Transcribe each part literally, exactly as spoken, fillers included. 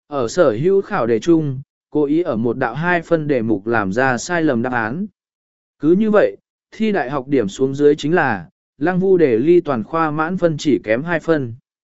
Ở sở hữu khảo đề chung, cố ý ở một đạo hai phân đề mục làm ra sai lầm đáp án. Cứ như vậy, thi đại học điểm xuống dưới chính là, Lăng Vu đề ly toàn khoa mãn phân chỉ kém hai phân.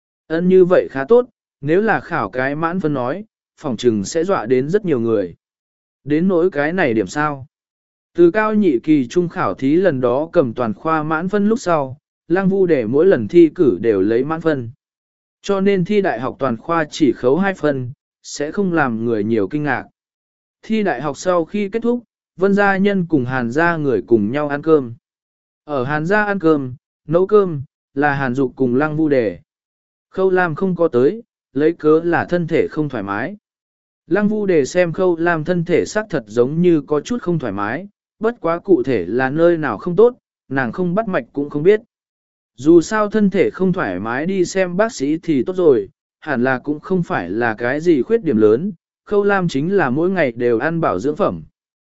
Ân như vậy khá tốt, nếu là khảo cái mãn phân nói, phỏng chừng sẽ dọa đến rất nhiều người. Đến nỗi cái này điểm sao? Từ cao nhị kỳ trung khảo thí lần đó cầm toàn khoa mãn phân lúc sau, Lăng Vu đề mỗi lần thi cử đều lấy mãn phân. Cho nên thi đại học toàn khoa chỉ khấu hai phân, sẽ không làm người nhiều kinh ngạc. Thi đại học sau khi kết thúc, Vân gia nhân cùng Hàn gia người cùng nhau ăn cơm. Ở Hàn gia ăn cơm, nấu cơm, là Hàn Dục cùng Lăng Vu đề. Khâu Lam không có tới, lấy cớ là thân thể không thoải mái. Lăng Vu đề xem Khâu Lam thân thể xác thật giống như có chút không thoải mái, bất quá cụ thể là nơi nào không tốt, nàng không bắt mạch cũng không biết. Dù sao thân thể không thoải mái đi xem bác sĩ thì tốt rồi, hẳn là cũng không phải là cái gì khuyết điểm lớn, Khâu Lam chính là mỗi ngày đều ăn bảo dưỡng phẩm.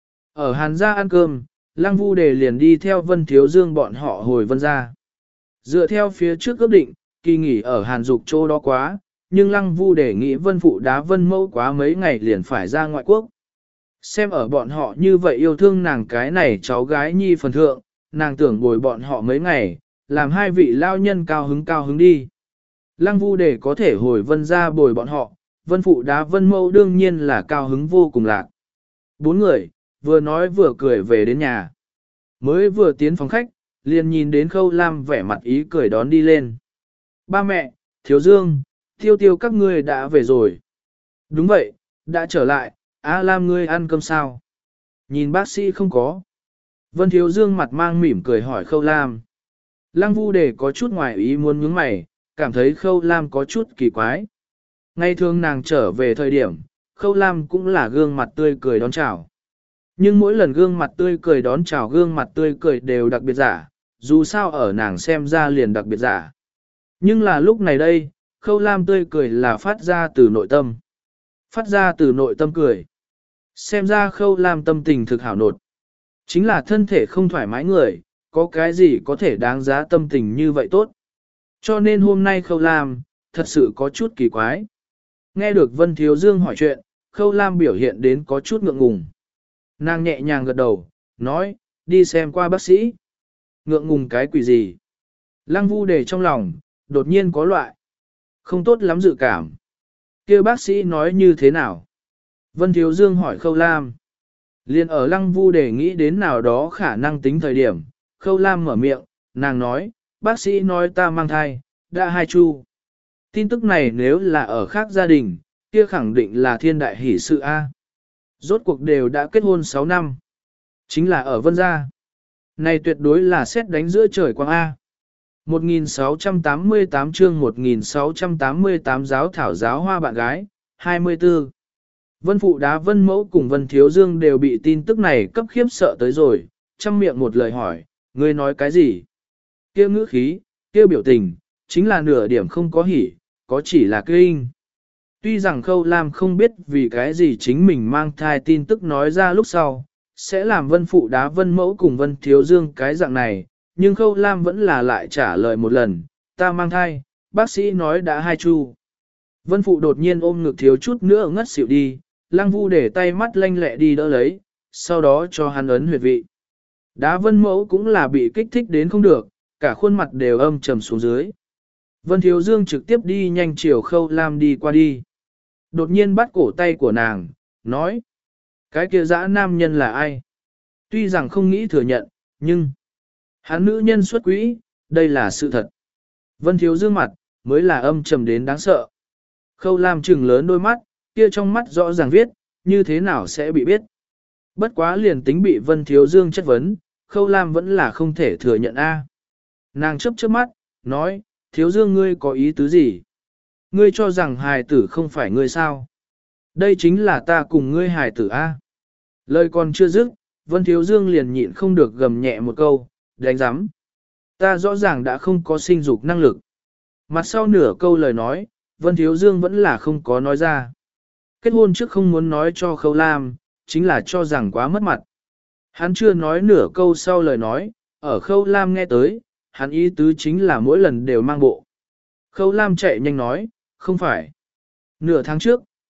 Ở Hàn gia ăn cơm, Lăng Vu đề liền đi theo Vân Thiếu Dương bọn họ hồi Vân gia. Dựa theo phía trước ước định, kỳ nghỉ ở Hàn Dục chỗ đó quá, nhưng Lăng Vu đề nghĩ Vân Phụ đá Vân Mẫu quá mấy ngày liền phải ra ngoại quốc. Xem ở bọn họ như vậy yêu thương nàng cái này cháu gái nhi phần thượng, nàng tưởng bồi bọn họ mấy ngày, làm hai vị lao nhân cao hứng cao hứng đi. Lăng Vu đề có thể hồi Vân gia bồi bọn họ, Vân Phụ đá Vân Mẫu đương nhiên là cao hứng vô cùng lạc. Bốn người, vừa nói vừa cười về đến nhà. Mới vừa tiến phòng khách, liền nhìn đến Khâu Lam vẻ mặt ý cười đón đi lên. Ba mẹ, Thiếu Dương, Tiêu Tiêu các ngươi đã về rồi. Đúng vậy, đã trở lại, A Lam ngươi ăn cơm sao? Nhìn bác sĩ không có. Vân Thiếu Dương mặt mang mỉm cười hỏi Khâu Lam. Lăng Vu đề có chút ngoài ý muốn nhướng mày, cảm thấy Khâu Lam có chút kỳ quái. Ngày thường nàng trở về thời điểm, Khâu Lam cũng là gương mặt tươi cười đón chào. Nhưng mỗi lần gương mặt tươi cười đón chào gương mặt tươi cười đều đặc biệt giả, dù sao ở nàng xem ra liền đặc biệt giả. Nhưng là lúc này đây, Khâu Lam tươi cười là phát ra từ nội tâm. Phát ra từ nội tâm cười. Xem ra Khâu Lam tâm tình thực hảo nột. Chính là thân thể không thoải mái người, có cái gì có thể đáng giá tâm tình như vậy tốt. Cho nên hôm nay Khâu Lam, thật sự có chút kỳ quái. Nghe được Vân Thiếu Dương hỏi chuyện, Khâu Lam biểu hiện đến có chút ngượng ngùng. Nàng nhẹ nhàng gật đầu, nói, đi xem qua bác sĩ. Ngượng ngùng cái quỷ gì? Lăng Vu đề trong lòng, đột nhiên có loại. Không tốt lắm dự cảm. Kêu bác sĩ nói như thế nào? Vân Thiếu Dương hỏi Khâu Lam. Liên ở Lăng Vu đề nghĩ đến nào đó khả năng tính thời điểm. Khâu Lam mở miệng, nàng nói, bác sĩ nói ta mang thai, đã hai chu. Tin tức này nếu là ở khác gia đình, kia khẳng định là thiên đại hỷ sự A. Rốt cuộc đều đã kết hôn sáu năm. Chính là ở Vân gia. Này tuyệt đối là xét đánh giữa trời quang A. một nghìn sáu trăm tám mươi tám chương một nghìn sáu trăm tám mươi tám giáo thảo giáo hoa bạn gái, hai mươi tư. Vân Phụ đá Vân Mẫu cùng Vân Thiếu Dương đều bị tin tức này cấp khiếp sợ tới rồi, chăm miệng một lời hỏi, ngươi nói cái gì? Kêu ngữ khí, kêu biểu tình, chính là nửa điểm không có hỉ, có chỉ là kinh. Tuy rằng Khâu Lam không biết vì cái gì chính mình mang thai tin tức nói ra lúc sau, sẽ làm Vân Phụ đá Vân Mẫu cùng Vân Thiếu Dương cái dạng này, nhưng Khâu Lam vẫn là lại trả lời một lần, ta mang thai, bác sĩ nói đã hai chu. Vân Phụ đột nhiên ôm ngực thiếu chút nữa ngất xỉu đi, Lăng Vu để tay mắt lanh lẹ đi đỡ lấy, sau đó cho hắn ấn huyệt vị. Đá Vân Mẫu cũng là bị kích thích đến không được, cả khuôn mặt đều âm trầm xuống dưới. Vân Thiếu Dương trực tiếp đi nhanh chiều Khâu Lam đi qua đi. Đột nhiên bắt cổ tay của nàng, nói. Cái kia dã nam nhân là ai? Tuy rằng không nghĩ thừa nhận, nhưng... hắn nữ nhân xuất quỹ, đây là sự thật. Vân Thiếu Dương mặt, mới là âm trầm đến đáng sợ. Khâu Lam trừng lớn đôi mắt, kia trong mắt rõ ràng viết, như thế nào sẽ bị biết. Bất quá liền tính bị Vân Thiếu Dương chất vấn, Khâu Lam vẫn là không thể thừa nhận A. Nàng chớp chớp mắt, nói, Thiếu Dương ngươi có ý tứ gì? Ngươi cho rằng hài tử không phải ngươi sao? Đây chính là ta cùng ngươi hài tử A. Lời còn chưa dứt, Vân Thiếu Dương liền nhịn không được gầm nhẹ một câu, đánh giám. Ta rõ ràng đã không có sinh dục năng lực. Mặt sau nửa câu lời nói, Vân Thiếu Dương vẫn là không có nói ra. Kết hôn trước không muốn nói cho Khâu Lam, chính là cho rằng quá mất mặt. Hắn chưa nói nửa câu sau lời nói, ở Khâu Lam nghe tới, hắn ý tứ chính là mỗi lần đều mang bộ. Khâu Lam chạy nhanh nói, không phải. Nửa tháng trước,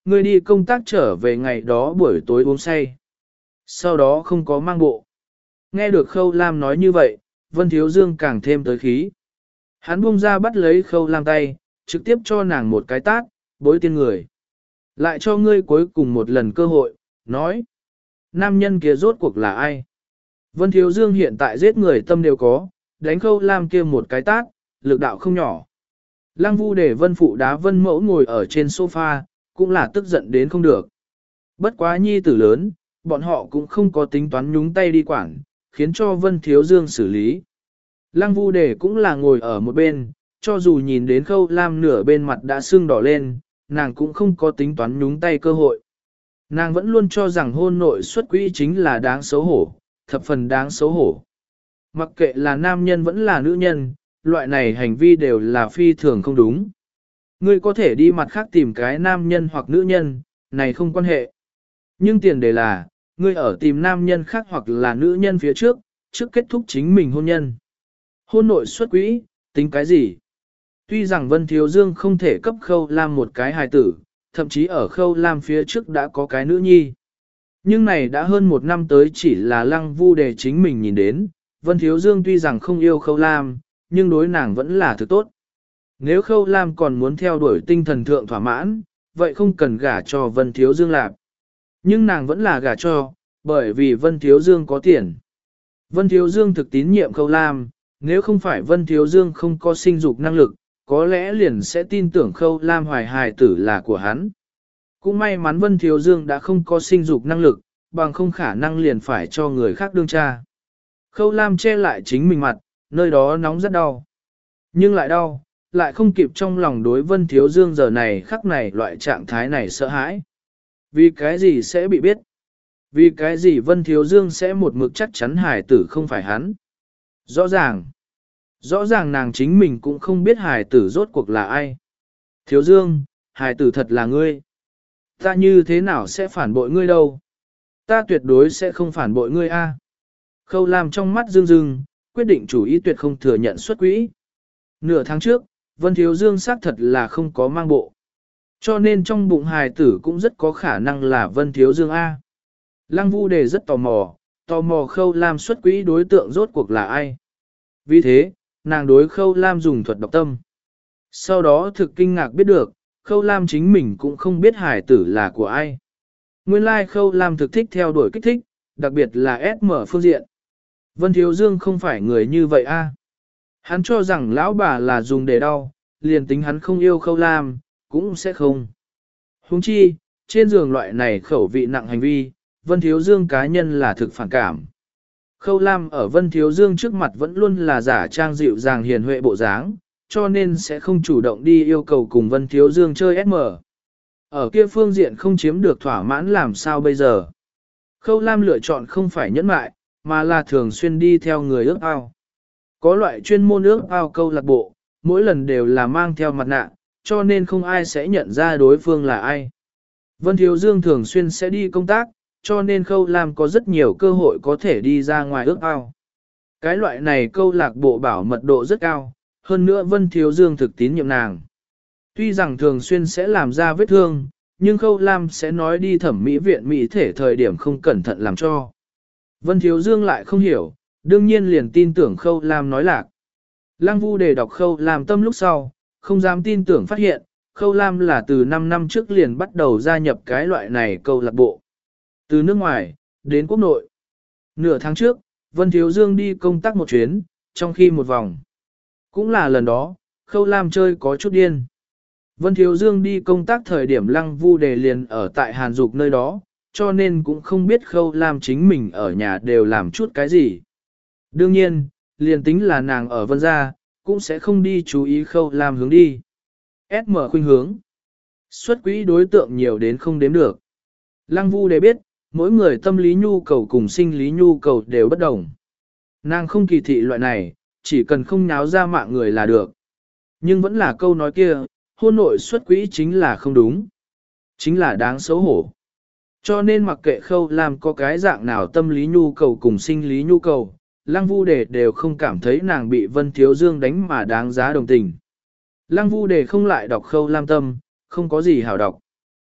ngươi đi công tác trở về ngày đó buổi tối uống say. Sau đó không có mang bộ. Nghe được Khâu Lam nói như vậy, Vân Thiếu Dương càng thêm tới khí. Hắn buông ra bắt lấy Khâu Lam tay, trực tiếp cho nàng một cái tát, bối tiên người. Lại cho ngươi cuối cùng một lần cơ hội, nói. Nam nhân kia rốt cuộc là ai? Vân Thiếu Dương hiện tại giết người tâm đều có, đánh Khâu Lam kia một cái tát, lực đạo không nhỏ. Lăng Vu để Vân Phụ đá Vân Mẫu ngồi ở trên sofa, cũng là tức giận đến không được. Bất quá nhi tử lớn, bọn họ cũng không có tính toán nhúng tay đi quản, khiến cho Vân Thiếu Dương xử lý. Lăng Vu Đề cũng là ngồi ở một bên, cho dù nhìn đến Khâu Lam nửa bên mặt đã sưng đỏ lên, nàng cũng không có tính toán nhúng tay cơ hội. Nàng vẫn luôn cho rằng hôn nội xuất quỹ chính là đáng xấu hổ, thập phần đáng xấu hổ. Mặc kệ là nam nhân vẫn là nữ nhân, loại này hành vi đều là phi thường không đúng. Ngươi có thể đi mặt khác tìm cái nam nhân hoặc nữ nhân, này không quan hệ. Nhưng tiền đề là, ngươi ở tìm nam nhân khác hoặc là nữ nhân phía trước, trước kết thúc chính mình hôn nhân. Hôn nội xuất quỹ, tính cái gì? Tuy rằng Vân Thiếu Dương không thể cấp Khâu Lam một cái hài tử, thậm chí ở Khâu Lam phía trước đã có cái nữ nhi. Nhưng này đã hơn một năm tới chỉ là Lăng Vu Đề chính mình nhìn đến, Vân Thiếu Dương tuy rằng không yêu Khâu Lam, nhưng đối nàng vẫn là thứ tốt. Nếu Khâu Lam còn muốn theo đuổi tinh thần thượng thỏa mãn, vậy không cần gả cho Vân Thiếu Dương làm. Nhưng nàng vẫn là gả cho, bởi vì Vân Thiếu Dương có tiền. Vân Thiếu Dương thực tín nhiệm Khâu Lam, nếu không phải Vân Thiếu Dương không có sinh dục năng lực, có lẽ liền sẽ tin tưởng Khâu Lam hoài hài tử là của hắn. Cũng may mắn Vân Thiếu Dương đã không có sinh dục năng lực, bằng không khả năng liền phải cho người khác đương cha. Khâu Lam che lại chính mình mặt, nơi đó nóng rất đau. Nhưng lại đau, lại không kịp trong lòng đối Vân Thiếu Dương giờ này khắc này loại trạng thái này sợ hãi. Vì cái gì sẽ bị biết? Vì cái gì Vân Thiếu Dương sẽ một mực chắc chắn hài tử không phải hắn? Rõ ràng. Rõ ràng nàng chính mình cũng không biết hài tử rốt cuộc là ai. Thiếu Dương, hài tử thật là ngươi. Ta như thế nào sẽ phản bội ngươi đâu? Ta tuyệt đối sẽ không phản bội ngươi a. Khâu Lam trong mắt rưng rưng, quyết định chủ ý tuyệt không thừa nhận xuất quỹ. Nửa tháng trước, Vân Thiếu Dương xác thật là không có mang bộ. Cho nên trong bụng hài tử cũng rất có khả năng là Vân Thiếu Dương A. Lăng Vu Đề rất tò mò, tò mò Khâu Lam xuất quỹ đối tượng rốt cuộc là ai. Vì thế, nàng đối Khâu Lam dùng thuật độc tâm. Sau đó thực kinh ngạc biết được, Khâu Lam chính mình cũng không biết hài tử là của ai. Nguyên lai like Khâu Lam thực thích theo đuổi kích thích, đặc biệt là ét em phương diện. Vân Thiếu Dương không phải người như vậy a. Hắn cho rằng lão bà là dùng để đau, liền tính hắn không yêu Khâu Lam, cũng sẽ không. Huống chi, trên giường loại này khẩu vị nặng hành vi, Vân Thiếu Dương cá nhân là thực phản cảm. Khâu Lam ở Vân Thiếu Dương trước mặt vẫn luôn là giả trang dịu dàng hiền huệ bộ dáng, cho nên sẽ không chủ động đi yêu cầu cùng Vân Thiếu Dương chơi ét em. Ở kia phương diện không chiếm được thỏa mãn làm sao bây giờ. Khâu Lam lựa chọn không phải nhẫn mại, mà là thường xuyên đi theo người ước ao. Có loại chuyên môn ước ao câu lạc bộ, mỗi lần đều là mang theo mặt nạ, cho nên không ai sẽ nhận ra đối phương là ai. Vân Thiếu Dương thường xuyên sẽ đi công tác, cho nên Khâu Lam có rất nhiều cơ hội có thể đi ra ngoài ước ao. Cái loại này câu lạc bộ bảo mật độ rất cao, hơn nữa Vân Thiếu Dương thực tín nhiệm nàng. Tuy rằng thường xuyên sẽ làm ra vết thương, nhưng Khâu Lam sẽ nói đi thẩm mỹ viện mỹ thể thời điểm không cẩn thận làm cho. Vân Thiếu Dương lại không hiểu, đương nhiên liền tin tưởng Khâu Lam nói lạc. Lăng Vu Đề đọc Khâu Lam tâm lúc sau, không dám tin tưởng phát hiện, Khâu Lam là từ năm năm trước liền bắt đầu gia nhập cái loại này câu lạc bộ. Từ nước ngoài, đến quốc nội. Nửa tháng trước, Vân Thiếu Dương đi công tác một chuyến, trong khi một vòng. Cũng là lần đó, Khâu Lam chơi có chút điên. Vân Thiếu Dương đi công tác thời điểm Lăng Vu Đề liền ở tại Hàn Dục nơi đó, cho nên cũng không biết Khâu Lam chính mình ở nhà đều làm chút cái gì. Đương nhiên, liền tính là nàng ở Vân Gia, cũng sẽ không đi chú ý Khâu Lam hướng đi. ét em khuynh hướng. Xuất quỹ đối tượng nhiều đến không đếm được. Lăng Vu Đề biết, mỗi người tâm lý nhu cầu cùng sinh lý nhu cầu đều bất đồng. Nàng không kỳ thị loại này, chỉ cần không nháo ra mạng người là được. Nhưng vẫn là câu nói kia, hôn nội xuất quỹ chính là không đúng. Chính là đáng xấu hổ. Cho nên mặc kệ Khâu Lam có cái dạng nào tâm lý nhu cầu cùng sinh lý nhu cầu, Lăng Vu Đề đều không cảm thấy nàng bị Vân Thiếu Dương đánh mà đáng giá đồng tình. Lăng Vu Đề không lại đọc Khâu Lam tâm, không có gì hảo đọc.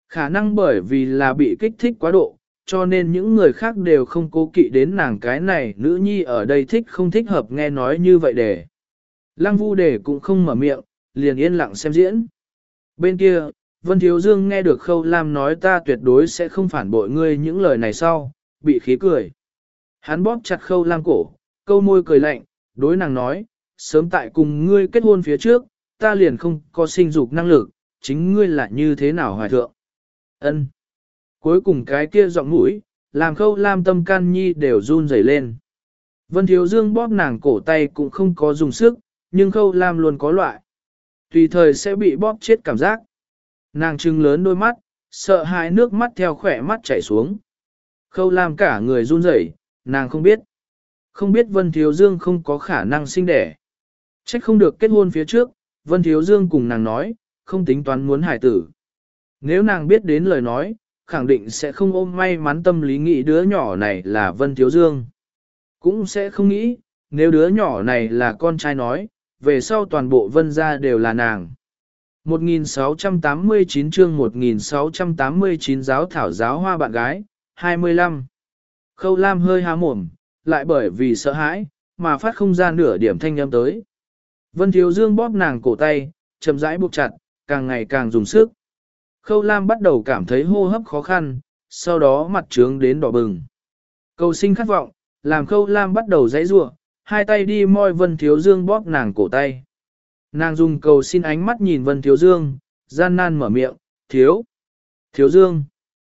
Khả năng bởi vì là bị kích thích quá độ, cho nên những người khác đều không cố kỵ đến nàng cái này nữ nhi ở đây thích không thích hợp nghe nói như vậy để. Lăng Vu Đề cũng không mở miệng, liền yên lặng xem diễn. Bên kia, Vân Thiếu Dương nghe được Khâu Lam nói ta tuyệt đối sẽ không phản bội ngươi những lời này sau, bị khí cười. Hắn bóp chặt Khâu Lam cổ, câu môi cười lạnh, đối nàng nói, sớm tại cùng ngươi kết hôn phía trước, ta liền không có sinh dục năng lực, chính ngươi là như thế nào hoài thượng. Ân. Cuối cùng cái kia giọng mũi, làm Khâu Lam tâm can nhi đều run rẩy lên. Vân Thiếu Dương bóp nàng cổ tay cũng không có dùng sức, nhưng Khâu Lam luôn có loại. Tùy thời sẽ bị bóp chết cảm giác. Nàng trừng lớn đôi mắt, sợ hãi nước mắt theo khỏe mắt chảy xuống. Khâu Lam cả người run rẩy, nàng không biết. Không biết Vân Thiếu Dương không có khả năng sinh đẻ. Trách không được kết hôn phía trước, Vân Thiếu Dương cùng nàng nói, không tính toán muốn hải tử. Nếu nàng biết đến lời nói, khẳng định sẽ không ôm may mắn tâm lý nghĩ đứa nhỏ này là Vân Thiếu Dương. Cũng sẽ không nghĩ, nếu đứa nhỏ này là con trai nói, về sau toàn bộ Vân gia đều là nàng. một nghìn sáu trăm tám mươi chín chương một nghìn sáu trăm tám mươi chín giáo thảo giáo hoa bạn gái, hai mươi lăm. Khâu Lam hơi há mồm, lại bởi vì sợ hãi, mà phát không ra nửa điểm thanh âm tới. Vân Thiếu Dương bóp nàng cổ tay, chậm rãi buộc chặt, càng ngày càng dùng sức. Khâu Lam bắt đầu cảm thấy hô hấp khó khăn, sau đó mặt trướng đến đỏ bừng. Cầu sinh khát vọng, làm Khâu Lam bắt đầu giãy giụa, hai tay đi moi Vân Thiếu Dương bóp nàng cổ tay. Nàng dùng cầu xin ánh mắt nhìn Vân Thiếu Dương, gian nan mở miệng, thiếu, Thiếu Dương,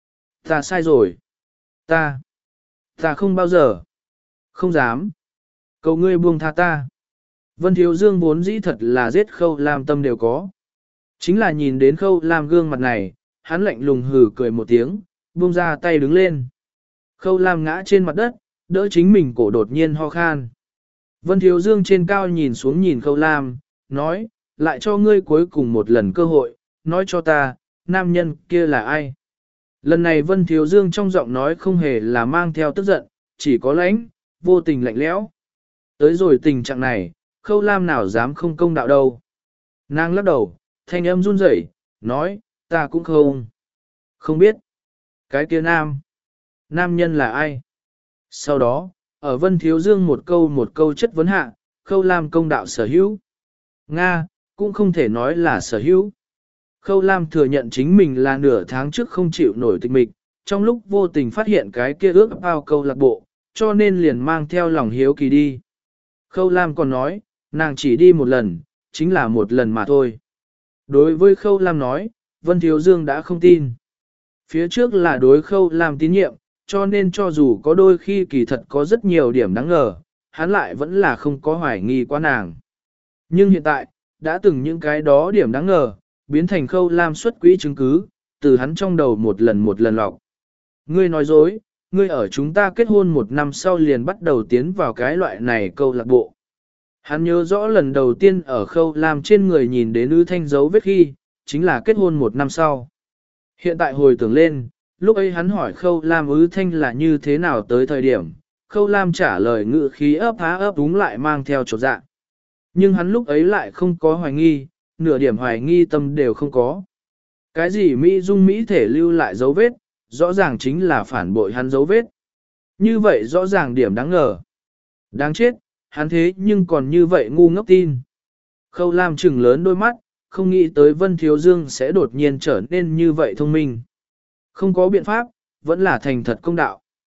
ta sai rồi, ta, ta không bao giờ, không dám, cầu ngươi buông tha ta. Vân Thiếu Dương vốn dĩ thật là giết Khâu Lam tâm đều có. Chính là nhìn đến Khâu Lam gương mặt này, hắn lạnh lùng hừ cười một tiếng, buông ra tay đứng lên. Khâu Lam ngã trên mặt đất, đỡ chính mình cổ đột nhiên ho khan. Vân Thiếu Dương trên cao nhìn xuống nhìn Khâu Lam, nói, lại cho ngươi cuối cùng một lần cơ hội, nói cho ta, nam nhân kia là ai. Lần này Vân Thiếu Dương trong giọng nói không hề là mang theo tức giận, chỉ có lãnh, vô tình lạnh lẽo. Tới rồi tình trạng này, Khâu Lam nào dám không công đạo đâu. Nàng lắc đầu, thanh âm run rẩy, nói, ta cũng không. Không biết. Cái kia nam. Nam nhân là ai? Sau đó, ở Vân Thiếu Dương một câu một câu chất vấn hạ, Khâu Lam công đạo sở hữu. Nga, cũng không thể nói là sở hữu. Khâu Lam thừa nhận chính mình là nửa tháng trước không chịu nổi tịch mịch, trong lúc vô tình phát hiện cái kia ước ao câu lạc bộ, cho nên liền mang theo lòng hiếu kỳ đi. Khâu Lam còn nói, nàng chỉ đi một lần, chính là một lần mà thôi. Đối với Khâu Lam nói, Vân Thiếu Dương đã không tin. Phía trước là đối Khâu Lam tín nhiệm, cho nên cho dù có đôi khi kỳ thật có rất nhiều điểm đáng ngờ, hắn lại vẫn là không có hoài nghi quá nàng. Nhưng hiện tại, đã từng những cái đó điểm đáng ngờ, biến thành Khâu Lam xuất quỹ chứng cứ, từ hắn trong đầu một lần một lần lọc. Ngươi nói dối, ngươi ở chúng ta kết hôn một năm sau liền bắt đầu tiến vào cái loại này câu lạc bộ. Hắn nhớ rõ lần đầu tiên ở Khâu Lam trên người nhìn đến ư thanh dấu vết khi, chính là kết hôn một năm sau. Hiện tại hồi tưởng lên, lúc ấy hắn hỏi Khâu Lam ư thanh là như thế nào tới thời điểm, Khâu Lam trả lời ngự khí ấp há ấp đúng lại mang theo chột dạ. Nhưng hắn lúc ấy lại không có hoài nghi, nửa điểm hoài nghi tâm đều không có. Cái gì Mỹ dung Mỹ thể lưu lại dấu vết, rõ ràng chính là phản bội hắn dấu vết. Như vậy rõ ràng điểm đáng ngờ. Đáng chết, hắn thế nhưng còn như vậy ngu ngốc tin. Khâu Lam trừng lớn đôi mắt, không nghĩ tới Vân Thiếu Dương sẽ đột nhiên trở nên như vậy thông minh. Không có biện pháp, vẫn là thành thật công đạo.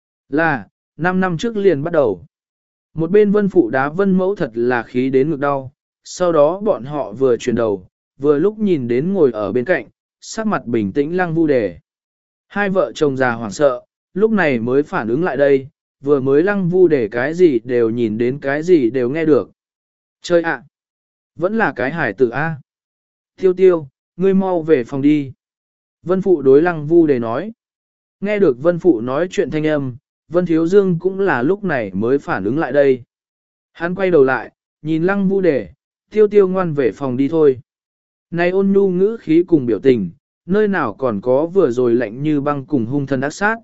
Là, năm năm trước liền bắt đầu. Một bên Vân Phụ đá Vân Mẫu thật là khí đến ngực đau, sau đó bọn họ vừa chuyển đầu, vừa lúc nhìn đến ngồi ở bên cạnh, sắc mặt bình tĩnh Lăng Vu Đề. Hai vợ chồng già hoảng sợ, lúc này mới phản ứng lại đây, vừa mới Lăng Vu Đề cái gì đều nhìn đến cái gì đều nghe được. Chơi ạ! Vẫn là cái hải tử A. Tiêu tiêu, ngươi mau về phòng đi. Vân Phụ đối Lăng Vu Đề nói. Nghe được Vân Phụ nói chuyện thanh âm, Vân Thiếu Dương cũng là lúc này mới phản ứng lại đây. Hắn quay đầu lại, nhìn Lăng Vu Đề, tiêu tiêu ngoan về phòng đi thôi. Này ôn nhu ngữ khí cùng biểu tình, nơi nào còn có vừa rồi lạnh như băng cùng hung thần ác sát.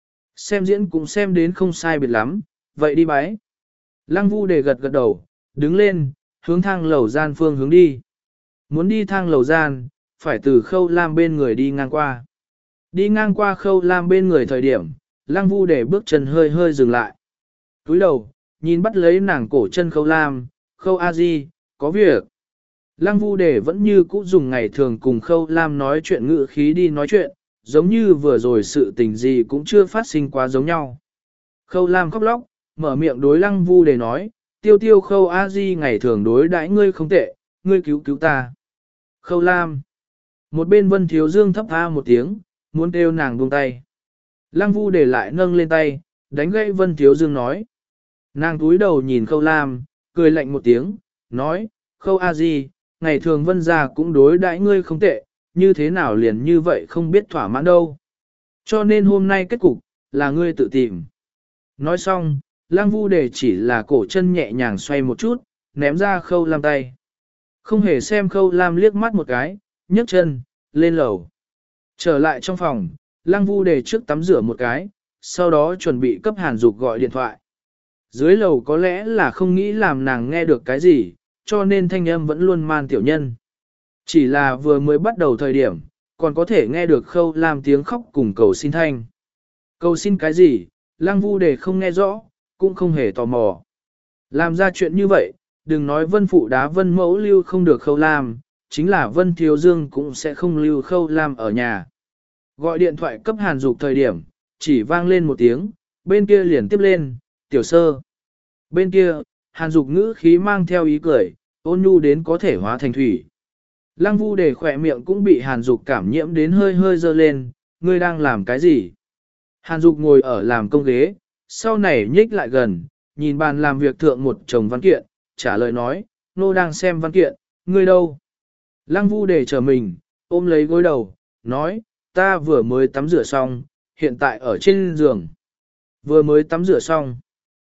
Xem diễn cũng xem đến không sai biệt lắm, vậy đi bái. Lăng Vu Đề gật gật đầu, đứng lên, hướng thang lầu gian phương hướng đi. Muốn đi thang lầu gian, phải từ Khâu Lam bên người đi ngang qua. Đi ngang qua Khâu Lam bên người thời điểm, Lăng Vu để bước chân hơi hơi dừng lại. Túi đầu, nhìn bắt lấy nàng cổ chân Khâu Lam, Khâu A Di, có việc. Lăng Vu để vẫn như cũ dùng ngày thường cùng Khâu Lam nói chuyện ngữ khí đi nói chuyện, giống như vừa rồi sự tình gì cũng chưa phát sinh quá giống nhau. Khâu Lam khóc lóc, mở miệng đối Lăng Vu để nói, tiêu tiêu Khâu A Di ngày thường đối đãi ngươi không tệ, ngươi cứu cứu ta. Khâu Lam. Một bên Vân Thiếu Dương thấp tha một tiếng, muốn kêu nàng buông tay. Lăng Vu để lại nâng lên tay, đánh gãy Vân Thiếu Dương nói. Nàng túi đầu nhìn Khâu Lam, cười lạnh một tiếng, nói, Khâu A Di, ngày thường Vân gia cũng đối đãi ngươi không tệ, như thế nào liền như vậy không biết thỏa mãn đâu. Cho nên hôm nay kết cục, là ngươi tự tìm. Nói xong, Lăng Vu để chỉ là cổ chân nhẹ nhàng xoay một chút, ném ra Khâu Lam tay. Không hề xem Khâu Lam liếc mắt một cái, nhấc chân, lên lầu. Trở lại trong phòng, Lăng Vu để trước tắm rửa một cái, sau đó chuẩn bị cấp Hàn Dục gọi điện thoại. Dưới lầu có lẽ là không nghĩ làm nàng nghe được cái gì, cho nên thanh âm vẫn luôn man tiểu nhân. Chỉ là vừa mới bắt đầu thời điểm, còn có thể nghe được Khâu Lam tiếng khóc cùng cầu xin thanh. Cầu xin cái gì, Lăng Vu để không nghe rõ, cũng không hề tò mò. Làm ra chuyện như vậy, đừng nói Vân Phụ đá Vân Mẫu lưu không được Khâu Lam, chính là Vân Thiếu Dương cũng sẽ không lưu Khâu Lam ở nhà. Gọi điện thoại cấp Hàn Dục thời điểm, chỉ vang lên một tiếng, bên kia liền tiếp lên, tiểu sơ. Bên kia, Hàn Dục ngữ khí mang theo ý cười, ôn nhu đến có thể hóa thành thủy. Lăng Vu để khỏe miệng cũng bị Hàn Dục cảm nhiễm đến hơi hơi dơ lên, ngươi đang làm cái gì? Hàn Dục ngồi ở làm công ghế, sau này nhích lại gần, nhìn bàn làm việc thượng một chồng văn kiện, trả lời nói, nô đang xem văn kiện, ngươi đâu? Lăng Vu để chờ mình, ôm lấy gối đầu, nói, ta vừa mới tắm rửa xong, hiện tại ở trên giường. Vừa mới tắm rửa xong,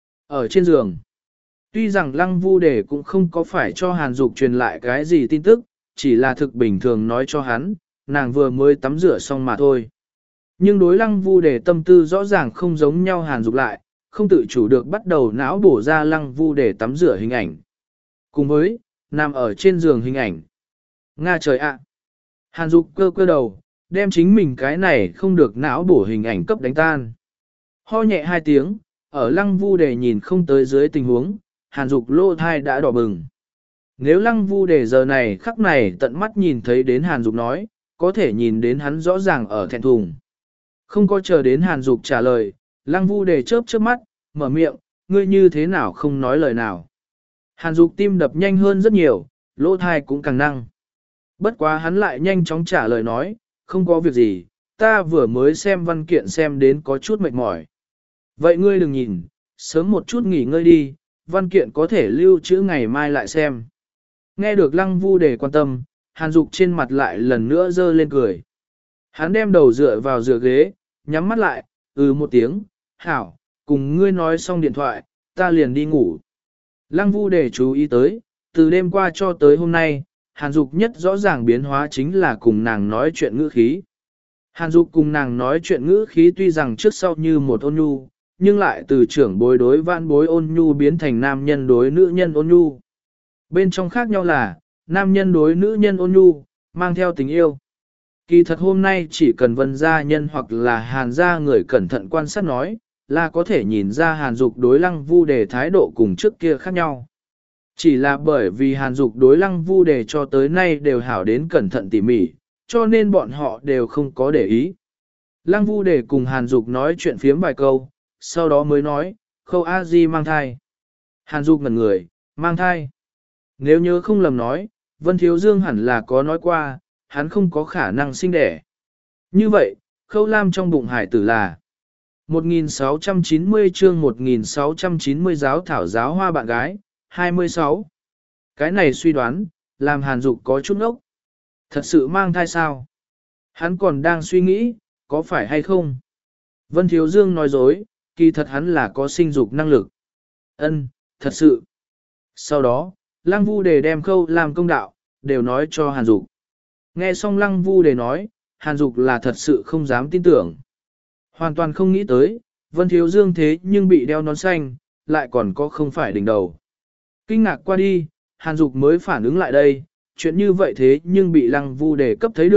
ở trên giường. Tuy rằng Lăng Vu để cũng không có phải cho Hàn Dục truyền lại cái gì tin tức, chỉ là thực bình thường nói cho hắn, nàng vừa mới tắm rửa xong mà thôi. Nhưng đối Lăng Vu để tâm tư rõ ràng không giống nhau Hàn Dục lại, không tự chủ được bắt đầu não bổ ra Lăng Vu để tắm rửa hình ảnh. Cùng với, nằm ở trên giường hình ảnh. Nga trời ạ! Hàn Dục cơ cơ đầu, đem chính mình cái này không được não bổ hình ảnh cấp đánh tan. Ho nhẹ hai tiếng, ở Lăng Vu để nhìn không tới dưới tình huống, Hàn Dục lô thai đã đỏ bừng. Nếu Lăng Vu để giờ này khắc này tận mắt nhìn thấy đến Hàn Dục nói, có thể nhìn đến hắn rõ ràng ở thẹn thùng. Không có chờ đến Hàn Dục trả lời, Lăng Vu để chớp chớp mắt, mở miệng, ngươi như thế nào không nói lời nào. Hàn Dục tim đập nhanh hơn rất nhiều, lỗ thai cũng càng năng. Bất quá hắn lại nhanh chóng trả lời nói, không có việc gì, ta vừa mới xem văn kiện xem đến có chút mệt mỏi. Vậy ngươi đừng nhìn, sớm một chút nghỉ ngơi đi, văn kiện có thể lưu trữ ngày mai lại xem. Nghe được Lăng Vu để quan tâm, Hàn Dục trên mặt lại lần nữa dơ lên cười. Hắn đem đầu dựa vào dựa ghế, nhắm mắt lại, ừ một tiếng, hảo, cùng ngươi nói xong điện thoại, ta liền đi ngủ. Lăng Vu để chú ý tới, từ đêm qua cho tới hôm nay, Hàn Dục nhất rõ ràng biến hóa chính là cùng nàng nói chuyện ngữ khí. Hàn Dục cùng nàng nói chuyện ngữ khí tuy rằng trước sau như một ôn nhu, nhưng lại từ trưởng bối đối vãn bối ôn nhu biến thành nam nhân đối nữ nhân ôn nhu. Bên trong khác nhau là, nam nhân đối nữ nhân ôn nhu, mang theo tình yêu. Kỳ thật hôm nay chỉ cần Vân gia nhân hoặc là Hàn gia người cẩn thận quan sát nói, là có thể nhìn ra Hàn Dục đối Lăng Vu đề thái độ cùng trước kia khác nhau. Chỉ là bởi vì Hàn Dục đối Lăng Vu đề cho tới nay đều hảo đến cẩn thận tỉ mỉ, cho nên bọn họ đều không có để ý. Lăng Vu đề cùng Hàn Dục nói chuyện phiếm vài câu, sau đó mới nói, Khâu A Di mang thai. Hàn Dục ngẩn người, mang thai. Nếu nhớ không lầm nói, Vân Thiếu Dương hẳn là có nói qua, hắn không có khả năng sinh đẻ. Như vậy, Khâu Lam trong bụng hải tử là một nghìn sáu trăm chín mươi chương một nghìn sáu trăm chín mươi giáo thảo giáo hoa bạn gái, hai mươi sáu. Cái này suy đoán, làm Hàn Dục có chút ngốc. Thật sự mang thai sao? Hắn còn đang suy nghĩ, có phải hay không? Vân Thiếu Dương nói dối, kỳ thật hắn là có sinh dục năng lực. Ân, thật sự. Sau đó, Lăng Vu đề đem Khâu Lam công đạo, đều nói cho Hàn Dục. Nghe xong Lăng Vu đề nói, Hàn Dục là thật sự không dám tin tưởng. Hoàn toàn không nghĩ tới, Vân Thiếu Dương thế nhưng bị đeo nón xanh, lại còn có không phải đỉnh đầu. Kinh ngạc qua đi, Hàn Dục mới phản ứng lại đây, chuyện như vậy thế nhưng bị Lăng Vu đề cấp thấy được,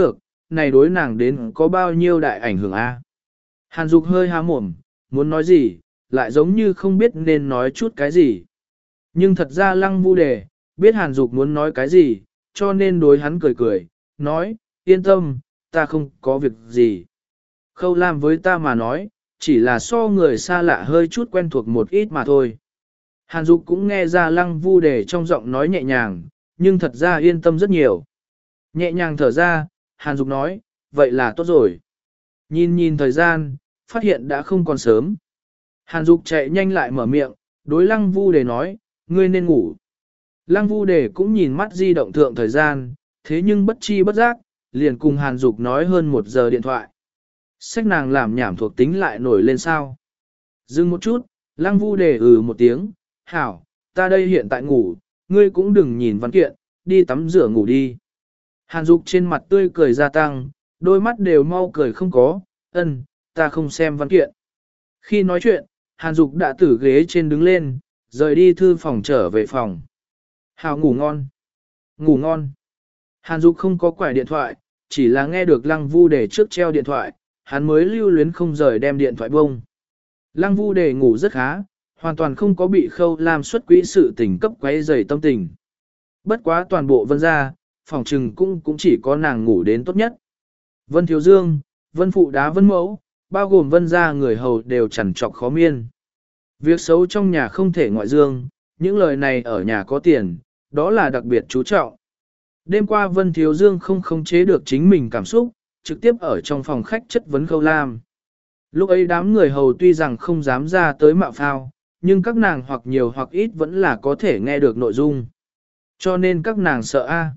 này đối nàng đến có bao nhiêu đại ảnh hưởng a? Hàn Dục hơi há mồm, muốn nói gì, lại giống như không biết nên nói chút cái gì. Nhưng thật ra Lăng Vu Đề, biết Hàn Dục muốn nói cái gì, cho nên đối hắn cười cười, nói, yên tâm, ta không có việc gì. Khâu Lam với ta mà nói, chỉ là so người xa lạ hơi chút quen thuộc một ít mà thôi. Hàn Dục cũng nghe ra Lăng Vu Đề trong giọng nói nhẹ nhàng, nhưng thật ra yên tâm rất nhiều. Nhẹ nhàng thở ra, Hàn Dục nói, vậy là tốt rồi. Nhìn nhìn thời gian, phát hiện đã không còn sớm. Hàn Dục chạy nhanh lại mở miệng, đối Lăng Vu Đề nói, ngươi nên ngủ. Lăng Vu Đề cũng nhìn mắt di động thượng thời gian, thế nhưng bất chi bất giác, liền cùng Hàn Dục nói hơn một giờ điện thoại. Sách nàng làm nhảm thuộc tính lại nổi lên sao. Dừng một chút, Lăng Vu Đề ừ một tiếng, hảo, ta đây hiện tại ngủ, ngươi cũng đừng nhìn văn kiện, đi tắm rửa ngủ đi. Hàn Dục trên mặt tươi cười gia tăng, đôi mắt đều mau cười không có, ân, ta không xem văn kiện. Khi nói chuyện, Hàn Dục đã từ ghế trên đứng lên, rời đi thư phòng trở về phòng. Hảo ngủ ngon. Ngủ ngon. Hàn Dục không có quải điện thoại, chỉ là nghe được Lăng Vu Đề trước treo điện thoại, hắn mới lưu luyến không rời đem điện thoại bông. Lăng Vu Đề ngủ rất khá, hoàn toàn không có bị Khâu Lam xuất quỹ sự tình cấp quấy rầy tâm tình. Bất quá toàn bộ Vân gia, phòng trừng cũng cũng chỉ có nàng ngủ đến tốt nhất. Vân Thiếu Dương, Vân Phụ Đá Vân Mẫu, bao gồm Vân gia người hầu đều chằn trọc khó miên. Việc xấu trong nhà không thể ngoại dương, những lời này ở nhà có tiền, đó là đặc biệt chú trọng. Đêm qua Vân Thiếu Dương không khống chế được chính mình cảm xúc, trực tiếp ở trong phòng khách chất vấn Khâu Lam. Lúc ấy đám người hầu tuy rằng không dám ra tới mạo phao, nhưng các nàng hoặc nhiều hoặc ít vẫn là có thể nghe được nội dung. Cho nên các nàng sợ a,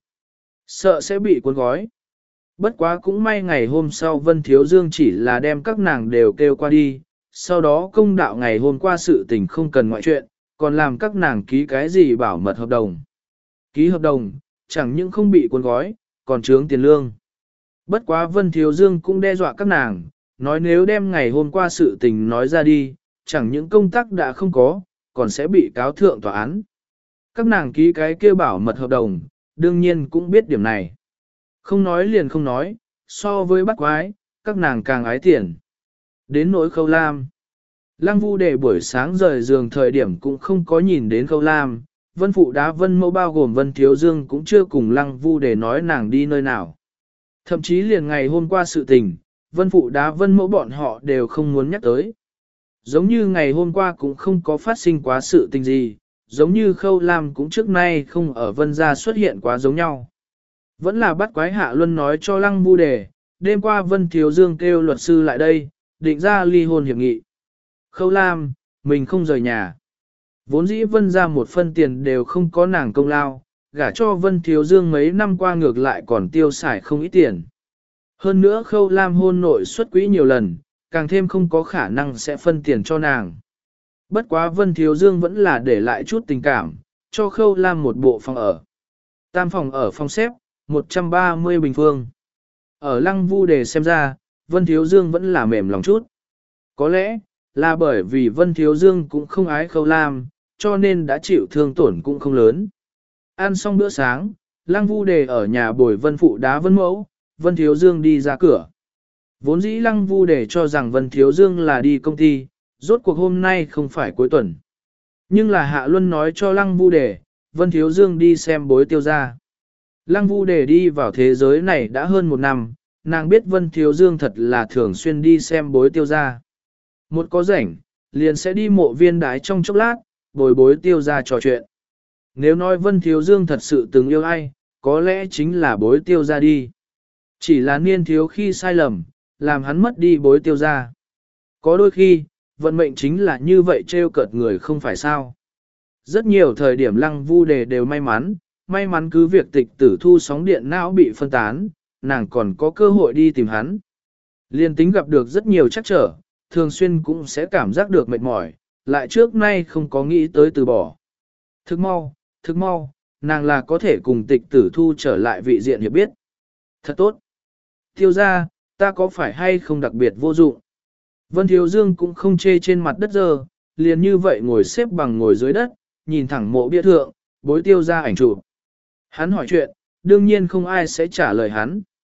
sợ sẽ bị cuốn gói. Bất quá cũng may ngày hôm sau Vân Thiếu Dương chỉ là đem các nàng đều kêu qua đi, sau đó công đạo ngày hôm qua sự tình không cần ngoại chuyện, còn làm các nàng ký cái gì bảo mật hợp đồng. Ký hợp đồng, chẳng những không bị cuốn gói, còn trướng tiền lương. Bất quá Vân Thiếu Dương cũng đe dọa các nàng, nói nếu đem ngày hôm qua sự tình nói ra đi, chẳng những công tác đã không có, còn sẽ bị cáo thượng tòa án. Các nàng ký cái kêu bảo mật hợp đồng, đương nhiên cũng biết điểm này. Không nói liền không nói, so với bắt quái, các nàng càng ái tiền. Đến nỗi Khâu Lam. Lăng Vu Đề buổi sáng rời giường thời điểm cũng không có nhìn đến Khâu Lam, Vân Phụ Đá Vân Mẫu bao gồm Vân Thiếu Dương cũng chưa cùng Lăng Vu Đề nói nàng đi nơi nào. Thậm chí liền ngày hôm qua sự tình, Vân Phụ Đá Vân Mẫu bọn họ đều không muốn nhắc tới. Giống như ngày hôm qua cũng không có phát sinh quá sự tình gì, giống như Khâu Lam cũng trước nay không ở Vân gia xuất hiện quá giống nhau. Vẫn là bắt quái Hạ Luân nói cho Lăng Vu Đề, đêm qua Vân Thiếu Dương kêu luật sư lại đây, định ra ly hôn hiệp nghị. Khâu Lam, mình không rời nhà. Vốn dĩ Vân ra một phân tiền đều không có nàng công lao, gả cho Vân Thiếu Dương mấy năm qua ngược lại còn tiêu xài không ít tiền. Hơn nữa Khâu Lam hôn nội xuất quỹ nhiều lần, càng thêm không có khả năng sẽ phân tiền cho nàng. Bất quá Vân Thiếu Dương vẫn là để lại chút tình cảm, cho Khâu Lam một bộ phòng ở. Tam phòng ở phòng xếp, một trăm ba mươi bình phương. Ở Lăng Vu Đề xem ra, Vân Thiếu Dương vẫn là mềm lòng chút. Có lẽ, là bởi vì Vân Thiếu Dương cũng không ái Khâu Lam, cho nên đã chịu thương tổn cũng không lớn. Ăn xong bữa sáng, Lăng Vu Đề ở nhà bồi Vân Phụ Đá Vân Mẫu, Vân Thiếu Dương đi ra cửa. Vốn dĩ Lăng Vu Đề cho rằng Vân Thiếu Dương là đi công ty, rốt cuộc hôm nay không phải cuối tuần. Nhưng là Hạ Luân nói cho Lăng Vu Đề, Vân Thiếu Dương đi xem bối tiêu gia. Lăng Vu Đề đi vào thế giới này đã hơn một năm, nàng biết Vân Thiếu Dương thật là thường xuyên đi xem bối tiêu gia. Một có rảnh, liền sẽ đi mộ viên đái trong chốc lát, bồi bối tiêu gia trò chuyện. Nếu nói Vân Thiếu Dương thật sự từng yêu ai, có lẽ chính là bối tiêu gia đi. Chỉ là niên thiếu khi sai lầm, làm hắn mất đi bối tiêu gia. Có đôi khi, vận mệnh chính là như vậy trêu cợt người không phải sao. Rất nhiều thời điểm Lăng Vu Đề đều may mắn, may mắn cứ việc tịch tử thu sóng điện não bị phân tán, nàng còn có cơ hội đi tìm hắn. Liên tính gặp được rất nhiều trắc trở, thường xuyên cũng sẽ cảm giác được mệt mỏi, lại trước nay không có nghĩ tới từ bỏ. Thức mau, thức mau, nàng là có thể cùng tịch tử thu trở lại vị diện hiệp biết. Thật tốt. Tiêu ra, ta có phải hay không đặc biệt vô dụng? Vân Thiếu Dương cũng không chê trên mặt đất giờ, liền như vậy ngồi xếp bằng ngồi dưới đất, nhìn thẳng mộ bia thượng, bối tiêu ra ảnh chụp. Hắn hỏi chuyện, đương nhiên không ai sẽ trả lời hắn.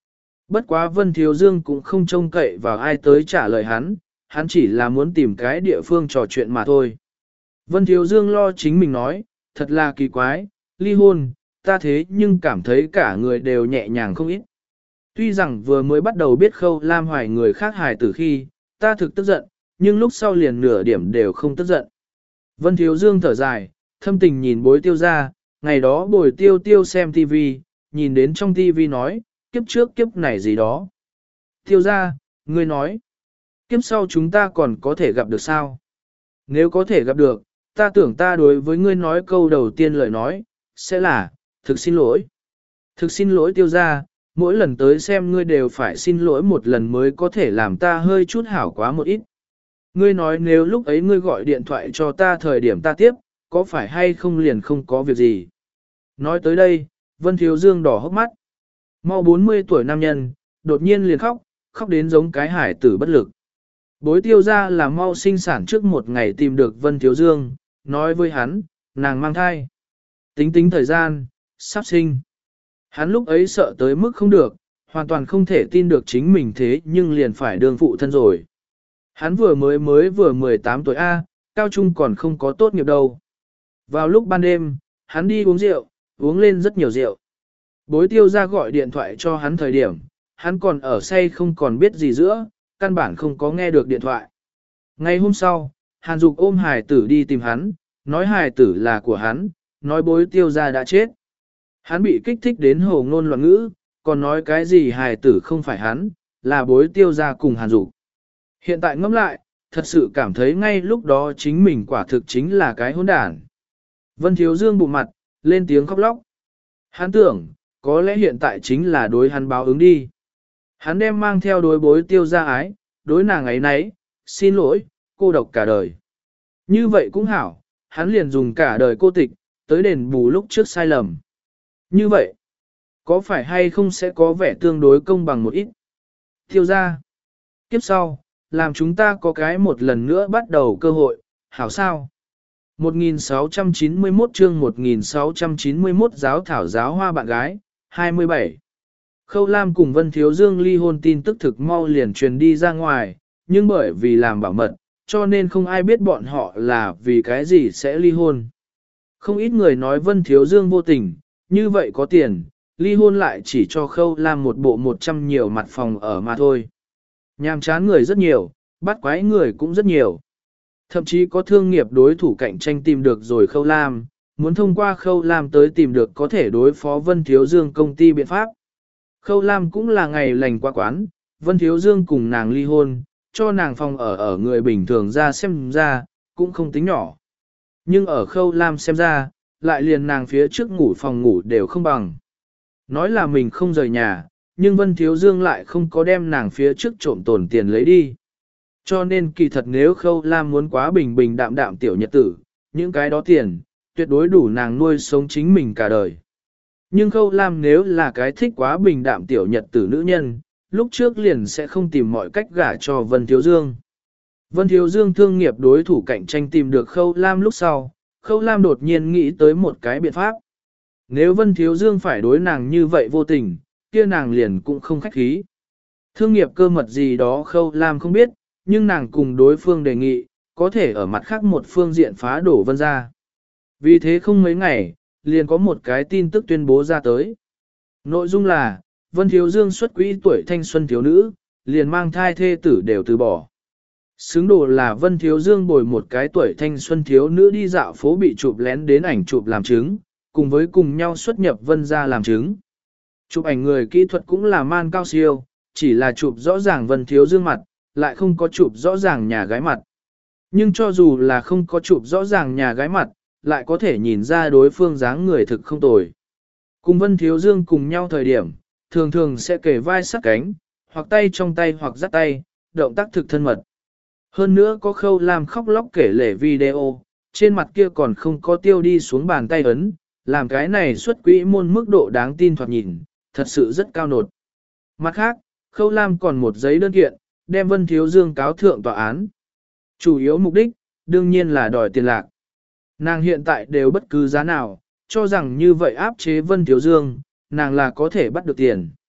Bất quá Vân Thiếu Dương cũng không trông cậy vào ai tới trả lời hắn, hắn chỉ là muốn tìm cái địa phương trò chuyện mà thôi. Vân Thiếu Dương lo chính mình nói, thật là kỳ quái, ly hôn, ta thế nhưng cảm thấy cả người đều nhẹ nhàng không ít. Tuy rằng vừa mới bắt đầu biết Khâu Lam hoài người khác hài từ khi, ta thực tức giận, nhưng lúc sau liền nửa điểm đều không tức giận. Vân Thiếu Dương thở dài, thâm tình nhìn bối tiêu ra, ngày đó bồi tiêu tiêu xem tivi, nhìn đến trong tivi nói, kiếp trước kiếp này gì đó. Tiêu ra, ngươi nói, kiếp sau chúng ta còn có thể gặp được sao? Nếu có thể gặp được, ta tưởng ta đối với ngươi nói câu đầu tiên lời nói, sẽ là, thực xin lỗi. Thực xin lỗi tiêu ra, mỗi lần tới xem ngươi đều phải xin lỗi một lần mới có thể làm ta hơi chút hảo quá một ít. Ngươi nói nếu lúc ấy ngươi gọi điện thoại cho ta thời điểm ta tiếp, có phải hay không liền không có việc gì. Nói tới đây, Vân Thiếu Dương đỏ hốc mắt. Mau bốn mươi tuổi nam nhân, đột nhiên liền khóc, khóc đến giống cái hải tử bất lực. Bối tiêu ra là mau sinh sản trước một ngày tìm được Vân Thiếu Dương, nói với hắn, nàng mang thai. Tính tính thời gian, sắp sinh. Hắn lúc ấy sợ tới mức không được, hoàn toàn không thể tin được chính mình thế nhưng liền phải đương phụ thân rồi. Hắn vừa mới mới vừa mười tám tuổi A, cao trung còn không có tốt nghiệp đâu. Vào lúc ban đêm, hắn đi uống rượu, uống lên rất nhiều rượu. Bối tiêu ra gọi điện thoại cho hắn thời điểm, hắn còn ở say không còn biết gì giữa, căn bản không có nghe được điện thoại. Ngày hôm sau, Hàn Dục ôm hài tử đi tìm hắn, nói hài tử là của hắn, nói bối tiêu ra đã chết. Hắn bị kích thích đến hồ ngôn loạn ngữ, còn nói cái gì hài tử không phải hắn, là bối tiêu ra cùng Hàn Dục. Hiện tại ngẫm lại, thật sự cảm thấy ngay lúc đó chính mình quả thực chính là cái hỗn đản. Vân Thiếu Dương bụng mặt, lên tiếng khóc lóc. Hắn tưởng, có lẽ hiện tại chính là đối hắn báo ứng đi. Hắn đem mang theo đối bối tiêu ra ái, đối nàng ấy nấy, xin lỗi, cô độc cả đời. Như vậy cũng hảo, hắn liền dùng cả đời cô tịch, tới đền bù lúc trước sai lầm. Như vậy, có phải hay không sẽ có vẻ tương đối công bằng một ít? Tiêu ra, kiếp sau, làm chúng ta có cái một lần nữa bắt đầu cơ hội, hảo sao? một nghìn sáu trăm chín mươi mốt chương một nghìn sáu trăm chín mươi mốt giáo thảo giáo hoa bạn gái, hai mươi bảy. Khâu Lam cùng Vân Thiếu Dương ly hôn tin tức thực mau liền truyền đi ra ngoài, nhưng bởi vì làm bảo mật, cho nên không ai biết bọn họ là vì cái gì sẽ ly hôn. Không ít người nói Vân Thiếu Dương vô tình, như vậy có tiền, ly hôn lại chỉ cho Khâu Lam một bộ một trăm nhiều mặt phòng ở mà thôi. Nhàm chán người rất nhiều, bắt quái người cũng rất nhiều. Thậm chí có thương nghiệp đối thủ cạnh tranh tìm được rồi Khâu Lam, muốn thông qua Khâu Lam tới tìm được có thể đối phó Vân Thiếu Dương công ty biện pháp. Khâu Lam cũng là ngày lành qua quán, Vân Thiếu Dương cùng nàng ly hôn, cho nàng phòng ở ở người bình thường ra xem ra, cũng không tính nhỏ. Nhưng ở Khâu Lam xem ra, lại liền nàng phía trước ngủ phòng ngủ đều không bằng. Nói là mình không rời nhà, nhưng Vân Thiếu Dương lại không có đem nàng phía trước trộm tồn tiền lấy đi. Cho nên kỳ thật nếu Khâu Lam muốn quá bình bình đạm đạm tiểu nhật tử, những cái đó tiền, tuyệt đối đủ nàng nuôi sống chính mình cả đời. Nhưng Khâu Lam nếu là cái thích quá bình đạm tiểu nhật tử nữ nhân, lúc trước liền sẽ không tìm mọi cách gả cho Vân Thiếu Dương. Vân Thiếu Dương thương nghiệp đối thủ cạnh tranh tìm được Khâu Lam lúc sau, Khâu Lam đột nhiên nghĩ tới một cái biện pháp. Nếu Vân Thiếu Dương phải đối nàng như vậy vô tình, kia nàng liền cũng không khách khí. Thương nghiệp cơ mật gì đó Khâu Lam không biết, nhưng nàng cùng đối phương đề nghị, có thể ở mặt khác một phương diện phá đổ Vân ra. Vì thế không mấy ngày, liền có một cái tin tức tuyên bố ra tới. Nội dung là, Vân Thiếu Dương xuất quỹ tuổi thanh xuân thiếu nữ, liền mang thai thê tử đều từ bỏ. Xứng đồ là Vân Thiếu Dương bồi một cái tuổi thanh xuân thiếu nữ đi dạo phố bị chụp lén đến ảnh chụp làm chứng, cùng với cùng nhau xuất nhập Vân ra làm chứng. Chụp ảnh người kỹ thuật cũng là man cao siêu, chỉ là chụp rõ ràng Vân Thiếu Dương mặt, lại không có chụp rõ ràng nhà gái mặt. Nhưng cho dù là không có chụp rõ ràng nhà gái mặt, lại có thể nhìn ra đối phương dáng người thực không tồi. Cùng Vân Thiếu Dương cùng nhau thời điểm, thường thường sẽ kề vai sát cánh, hoặc tay trong tay hoặc dắt tay, động tác thực thân mật. Hơn nữa có Khâu Lam khóc lóc kể lể video, trên mặt kia còn không có tiêu đi xuống bàn tay ấn, làm cái này xuất quỹ môn mức độ đáng tin thoạt nhìn, thật sự rất cao nột. Mặt khác, Khâu Lam còn một giấy đơn kiện, đem Vân Thiếu Dương cáo thượng tòa án. Chủ yếu mục đích, đương nhiên là đòi tiền lạc. Nàng hiện tại đều bất cứ giá nào, cho rằng như vậy áp chế Vân Thiếu Dương, nàng là có thể bắt được tiền.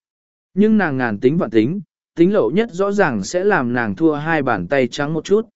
Nhưng nàng ngàn tính vạn tính, tính lậu nhất rõ ràng sẽ làm nàng thua hai bàn tay trắng một chút.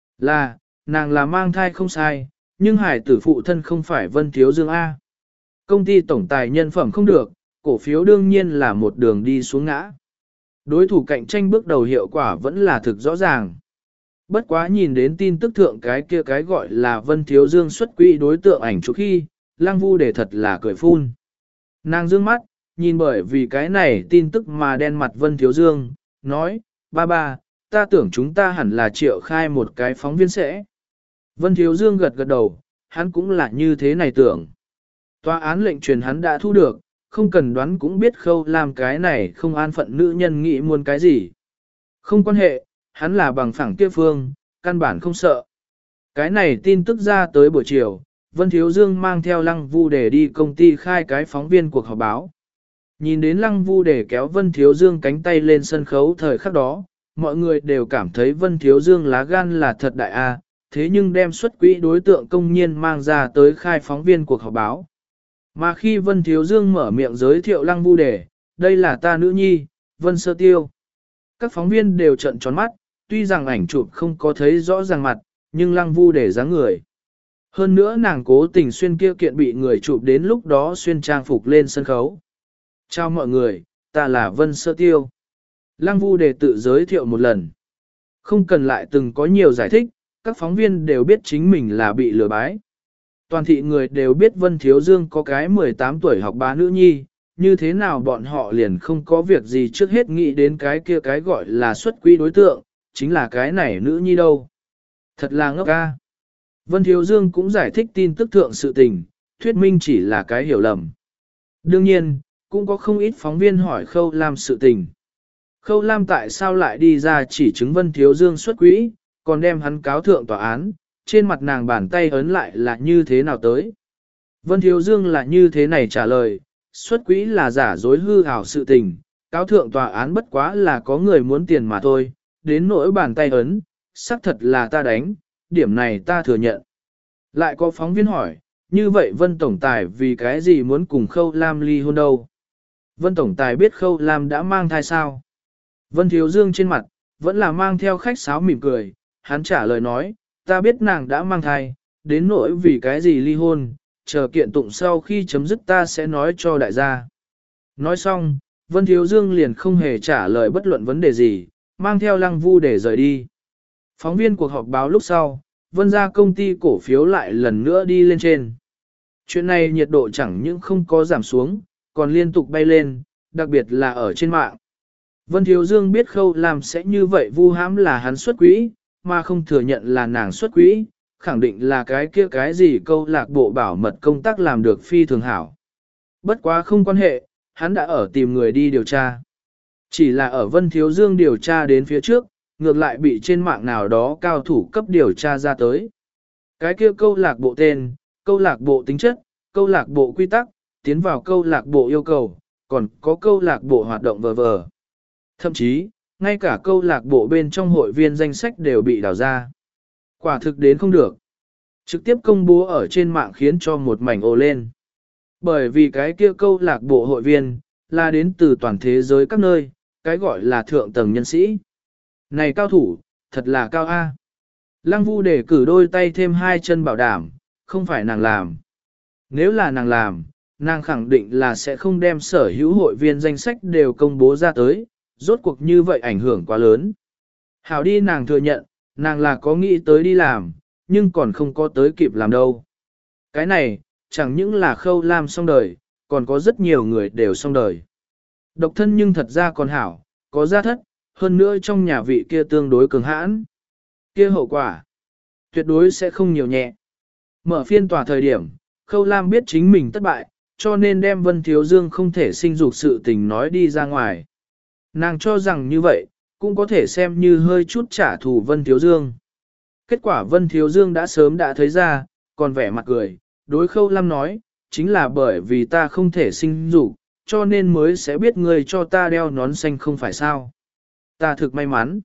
Là, nàng là mang thai không sai, nhưng hải tử phụ thân không phải Vân Thiếu Dương A. Công ty tổng tài nhân phẩm không được, cổ phiếu đương nhiên là một đường đi xuống ngã. Đối thủ cạnh tranh bước đầu hiệu quả vẫn là thực rõ ràng. Bất quá nhìn đến tin tức thượng cái kia cái gọi là Vân Thiếu Dương xuất quỹ đối tượng ảnh chụp khi, Lăng Vu để thật là cười phun. Nàng dương mắt, nhìn bởi vì cái này tin tức mà đen mặt Vân Thiếu Dương, nói, ba ba, ta tưởng chúng ta hẳn là triệu khai một cái phóng viên sẽ. Vân Thiếu Dương gật gật đầu, hắn cũng là như thế này tưởng. Tòa án lệnh truyền hắn đã thu được, không cần đoán cũng biết Khâu Lam cái này không an phận nữ nhân nghĩ muốn cái gì. Không quan hệ, hắn là bằng phẳng kia phương, căn bản không sợ. Cái này tin tức ra tới buổi chiều, Vân Thiếu Dương mang theo Lăng Vu để đi công ty khai cái phóng viên cuộc họp báo. Nhìn đến Lăng Vu để kéo Vân Thiếu Dương cánh tay lên sân khấu thời khắc đó, mọi người đều cảm thấy Vân Thiếu Dương lá gan là thật đại a, thế nhưng đem xuất quỹ đối tượng công nhiên mang ra tới khai phóng viên cuộc họp báo. Mà khi Vân Thiếu Dương mở miệng giới thiệu Lăng Vu để, đây là ta nữ nhi, Vân Sơ Tiêu. Các phóng viên đều trợn tròn mắt, tuy rằng ảnh chụp không có thấy rõ ràng mặt, nhưng Lăng Vu để dáng người. Hơn nữa nàng cố tình xuyên kia kiện bị người chụp đến lúc đó xuyên trang phục lên sân khấu. Chào mọi người, ta là Vân Sơ Tiêu. Lăng Vu để tự giới thiệu một lần. Không cần lại từng có nhiều giải thích, các phóng viên đều biết chính mình là bị lừa bái. Toàn thị người đều biết Vân Thiếu Dương có cái mười tám tuổi học bá nữ nhi, như thế nào bọn họ liền không có việc gì trước hết nghĩ đến cái kia cái gọi là xuất quỹ đối tượng, chính là cái này nữ nhi đâu. Thật là ngốc ca. Vân Thiếu Dương cũng giải thích tin tức thượng sự tình, thuyết minh chỉ là cái hiểu lầm. Đương nhiên, cũng có không ít phóng viên hỏi Khâu Lam sự tình. Khâu Lam tại sao lại đi ra chỉ chứng Vân Thiếu Dương xuất quỹ, còn đem hắn cáo thượng tòa án, trên mặt nàng bàn tay ấn lại là như thế nào tới. Vân Thiếu Dương là như thế này trả lời, xuất quỹ là giả dối hư ảo sự tình, cáo thượng tòa án bất quá là có người muốn tiền mà thôi, đến nỗi bàn tay ấn, xác thật là ta đánh, điểm này ta thừa nhận. Lại có phóng viên hỏi, như vậy Vân Tổng Tài vì cái gì muốn cùng Khâu Lam ly hôn đâu? Vân Tổng Tài biết Khâu Lam đã mang thai sao? Vân Thiếu Dương trên mặt, vẫn là mang theo khách sáo mỉm cười, hắn trả lời nói, ta biết nàng đã mang thai, đến nỗi vì cái gì ly hôn, chờ kiện tụng sau khi chấm dứt ta sẽ nói cho đại gia. Nói xong, Vân Thiếu Dương liền không hề trả lời bất luận vấn đề gì, mang theo Lăng Vu để rời đi. Phóng viên cuộc họp báo lúc sau, Vân gia công ty cổ phiếu lại lần nữa đi lên trên. Chuyện này nhiệt độ chẳng những không có giảm xuống, còn liên tục bay lên, đặc biệt là ở trên mạng. Vân Thiếu Dương biết Khâu Lam sẽ như vậy vu hãm là hắn xuất quỹ, mà không thừa nhận là nàng xuất quỹ, khẳng định là cái kia cái gì câu lạc bộ bảo mật công tác làm được phi thường hảo. Bất quá không quan hệ, hắn đã ở tìm người đi điều tra. Chỉ là ở Vân Thiếu Dương điều tra đến phía trước, ngược lại bị trên mạng nào đó cao thủ cấp điều tra ra tới. Cái kia câu lạc bộ tên, câu lạc bộ tính chất, câu lạc bộ quy tắc, tiến vào câu lạc bộ yêu cầu, còn có câu lạc bộ hoạt động vờ vờ. Thậm chí, ngay cả câu lạc bộ bên trong hội viên danh sách đều bị đào ra. Quả thực đến không được. Trực tiếp công bố ở trên mạng khiến cho một mảnh ồ lên. Bởi vì cái kia câu lạc bộ hội viên, là đến từ toàn thế giới các nơi, cái gọi là thượng tầng nhân sĩ. Này cao thủ, thật là cao A. Lăng Vu để cử đôi tay thêm hai chân bảo đảm, không phải nàng làm. Nếu là nàng làm, nàng khẳng định là sẽ không đem sở hữu hội viên danh sách đều công bố ra tới, rốt cuộc như vậy ảnh hưởng quá lớn. Hảo đi nàng thừa nhận, nàng là có nghĩ tới đi làm, nhưng còn không có tới kịp làm đâu. Cái này, chẳng những là Khâu Lam xong đời, còn có rất nhiều người đều xong đời. Độc thân nhưng thật ra còn hảo, có gia thất, hơn nữa trong nhà vị kia tương đối cường hãn. Kia hậu quả, tuyệt đối sẽ không nhiều nhẹ. Mở phiên tòa thời điểm, Khâu Lam biết chính mình thất bại, cho nên đem Vân Thiếu Dương không thể sinh dục sự tình nói đi ra ngoài. Nàng cho rằng như vậy, cũng có thể xem như hơi chút trả thù Vân Thiếu Dương. Kết quả Vân Thiếu Dương đã sớm đã thấy ra, còn vẻ mặt cười, đối Khâu Lam nói, chính là bởi vì ta không thể sinh dục, cho nên mới sẽ biết người cho ta đeo nón xanh không phải sao. Ta thực may mắn.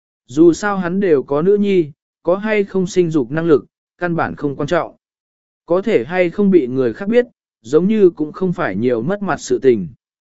Dù sao hắn đều có nữ nhi, có hay không sinh dục năng lực, căn bản không quan trọng. Có thể hay không bị người khác biết, giống như cũng không phải nhiều mất mặt sự tình.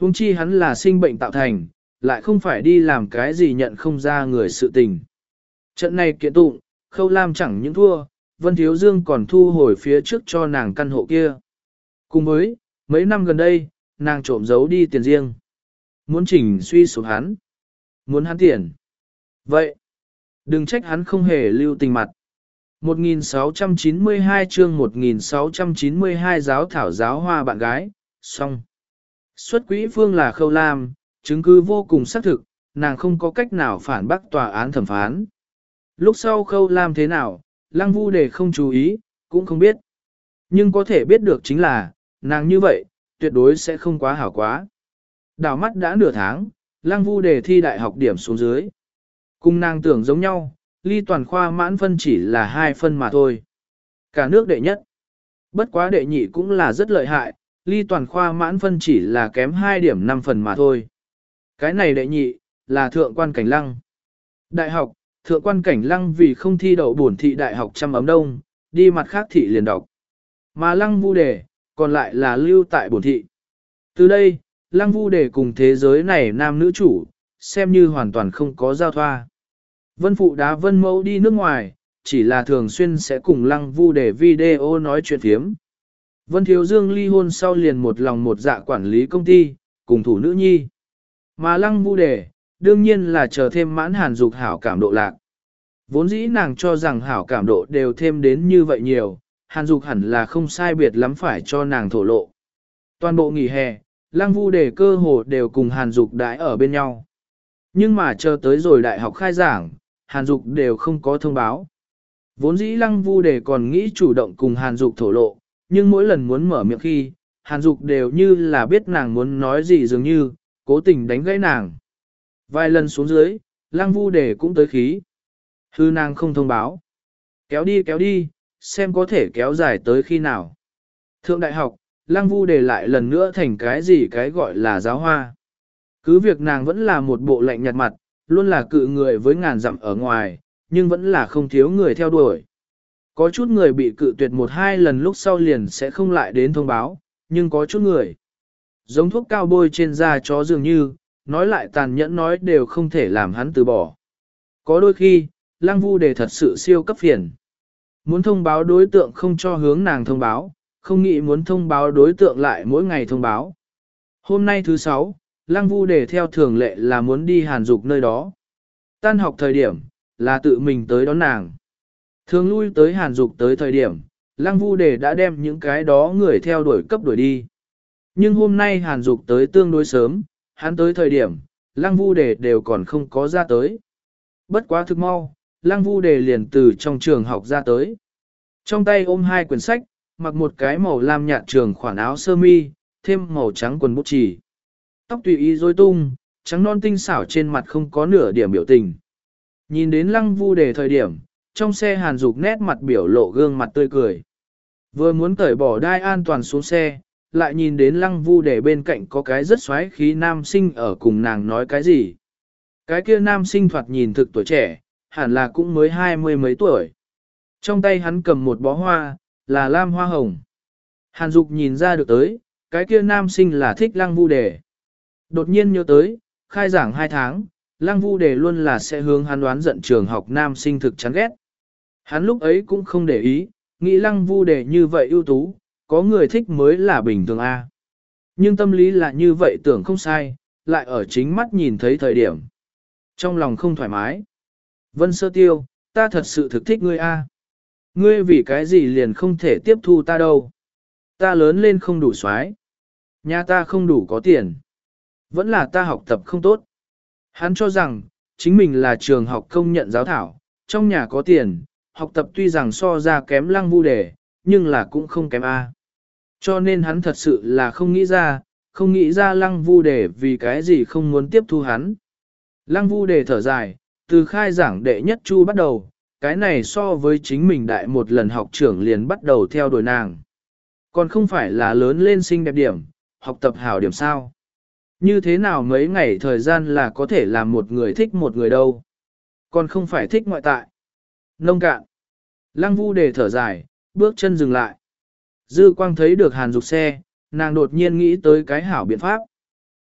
Huống chi hắn là sinh bệnh tạo thành, lại không phải đi làm cái gì nhận không ra người sự tình. Trận này kiện tụng, Khâu Lam chẳng những thua, Vân Thiếu Dương còn thu hồi phía trước cho nàng căn hộ kia. Cùng với, mấy năm gần đây, nàng trộm giấu đi tiền riêng. Muốn chỉnh suy sụp hắn. Muốn hắn tiền. Vậy, đừng trách hắn không hề lưu tình mặt. một nghìn sáu trăm chín mươi hai chương một nghìn sáu trăm chín mươi hai giáo thảo giáo hoa bạn gái, xong. Xuất quỹ phương là Khâu Lam, chứng cứ vô cùng xác thực, nàng không có cách nào phản bác tòa án thẩm phán. Lúc sau Khâu Lam thế nào, Lăng Vu Đề không chú ý, cũng không biết. Nhưng có thể biết được chính là, nàng như vậy, tuyệt đối sẽ không quá hảo quá. Đảo mắt đã nửa tháng, Lăng Vu Đề thi đại học điểm xuống dưới. Cùng nàng tưởng giống nhau, ly toàn khoa mãn phân chỉ là hai phân mà thôi. Cả nước đệ nhất. Bất quá đệ nhị cũng là rất lợi hại, ly toàn khoa mãn phân chỉ là kém hai điểm năm phần mà thôi. Cái này đệ nhị, là thượng quan cảnh lăng. Đại học, thượng quan cảnh lăng vì không thi đậu bổn thị đại học trăm ấm đông, đi mặt khác thị liền đọc. Mà Lăng Vu Đề, còn lại là lưu tại bổn thị. Từ đây, Lăng Vu Đề cùng thế giới này nam nữ chủ, xem như hoàn toàn không có giao thoa. Vân Phụ đá Vân Mẫu đi nước ngoài, chỉ là thường xuyên sẽ cùng Lăng Vu Đề video nói chuyện phiếm. Vân Thiếu Dương ly hôn sau liền một lòng một dạ quản lý công ty, cùng thủ nữ nhi. Mà Lăng Vu Đề, đương nhiên là chờ thêm mãn hàn dục hảo cảm độ lạc. Vốn dĩ nàng cho rằng hảo cảm độ đều thêm đến như vậy nhiều, hàn dục hẳn là không sai biệt lắm phải cho nàng thổ lộ. Toàn bộ nghỉ hè, Lăng Vu Đề cơ hồ đều cùng hàn dục đãi ở bên nhau. Nhưng mà chờ tới rồi đại học khai giảng, hàn dục đều không có thông báo. Vốn dĩ Lăng Vu Đề còn nghĩ chủ động cùng hàn dục thổ lộ, nhưng mỗi lần muốn mở miệng khi, hàn dục đều như là biết nàng muốn nói gì dường như, cố tình đánh gãy nàng. Vài lần xuống dưới, Lăng Vu Đề cũng tới khí. Hư nàng không thông báo. Kéo đi kéo đi, xem có thể kéo dài tới khi nào. Thượng đại học, Lăng Vu Đề lại lần nữa thành cái gì cái gọi là giáo hoa. Cứ việc nàng vẫn là một bộ lạnh nhạt mặt, luôn là cự người với ngàn dặm ở ngoài, nhưng vẫn là không thiếu người theo đuổi. Có chút người bị cự tuyệt một hai lần lúc sau liền sẽ không lại đến thông báo, nhưng có chút người, giống thuốc cao bôi trên da chó dường như, nói lại tàn nhẫn nói đều không thể làm hắn từ bỏ. Có đôi khi, Lăng Vu Đề thật sự siêu cấp phiền. Muốn thông báo đối tượng không cho hướng nàng thông báo, không nghĩ muốn thông báo đối tượng lại mỗi ngày thông báo. Hôm nay thứ sáu, Lăng Vu Đề theo thường lệ là muốn đi hàn dục nơi đó. Tan học thời điểm, là tự mình tới đón nàng. Thường lui tới hàn dục tới thời điểm, Lăng Vu Đề đã đem những cái đó người theo đuổi cấp đuổi đi. Nhưng hôm nay hàn dục tới tương đối sớm, hắn tới thời điểm, Lăng Vu Đề đều còn không có ra tới. Bất quá thực mau, Lăng Vu Đề liền từ trong trường học ra tới. Trong tay ôm hai quyển sách, mặc một cái màu lam nhạt trường khoản áo sơ mi, thêm màu trắng quần bút chì. Tóc tùy ý rối tung, trắng non tinh xảo trên mặt không có nửa điểm biểu tình. Nhìn đến Lăng Vu Đề thời điểm, trong xe hàn dục nét mặt biểu lộ gương mặt tươi cười. Vừa muốn cởi bỏ đai an toàn xuống xe, lại nhìn đến Lăng Vu Đề bên cạnh có cái rất xoáy khí nam sinh ở cùng nàng nói cái gì. Cái kia nam sinh thoạt nhìn thực tuổi trẻ, hẳn là cũng mới hai mươi mấy tuổi. Trong tay hắn cầm một bó hoa, là lam hoa hồng. Hàn Dục nhìn ra được tới, cái kia nam sinh là thích Lăng Vu Đề. Đột nhiên nhớ tới, khai giảng hai tháng, Lăng Vu Đề luôn là sẽ hướng hắn đoán giận trường học nam sinh thực chán ghét. Hắn lúc ấy cũng không để ý, nghĩ Lăng Vu Đề như vậy ưu tú, có người thích mới là bình thường a. Nhưng tâm lý là như vậy tưởng không sai, lại ở chính mắt nhìn thấy thời điểm. Trong lòng không thoải mái. Vân Sơ Tiêu, ta thật sự thực thích ngươi a. Ngươi vì cái gì liền không thể tiếp thu ta đâu. Ta lớn lên không đủ xoái. Nhà ta không đủ có tiền. Vẫn là ta học tập không tốt. Hắn cho rằng, chính mình là trường học công nhận giáo thảo, trong nhà có tiền, học tập tuy rằng so ra kém Lăng Vu Đề, nhưng là cũng không kém A. Cho nên hắn thật sự là không nghĩ ra, không nghĩ ra Lăng Vu Đề vì cái gì không muốn tiếp thu hắn. Lăng Vu Đề thở dài, từ khai giảng đệ nhất chu bắt đầu, cái này so với chính mình đại một lần học trưởng liền bắt đầu theo đuổi nàng. Còn không phải là lớn lên xinh đẹp điểm, học tập hảo điểm sao. Như thế nào mấy ngày thời gian là có thể làm một người thích một người đâu. Còn không phải thích ngoại tại. Nông cạn. Lăng Vu Đề thở dài, bước chân dừng lại. Dư quang thấy được hàn dục xe, nàng đột nhiên nghĩ tới cái hảo biện pháp.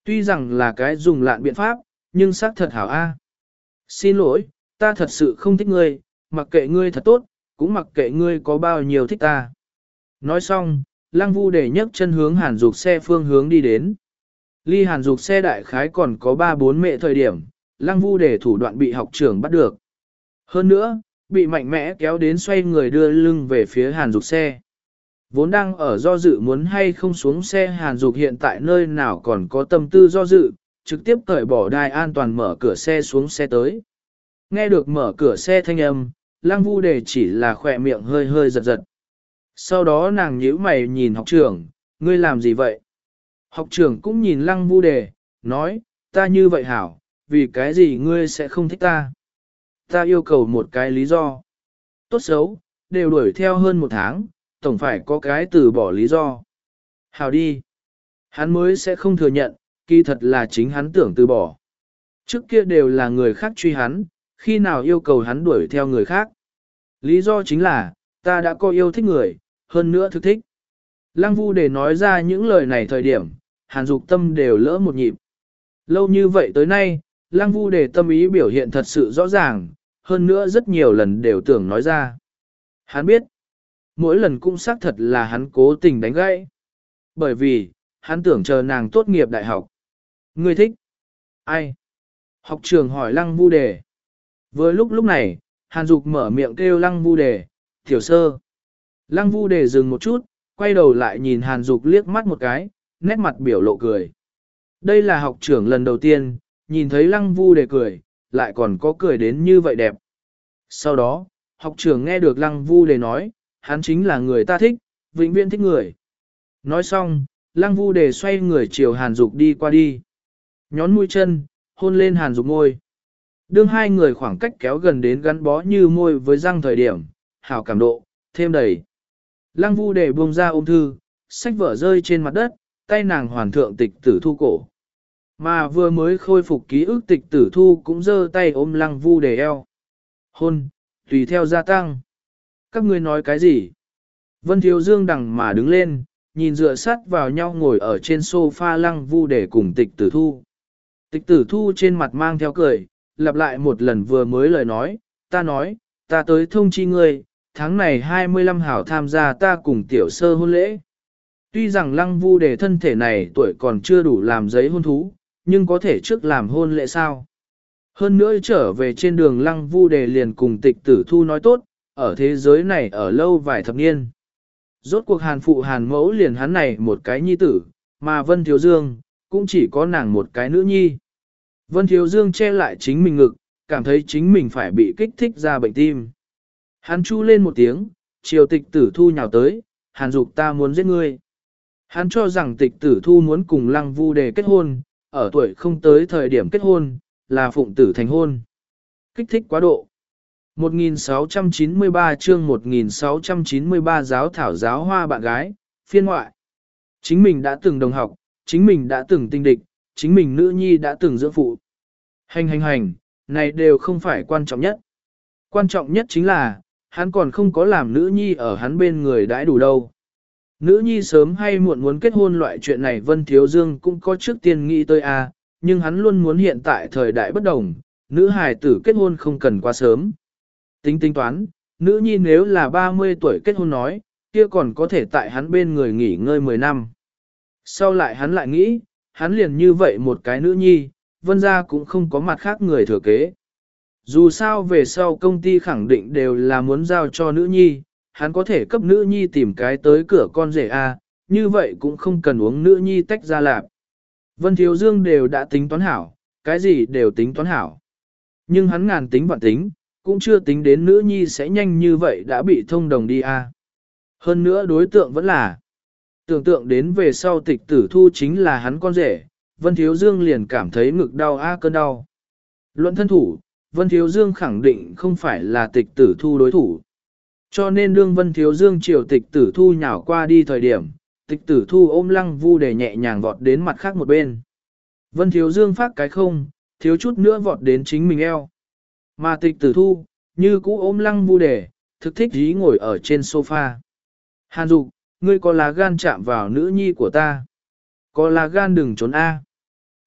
Tuy rằng là cái dùng lạn biện pháp, nhưng xác thật hảo a. Xin lỗi, ta thật sự không thích ngươi, mặc kệ ngươi thật tốt, cũng mặc kệ ngươi có bao nhiêu thích ta. Nói xong, Lăng Vu để nhấc chân hướng Hàn Dục xe phương hướng đi đến. Ly Hàn Dục xe đại khái còn có ba bốn mệ thời điểm, Lăng Vu để thủ đoạn bị học trưởng bắt được. Hơn nữa, bị mạnh mẽ kéo đến xoay người đưa lưng về phía Hàn Dục xe. Vốn đang ở do dự muốn hay không xuống xe Hàn Dục hiện tại nơi nào còn có tâm tư do dự, trực tiếp cởi bỏ đai an toàn mở cửa xe xuống xe tới. Nghe được mở cửa xe thanh âm, Lăng Vu Đề chỉ là khỏe miệng hơi hơi giật giật. Sau đó nàng nhíu mày nhìn học trưởng, ngươi làm gì vậy? Học trưởng cũng nhìn Lăng Vu Đề, nói, ta như vậy hảo, vì cái gì ngươi sẽ không thích ta? Ta yêu cầu một cái lý do. Tốt xấu, đều đuổi theo hơn một tháng, tổng phải có cái từ bỏ lý do. Hảo đi. Hắn mới sẽ không thừa nhận, kỳ thật là chính hắn tưởng từ bỏ. Trước kia đều là người khác truy hắn, khi nào yêu cầu hắn đuổi theo người khác. Lý do chính là, ta đã có yêu thích người, hơn nữa thực thích. Lăng Vu để nói ra những lời này thời điểm, Hàn Dục tâm đều lỡ một nhịp. Lâu như vậy tới nay, Lăng Vu để tâm ý biểu hiện thật sự rõ ràng, hơn nữa rất nhiều lần đều tưởng nói ra. Hắn biết, mỗi lần cũng xác thật là hắn cố tình đánh gãy. Bởi vì, hắn tưởng chờ nàng tốt nghiệp đại học. Ngươi thích? Ai? Học trường hỏi Lăng Vu Đề. Vừa lúc lúc này, Hàn Dục mở miệng kêu Lăng Vu Đề, tiểu sơ. Lăng Vu Đề dừng một chút, quay đầu lại nhìn Hàn Dục liếc mắt một cái, nét mặt biểu lộ cười. Đây là học trưởng lần đầu tiên, nhìn thấy Lăng Vu Đề cười, lại còn có cười đến như vậy đẹp. Sau đó, học trưởng nghe được Lăng Vu Đề nói, hắn chính là người ta thích, vĩnh viễn thích người. Nói xong, Lăng Vu Đề xoay người chiều Hàn Dục đi qua đi. Nhón mũi chân, hôn lên Hàn Dục môi. Đương hai người khoảng cách kéo gần đến gắn bó như môi với răng thời điểm, hảo cảm độ, thêm đầy. Lăng Vu Đề buông ra ôm thư, sách vở rơi trên mặt đất, tay nàng hoàn thượng tịch tử thu cổ. Mà vừa mới khôi phục ký ức tịch tử thu cũng giơ tay ôm Lăng Vu Đề eo. Hôn, tùy theo gia tăng. Các ngươi nói cái gì? Vân Thiếu Dương đằng mà đứng lên, nhìn dựa sát vào nhau ngồi ở trên sofa Lăng Vu Đề cùng tịch tử thu. Tịch tử thu trên mặt mang theo cười, lặp lại một lần vừa mới lời nói, ta nói, ta tới thông chi ngươi, tháng này hai mươi lăm hảo tham gia ta cùng tiểu sơ hôn lễ. Tuy rằng Lăng Vu Đề thân thể này tuổi còn chưa đủ làm giấy hôn thú, nhưng có thể trước làm hôn lễ sao? Hơn nữa trở về trên đường Lăng Vu Đề liền cùng tịch tử thu nói tốt, ở thế giới này ở lâu vài thập niên. Rốt cuộc Hàn phụ Hàn mẫu liền hắn này một cái nhi tử, mà Vân Thiếu Dương, cũng chỉ có nàng một cái nữ nhi. Vân Thiếu Dương che lại chính mình ngực, cảm thấy chính mình phải bị kích thích ra bệnh tim. Hắn chu lên một tiếng, chiều tịch tử thu nhào tới, Hàn Dục ta muốn giết ngươi. Hắn cho rằng tịch tử thu muốn cùng Lăng Vu Đề kết hôn, ở tuổi không tới thời điểm kết hôn, là phụng tử thành hôn. Kích thích quá độ. một nghìn sáu trăm chín mươi ba chương một nghìn sáu trăm chín mươi ba giáo thảo giáo hoa bạn gái, phiên ngoại. Chính mình đã từng đồng học, chính mình đã từng tinh địch, chính mình nữ nhi đã từng dưỡng phụ. Hành hành hành, này đều không phải quan trọng nhất. Quan trọng nhất chính là, hắn còn không có làm nữ nhi ở hắn bên người đãi đủ đâu. Nữ nhi sớm hay muộn muốn kết hôn loại chuyện này Vân Thiếu Dương cũng có trước tiên nghĩ tới a, à, nhưng hắn luôn muốn hiện tại thời đại bất đồng, nữ hài tử kết hôn không cần quá sớm. Tính tính toán, nữ nhi nếu là ba mươi tuổi kết hôn nói, kia còn có thể tại hắn bên người nghỉ ngơi mười năm. Sau lại hắn lại nghĩ, hắn liền như vậy một cái nữ nhi, Vân gia cũng không có mặt khác người thừa kế. Dù sao về sau công ty khẳng định đều là muốn giao cho nữ nhi, hắn có thể cấp nữ nhi tìm cái tới cửa con rể A, như vậy cũng không cần uống nữ nhi tách ra lạp. Vân Thiếu Dương đều đã tính toán hảo, cái gì đều tính toán hảo. Nhưng hắn ngàn tính vạn tính, cũng chưa tính đến nữ nhi sẽ nhanh như vậy đã bị thông đồng đi A. Hơn nữa đối tượng vẫn là, tưởng tượng đến về sau tịch tử thu chính là hắn con rể, Vân Thiếu Dương liền cảm thấy ngực đau A cơn đau. Luận thân thủ, Vân Thiếu Dương khẳng định không phải là tịch tử thu đối thủ. Cho nên đương Vân Thiếu Dương chiều tịch tử thu nhào qua đi thời điểm, tịch tử thu ôm Lăng Vu để nhẹ nhàng vọt đến mặt khác một bên. Vân Thiếu Dương phát cái không, thiếu chút nữa vọt đến chính mình eo. Mà tịch tử thu, như cũ ôm Lăng Vu để, thực thích dí ngồi ở trên sofa. Hàn Dục, ngươi có lá gan chạm vào nữ nhi của ta. Có lá gan đừng trốn A.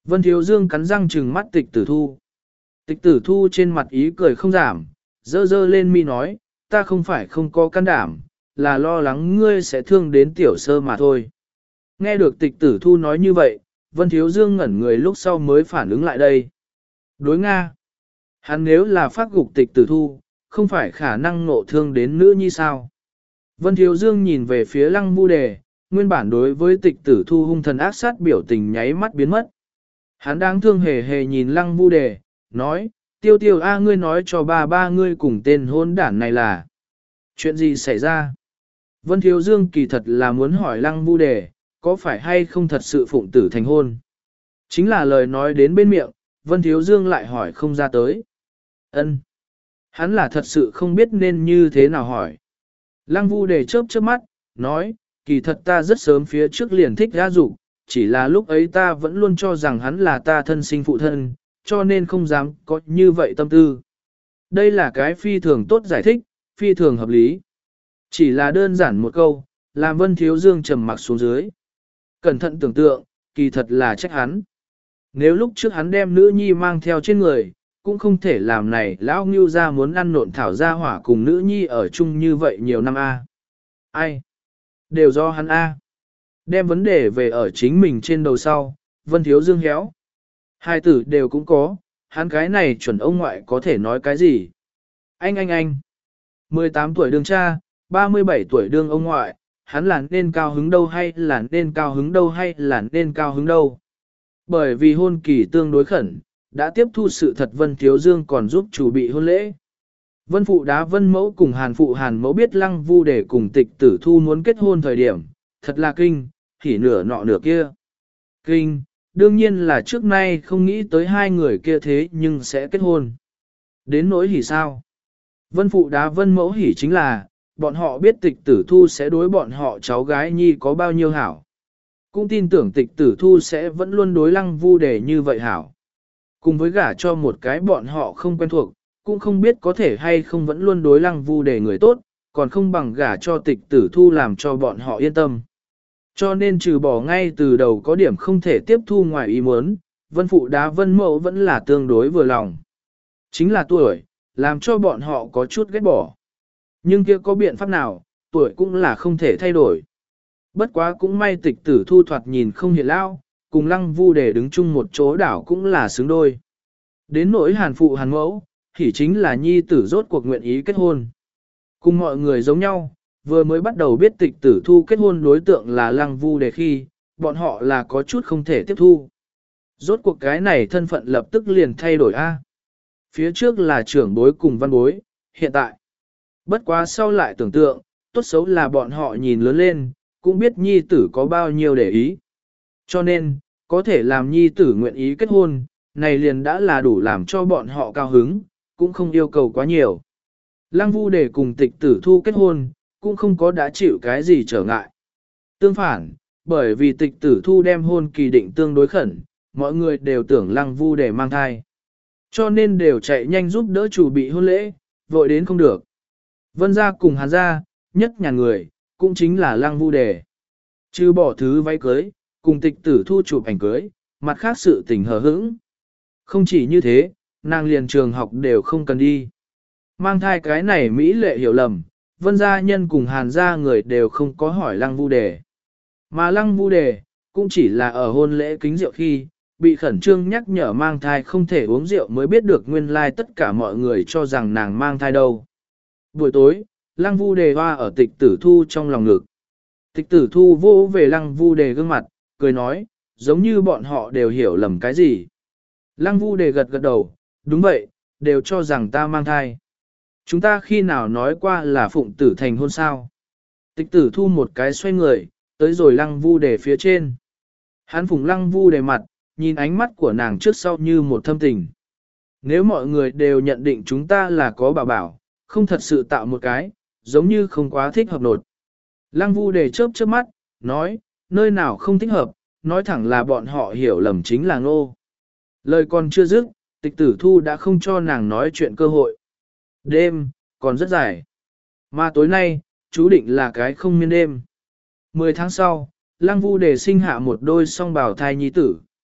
Vân Thiếu Dương cắn răng trừng mắt tịch tử thu. Tịch tử thu trên mặt ý cười không giảm, dơ dơ lên mi nói, ta không phải không có can đảm, là lo lắng ngươi sẽ thương đến tiểu sơ mà thôi. Nghe được tịch tử thu nói như vậy, Vân Thiếu Dương ngẩn người lúc sau mới phản ứng lại đây. Đối Nga. Hắn nếu là phát gục tịch tử thu, không phải khả năng nộ thương đến nữ nhi sao. Vân Thiếu Dương nhìn về phía Lăng Vu Đề, nguyên bản đối với tịch tử thu hung thần ác sát biểu tình nháy mắt biến mất. Hắn đáng thương hề hề nhìn Lăng Vu Đề, nói, tiêu tiêu a ngươi nói cho ba ba ngươi cùng tên hôn đản này là. Chuyện gì xảy ra? Vân Thiếu Dương kỳ thật là muốn hỏi Lăng Vu Đề, có phải hay không thật sự phụng tử thành hôn? Chính là lời nói đến bên miệng, Vân Thiếu Dương lại hỏi không ra tới. Ân, hắn là thật sự không biết nên như thế nào hỏi. Lăng Vu Đề chớp chớp mắt, nói, kỳ thật ta rất sớm phía trước liền thích gia dục, chỉ là lúc ấy ta vẫn luôn cho rằng hắn là ta thân sinh phụ thân, cho nên không dám có như vậy tâm tư. Đây là cái phi thường tốt giải thích, phi thường hợp lý. Chỉ là đơn giản một câu, làm Vân Thiếu Dương trầm mặc xuống dưới. Cẩn thận tưởng tượng, kỳ thật là trách hắn. Nếu lúc trước hắn đem nữ nhi mang theo trên người, cũng không thể làm này lão ngưu ra muốn ăn nộn thảo ra hỏa cùng nữ nhi ở chung như vậy nhiều năm a. Ai? Đều do hắn a. Đem vấn đề về ở chính mình trên đầu sau, Vân Thiếu Dương héo. Hai tử đều cũng có, hắn cái này chuẩn ông ngoại có thể nói cái gì? Anh anh anh. mười tám tuổi đương cha, ba mươi bảy tuổi đương ông ngoại, hắn là nên cao hứng đâu hay là nên cao hứng đâu hay là nên cao hứng đâu. Bởi vì hôn kỳ tương đối khẩn, đã tiếp thu sự thật Vân Thiếu Dương còn giúp chủ bị hôn lễ. Vân Phụ Đá Vân Mẫu cùng Hàn Phụ Hàn Mẫu biết Lăng Vu để cùng tịch tử thu muốn kết hôn thời điểm, thật là kinh, thì nửa nọ nửa kia. Kinh, đương nhiên là trước nay không nghĩ tới hai người kia thế nhưng sẽ kết hôn. Đến nỗi hỉ sao? Vân Phụ Đá Vân Mẫu hỉ chính là, bọn họ biết tịch tử thu sẽ đối bọn họ cháu gái nhi có bao nhiêu hảo. Cũng tin tưởng tịch tử thu sẽ vẫn luôn đối Lăng Vu để như vậy hảo. Cùng với gả cho một cái bọn họ không quen thuộc, cũng không biết có thể hay không vẫn luôn đối Lăng Vu để người tốt, còn không bằng gả cho tịch tử thu làm cho bọn họ yên tâm. Cho nên trừ bỏ ngay từ đầu có điểm không thể tiếp thu ngoài ý muốn, Vân Phụ Đá Vân Mẫu vẫn là tương đối vừa lòng. Chính là tuổi, làm cho bọn họ có chút ghét bỏ. Nhưng kia có biện pháp nào, tuổi cũng là không thể thay đổi. Bất quá cũng may tịch tử thu thoạt nhìn không hiện lao, cùng Lăng Vu để đứng chung một chỗ đảo cũng là xứng đôi. Đến nỗi Hàn Phụ Hàn Mẫu, thì chính là nhi tử rốt cuộc nguyện ý kết hôn. Cùng mọi người giống nhau, vừa mới bắt đầu biết tịch tử thu kết hôn đối tượng là Lăng Vu để khi, bọn họ là có chút không thể tiếp thu. Rốt cuộc cái này thân phận lập tức liền thay đổi A. Phía trước là trưởng bối cùng văn bối, hiện tại. Bất quá sau lại tưởng tượng, tốt xấu là bọn họ nhìn lớn lên, cũng biết nhi tử có bao nhiêu để ý. Cho nên, có thể làm nhi tử nguyện ý kết hôn, này liền đã là đủ làm cho bọn họ cao hứng, cũng không yêu cầu quá nhiều. Lăng Vu để cùng tịch tử thu kết hôn, cũng không có đã chịu cái gì trở ngại. Tương phản, bởi vì tịch tử thu đem hôn kỳ định tương đối khẩn, mọi người đều tưởng Lăng Vu để mang thai. Cho nên đều chạy nhanh giúp đỡ chủ bị hôn lễ, vội đến không được. Vân gia cùng Hàn gia, nhất nhà người, cũng chính là Lăng Vu đề. Chứ bỏ thứ váy cưới, cùng tịch tử thu chụp ảnh cưới, mặt khác sự tình hờ hững. Không chỉ như thế, nàng liền trường học đều không cần đi. Mang thai cái này Mỹ lệ hiểu lầm, Vân gia nhân cùng Hàn gia người đều không có hỏi Lăng Vu đề. Mà Lăng Vu đề, cũng chỉ là ở hôn lễ kính rượu khi, bị khẩn trương nhắc nhở mang thai không thể uống rượu mới biết được nguyên lai like tất cả mọi người cho rằng nàng mang thai đâu. Buổi tối, Lăng Vu đề hoa ở tịch tử thu trong lòng ngực. Tịch tử thu vô về Lăng Vu đề gương mặt, cười nói, giống như bọn họ đều hiểu lầm cái gì. Lăng Vu đề gật gật đầu, đúng vậy, đều cho rằng ta mang thai. Chúng ta khi nào nói qua là phụng tử thành hôn sao? Tịch tử thu một cái xoay người, tới rồi Lăng Vu đề phía trên. Hắn phụng Lăng Vu đề mặt, nhìn ánh mắt của nàng trước sau như một thâm tình. Nếu mọi người đều nhận định chúng ta là có bảo bảo, không thật sự tạo một cái, giống như không quá thích hợp nột. Lăng Vu đề chớp chớp mắt, nói, nơi nào không thích hợp, nói thẳng là bọn họ hiểu lầm chính là ngô. Lời còn chưa dứt, tịch tử thu đã không cho nàng nói chuyện cơ hội. Đêm, còn rất dài. Mà tối nay, chú định là cái không miên đêm. Mười tháng sau, Lăng Vu đề sinh hạ một đôi song bào thai nhi tử.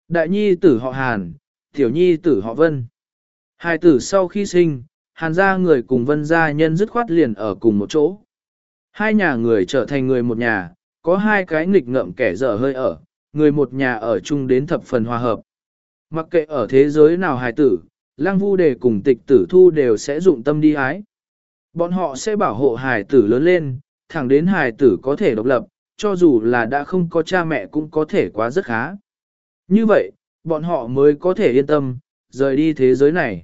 Đại nhi tử họ Hàn, tiểu nhi tử họ Vân. Hai tử sau khi sinh, Hàn gia người cùng Vân gia nhân dứt khoát liền ở cùng một chỗ. Hai nhà người trở thành người một nhà, có hai cái nghịch ngợm kẻ dở hơi ở, người một nhà ở chung đến thập phần hòa hợp. Mặc kệ ở thế giới nào hài tử, Lăng Vu Đề cùng Tịch Tử Thu đều sẽ dụng tâm đi ái. Bọn họ sẽ bảo hộ hài tử lớn lên, thẳng đến hài tử có thể độc lập, cho dù là đã không có cha mẹ cũng có thể quá rất khá. Như vậy, bọn họ mới có thể yên tâm, rời đi thế giới này.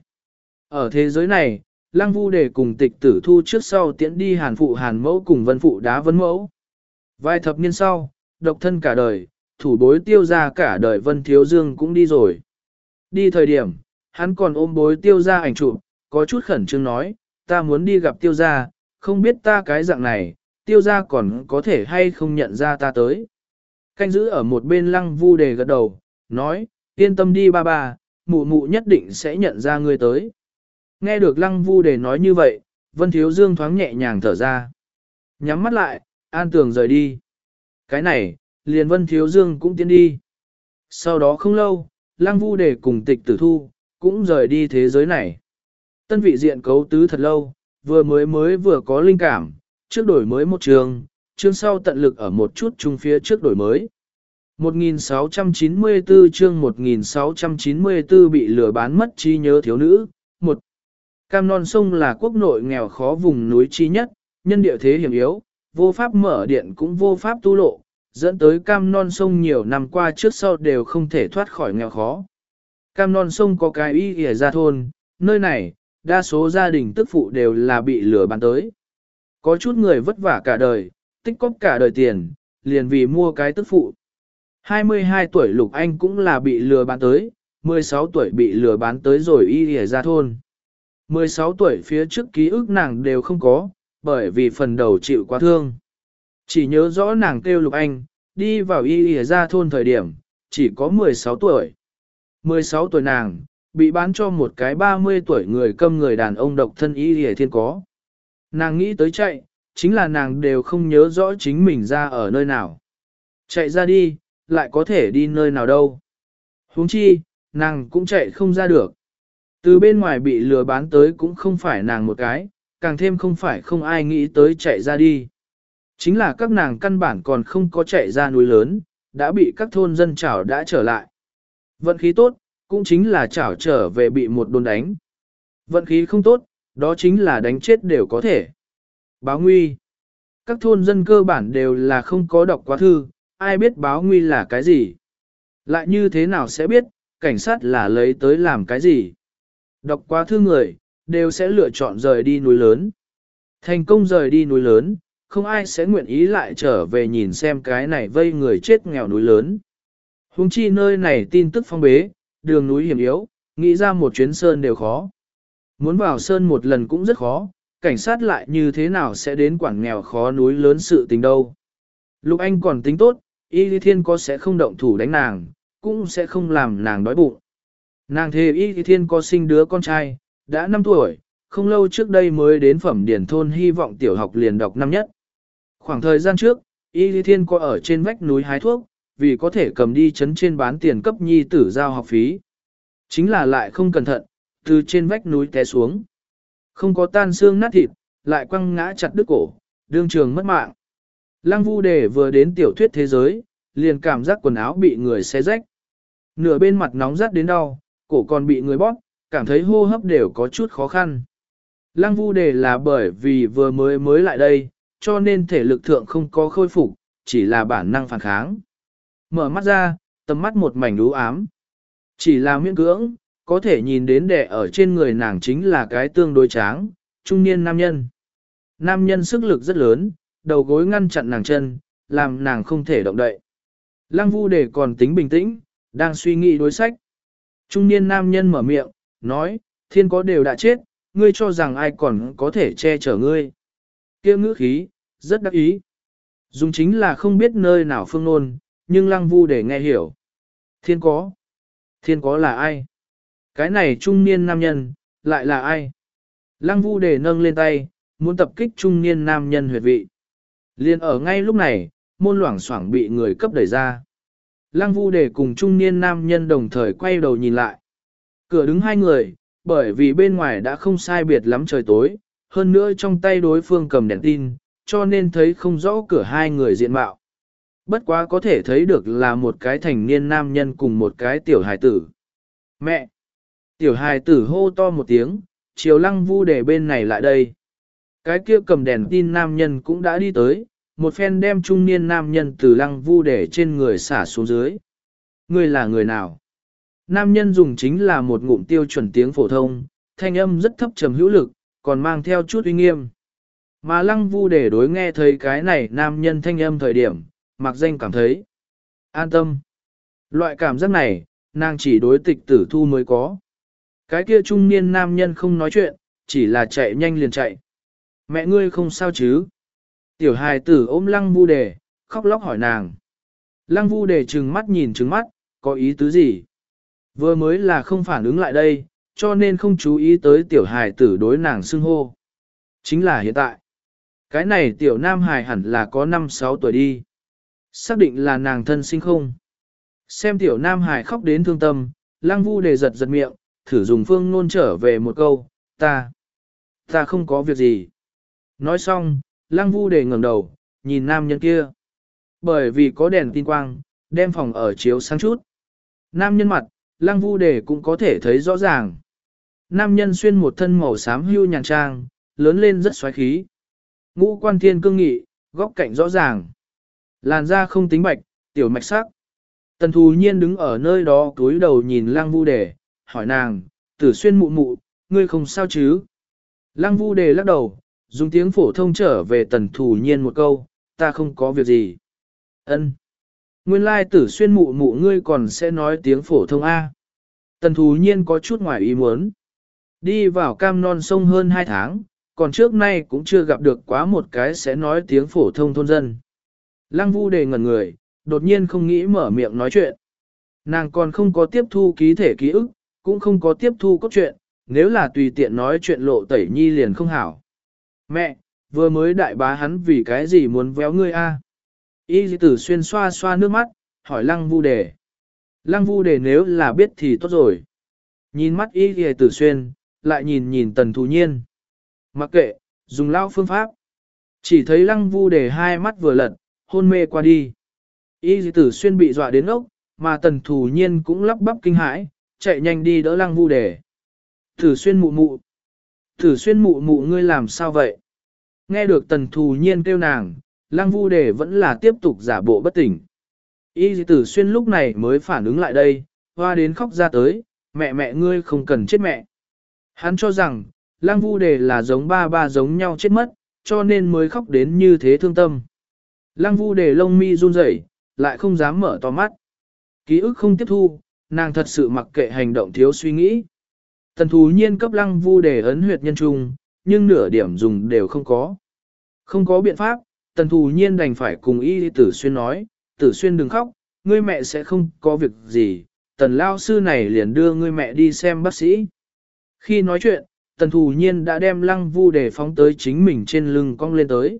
Ở thế giới này, Lăng Vu Đề cùng Tịch Tử Thu trước sau tiễn đi Hàn phụ Hàn mẫu cùng Vân phụ đá Vân mẫu. Vài thập niên sau, độc thân cả đời, thủ bối tiêu ra cả đời Vân Thiếu Dương cũng đi rồi. Đi thời điểm, hắn còn ôm bối tiêu ra ảnh chụp, có chút khẩn trương nói, ta muốn đi gặp tiêu ra, không biết ta cái dạng này, tiêu ra còn có thể hay không nhận ra ta tới. Canh giữ ở một bên Lăng Vu Đề gật đầu, nói, yên tâm đi ba ba, mụ mụ nhất định sẽ nhận ra ngươi tới. Nghe được Lăng Vu Đề nói như vậy, Vân Thiếu Dương thoáng nhẹ nhàng thở ra. Nhắm mắt lại, an tường rời đi. Cái này, liền Vân Thiếu Dương cũng tiến đi. Sau đó không lâu, Lăng Vu Đề cùng Tịch Tử Thu, cũng rời đi thế giới này. Tân vị diện cấu tứ thật lâu, vừa mới mới vừa có linh cảm, trước đổi mới một trường, chương sau tận lực ở một chút chung phía trước đổi mới. một nghìn sáu trăm chín mươi tư chương một nghìn sáu trăm chín mươi tư bị lừa bán mất trí nhớ thiếu nữ. một. Cam Non Sông là quốc nội nghèo khó vùng núi chi nhất, nhân địa thế hiểm yếu, vô pháp mở điện cũng vô pháp tu lộ, dẫn tới Cam Non Sông nhiều năm qua trước sau đều không thể thoát khỏi nghèo khó. Cam Non Sông có cái y ỉa ra thôn, nơi này, đa số gia đình tức phụ đều là bị lừa bán tới. Có chút người vất vả cả đời, tích cóp cả đời tiền, liền vì mua cái tức phụ. hai mươi hai tuổi Lục Anh cũng là bị lừa bán tới, mười sáu tuổi bị lừa bán tới rồi y ỉa ra thôn. mười sáu tuổi phía trước ký ức nàng đều không có, bởi vì phần đầu chịu quá thương. Chỉ nhớ rõ nàng kêu Lục Anh, đi vào y ỉa ra thôn thời điểm, chỉ có mười sáu tuổi. mười sáu tuổi nàng, bị bán cho một cái ba mươi tuổi người câm người đàn ông độc thân y ỉa thiên có. Nàng nghĩ tới chạy, chính là nàng đều không nhớ rõ chính mình ra ở nơi nào. Chạy ra đi, lại có thể đi nơi nào đâu. Huống chi, nàng cũng chạy không ra được. Từ bên ngoài bị lừa bán tới cũng không phải nàng một cái, càng thêm không phải không ai nghĩ tới chạy ra đi. Chính là các nàng căn bản còn không có chạy ra núi lớn, đã bị các thôn dân chảo đã trở lại. Vận khí tốt, cũng chính là chảo trở về bị một đồn đánh. Vận khí không tốt, đó chính là đánh chết đều có thể. Báo nguy. Các thôn dân cơ bản đều là không có đọc quá thư, ai biết báo nguy là cái gì. Lại như thế nào sẽ biết, cảnh sát là lấy tới làm cái gì. Đọc quá thư người, đều sẽ lựa chọn rời đi núi lớn. Thành công rời đi núi lớn, không ai sẽ nguyện ý lại trở về nhìn xem cái này vây người chết nghèo núi lớn. Hùng chi nơi này tin tức phong bế, đường núi hiểm yếu, nghĩ ra một chuyến sơn đều khó. Muốn vào sơn một lần cũng rất khó, cảnh sát lại như thế nào sẽ đến quản nghèo khó núi lớn sự tình đâu. Lục Anh còn tính tốt, Y Lý Thiên có sẽ không động thủ đánh nàng, cũng sẽ không làm nàng đói bụng. Nàng thề Y Lý Thiên có sinh đứa con trai, đã năm tuổi, không lâu trước đây mới đến phẩm điển thôn hy vọng tiểu học liền đọc năm nhất. Khoảng thời gian trước, Y Lý Thiên có ở trên vách núi hái thuốc, vì có thể cầm đi chấn trên bán tiền cấp nhi tử giao học phí. Chính là lại không cẩn thận, từ trên vách núi té xuống. Không có tan xương nát thịt, lại quăng ngã chặt đứt cổ, đương trường mất mạng. Lăng Vu Đề vừa đến tiểu thuyết thế giới, liền cảm giác quần áo bị người xé rách. Nửa bên mặt nóng rát đến đau, cổ còn bị người bóp, cảm thấy hô hấp đều có chút khó khăn. Lăng Vu Đề là bởi vì vừa mới mới lại đây, cho nên thể lực thượng không có khôi phục, chỉ là bản năng phản kháng. Mở mắt ra, tầm mắt một mảnh u ám. Chỉ là miễn cưỡng, có thể nhìn đến đẻ ở trên người nàng chính là cái tương đối tráng, trung niên nam nhân. Nam nhân sức lực rất lớn, đầu gối ngăn chặn nàng chân, làm nàng không thể động đậy. Lăng Vu Đề còn tính bình tĩnh, đang suy nghĩ đối sách. Trung niên nam nhân mở miệng, nói, thiên có đều đã chết, ngươi cho rằng ai còn có thể che chở ngươi. Kia ngữ khí, rất đắc ý. Dùng chính là không biết nơi nào phương nôn, nhưng Lăng Vu Đề nghe hiểu. Thiên có. Thiên có là ai? Cái này trung niên nam nhân, lại là ai? Lăng Vu Đề nâng lên tay, muốn tập kích trung niên nam nhân huyệt vị. Liên ở ngay lúc này, môn loảng xoảng bị người cấp đẩy ra. Lăng Vu Đề cùng trung niên nam nhân đồng thời quay đầu nhìn lại. Cửa đứng hai người, bởi vì bên ngoài đã không sai biệt lắm trời tối, hơn nữa trong tay đối phương cầm đèn tin, cho nên thấy không rõ cửa hai người diện mạo. Bất quá có thể thấy được là một cái thành niên nam nhân cùng một cái tiểu hài tử. Mẹ! Tiểu hài tử hô to một tiếng, chiều Lăng Vu Đề bên này lại đây. Cái kia cầm đèn tin nam nhân cũng đã đi tới, một phen đem trung niên nam nhân từ Lăng Vu Đề trên người xả xuống dưới. Ngươi là người nào? Nam nhân dùng chính là một ngụm tiêu chuẩn tiếng phổ thông, thanh âm rất thấp trầm hữu lực, còn mang theo chút uy nghiêm. Mà Lăng Vu Đề đối nghe thấy cái này nam nhân thanh âm thời điểm, mặc danh cảm thấy an tâm. Loại cảm giác này, nàng chỉ đối tịch tử thu mới có. Cái kia trung niên nam nhân không nói chuyện, chỉ là chạy nhanh liền chạy. Mẹ ngươi không sao chứ? Tiểu hài tử ôm Lăng Vu Đề, khóc lóc hỏi nàng. Lăng Vu Đề trừng mắt nhìn trừng mắt, có ý tứ gì? Vừa mới là không phản ứng lại đây, cho nên không chú ý tới tiểu hài tử đối nàng xưng hô. Chính là hiện tại. Cái này tiểu nam hài hẳn là có năm sáu tuổi đi. Xác định là nàng thân sinh không? Xem tiểu nam hài khóc đến thương tâm, Lăng Vu Đề giật giật miệng, thử dùng phương ngôn trở về một câu, ta, ta không có việc gì. Nói xong, Lăng Vu Đề ngẩng đầu, nhìn nam nhân kia. Bởi vì có đèn tin quang, đem phòng ở chiếu sáng chút. Nam nhân mặt, Lăng Vu Đề cũng có thể thấy rõ ràng. Nam nhân xuyên một thân màu xám hưu nhàn trang, lớn lên rất xoáy khí. Ngũ quan thiên cương nghị, góc cạnh rõ ràng. Làn da không tính bạch, tiểu mạch sắc. Tần Thù Nhiên đứng ở nơi đó cúi đầu nhìn Lăng Vu Đề, hỏi nàng, Tử Xuyên mụ mụ, ngươi không sao chứ? Lăng Vu Đề lắc đầu, dùng tiếng phổ thông trở về Tần Thù Nhiên một câu, ta không có việc gì. Ân. Nguyên lai Tử Xuyên mụ mụ ngươi còn sẽ nói tiếng phổ thông A. Tần Thù Nhiên có chút ngoài ý muốn. Đi vào Cam Non sông hơn hai tháng, còn trước nay cũng chưa gặp được quá một cái sẽ nói tiếng phổ thông thôn dân. Lăng Vu Đề ngẩn người, đột nhiên không nghĩ mở miệng nói chuyện. Nàng còn không có tiếp thu ký thể ký ức, cũng không có tiếp thu cốt truyện, nếu là tùy tiện nói chuyện lộ tẩy nhi liền không hảo. Mẹ, vừa mới đại bá hắn vì cái gì muốn véo ngươi a? Y Tử Xuyên xoa xoa nước mắt, hỏi Lăng Vu Đề. Lăng Vu Đề nếu là biết thì tốt rồi. Nhìn mắt Y Tử Xuyên, lại nhìn nhìn Tần Thù Nhiên. Mặc kệ, dùng lao phương pháp. Chỉ thấy Lăng Vu Đề hai mắt vừa lật, hôn mê qua đi. Y Tử Xuyên bị dọa đến ốc, mà Tần Thù Nhiên cũng lắp bắp kinh hãi, chạy nhanh đi đỡ Lăng Vu Đề. Tử Xuyên mụ mụ. Tử Xuyên mụ mụ ngươi làm sao vậy? Nghe được Tần Thù Nhiên kêu nàng, Lăng Vu Đề vẫn là tiếp tục giả bộ bất tỉnh. Y Tử Xuyên lúc này mới phản ứng lại đây, hoa đến khóc ra tới, mẹ mẹ ngươi không cần chết mẹ. Hắn cho rằng, Lăng Vu Đề là giống ba ba giống nhau chết mất, cho nên mới khóc đến như thế thương tâm. Lăng Vu Đề lông mi run rẩy, lại không dám mở to mắt. Ký ức không tiếp thu, nàng thật sự mặc kệ hành động thiếu suy nghĩ. Tần Thù Nhiên cấp Lăng Vu Đề ấn huyệt nhân trung, nhưng nửa điểm dùng đều không có. Không có biện pháp, Tần Thù Nhiên đành phải cùng Y Tử Xuyên nói, Tử Xuyên đừng khóc, ngươi mẹ sẽ không có việc gì, Tần lao sư này liền đưa ngươi mẹ đi xem bác sĩ. Khi nói chuyện, Tần Thù Nhiên đã đem Lăng Vu Đề phóng tới chính mình trên lưng cong lên tới.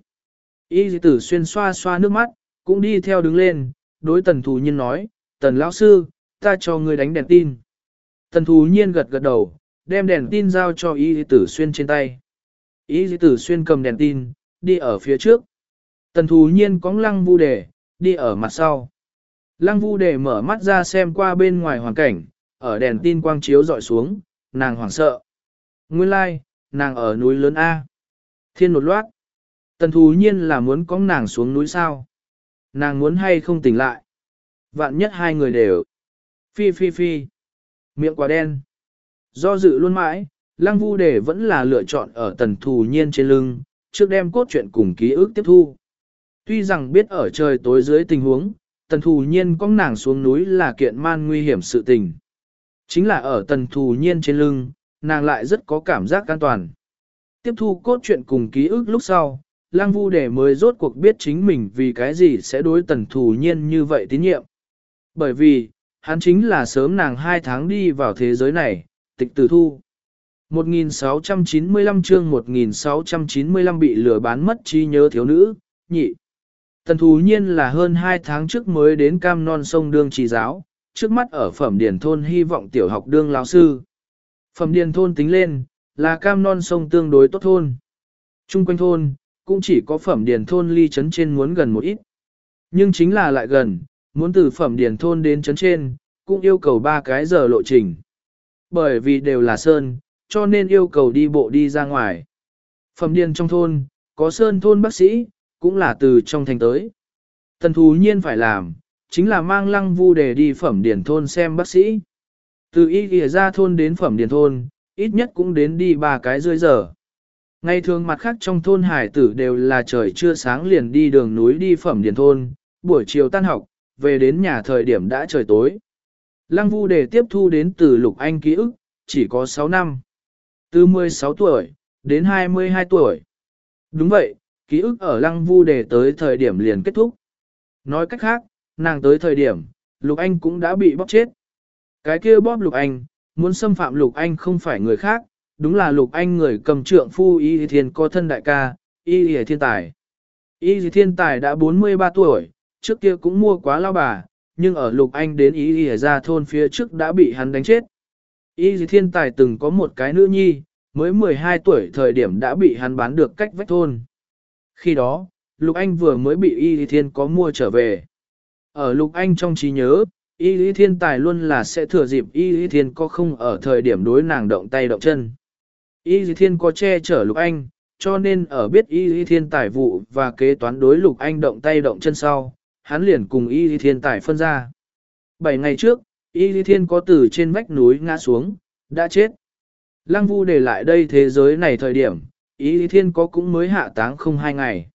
Y Tử Xuyên xoa xoa nước mắt, cũng đi theo đứng lên, đối Tần Thù Nhiên nói, Tần lão sư, ta cho ngươi đánh đèn tin. Tần Thù Nhiên gật gật đầu, đem đèn tin giao cho Y Tử Xuyên trên tay. Y Tử Xuyên cầm đèn tin, đi ở phía trước. Tần Thù Nhiên cõng Lăng Vu Đề, đi ở mặt sau. Lăng Vu Đề mở mắt ra xem qua bên ngoài hoàn cảnh, ở đèn tin quang chiếu dọi xuống, nàng hoảng sợ. Nguyên lai, like, nàng ở núi lớn A. Thiên một loát. Tần Thù Nhiên là muốn cõng nàng xuống núi sao. Nàng muốn hay không tỉnh lại. Vạn nhất hai người đều. Phi phi phi. Miệng quả đen. Do dự luôn mãi, Lăng Vu Đề vẫn là lựa chọn ở Tần Thù Nhiên trên lưng, trước đem cốt truyện cùng ký ức tiếp thu. Tuy rằng biết ở trời tối dưới tình huống, Tần Thù Nhiên cõng nàng xuống núi là kiện man nguy hiểm sự tình. Chính là ở Tần Thù Nhiên trên lưng, nàng lại rất có cảm giác an toàn. Tiếp thu cốt truyện cùng ký ức lúc sau, Lăng Vu Đề mới rốt cuộc biết chính mình vì cái gì sẽ đối Tần Thù Nhiên như vậy tín nhiệm. Bởi vì, hắn chính là sớm nàng hai tháng đi vào thế giới này, tịch tử thu. một nghìn sáu trăm chín mươi lăm chương một nghìn sáu trăm chín mươi lăm bị lừa bán mất trí nhớ thiếu nữ, nhị. Tần Thù Nhiên là hơn hai tháng trước mới đến Cam Non sông đương trì giáo, trước mắt ở Phẩm Điền thôn hy vọng tiểu học đương lão sư. Phẩm Điền thôn tính lên, là Cam Non sông tương đối tốt thôn. Trung quanh thôn, cũng chỉ có Phẩm Điền thôn ly trấn trên muốn gần một ít. Nhưng chính là lại gần, muốn từ Phẩm Điền thôn đến trấn trên, cũng yêu cầu ba cái giờ lộ trình. Bởi vì đều là sơn, cho nên yêu cầu đi bộ đi ra ngoài. Phẩm Điền trong thôn, có sơn thôn bác sĩ, cũng là từ trong thành tới. Tần Thù Nhiên phải làm, chính là mang Lăng Vu Đề đi Phẩm Điền thôn xem bác sĩ. Từ Y Ghìa ra thôn đến Phẩm Điền thôn, ít nhất cũng đến đi ba cái rưỡi giờ. Ngày thường mặt khác trong thôn hải tử đều là trời chưa sáng liền đi đường núi đi Phẩm Điền thôn, buổi chiều tan học, về đến nhà thời điểm đã trời tối. Lăng Vu Đề tiếp thu đến từ Lục Anh ký ức, chỉ có sáu năm. Từ mười sáu tuổi, đến hai mươi hai tuổi. Đúng vậy, ký ức ở Lăng Vu Đề tới thời điểm liền kết thúc. Nói cách khác, nàng tới thời điểm, Lục Anh cũng đã bị bóp chết. Cái kia bóp Lục Anh, muốn xâm phạm Lục Anh không phải người khác, đúng là Lục Anh người cầm trượng phu Y Thiên có thân đại ca, Y Thiên Tài. Y Thiên Tài đã bốn mươi ba tuổi, trước kia cũng mua quá lao bà, nhưng ở Lục Anh đến Y ra thôn phía trước đã bị hắn đánh chết. Y Thiên Tài từng có một cái nữ nhi, mới mười hai tuổi thời điểm đã bị hắn bán được cách vách thôn. Khi đó, Lục Anh vừa mới bị Y Thiên có mua trở về. Ở Lục Anh trong trí nhớ, Y Thiên Tài luôn là sẽ thừa dịp Y Thiên có không ở thời điểm đối nàng động tay động chân. Y Thiên có che chở Lục Anh, cho nên ở biết Y Thiên Tài vụ và kế toán đối Lục Anh động tay động chân sau, hắn liền cùng Y Thiên Tài phân ra. Bảy ngày trước, Y Thiên có từ trên vách núi ngã xuống, đã chết. Lăng Vu để lại đây thế giới này thời điểm, Y Thiên có cũng mới hạ táng không hai ngày.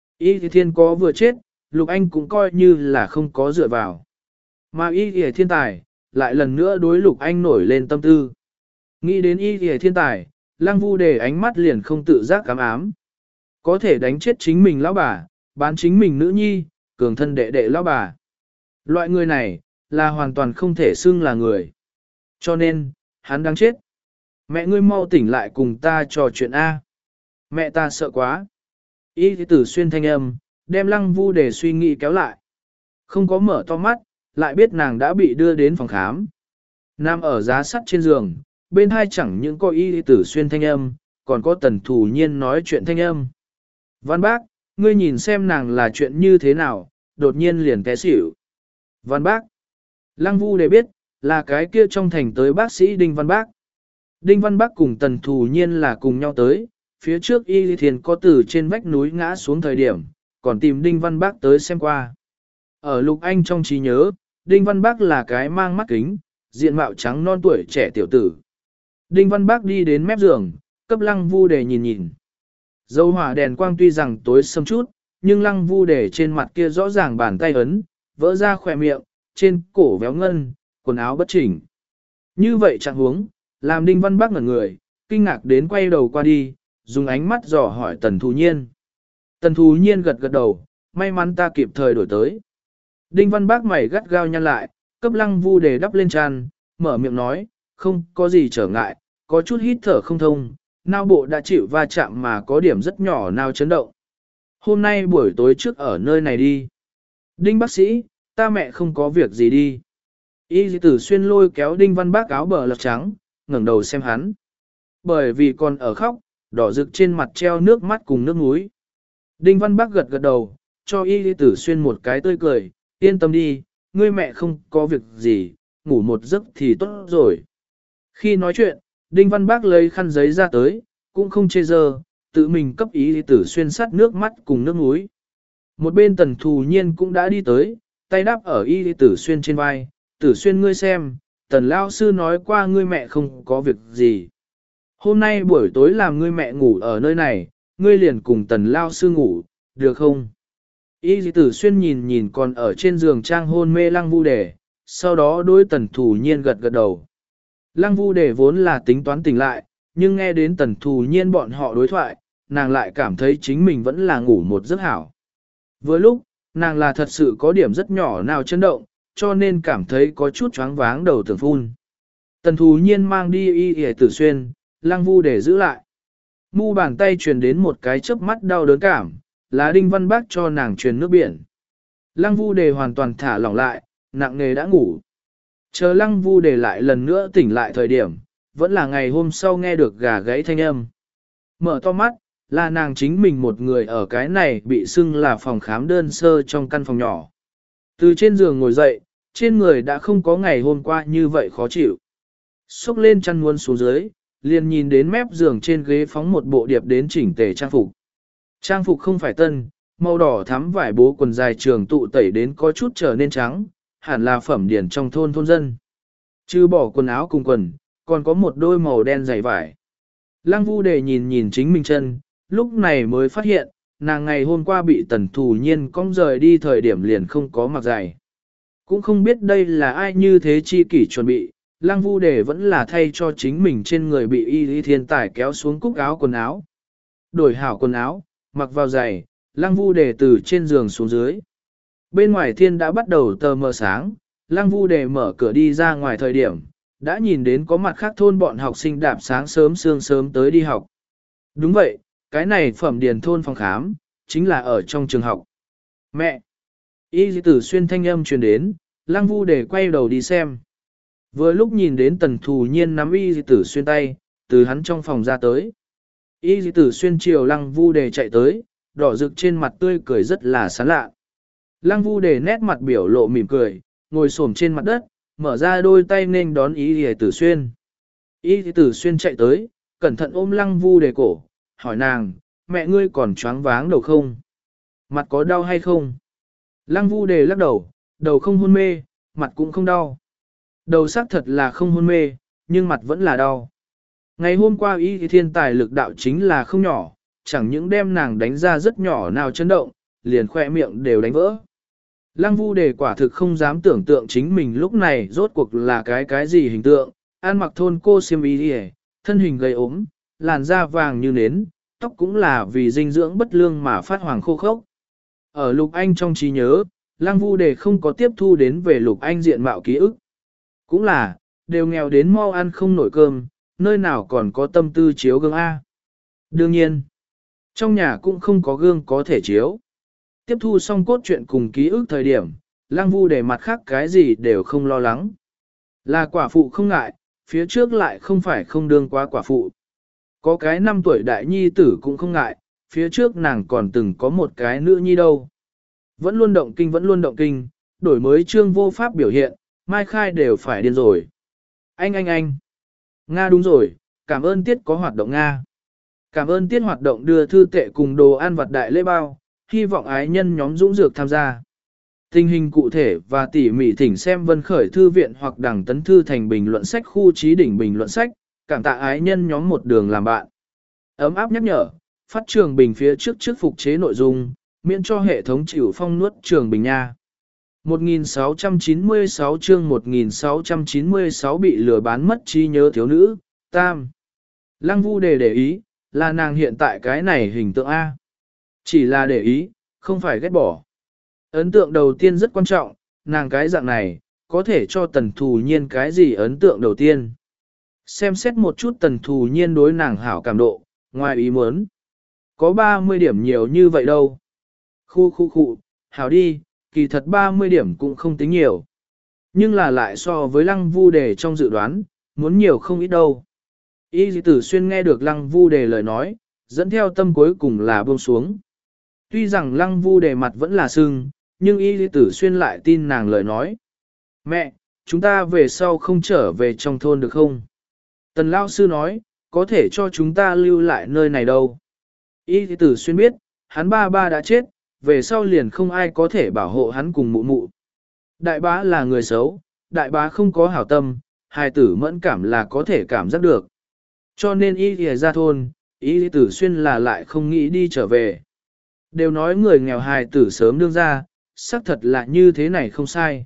Y Thiên có vừa chết, Lục Anh cũng coi như là không có dựa vào. Mà Y Thiên Tài, lại lần nữa đối Lục Anh nổi lên tâm tư. Nghĩ đến Y Thiên Tài, Lăng Vu để ánh mắt liền không tự giác cám ám. Có thể đánh chết chính mình lão bà, bán chính mình nữ nhi, cường thân đệ đệ lão bà. Loại người này, là hoàn toàn không thể xưng là người. Cho nên, hắn đang chết. Mẹ ngươi mau tỉnh lại cùng ta trò chuyện A. Mẹ ta sợ quá. Y thì tử xuyên thanh âm, đem Lăng Vu để suy nghĩ kéo lại. Không có mở to mắt, lại biết nàng đã bị đưa đến phòng khám. Nam ở giá sắt trên giường, bên hai chẳng những có Y thì tử xuyên thanh âm, còn có Tần Thù Nhiên nói chuyện thanh âm. Văn bác, ngươi nhìn xem nàng là chuyện như thế nào, đột nhiên liền té xỉu. Văn bác. Lăng Vu để biết, là cái kia trong thành tới bác sĩ Đinh Văn Bác. Đinh Văn Bác cùng Tần Thù Nhiên là cùng nhau tới, phía trước Y Thiền có từ trên vách núi ngã xuống thời điểm, còn tìm Đinh Văn Bác tới xem qua. Ở Lục Anh trong trí nhớ, Đinh Văn Bác là cái mang mắt kính, diện mạo trắng non tuổi trẻ tiểu tử. Đinh Văn Bác đi đến mép giường, cấp Lăng Vu để nhìn nhìn. Dầu hỏa đèn quang tuy rằng tối sầm chút, nhưng Lăng Vu để trên mặt kia rõ ràng bàn tay ấn, vỡ ra khỏe miệng, trên cổ véo ngân, quần áo bất chỉnh. Như vậy trạng huống, làm Đinh Văn Bác ngẩn người, kinh ngạc đến quay đầu qua đi, dùng ánh mắt dò hỏi Tần Thù Nhiên. Tần Thù Nhiên gật gật đầu, may mắn ta kịp thời đổi tới. Đinh Văn Bác mày gắt gao nhăn lại, cấp Lăng Vu để đắp lên tràn, mở miệng nói, không có gì trở ngại, có chút hít thở không thông, não bộ đã chịu va chạm mà có điểm rất nhỏ nào chấn động. Hôm nay buổi tối trước ở nơi này đi. Đinh bác sĩ, ta mẹ không có việc gì đi. Y tử xuyên lôi kéo Đinh Văn Bác áo bờ lật trắng, ngẩng đầu xem hắn. Bởi vì còn ở khóc, đỏ rực trên mặt treo nước mắt cùng nước mũi. Đinh Văn Bác gật gật đầu, cho Y tử xuyên một cái tươi cười, yên tâm đi, ngươi mẹ không có việc gì, ngủ một giấc thì tốt rồi. Khi nói chuyện, Đinh Văn Bác lấy khăn giấy ra tới, cũng không chê dơ, tự mình cấp Y tử xuyên sát nước mắt cùng nước mũi. Một bên Tần Thù Nhiên cũng đã đi tới, tay đáp ở Y tử xuyên trên vai, tử xuyên ngươi xem, Tần lao sư nói qua ngươi mẹ không có việc gì. Hôm nay buổi tối làm ngươi mẹ ngủ ở nơi này, ngươi liền cùng Tần lao sư ngủ, được không? Y tử xuyên nhìn nhìn còn ở trên giường trang hôn mê Lăng Vu Đề, sau đó đối Tần Thù Nhiên gật gật đầu. Lăng Vu Đề vốn là tính toán tỉnh lại, nhưng nghe đến Tần Thù Nhiên bọn họ đối thoại, nàng lại cảm thấy chính mình vẫn là ngủ một giấc hảo. Vừa lúc, nàng là thật sự có điểm rất nhỏ nào chấn động, cho nên cảm thấy có chút choáng váng đầu tưởng phun. Tần Thù Nhiên mang đi Y Y Tử Xuyên, Lăng Vu để giữ lại. Mu bàn tay truyền đến một cái chớp mắt đau đớn cảm, là Đinh Văn Bác cho nàng truyền nước biển. Lăng Vu Đề hoàn toàn thả lỏng lại, nặng nề đã ngủ. Chờ Lăng Vu Đề lại lần nữa tỉnh lại thời điểm, vẫn là ngày hôm sau nghe được gà gáy thanh âm. Mở to mắt, là nàng chính mình một người ở cái này bị xưng là phòng khám đơn sơ trong căn phòng nhỏ. Từ trên giường ngồi dậy, trên người đã không có ngày hôm qua như vậy khó chịu. Xúc lên chăn muốn xuống dưới, liền nhìn đến mép giường trên ghế phóng một bộ điệp đến chỉnh tề trang phục. Trang phục không phải tân, màu đỏ thắm vải bố quần dài trường tụ tẩy đến có chút trở nên trắng, hẳn là phẩm điển trong thôn thôn dân. Chứ bỏ quần áo cùng quần, còn có một đôi màu đen dày vải. Lăng Vu Đề nhìn nhìn chính mình chân, lúc này mới phát hiện, nàng ngày hôm qua bị Tần Thù Nhiên cong rời đi thời điểm liền không có mặc giày. Cũng không biết đây là ai như thế chi kỷ chuẩn bị, Lăng Vu Đề vẫn là thay cho chính mình trên người bị y lý thiên tài kéo xuống cúc áo quần áo. Đổi hảo quần áo, mặc vào giày, Lăng Vu Đề từ trên giường xuống dưới. Bên ngoài thiên đã bắt đầu tờ mờ sáng, Lăng Vu Đề mở cửa đi ra ngoài thời điểm, đã nhìn đến có mặt khác thôn bọn học sinh đạp sáng sớm sương sớm tới đi học. Đúng vậy, cái này phẩm điền thôn phòng khám, chính là ở trong trường học. Mẹ! Y tử xuyên thanh âm truyền đến, Lăng Vu Đề quay đầu đi xem. Vừa lúc nhìn đến Tần Thù Nhiên nắm y tử xuyên tay, từ hắn trong phòng ra tới. Y tử xuyên chiều Lăng Vu Đề chạy tới, đỏ rực trên mặt tươi cười rất là sán lạ. Lăng Vu Đề nét mặt biểu lộ mỉm cười, ngồi xổm trên mặt đất, mở ra đôi tay nên đón Y tử xuyên. Y tử xuyên chạy tới, cẩn thận ôm Lăng Vu Đề cổ, hỏi nàng, mẹ ngươi còn choáng váng đầu không? Mặt có đau hay không? Lăng Vu Đề lắc đầu, đầu không hôn mê, mặt cũng không đau. Đầu xác thật là không hôn mê, nhưng mặt vẫn là đau. Ngày hôm qua Y thiên tài lực đạo chính là không nhỏ, chẳng những đem nàng đánh ra rất nhỏ nào chấn động, liền khoe miệng đều đánh vỡ. Lăng Vu Đề quả thực không dám tưởng tượng chính mình lúc này rốt cuộc là cái cái gì hình tượng, ăn mặc thôn cô xiêm y đi, thân hình gầy ốm, làn da vàng như nến, tóc cũng là vì dinh dưỡng bất lương mà phát hoàng khô khốc. Ở Lục Anh trong trí nhớ, Lăng Vu Đề không có tiếp thu đến về Lục Anh diện mạo ký ức. Cũng là, đều nghèo đến mau ăn không nổi cơm, nơi nào còn có tâm tư chiếu gương A. Đương nhiên, trong nhà cũng không có gương có thể chiếu. Tiếp thu xong cốt truyện cùng ký ức thời điểm, Lăng Vu Đề mặt khác cái gì đều không lo lắng. Là quả phụ không ngại, phía trước lại không phải không đương quá quả phụ. Có cái năm tuổi đại nhi tử cũng không ngại, phía trước nàng còn từng có một cái nữ nhi đâu. Vẫn luôn động kinh vẫn luôn động kinh, đổi mới chương vô pháp biểu hiện, mai khai đều phải điên rồi. Anh anh anh. Nga đúng rồi, cảm ơn tiết có hoạt động Nga. Cảm ơn tiết hoạt động đưa thư tệ cùng đồ ăn vặt đại lễ bao, hy vọng ái nhân nhóm dũng dược tham gia. Tình hình cụ thể và tỉ mỉ thỉnh xem Vân Khởi Thư viện hoặc Đằng Tấn Thư thành bình luận sách khu trí đỉnh bình luận sách, cảm tạ ái nhân nhóm một đường làm bạn. Ấm áp nhắc nhở, phát trường bình phía trước trước phục chế nội dung, miễn cho hệ thống chịu phong nuốt trường bình nha. một nghìn sáu trăm chín mươi sáu chương một nghìn sáu trăm chín mươi sáu bị lừa bán mất trí nhớ thiếu nữ, tam. Lăng Vu Đề để ý, là nàng hiện tại cái này hình tượng A. Chỉ là để ý, không phải ghét bỏ. Ấn tượng đầu tiên rất quan trọng, nàng cái dạng này, có thể cho Tần Thù Nhiên cái gì ấn tượng đầu tiên. Xem xét một chút Tần Thù Nhiên đối nàng hảo cảm độ, ngoài ý muốn. Có ba mươi điểm nhiều như vậy đâu. Khu khu khu, hảo đi, kỳ thật ba mươi điểm cũng không tính nhiều. Nhưng là lại so với Lăng Vu Đề trong dự đoán, muốn nhiều không ít đâu. Y Tử Xuyên nghe được Lăng Vu Đề lời nói, dẫn theo tâm cuối cùng là buông xuống. Tuy rằng Lăng Vu Đề mặt vẫn là sưng, nhưng Y Tử Xuyên lại tin nàng lời nói. Mẹ, chúng ta về sau không trở về trong thôn được không? Tần Lao Sư nói, có thể cho chúng ta lưu lại nơi này đâu. Y Tử Xuyên biết, hắn ba ba đã chết, về sau liền không ai có thể bảo hộ hắn cùng mụ mụ. Đại bá là người xấu, đại bá không có hảo tâm, hài tử mẫn cảm là có thể cảm giác được. Cho nên Y Tử ra thôn, Y Tử Xuyên là lại không nghĩ đi trở về. Đều nói người nghèo hài tử sớm đương ra, xác thật là như thế này không sai.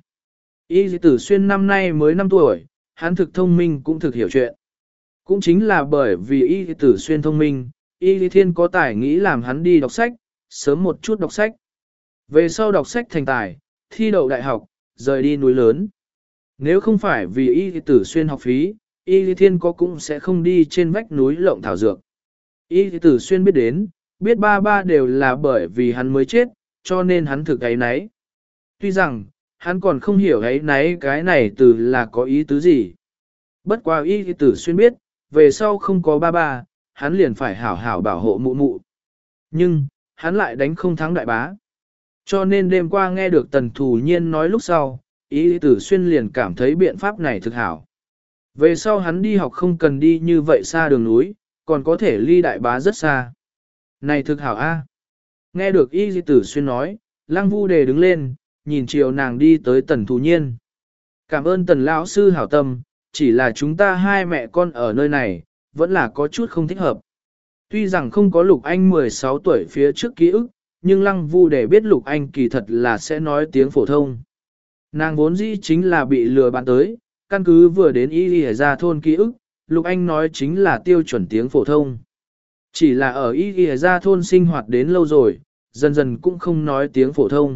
Y Tử Xuyên năm nay mới năm tuổi, hắn thực thông minh cũng thực hiểu chuyện. Cũng chính là bởi vì Y Tử Xuyên thông minh, Y Thiên có tài nghĩ làm hắn đi đọc sách, sớm một chút đọc sách. Về sau đọc sách thành tài, thi đậu đại học, rời đi núi lớn. Nếu không phải vì Y Tử Xuyên học phí, Y Thiên có cũng sẽ không đi trên vách núi lộng thảo dược. Y Tử Xuyên biết đến, Biết ba ba đều là bởi vì hắn mới chết, cho nên hắn thực ấy nấy. Tuy rằng, hắn còn không hiểu ấy nấy cái này từ là có ý tứ gì. Bất qua y tử xuyên biết, về sau không có ba ba, hắn liền phải hảo hảo bảo hộ mụ mụ. Nhưng, hắn lại đánh không thắng đại bá. Cho nên đêm qua nghe được tần thù nhiên nói lúc sau, y tử xuyên liền cảm thấy biện pháp này thực hảo. Về sau hắn đi học không cần đi như vậy xa đường núi, còn có thể ly đại bá rất xa. Này thực hảo a. Nghe được y tử xuyên nói, lăng vu đề đứng lên, nhìn chiều nàng đi tới tần thù nhiên. Cảm ơn tần lão sư hảo tâm, chỉ là chúng ta hai mẹ con ở nơi này, vẫn là có chút không thích hợp. Tuy rằng không có Lục Anh mười sáu tuổi phía trước ký ức, nhưng Lăng Vu để biết Lục Anh kỳ thật là sẽ nói tiếng phổ thông. Nàng vốn dĩ chính là bị lừa bán tới, căn cứ vừa đến y lìa ra thôn ký ức, Lục Anh nói chính là tiêu chuẩn tiếng phổ thông. Chỉ là ở y lìa ra thôn sinh hoạt đến lâu rồi, dần dần cũng không nói tiếng phổ thông.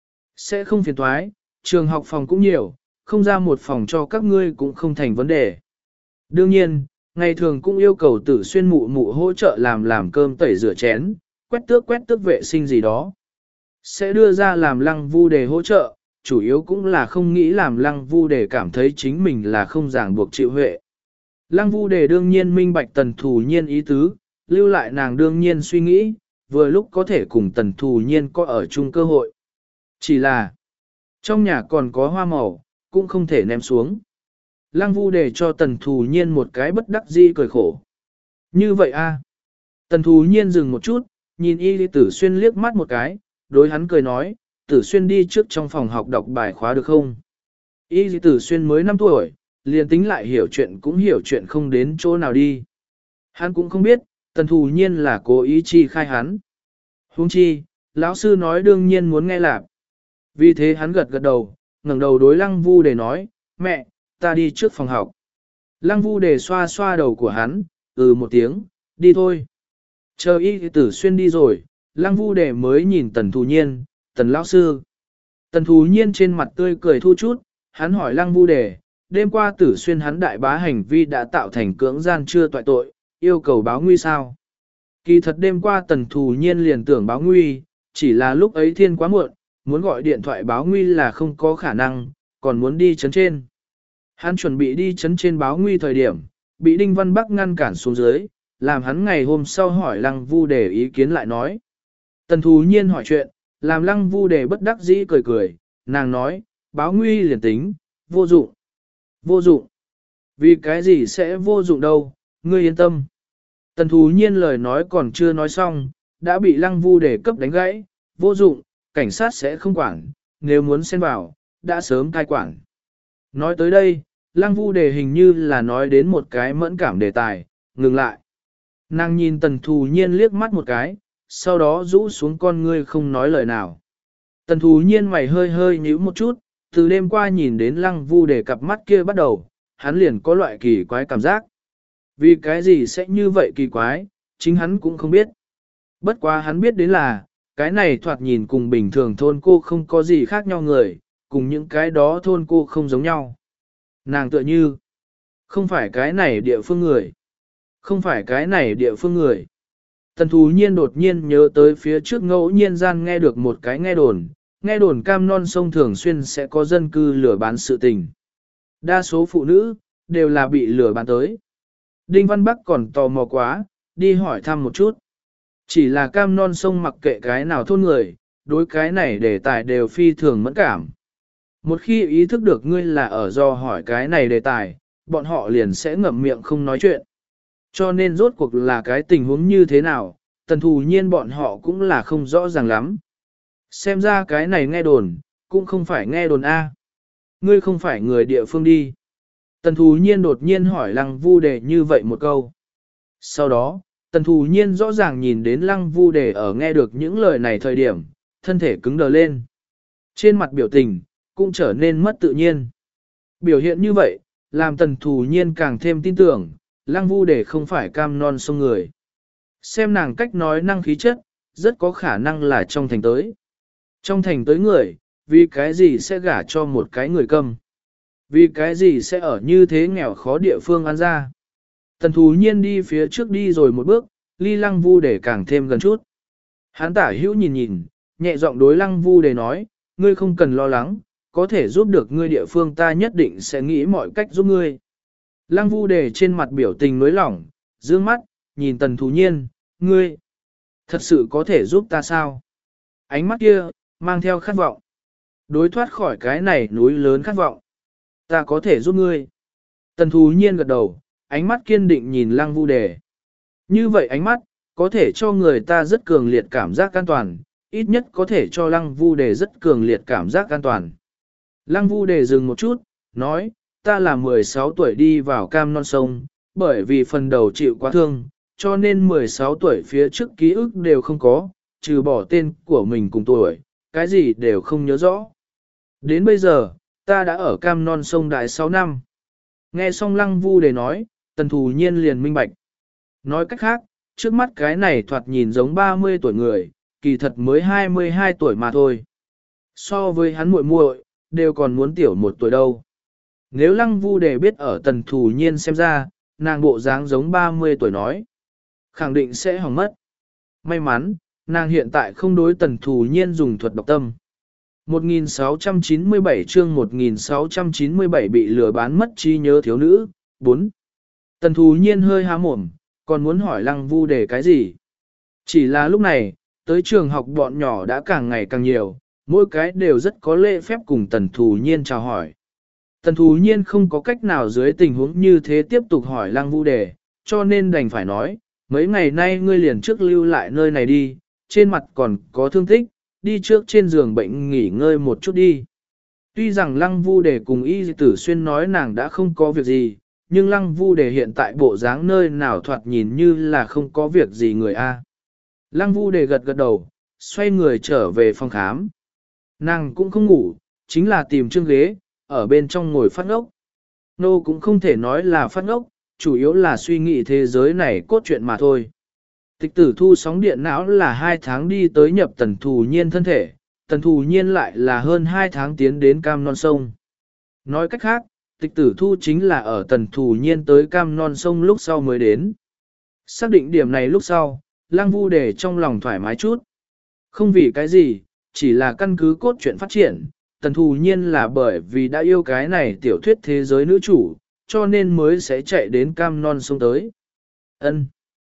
Sẽ không phiền toái, trường học phòng cũng nhiều, không ra một phòng cho các ngươi cũng không thành vấn đề. Đương nhiên, ngày thường cũng yêu cầu Tử Xuyên mụ mụ hỗ trợ làm làm cơm tẩy rửa chén, quét tước quét tước vệ sinh gì đó. Sẽ đưa ra làm Lăng Vu để hỗ trợ, chủ yếu cũng là không nghĩ làm Lăng Vu để cảm thấy chính mình là không ràng buộc chịu huệ. Lăng Vu để đương nhiên minh bạch tần thù nhiên ý tứ, lưu lại nàng đương nhiên suy nghĩ, vừa lúc có thể cùng tần thù nhiên có ở chung cơ hội. Chỉ là, trong nhà còn có hoa màu, cũng không thể ném xuống. Lăng Vu để cho tần thù nhiên một cái bất đắc dĩ cười khổ. Như vậy a? Tần thù nhiên dừng một chút, nhìn y tử xuyên liếc mắt một cái, đối hắn cười nói, tử xuyên đi trước trong phòng học đọc bài khóa được không? Y tử xuyên mới năm tuổi, liền tính lại hiểu chuyện cũng hiểu chuyện không đến chỗ nào đi. Hắn cũng không biết, tần thù nhiên là cố ý chi khai hắn. Huống chi, lão sư nói đương nhiên muốn nghe lạc. Vì thế hắn gật gật đầu, ngẩng đầu đối Lăng Vu để nói, mẹ, ta đi trước phòng học. Lăng Vu để xoa xoa đầu của hắn, ừ một tiếng, đi thôi. Chờ y tử xuyên đi rồi, Lăng Vu để mới nhìn tần thù nhiên, tần lão sư. Tần thù nhiên trên mặt tươi cười thu chút, hắn hỏi Lăng Vu để, đêm qua tử xuyên hắn đại bá hành vi đã tạo thành cưỡng gian chưa toại tội, yêu cầu báo nguy sao. Kỳ thật đêm qua tần thù nhiên liền tưởng báo nguy, chỉ là lúc ấy thiên quá muộn, muốn gọi điện thoại báo nguy là không có khả năng, còn muốn đi chấn trên. Hắn chuẩn bị đi chấn trên báo nguy thời điểm, bị Đinh Văn Bắc ngăn cản xuống dưới, làm hắn ngày hôm sau hỏi Lăng Vu để ý kiến lại nói. Tần thù nhiên hỏi chuyện, làm Lăng Vu để bất đắc dĩ cười cười, nàng nói, báo nguy liền tính, vô dụng. Vô dụng. Vì cái gì sẽ vô dụng đâu, ngươi yên tâm. Tần thù nhiên lời nói còn chưa nói xong, đã bị Lăng Vu để cấp đánh gãy, vô dụng, cảnh sát sẽ không quản, nếu muốn xen vào, đã sớm cai quản. Nói tới đây, Lăng Vu đề hình như là nói đến một cái mẫn cảm đề tài, ngừng lại. Nàng nhìn tần thù nhiên liếc mắt một cái, sau đó rũ xuống con ngươi không nói lời nào. Tần thù nhiên mày hơi hơi nhíu một chút, từ đêm qua nhìn đến Lăng Vu đề cặp mắt kia bắt đầu, hắn liền có loại kỳ quái cảm giác. Vì cái gì sẽ như vậy kỳ quái, chính hắn cũng không biết. Bất quá hắn biết đến là, cái này thoạt nhìn cùng bình thường thôn cô không có gì khác nhau người, cùng những cái đó thôn cô không giống nhau. Nàng tựa như, không phải cái này địa phương người. Không phải cái này địa phương người. Tần thù nhiên đột nhiên nhớ tới phía trước ngẫu nhiên gian nghe được một cái nghe đồn, nghe đồn cam non sông thường xuyên sẽ có dân cư lừa bán sự tình. Đa số phụ nữ, đều là bị lừa bán tới. Đinh Văn Bắc còn tò mò quá, đi hỏi thăm một chút. Chỉ là cam non sông mặc kệ cái nào thôn người, đối cái này đề tài đều phi thường mẫn cảm. Một khi ý thức được ngươi là ở do hỏi cái này đề tài, bọn họ liền sẽ ngậm miệng không nói chuyện. Cho nên rốt cuộc là cái tình huống như thế nào, tần thù nhiên bọn họ cũng là không rõ ràng lắm. Xem ra cái này nghe đồn, cũng không phải nghe đồn A. Ngươi không phải người địa phương đi. Tần thù nhiên đột nhiên hỏi Lăng Vu đề như vậy một câu. Sau đó, tần thù nhiên rõ ràng nhìn đến Lăng Vu đề ở nghe được những lời này thời điểm, thân thể cứng đờ lên. Trên mặt biểu tình, cũng trở nên mất tự nhiên. Biểu hiện như vậy, làm tần thù nhiên càng thêm tin tưởng, Lăng Vu đề không phải cam non sông người. Xem nàng cách nói năng khí chất, rất có khả năng là trong thành tới. Trong thành tới người, vì cái gì sẽ gả cho một cái người câm? Vì cái gì sẽ ở như thế nghèo khó địa phương ăn ra? Tần thù nhiên đi phía trước đi rồi một bước, ly Lăng Vu để càng thêm gần chút. Hắn tả hữu nhìn nhìn, nhẹ giọng đối lăng vu đề nói, ngươi không cần lo lắng, có thể giúp được ngươi địa phương ta nhất định sẽ nghĩ mọi cách giúp ngươi. Lăng vu đề trên mặt biểu tình nối lỏng, dương mắt, nhìn tần thú nhiên, ngươi, thật sự có thể giúp ta sao? Ánh mắt kia, mang theo khát vọng. Đối thoát khỏi cái này núi lớn khát vọng. Ta có thể giúp ngươi. Tần thú nhiên gật đầu, ánh mắt kiên định nhìn lăng vu đề. Như vậy ánh mắt, có thể cho người ta rất cường liệt cảm giác an toàn, ít nhất có thể cho lăng vu đề rất cường liệt cảm giác an toàn. Lăng vu đề dừng một chút, nói, ta là mười sáu tuổi đi vào cam non sông, bởi vì phần đầu chịu quá thương, cho nên mười sáu tuổi phía trước ký ức đều không có, trừ bỏ tên của mình cùng tuổi, cái gì đều không nhớ rõ. Đến bây giờ, ta đã ở cam non sông đại sáu năm. Nghe xong lăng vu đề nói, tần thù nhiên liền minh bạch. Nói cách khác, trước mắt cái này thoạt nhìn giống ba mươi tuổi người, kỳ thật mới hai mươi hai tuổi mà thôi. So với hắn muội muội, đều còn muốn tiểu một tuổi đâu. Nếu lăng vu đề biết ở tần thù nhiên xem ra, nàng bộ dáng giống ba mươi tuổi nói, khẳng định sẽ hỏng mất. May mắn, nàng hiện tại không đối tần thù nhiên dùng thuật độc tâm. một nghìn sáu trăm chín mươi bảy chương một nghìn sáu trăm chín mươi bảy bị lừa bán mất trí nhớ thiếu nữ, bốn. Tần thù nhiên hơi há mồm, còn muốn hỏi lăng vu đề cái gì. Chỉ là lúc này, tới trường học bọn nhỏ đã càng ngày càng nhiều, mỗi cái đều rất có lễ phép cùng tần thù nhiên chào hỏi. Tần thù nhiên không có cách nào dưới tình huống như thế tiếp tục hỏi lăng vu đề, cho nên đành phải nói, mấy ngày nay ngươi liền trước lưu lại nơi này đi, trên mặt còn có thương tích, đi trước trên giường bệnh nghỉ ngơi một chút đi. Tuy rằng lăng vu đề cùng y tử xuyên nói nàng đã không có việc gì, nhưng lăng vu đề hiện tại bộ dáng nơi nào thoạt nhìn như là không có việc gì người a. Lăng vu đề gật gật đầu, xoay người trở về phòng khám. Nàng cũng không ngủ, chính là tìm chương ghế, ở bên trong ngồi phát ngốc. Nô cũng không thể nói là phát ngốc, chủ yếu là suy nghĩ thế giới này cốt truyện mà thôi. Tịch tử thu sóng điện não là hai tháng đi tới nhập tần thù nhiên thân thể, tần thù nhiên lại là hơn hai tháng tiến đến cam non sông. Nói cách khác, tịch tử thu chính là ở tần thù nhiên tới cam non sông lúc sau mới đến. Xác định điểm này lúc sau, lăng vu đề trong lòng thoải mái chút. Không vì cái gì, chỉ là căn cứ cốt truyện phát triển, tần thù nhiên là bởi vì đã yêu cái này tiểu thuyết thế giới nữ chủ, cho nên mới sẽ chạy đến cam non sông tới. Ân,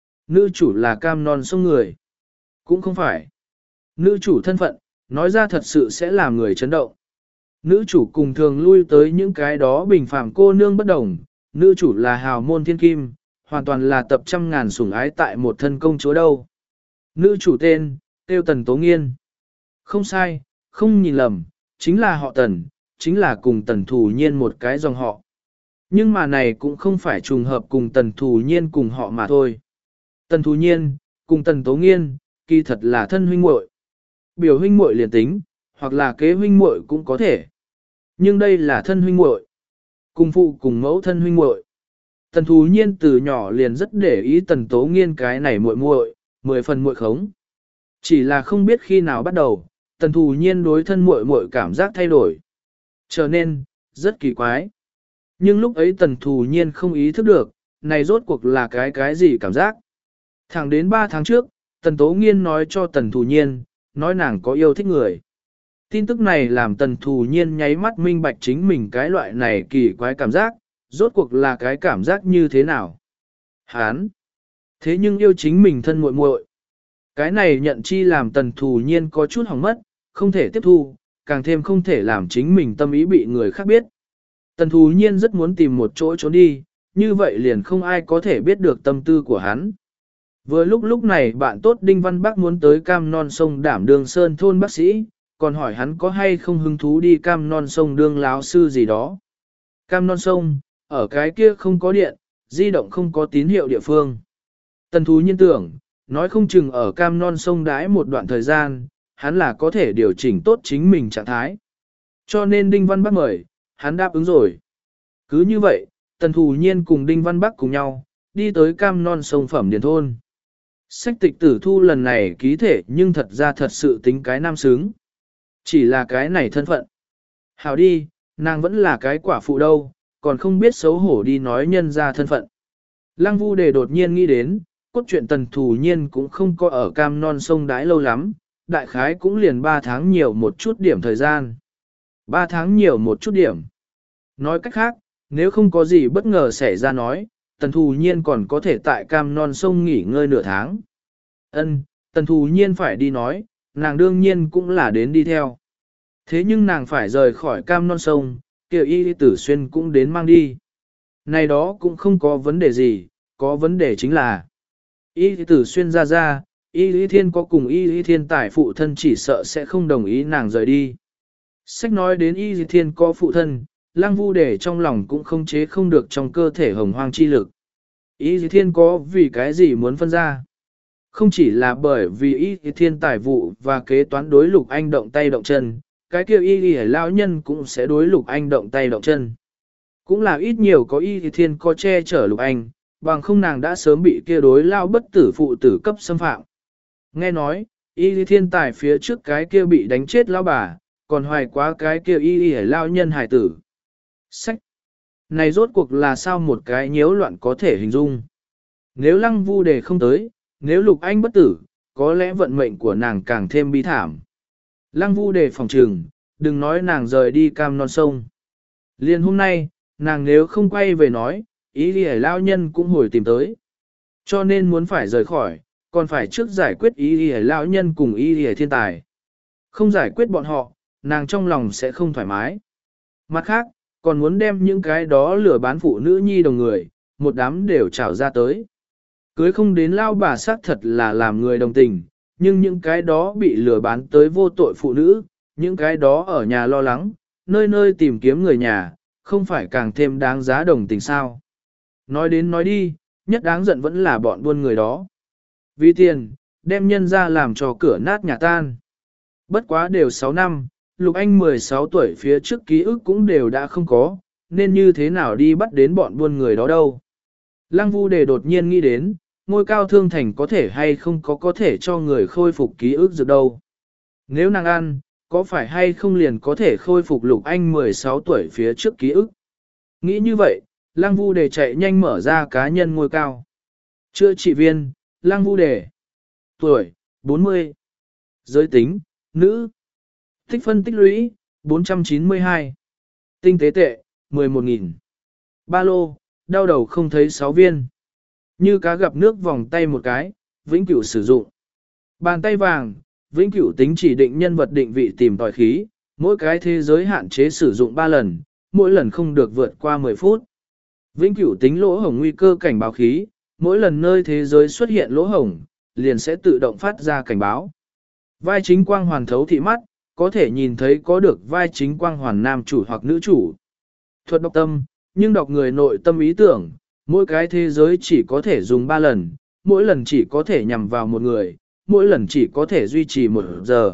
nữ chủ là cam non sông người. Cũng không phải. Nữ chủ thân phận, nói ra thật sự sẽ làm người chấn động. Nữ chủ cùng thường lui tới những cái đó bình phàm cô nương bất đồng, nữ chủ là hào môn thiên kim, hoàn toàn là tập trăm ngàn sủng ái tại một thân công chúa đâu. Nữ chủ tên, tiêu Tần Tố Nghiên. Không sai, không nhìn lầm, chính là họ Tần, chính là cùng Tần Thù Nhiên một cái dòng họ. Nhưng mà này cũng không phải trùng hợp cùng Tần Thù Nhiên cùng họ mà thôi. Tần Thù Nhiên, cùng Tần Tố Nghiên, kỳ thật là thân huynh muội. Biểu huynh muội liền tính, hoặc là kế huynh muội cũng có thể. Nhưng đây là thân huynh muội, cùng phụ cùng mẫu thân huynh muội. Tần Thù Nhiên từ nhỏ liền rất để ý Tần Tố Nghiên cái này muội muội, mười phần muội khống. Chỉ là không biết khi nào bắt đầu, Tần Thù Nhiên đối thân muội muội cảm giác thay đổi. Trở nên, rất kỳ quái. Nhưng lúc ấy Tần Thù Nhiên không ý thức được, này rốt cuộc là cái cái gì cảm giác. Thẳng đến ba tháng trước, Tần Tố Nghiên nói cho Tần Thù Nhiên, nói nàng có yêu thích người. Tin tức này làm Tần Thù Nhiên nháy mắt minh bạch chính mình cái loại này kỳ quái cảm giác, rốt cuộc là cái cảm giác như thế nào. Hán! Thế nhưng yêu chính mình thân muội muội. Cái này nhận chi làm Tần Thù Nhiên có chút hỏng mất, không thể tiếp thu, càng thêm không thể làm chính mình tâm ý bị người khác biết. Tần Thù Nhiên rất muốn tìm một chỗ trốn đi, như vậy liền không ai có thể biết được tâm tư của hắn. Vừa lúc lúc này bạn tốt Đinh Văn Bắc muốn tới cam non sông đảm đường sơn thôn bác sĩ, còn hỏi hắn có hay không hứng thú đi cam non sông đương láo sư gì đó. Cam non sông, ở cái kia không có điện, di động không có tín hiệu địa phương. Tần Thú Nhiên tưởng, nói không chừng ở cam non sông đãi một đoạn thời gian, hắn là có thể điều chỉnh tốt chính mình trạng thái. Cho nên Đinh Văn Bắc mời, hắn đáp ứng rồi. Cứ như vậy, Tần Thù Nhiên cùng Đinh Văn Bắc cùng nhau, đi tới cam non sông Phẩm Điền Thôn. Sách tịch tử thu lần này ký thể nhưng thật ra thật sự tính cái nam sướng. Chỉ là cái này thân phận. Hảo đi, nàng vẫn là cái quả phụ đâu, còn không biết xấu hổ đi nói nhân ra thân phận. Lăng Vu Đề đột nhiên nghĩ đến, cốt truyện tần thù nhiên cũng không có ở cam non sông đái lâu lắm, đại khái cũng liền ba tháng nhiều một chút điểm thời gian. ba tháng nhiều một chút điểm. Nói cách khác, nếu không có gì bất ngờ xảy ra nói, tần thù nhiên còn có thể tại cam non sông nghỉ ngơi nửa tháng. Ân, tần thù nhiên phải đi nói, nàng đương nhiên cũng là đến đi theo. Thế nhưng nàng phải rời khỏi cam non sông, kiểu y tử xuyên cũng đến mang đi. Này đó cũng không có vấn đề gì, có vấn đề chính là y tử xuyên ra ra, y lý thiên có cùng y lý thiên tài phụ thân chỉ sợ sẽ không đồng ý nàng rời đi. Sách nói đến y lý thiên có phụ thân, Lăng Vu Đề trong lòng cũng không chế không được trong cơ thể hồng hoang chi lực. Y lý thiên có vì cái gì muốn phân ra? Không chỉ là bởi vì y lý thiên tài vụ và kế toán đối Lục Anh động tay động chân, cái kia y lý lão nhân cũng sẽ đối Lục Anh động tay động chân. Cũng là ít nhiều có y lý thiên có che chở Lục Anh, bằng không nàng đã sớm bị kia đối lao bất tử phụ tử cấp xâm phạm. Nghe nói, y lý thiên tài phía trước cái kia bị đánh chết lão bà, còn hoài quá cái kia y lý lao nhân hài tử. Sách! Này rốt cuộc là sao một cái nhiễu loạn có thể hình dung. Nếu Lăng Vu Đề không tới, nếu Lục Anh bất tử, có lẽ vận mệnh của nàng càng thêm bi thảm. Lăng Vu Đề phòng trừng, đừng nói nàng rời đi cam non sông. Liên hôm nay, nàng nếu không quay về nói, ý lý lao nhân cũng hồi tìm tới. Cho nên muốn phải rời khỏi, còn phải trước giải quyết ý lý lao nhân cùng ý lý thiên tài. Không giải quyết bọn họ, nàng trong lòng sẽ không thoải mái. Mặt khác, còn muốn đem những cái đó lừa bán phụ nữ nhi đồng người, một đám đều trảo ra tới. Cưới không đến lao bà xác thật là làm người đồng tình, nhưng những cái đó bị lừa bán tới vô tội phụ nữ, những cái đó ở nhà lo lắng, nơi nơi tìm kiếm người nhà, không phải càng thêm đáng giá đồng tình sao. Nói đến nói đi, nhất đáng giận vẫn là bọn buôn người đó. Vì tiền, đem nhân ra làm cho cửa nát nhà tan. Bất quá đều sáu năm, Lục Anh mười sáu tuổi phía trước ký ức cũng đều đã không có, nên như thế nào đi bắt đến bọn buôn người đó đâu. Lăng Vu Đề đột nhiên nghĩ đến, ngôi cao thương thành có thể hay không có có thể cho người khôi phục ký ức được đâu. Nếu nàng ăn, có phải hay không liền có thể khôi phục Lục Anh mười sáu tuổi phía trước ký ức. Nghĩ như vậy, Lăng Vu Đề chạy nhanh mở ra cá nhân ngôi cao. Chữa trị viên, Lăng Vu Đề. Tuổi, bốn mươi. Giới tính, nữ. Tích phân tích lũy, bốn trăm chín mươi hai. Tinh tế tệ, mười một nghìn. Ba lô, đau đầu không thấy sáu viên. Như cá gặp nước vòng tay một cái, vĩnh cửu sử dụng. Bàn tay vàng, vĩnh cửu tính chỉ định nhân vật định vị tìm tòi khí, mỗi cái thế giới hạn chế sử dụng ba lần, mỗi lần không được vượt qua mười phút. Vĩnh cửu tính lỗ hổng nguy cơ cảnh báo khí, mỗi lần nơi thế giới xuất hiện lỗ hổng, liền sẽ tự động phát ra cảnh báo. Vai chính quang hoàn thấu thị mắt, có thể nhìn thấy có được vai chính quang hoàn nam chủ hoặc nữ chủ. Thuật đọc tâm, nhưng đọc người nội tâm ý tưởng, mỗi cái thế giới chỉ có thể dùng ba lần, mỗi lần chỉ có thể nhằm vào một người, mỗi lần chỉ có thể duy trì một giờ.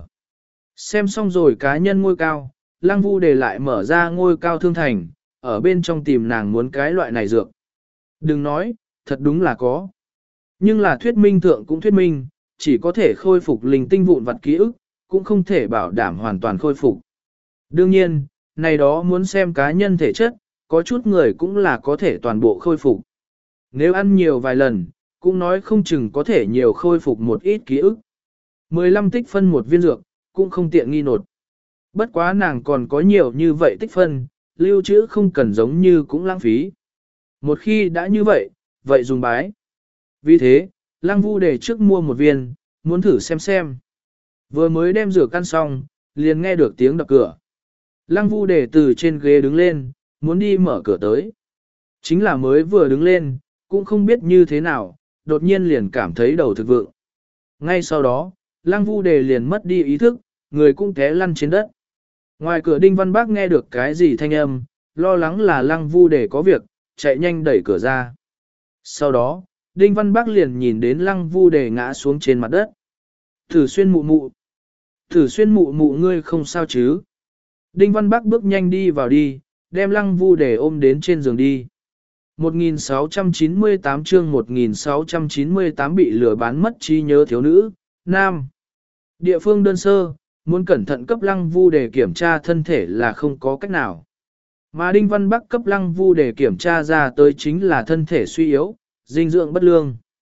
Xem xong rồi cá nhân ngôi cao, Lăng Vu Đề lại mở ra ngôi cao thương thành, ở bên trong tìm nàng muốn cái loại này dược. Đừng nói, thật đúng là có. Nhưng là thuyết minh thượng cũng thuyết minh, chỉ có thể khôi phục linh tinh vụn vặt ký ức, cũng không thể bảo đảm hoàn toàn khôi phục. Đương nhiên, này đó muốn xem cá nhân thể chất, có chút người cũng là có thể toàn bộ khôi phục. Nếu ăn nhiều vài lần, cũng nói không chừng có thể nhiều khôi phục một ít ký ức. mười lăm tích phân một viên dược, cũng không tiện nghi nột. Bất quá nàng còn có nhiều như vậy tích phân, lưu trữ không cần giống như cũng lãng phí. Một khi đã như vậy, vậy dùng bái. Vì thế, Lăng Vu Đề trước mua một viên, muốn thử xem xem. Vừa mới đem rửa căn xong, liền nghe được tiếng đập cửa. Lăng Vu Đề từ trên ghế đứng lên, muốn đi mở cửa tới. Chính là mới vừa đứng lên, cũng không biết như thế nào, đột nhiên liền cảm thấy đầu thực vượng. Ngay sau đó, Lăng Vu Đề liền mất đi ý thức, người cũng té lăn trên đất. Ngoài cửa Đinh Văn Bác nghe được cái gì thanh âm, lo lắng là Lăng Vu Đề có việc, chạy nhanh đẩy cửa ra. Sau đó, Đinh Văn Bác liền nhìn đến Lăng Vu Đề ngã xuống trên mặt đất. Thử xuyên mụ mụ. Thử xuyên mụ mụ ngươi không sao chứ. Đinh Văn Bác bước nhanh đi vào đi, đem Lăng Vu Đề ôm đến trên giường đi. một nghìn sáu trăm chín mươi tám chương một nghìn sáu trăm chín mươi tám bị lừa bán mất trí nhớ thiếu nữ, nam. Địa phương đơn sơ, muốn cẩn thận cấp Lăng Vu Đề kiểm tra thân thể là không có cách nào. Mà Đinh Văn Bắc cấp Lăng Vu Đề kiểm tra ra tới chính là thân thể suy yếu, dinh dưỡng bất lương.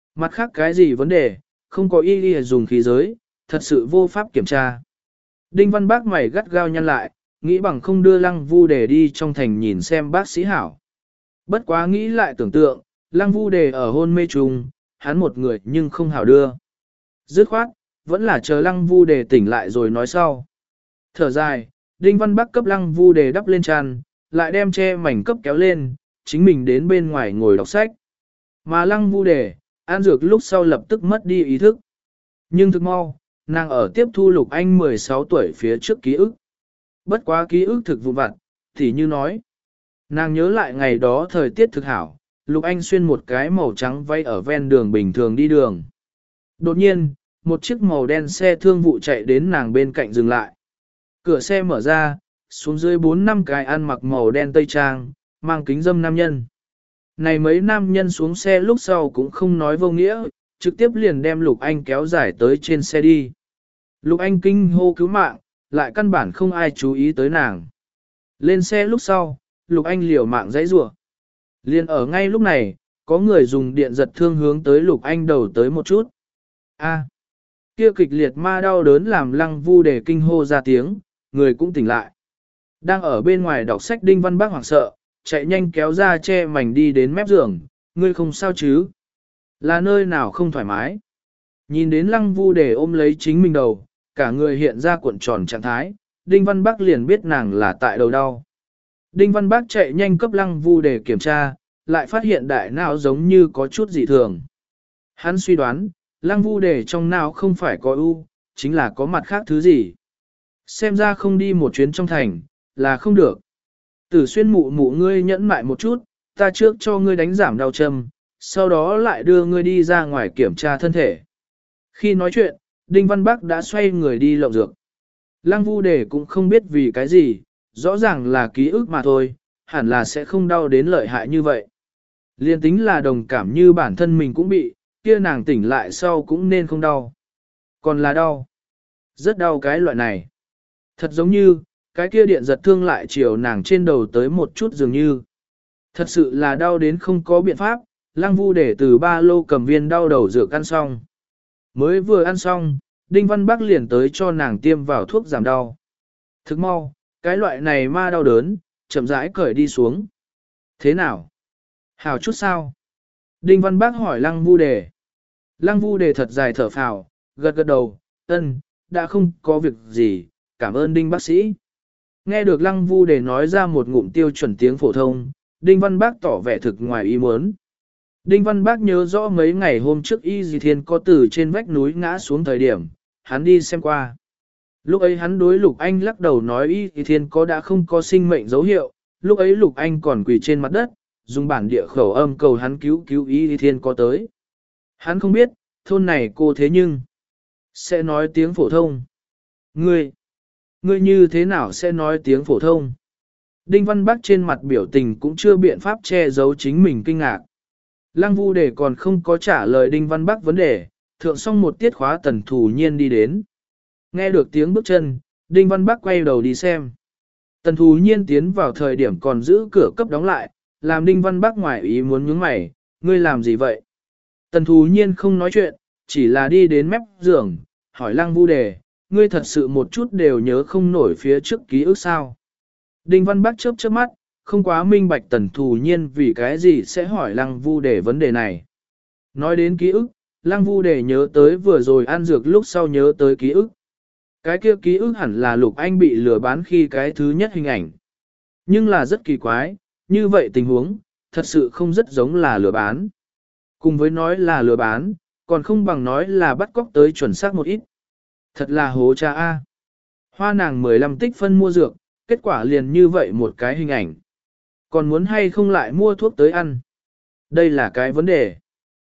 Mặt khác cái gì vấn đề, không có y y dùng khí giới, thật sự vô pháp kiểm tra. Đinh Văn Bác mày gắt gao nhăn lại, nghĩ bằng không đưa Lăng Vu Đề đi trong thành nhìn xem bác sĩ hảo. Bất quá nghĩ lại tưởng tượng, Lăng Vu Đề ở hôn mê trùng, hắn một người nhưng không hảo đưa. Dứt khoát, vẫn là chờ Lăng Vu Đề tỉnh lại rồi nói sau. Thở dài, Đinh Văn Bắc cấp Lăng Vu Đề đắp lên tràn, lại đem che mảnh cấp kéo lên, chính mình đến bên ngoài ngồi đọc sách. Mà Lăng Vu Đề, ăn dược lúc sau lập tức mất đi ý thức. Nhưng thực mau, nàng ở tiếp thu Lục Anh mười sáu tuổi phía trước ký ức. Bất quá ký ức thực vụ vặt, thì như nói. Nàng nhớ lại ngày đó thời tiết thực hảo, Lục Anh xuyên một cái màu trắng váy ở ven đường bình thường đi đường. Đột nhiên, một chiếc màu đen xe thương vụ chạy đến nàng bên cạnh dừng lại. Cửa xe mở ra, xuống dưới bốn năm cái ăn mặc màu đen tây trang, mang kính dâm nam nhân. Này mấy nam nhân xuống xe lúc sau cũng không nói vô nghĩa, trực tiếp liền đem Lục Anh kéo dài tới trên xe đi. Lục Anh kinh hô cứu mạng, lại căn bản không ai chú ý tới nàng. Lên xe lúc sau, Lục Anh liều mạng dãy rủa. Liền ở ngay lúc này, có người dùng điện giật thương hướng tới Lục Anh đầu tới một chút. A, kia kịch liệt ma đau đớn làm Lăng Vu Đề kinh hô ra tiếng, người cũng tỉnh lại. Đang ở bên ngoài đọc sách Đinh Văn Bác hoảng sợ, chạy nhanh kéo ra che mảnh đi đến mép giường, ngươi không sao chứ? Là nơi nào không thoải mái? Nhìn đến Lăng Vu Đề ôm lấy chính mình đầu, cả người hiện ra cuộn tròn trạng thái, Đinh Văn Bác liền biết nàng là tại đầu đau. Đinh Văn Bác chạy nhanh cấp Lăng Vu Đề kiểm tra, lại phát hiện đại não giống như có chút dị thường. Hắn suy đoán, Lăng Vu Đề trong não không phải có ưu, chính là có mặt khác thứ gì. Xem ra không đi một chuyến trong thành, là không được. Tử Xuyên mụ mụ ngươi nhẫn mại một chút, ta trước cho ngươi đánh giảm đau châm, sau đó lại đưa ngươi đi ra ngoài kiểm tra thân thể. Khi nói chuyện, Đinh Văn Bắc đã xoay người đi lộng dược. Lăng Vu Đề cũng không biết vì cái gì, rõ ràng là ký ức mà thôi, hẳn là sẽ không đau đến lợi hại như vậy. Liên tính là đồng cảm như bản thân mình cũng bị, kia nàng tỉnh lại sau cũng nên không đau. Còn là đau. Rất đau cái loại này. Thật giống như, cái kia điện giật thương lại chiều nàng trên đầu tới một chút dường như. Thật sự là đau đến không có biện pháp, Lăng Vu Đề từ ba lô cầm viên đau đầu dược ăn xong. Mới vừa ăn xong, Đinh Văn Bắc liền tới cho nàng tiêm vào thuốc giảm đau. Thức mau, cái loại này ma đau đớn, chậm rãi cởi đi xuống. Thế nào? Hào chút sao? Đinh Văn Bắc hỏi Lăng Vu Đề. Lăng Vu Đề thật dài thở phào, gật gật đầu, ân, đã không có việc gì, cảm ơn Đinh bác sĩ. Nghe được Lăng Vu Đề nói ra một ngụm tiêu chuẩn tiếng phổ thông, Đinh Văn Bác tỏ vẻ thực ngoài ý muốn. Đinh Văn Bác nhớ rõ mấy ngày hôm trước Y Dì Thiên có từ trên vách núi ngã xuống thời điểm, hắn đi xem qua. Lúc ấy hắn đối Lục Anh lắc đầu nói Y Dì Thiên có đã không có sinh mệnh dấu hiệu, lúc ấy Lục Anh còn quỳ trên mặt đất, dùng bản địa khẩu âm cầu hắn cứu cứu Y Dì Thiên có tới. Hắn không biết, thôn này cô thế nhưng sẽ nói tiếng phổ thông. Ngươi, ngươi như thế nào sẽ nói tiếng phổ thông? Đinh Văn Bắc trên mặt biểu tình cũng chưa biện pháp che giấu chính mình kinh ngạc. Lăng Vu Đề còn không có trả lời Đinh Văn Bắc vấn đề, thượng xong một tiết khóa Tần Thù Nhiên đi đến. Nghe được tiếng bước chân, Đinh Văn Bắc quay đầu đi xem. Tần Thù Nhiên tiến vào thời điểm còn giữ cửa cấp đóng lại, làm Đinh Văn Bắc ngoài ý muốn nhướng mày, ngươi làm gì vậy? Tần Thù Nhiên không nói chuyện, chỉ là đi đến mép giường, hỏi Lăng Vu Đề, ngươi thật sự một chút đều nhớ không nổi phía trước ký ức sao? Đinh Văn Bắc chớp chớp mắt, không quá minh bạch Tần Thù Nhiên vì cái gì sẽ hỏi Lăng Vu Đề vấn đề này. Nói đến ký ức, Lăng Vu Đề nhớ tới vừa rồi ăn dược lúc sau nhớ tới ký ức. Cái kia ký ức hẳn là Lục Anh bị lừa bán khi cái thứ nhất hình ảnh. Nhưng là rất kỳ quái, như vậy tình huống, thật sự không rất giống là lừa bán. Cùng với nói là lừa bán, còn không bằng nói là bắt cóc tới chuẩn xác một ít. Thật là hố cha A. Hoa nàng mười lăm tích phân mua dược, kết quả liền như vậy một cái hình ảnh. Còn muốn hay không lại mua thuốc tới ăn? Đây là cái vấn đề.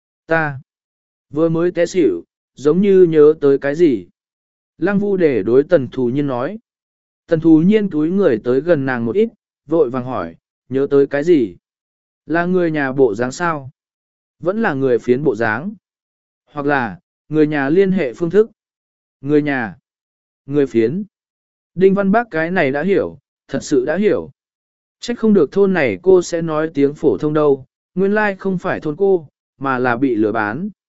Ta vừa mới té xỉu, giống như nhớ tới cái gì. Lăng Vu Đề đối Tần Thù Nhiên nói. Tần Thù Nhiên túi người tới gần nàng một ít, vội vàng hỏi, nhớ tới cái gì? Là người nhà bộ dáng sao? Vẫn là người phiến bộ dáng? Hoặc là, người nhà liên hệ phương thức? Người nhà? Người phiến? Đinh Văn Bắc cái này đã hiểu, thật sự đã hiểu. Trách không được thôn này cô sẽ nói tiếng phổ thông đâu, nguyên lai like không phải thôn cô, mà là bị lừa bán.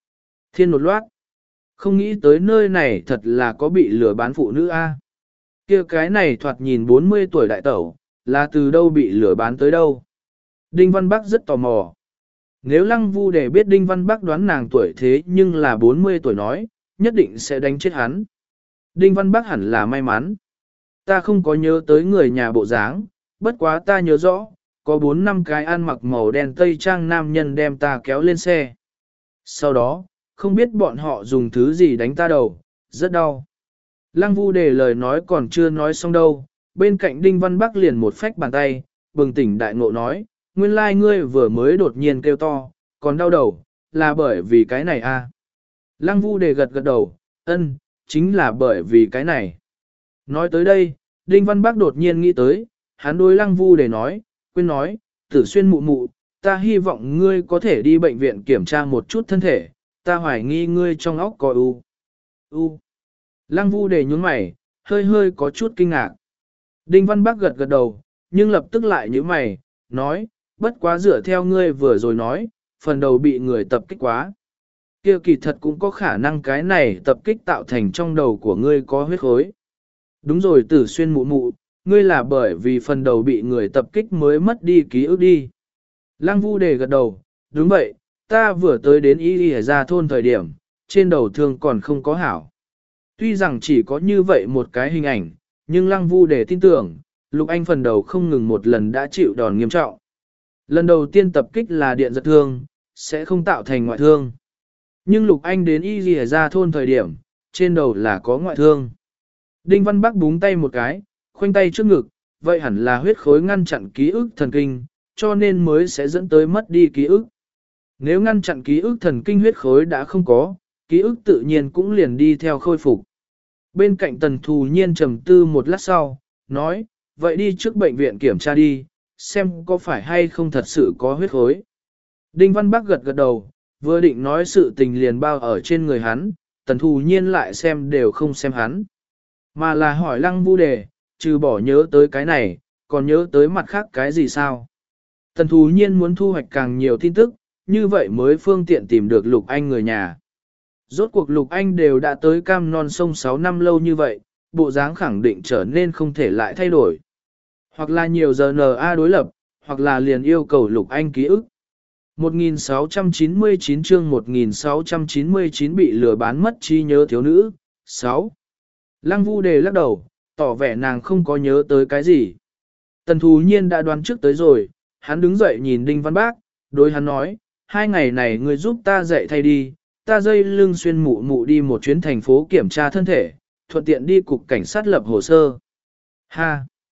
Thiên nột loát. Không nghĩ tới nơi này thật là có bị lừa bán phụ nữ a. Kia cái này thoạt nhìn bốn mươi tuổi đại tẩu, là từ đâu bị lừa bán tới đâu. Đinh Văn Bắc rất tò mò. Nếu Lăng Vu để biết Đinh Văn Bắc đoán nàng tuổi thế nhưng là bốn mươi tuổi nói, nhất định sẽ đánh chết hắn. Đinh Văn Bắc hẳn là may mắn. Ta không có nhớ tới người nhà bộ dáng, bất quá ta nhớ rõ, có bốn năm cái ăn mặc màu đen tây trang nam nhân đem ta kéo lên xe. Sau đó, không biết bọn họ dùng thứ gì đánh ta đầu, rất đau. Lăng Vu để lời nói còn chưa nói xong đâu, bên cạnh Đinh Văn Bắc liền một phách bàn tay, bừng tỉnh đại ngộ nói, nguyên lai like ngươi vừa mới đột nhiên kêu to, còn đau đầu, là bởi vì cái này à. Lăng Vu đề gật gật đầu, ân, chính là bởi vì cái này. Nói tới đây, Đinh Văn Bắc đột nhiên nghĩ tới, hắn đối Lăng Vu đề nói, quên nói, Tử Xuyên mụ mụ, ta hy vọng ngươi có thể đi bệnh viện kiểm tra một chút thân thể, ta hoài nghi ngươi trong óc có u. U. Lăng Vu đề nhướng mày, hơi hơi có chút kinh ngạc. Đinh Văn Bắc gật gật đầu, nhưng lập tức lại nhíu mày, nói, bất quá dựa theo ngươi vừa rồi nói, phần đầu bị người tập kích quá. Kia kỳ thật cũng có khả năng cái này tập kích tạo thành trong đầu của ngươi có huyết khối. Đúng rồi Tử Xuyên mụ mụ, ngươi là bởi vì phần đầu bị người tập kích mới mất đi ký ức đi. Lăng Vu đề gật đầu, đúng vậy, ta vừa tới đến Y Y ra thôn thời điểm, trên đầu thương còn không có hảo. Tuy rằng chỉ có như vậy một cái hình ảnh, nhưng Lăng Vu đề tin tưởng, Lục Anh phần đầu không ngừng một lần đã chịu đòn nghiêm trọng. Lần đầu tiên tập kích là điện giật thương, sẽ không tạo thành ngoại thương. Nhưng Lục Anh đến Y Y ra thôn thời điểm, trên đầu là có ngoại thương. Đinh Văn Bắc búng tay một cái, khoanh tay trước ngực, vậy hẳn là huyết khối ngăn chặn ký ức thần kinh, cho nên mới sẽ dẫn tới mất đi ký ức. Nếu ngăn chặn ký ức thần kinh huyết khối đã không có, ký ức tự nhiên cũng liền đi theo khôi phục. Bên cạnh Tần Thù Nhiên trầm tư một lát sau, nói, vậy đi trước bệnh viện kiểm tra đi, xem có phải hay không thật sự có huyết khối. Đinh Văn Bắc gật gật đầu, vừa định nói sự tình liền bao ở trên người hắn, Tần Thù Nhiên lại xem đều không xem hắn. Mà là hỏi Lăng Vu đề, trừ bỏ nhớ tới cái này, còn nhớ tới mặt khác cái gì sao? Tần Thù Nhiên muốn thu hoạch càng nhiều tin tức, như vậy mới phương tiện tìm được Lục Anh người nhà. Rốt cuộc Lục Anh đều đã tới Cam Non sông sáu năm lâu như vậy, bộ dáng khẳng định trở nên không thể lại thay đổi. Hoặc là nhiều giờ en a đối lập, hoặc là liền yêu cầu Lục Anh ký ức. một nghìn sáu trăm chín mươi chín chương một nghìn sáu trăm chín mươi chín bị lừa bán mất trí nhớ thiếu nữ. sáu. Lăng Vu đề lắc đầu, tỏ vẻ nàng không có nhớ tới cái gì. Tần Thù Nhiên đã đoán trước tới rồi, hắn đứng dậy nhìn Đinh Văn Bác, đối hắn nói, hai ngày này ngươi giúp ta dậy thay đi, ta dây lưng xuyên mụ mụ đi một chuyến thành phố kiểm tra thân thể, thuận tiện đi cục cảnh sát lập hồ sơ. Ha!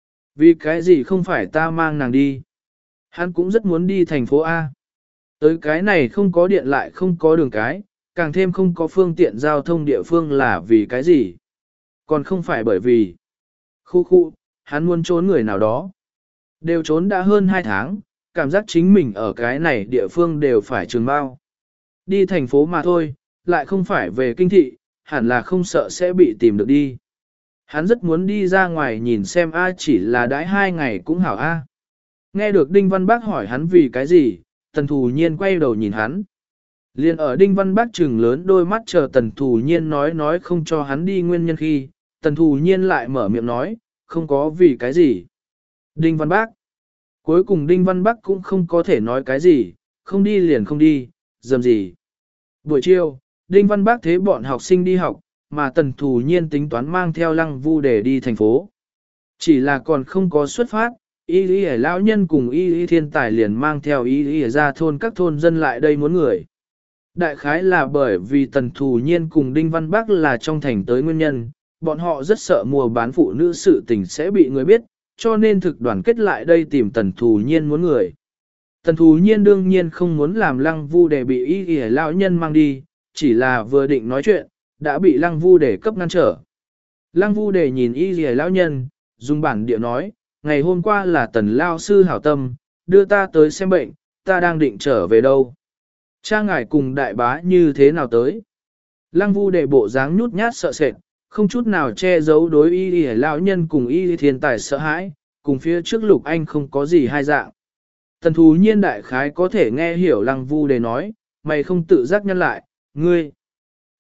Vì cái gì không phải ta mang nàng đi? Hắn cũng rất muốn đi thành phố A. Tới cái này không có điện lại không có đường cái, càng thêm không có phương tiện giao thông địa phương là vì cái gì? Còn không phải bởi vì khu khu, hắn muốn trốn người nào đó. Đều trốn đã hơn hai tháng, cảm giác chính mình ở cái này địa phương đều phải trường bao. Đi thành phố mà thôi, lại không phải về kinh thị, hẳn là không sợ sẽ bị tìm được đi. Hắn rất muốn đi ra ngoài nhìn xem A chỉ là đãi hai ngày cũng hảo A. Nghe được Đinh Văn Bác hỏi hắn vì cái gì, Tần Thù Nhiên quay đầu nhìn hắn. Liên ở Đinh Văn Bác trừng lớn đôi mắt chờ Tần Thù Nhiên nói nói không cho hắn đi nguyên nhân khi, Tần Thù Nhiên lại mở miệng nói, không có vì cái gì. Đinh Văn Bác. Cuối cùng Đinh Văn Bắc cũng không có thể nói cái gì, không đi liền không đi, dầm gì. Buổi chiều, Đinh Văn Bắc thế bọn học sinh đi học, mà Tần Thù Nhiên tính toán mang theo Lăng Vu để đi thành phố. Chỉ là còn không có xuất phát, Y Y lão nhân cùng Y Y thiên tài liền mang theo Y Y ra thôn các thôn dân lại đây muốn người. Đại khái là bởi vì Tần Thù Nhiên cùng Đinh Văn Bắc là trong thành tới nguyên nhân, bọn họ rất sợ mua bán phụ nữ sự tình sẽ bị người biết, cho nên thực đoàn kết lại đây tìm Tần Thù Nhiên muốn người. Tần Thù Nhiên đương nhiên không muốn làm Lăng Vu để bị Y Y lão nhân mang đi, chỉ là vừa định nói chuyện, đã bị Lăng Vu để cấp ngăn trở. Lăng Vu để nhìn Y Y lão nhân, dùng bản địa nói, ngày hôm qua là Tần lao sư hảo tâm, đưa ta tới xem bệnh, ta đang định trở về đâu. Cha ngài cùng đại bá như thế nào tới? Lăng Vu để bộ dáng nhút nhát sợ sệt, không chút nào che giấu đối Y Y lão nhân cùng Y thiên tài sợ hãi, cùng phía trước Lục Anh không có gì hai dạng. Tần Thù Nhiên đại khái có thể nghe hiểu Lăng Vu để nói, mày không tự giác nhân lại, ngươi,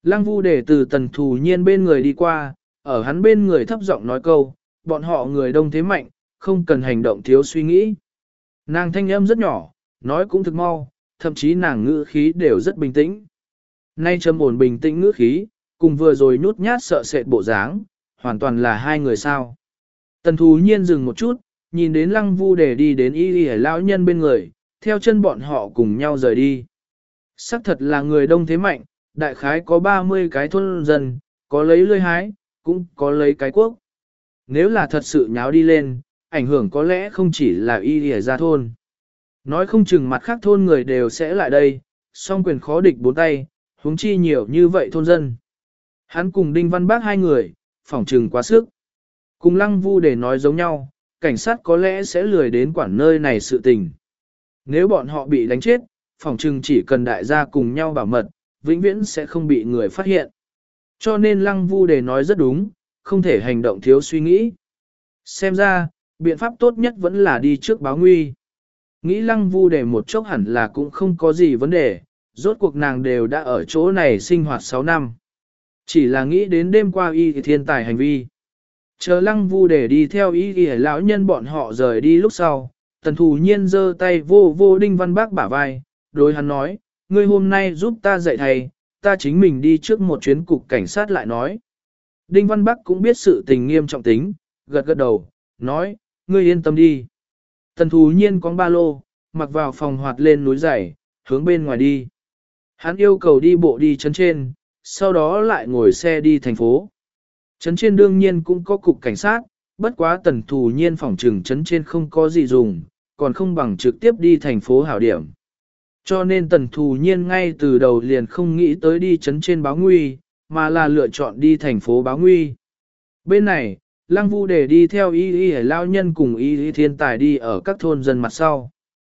Lăng Vu để từ Tần Thù Nhiên bên người đi qua, ở hắn bên người thấp giọng nói câu, bọn họ người đông thế mạnh, không cần hành động thiếu suy nghĩ. Nàng thanh âm rất nhỏ, nói cũng thực mau, thậm chí nàng ngữ khí đều rất bình tĩnh. Nay trầm ổn bình tĩnh ngữ khí, cùng vừa rồi nhút nhát sợ sệt bộ dáng, hoàn toàn là hai người sao. Tần Thù Nhiên dừng một chút, nhìn đến Lăng Vu để đi đến y y lão nhân bên người, theo chân bọn họ cùng nhau rời đi. Sắc thật là người đông thế mạnh, đại khái có ba mươi cái thôn dân, có lấy lươi hái, cũng có lấy cái quốc. Nếu là thật sự nháo đi lên, ảnh hưởng có lẽ không chỉ là y y ra thôn. Nói không chừng mặt khác thôn người đều sẽ lại đây, song quyền khó địch bốn tay, huống chi nhiều như vậy thôn dân. Hắn cùng Đinh Văn Bác hai người, phỏng trừng quá sức. Cùng Lăng Vu để nói giống nhau, cảnh sát có lẽ sẽ lười đến quản nơi này sự tình. Nếu bọn họ bị đánh chết, phỏng trừng chỉ cần đại gia cùng nhau bảo mật, vĩnh viễn sẽ không bị người phát hiện. Cho nên Lăng Vu để nói rất đúng, không thể hành động thiếu suy nghĩ. Xem ra, biện pháp tốt nhất vẫn là đi trước báo nguy. Nghĩ Lăng Vu để một chốc hẳn là cũng không có gì vấn đề, rốt cuộc nàng đều đã ở chỗ này sinh hoạt sáu năm. Chỉ là nghĩ đến đêm qua y thiên tài hành vi. Chờ Lăng Vu để đi theo y y lão nhân bọn họ rời đi lúc sau, Tần Thù Nhiên giơ tay vô vô Đinh Văn Bác bả vai, đối hắn nói, ngươi hôm nay giúp ta dạy thầy, ta chính mình đi trước một chuyến cục cảnh sát lại nói. Đinh Văn Bắc cũng biết sự tình nghiêm trọng tính, gật gật đầu, nói, ngươi yên tâm đi. Tần Thù Nhiên có ba lô, mặc vào phòng hoạt lên núi dày, hướng bên ngoài đi. Hắn yêu cầu đi bộ đi trấn trên, sau đó lại ngồi xe đi thành phố. Trấn trên đương nhiên cũng có cục cảnh sát, bất quá Tần Thù Nhiên phỏng trừng trấn trên không có gì dùng, còn không bằng trực tiếp đi thành phố hảo điểm. Cho nên Tần Thù Nhiên ngay từ đầu liền không nghĩ tới đi trấn trên báo nguy, mà là lựa chọn đi thành phố báo nguy. Bên này, Lăng Vu để đi theo y y lao nhân cùng y y thiên tài đi ở các thôn dân mặt sau.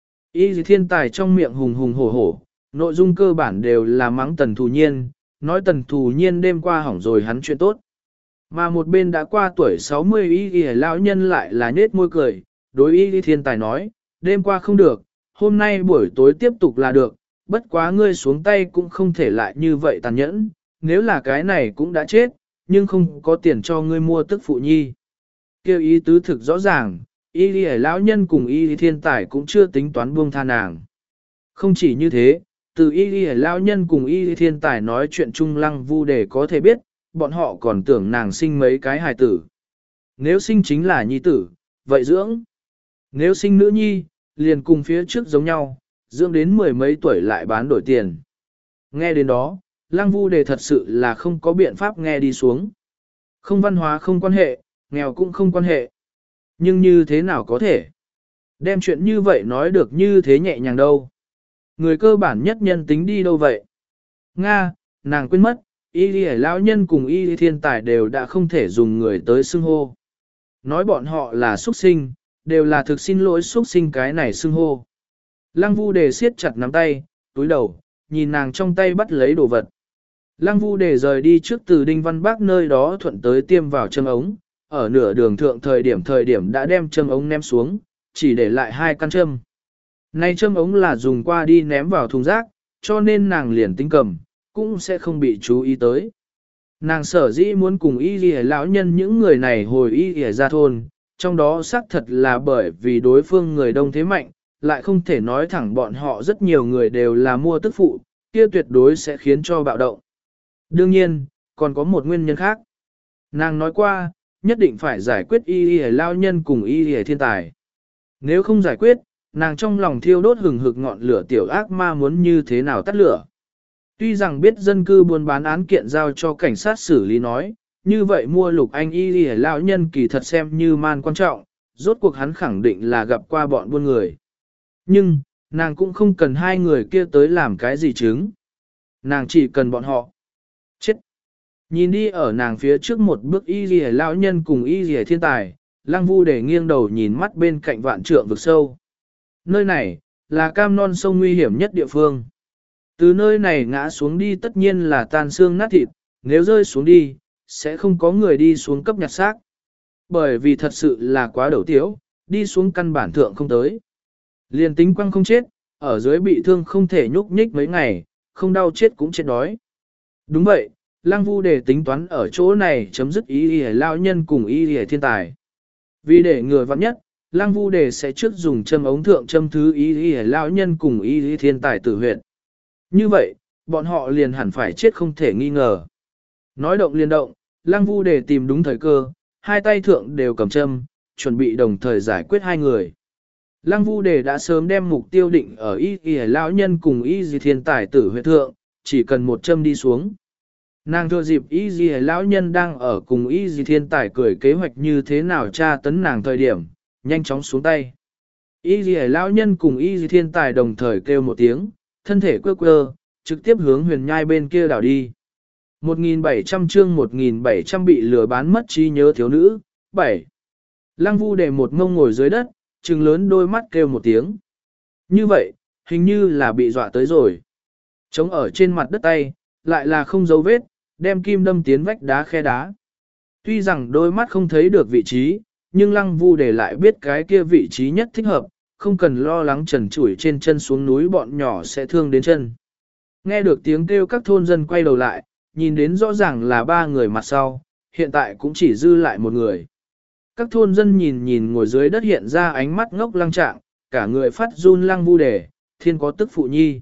Y y thiên tài trong miệng hùng hùng hổ hổ, nội dung cơ bản đều là mắng Tần Thù Nhiên, nói Tần Thù Nhiên đêm qua hỏng rồi hắn chuyện tốt. Mà một bên đã qua tuổi sáu mươi y y lão nhân lại là nết môi cười, đối y y thiên tài nói, đêm qua không được, hôm nay buổi tối tiếp tục là được, bất quá ngươi xuống tay cũng không thể lại như vậy tàn nhẫn, nếu là cái này cũng đã chết, nhưng không có tiền cho ngươi mua tức phụ nhi. Kêu ý tứ thực rõ ràng, y y lão nhân cùng y y thiên tài cũng chưa tính toán buông tha nàng. Không chỉ như thế, từ y y lão nhân cùng y y thiên tài nói chuyện chung Lăng Vu để có thể biết, bọn họ còn tưởng nàng sinh mấy cái hài tử. Nếu sinh chính là nhi tử, vậy dưỡng. Nếu sinh nữ nhi, liền cùng phía trước giống nhau, dưỡng đến mười mấy tuổi lại bán đổi tiền. Nghe đến đó, Lăng Vu đề thật sự là không có biện pháp nghe đi xuống. Không văn hóa không quan hệ, nghèo cũng không quan hệ. Nhưng như thế nào có thể? Đem chuyện như vậy nói được như thế nhẹ nhàng đâu. Người cơ bản nhất nhân tính đi đâu vậy? Nga, nàng quên mất, y lý lão nhân cùng y lý thiên tài đều đã không thể dùng người tới xưng hô. Nói bọn họ là xuất sinh, đều là thực xin lỗi xuất sinh cái này xưng hô. Lăng Vu đề siết chặt nắm tay, túi đầu, nhìn nàng trong tay bắt lấy đồ vật. Lăng Vu đề rời đi trước từ Đinh Văn Bác nơi đó thuận tới tiêm vào châm ống, ở nửa đường thượng thời điểm thời điểm đã đem châm ống ném xuống, chỉ để lại hai căn châm. Nay châm ống là dùng qua đi ném vào thùng rác, cho nên nàng liền tính cầm, cũng sẽ không bị chú ý tới. Nàng sở dĩ muốn cùng y lìa lão nhân những người này hồi y lìa ra thôn, trong đó xác thật là bởi vì đối phương người đông thế mạnh, lại không thể nói thẳng bọn họ rất nhiều người đều là mua tức phụ, kia tuyệt đối sẽ khiến cho bạo động. Đương nhiên, còn có một nguyên nhân khác. Nàng nói qua, nhất định phải giải quyết y lìa lão nhân cùng y lìa thiên tài. Nếu không giải quyết, nàng trong lòng thiêu đốt hừng hực ngọn lửa tiểu ác ma muốn như thế nào tắt lửa. Tuy rằng biết dân cư buôn bán án kiện giao cho cảnh sát xử lý nói, như vậy mua Lục Anh y lìa lão nhân kỳ thật xem như man quan trọng, rốt cuộc hắn khẳng định là gặp qua bọn buôn người. Nhưng, nàng cũng không cần hai người kia tới làm cái gì chứng. Nàng chỉ cần bọn họ. Chết! Nhìn đi ở nàng phía trước một bước y lìa lão nhân cùng y lìa thiên tài, Lăng Vu để nghiêng đầu nhìn mắt bên cạnh vạn trượng vực sâu. Nơi này, là cam non sông nguy hiểm nhất địa phương. Từ nơi này ngã xuống đi tất nhiên là tan xương nát thịt, nếu rơi xuống đi, sẽ không có người đi xuống cấp nhặt xác. Bởi vì thật sự là quá đầu tiếu, đi xuống căn bản thượng không tới. Liền tính quăng không chết, ở dưới bị thương không thể nhúc nhích mấy ngày, không đau chết cũng chết đói. Đúng vậy, Lăng Vu Đề tính toán ở chỗ này chấm dứt y y lão nhân cùng y y thiên tài. Vì để ngừa vắng nhất, Lăng Vu Đề sẽ trước dùng châm ống thượng châm thứ y y lão nhân cùng y y thiên tài tử huyệt. Như vậy, bọn họ liền hẳn phải chết không thể nghi ngờ. Nói động liền động, Lăng Vu Đề tìm đúng thời cơ, hai tay thượng đều cầm châm, chuẩn bị đồng thời giải quyết hai người. Lăng Vu Đề đã sớm đem mục tiêu định ở y y lão nhân cùng y y thiên tài tử huyệt thượng, chỉ cần một châm đi xuống. Nàng thừa dịp y y lão nhân đang ở cùng y y thiên tài cười kế hoạch như thế nào tra tấn nàng thời điểm, nhanh chóng xuống tay. Y y lão nhân cùng y y thiên tài đồng thời kêu một tiếng, thân thể quơ quơ, trực tiếp hướng huyền nhai bên kia đảo đi. một nghìn bảy trăm chương một nghìn bảy trăm bị lừa bán mất trí nhớ thiếu nữ, bảy. Lăng Vu Đề một mông ngồi dưới đất, trừng lớn đôi mắt kêu một tiếng. Như vậy, hình như là bị dọa tới rồi. Trống ở trên mặt đất tay, lại là không dấu vết, đem kim đâm tiến vách đá khe đá. Tuy rằng đôi mắt không thấy được vị trí, nhưng Lăng Vu Đề lại biết cái kia vị trí nhất thích hợp, không cần lo lắng trần trụi trên chân xuống núi bọn nhỏ sẽ thương đến chân. Nghe được tiếng kêu các thôn dân quay đầu lại, nhìn đến rõ ràng là ba người mặt sau, hiện tại cũng chỉ dư lại một người. Các thôn dân nhìn nhìn ngồi dưới đất hiện ra ánh mắt ngốc lăng trạng, cả người phát run. Lăng Vu Đề, thiên có tức phụ nhi.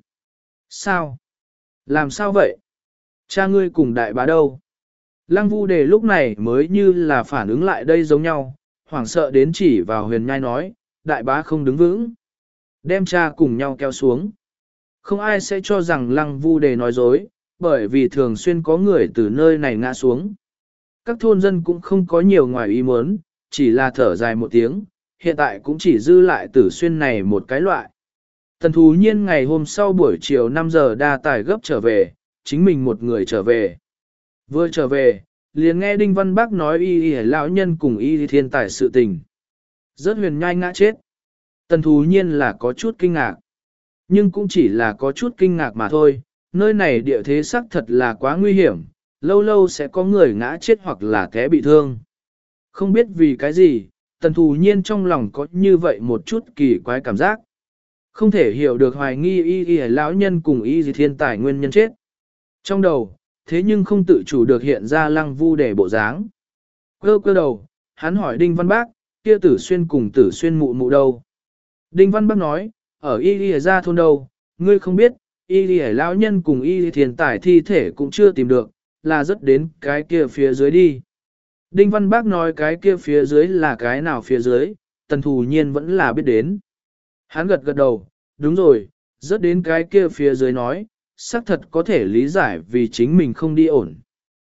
Sao? Làm sao vậy? Cha ngươi cùng đại bá đâu? Lăng Vu Đề lúc này mới như là phản ứng lại đây giống nhau, hoảng sợ đến chỉ vào huyền nhai nói, đại bá không đứng vững. Đem cha cùng nhau kéo xuống. Không ai sẽ cho rằng Lăng Vu Đề nói dối, bởi vì thường xuyên có người từ nơi này ngã xuống. Các thôn dân cũng không có nhiều ngoài ý muốn, chỉ là thở dài một tiếng, hiện tại cũng chỉ dư lại Tử Xuyên này một cái loại. Tần Thù Nhiên ngày hôm sau buổi chiều năm giờ đa tài gấp trở về, chính mình một người trở về. Vừa trở về, liền nghe Đinh Văn Bác nói y y lão nhân cùng y thiên tài sự tình. Rất huyền nhai ngã chết. Tần Thù Nhiên là có chút kinh ngạc. Nhưng cũng chỉ là có chút kinh ngạc mà thôi, nơi này địa thế sắc thật là quá nguy hiểm, lâu lâu sẽ có người ngã chết hoặc là té bị thương. Không biết vì cái gì, Tần Thù Nhiên trong lòng có như vậy một chút kỳ quái cảm giác. Không thể hiểu được hoài nghi y y lão nhân cùng y y thiên tài nguyên nhân chết. Trong đầu, thế nhưng không tự chủ được hiện ra Lăng Vu Đề bộ dáng. Cơ cơ đầu, hắn hỏi Đinh Văn Bác, kia Tử Xuyên cùng Tử Xuyên mụ mụ đâu? Đinh Văn Bác nói, ở y y ra thôn đâu, ngươi không biết, y y lão nhân cùng y y thiên tài thi thể cũng chưa tìm được, là rất đến cái kia phía dưới đi. Đinh Văn Bác nói cái kia phía dưới là cái nào phía dưới, Tần Thù Nhiên vẫn là biết đến. Hắn gật gật đầu, đúng rồi, rất đến cái kia phía dưới nói, xác thật có thể lý giải vì chính mình không đi ổn.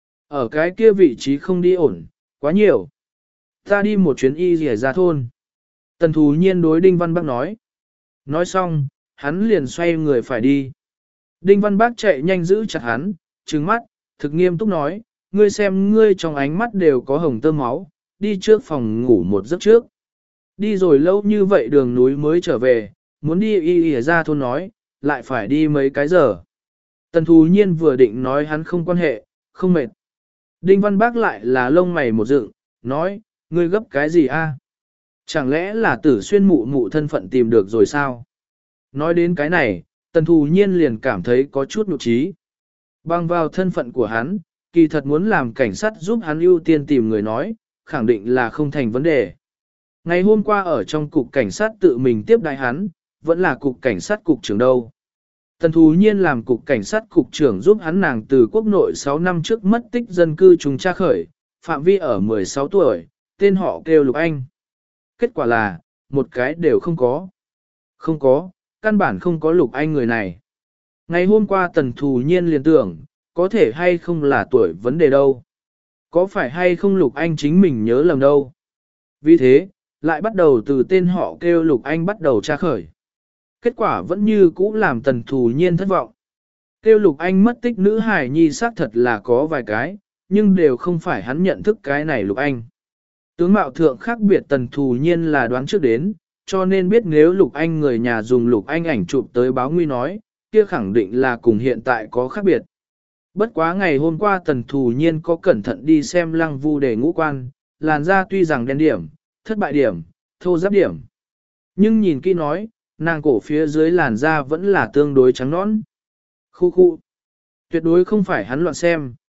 Ở cái kia vị trí không đi ổn, quá nhiều. Ta đi một chuyến y rỉa ra thôn. Tần Thù Nhiên đối Đinh Văn Bác nói. Nói xong, hắn liền xoay người phải đi. Đinh Văn Bác chạy nhanh giữ chặt hắn, trừng mắt, thực nghiêm túc nói, ngươi xem ngươi trong ánh mắt đều có hồng tơ máu, đi trước phòng ngủ một giấc trước. Đi rồi lâu như vậy đường núi mới trở về, muốn đi y y ra thôn nói, lại phải đi mấy cái giờ. Tần Thù Nhiên vừa định nói hắn không quan hệ, không mệt. Đinh Văn Bác lại là lông mày một dựng, nói, ngươi gấp cái gì a? Chẳng lẽ là Tử Xuyên mụ mụ thân phận tìm được rồi sao? Nói đến cái này, Tần Thù Nhiên liền cảm thấy có chút nhục trí. Bằng vào thân phận của hắn, kỳ thật muốn làm cảnh sát giúp hắn ưu tiên tìm người nói, khẳng định là không thành vấn đề. Ngày hôm qua ở trong cục cảnh sát tự mình tiếp đại hắn, vẫn là cục cảnh sát cục trưởng đâu. Tần Thù Nhiên làm cục cảnh sát cục trưởng giúp hắn nàng từ quốc nội sáu năm trước mất tích dân cư trùng tra khởi, phạm vi ở mười sáu tuổi, tên họ kêu Lục Anh. Kết quả là, một cái đều không có. Không có, căn bản không có Lục Anh người này. Ngày hôm qua Tần Thù Nhiên liền tưởng, có thể hay không là tuổi vấn đề đâu. Có phải hay không Lục Anh chính mình nhớ lầm đâu. Vì thế, lại bắt đầu từ tên họ kêu Lục Anh bắt đầu tra khởi. Kết quả vẫn như cũ làm Tần Thù Nhiên thất vọng. Kêu Lục Anh mất tích nữ hải nhi xác thật là có vài cái, nhưng đều không phải hắn nhận thức cái này Lục Anh. Tướng mạo thượng khác biệt Tần Thù Nhiên là đoán trước đến, cho nên biết nếu Lục Anh người nhà dùng Lục Anh ảnh chụp tới báo nguy nói, kia khẳng định là cùng hiện tại có khác biệt. Bất quá ngày hôm qua Tần Thù Nhiên có cẩn thận đi xem Lăng Vu Đề ngũ quan, làn da tuy rằng đen điểm, thất bại điểm, thô ráp điểm. Nhưng nhìn kỹ nói, nàng cổ phía dưới làn da vẫn là tương đối trắng nõn. Khu khu. Tuyệt đối không phải hắn loạn xem,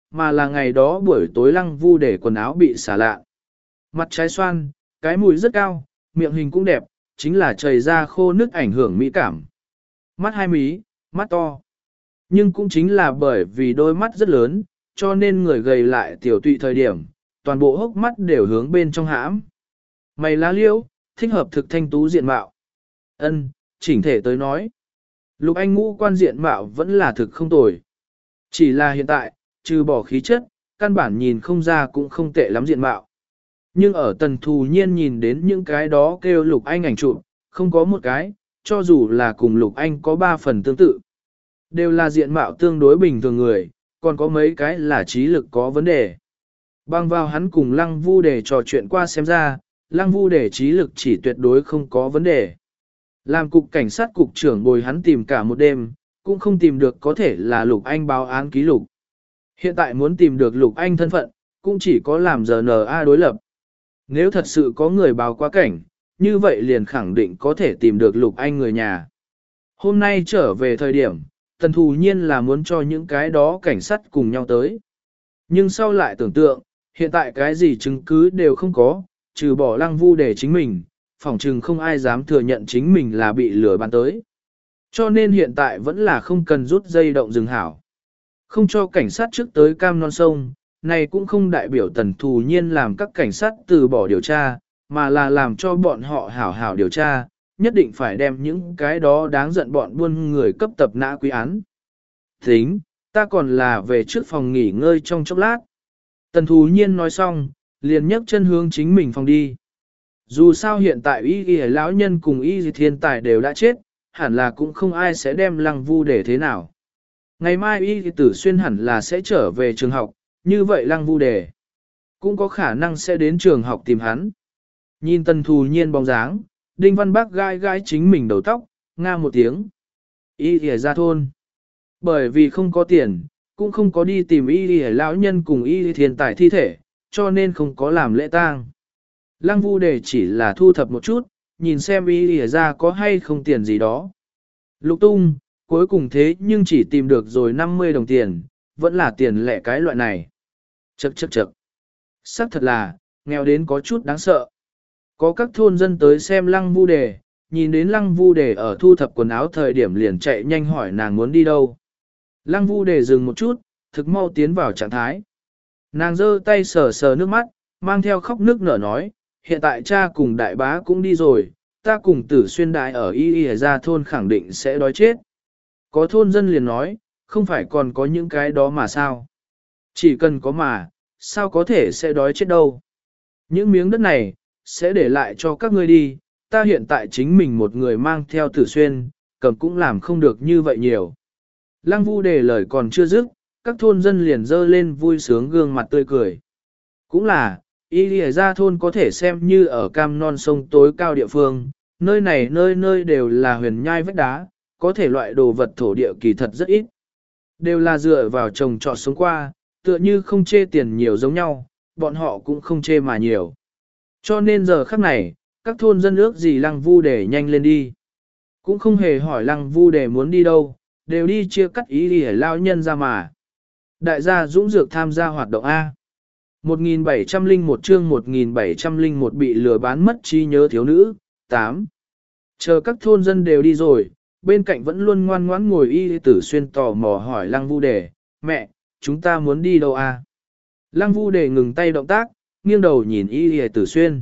mà là ngày đó buổi tối Lăng Vu để quần áo bị xả lạ. Mặt trái xoan, cái mũi rất cao, miệng hình cũng đẹp, chính là chảy ra khô nước ảnh hưởng mỹ cảm. Mắt hai mí, mắt to. Nhưng cũng chính là bởi vì đôi mắt rất lớn, cho nên người gầy lại tiểu tụy thời điểm, toàn bộ hốc mắt đều hướng bên trong hãm. Mày lá liễu, thích hợp thực thanh tú diện mạo. Ân, chỉnh thể tới nói. Lục Anh ngũ quan diện mạo vẫn là thực không tồi. Chỉ là hiện tại, trừ bỏ khí chất, căn bản nhìn không ra cũng không tệ lắm diện mạo. Nhưng ở tần thù nhiên nhìn đến những cái đó kêu Lục Anh ảnh chụp, không có một cái, cho dù là cùng Lục Anh có ba phần tương tự. Đều là diện mạo tương đối bình thường người, còn có mấy cái là trí lực có vấn đề. Bằng vào hắn cùng Lăng Vu để trò chuyện qua xem ra, Lăng Vu để trí lực chỉ tuyệt đối không có vấn đề. Làm cục cảnh sát cục trưởng bồi hắn tìm cả một đêm, cũng không tìm được có thể là Lục Anh báo án ký lục. Hiện tại muốn tìm được Lục Anh thân phận, cũng chỉ có làm rờ en a đối lập. Nếu thật sự có người báo quá cảnh, như vậy liền khẳng định có thể tìm được Lục Anh người nhà. Hôm nay trở về thời điểm, Tần Thù Nhiên là muốn cho những cái đó cảnh sát cùng nhau tới. Nhưng sau lại tưởng tượng, hiện tại cái gì chứng cứ đều không có, trừ bỏ Lăng Vu để chính mình, phỏng chừng không ai dám thừa nhận chính mình là bị lừa bán tới. Cho nên hiện tại vẫn là không cần rút dây động rừng hảo. Không cho cảnh sát trước tới cam non sông, này cũng không đại biểu Tần Thù Nhiên làm các cảnh sát từ bỏ điều tra, mà là làm cho bọn họ hảo hảo điều tra, nhất định phải đem những cái đó đáng giận bọn buôn người cấp tập nã quý án. Tính, ta còn là về trước phòng nghỉ ngơi trong chốc lát. Tần Thù Nhiên nói xong, liền nhấc chân hướng chính mình phòng đi. Dù sao hiện tại y y lão nhân cùng y thiên tài đều đã chết, hẳn là cũng không ai sẽ đem Lăng Vu để thế nào. Ngày mai y tử xuyên hẳn là sẽ trở về trường học, như vậy Lăng Vu đề cũng có khả năng sẽ đến trường học tìm hắn. Nhìn Tần Thù Nhiên bóng dáng, Đinh Văn Bác gai gai chính mình đầu tóc, nga một tiếng. Y y ra thôn. Bởi vì không có tiền, cũng không có đi tìm y y lão nhân cùng y thiên tài thi thể, cho nên không có làm lễ tang. Lăng Vu đề chỉ là thu thập một chút, nhìn xem y y ra có hay không tiền gì đó. Lục tung, cuối cùng thế nhưng chỉ tìm được rồi năm mươi đồng tiền, vẫn là tiền lẻ cái loại này. Chậc chậc chậc. Sắc thật là, nghèo đến có chút đáng sợ. Có các thôn dân tới xem Lăng Vu đề, nhìn đến Lăng Vu đề ở thu thập quần áo thời điểm liền chạy nhanh hỏi nàng muốn đi đâu. Lăng Vu đề dừng một chút, thực mau tiến vào trạng thái. Nàng giơ tay sờ sờ nước mắt, mang theo khóc nước nở nói, hiện tại cha cùng đại bá cũng đi rồi, ta cùng Tử Xuyên đại ở y y ra thôn khẳng định sẽ đói chết. Có thôn dân liền nói, không phải còn có những cái đó mà sao? Chỉ cần có mà, sao có thể sẽ đói chết đâu? Những miếng đất này, sẽ để lại cho các ngươi đi, ta hiện tại chính mình một người mang theo Tử Xuyên, cầm cũng làm không được như vậy nhiều. Lăng Vu đề lời còn chưa dứt, các thôn dân liền dơ lên vui sướng gương mặt tươi cười. Cũng là, y lìa ra thôn có thể xem như ở cam non sông tối cao địa phương, nơi này nơi nơi đều là huyền nhai vách đá, có thể loại đồ vật thổ địa kỳ thật rất ít. Đều là dựa vào trồng trọt sống qua, tựa như không chê tiền nhiều giống nhau, bọn họ cũng không chê mà nhiều. Cho nên giờ khắc này, các thôn dân ước gì Lăng Vu đề nhanh lên đi. Cũng không hề hỏi Lăng Vu đề muốn đi đâu, đều đi chia cắt ý đi lao nhân ra mà. Đại gia Dũng Dược tham gia hoạt động A. một nghìn bảy trăm lẻ một chương một nghìn bảy trăm lẻ một bị lừa bán mất trí nhớ thiếu nữ, tám. Chờ các thôn dân đều đi rồi, bên cạnh vẫn luôn ngoan ngoãn ngồi y tử xuyên tò mò hỏi Lăng Vu đề, mẹ, chúng ta muốn đi đâu a? Lăng Vu đề ngừng tay động tác, nghiêng đầu nhìn y tử xuyên.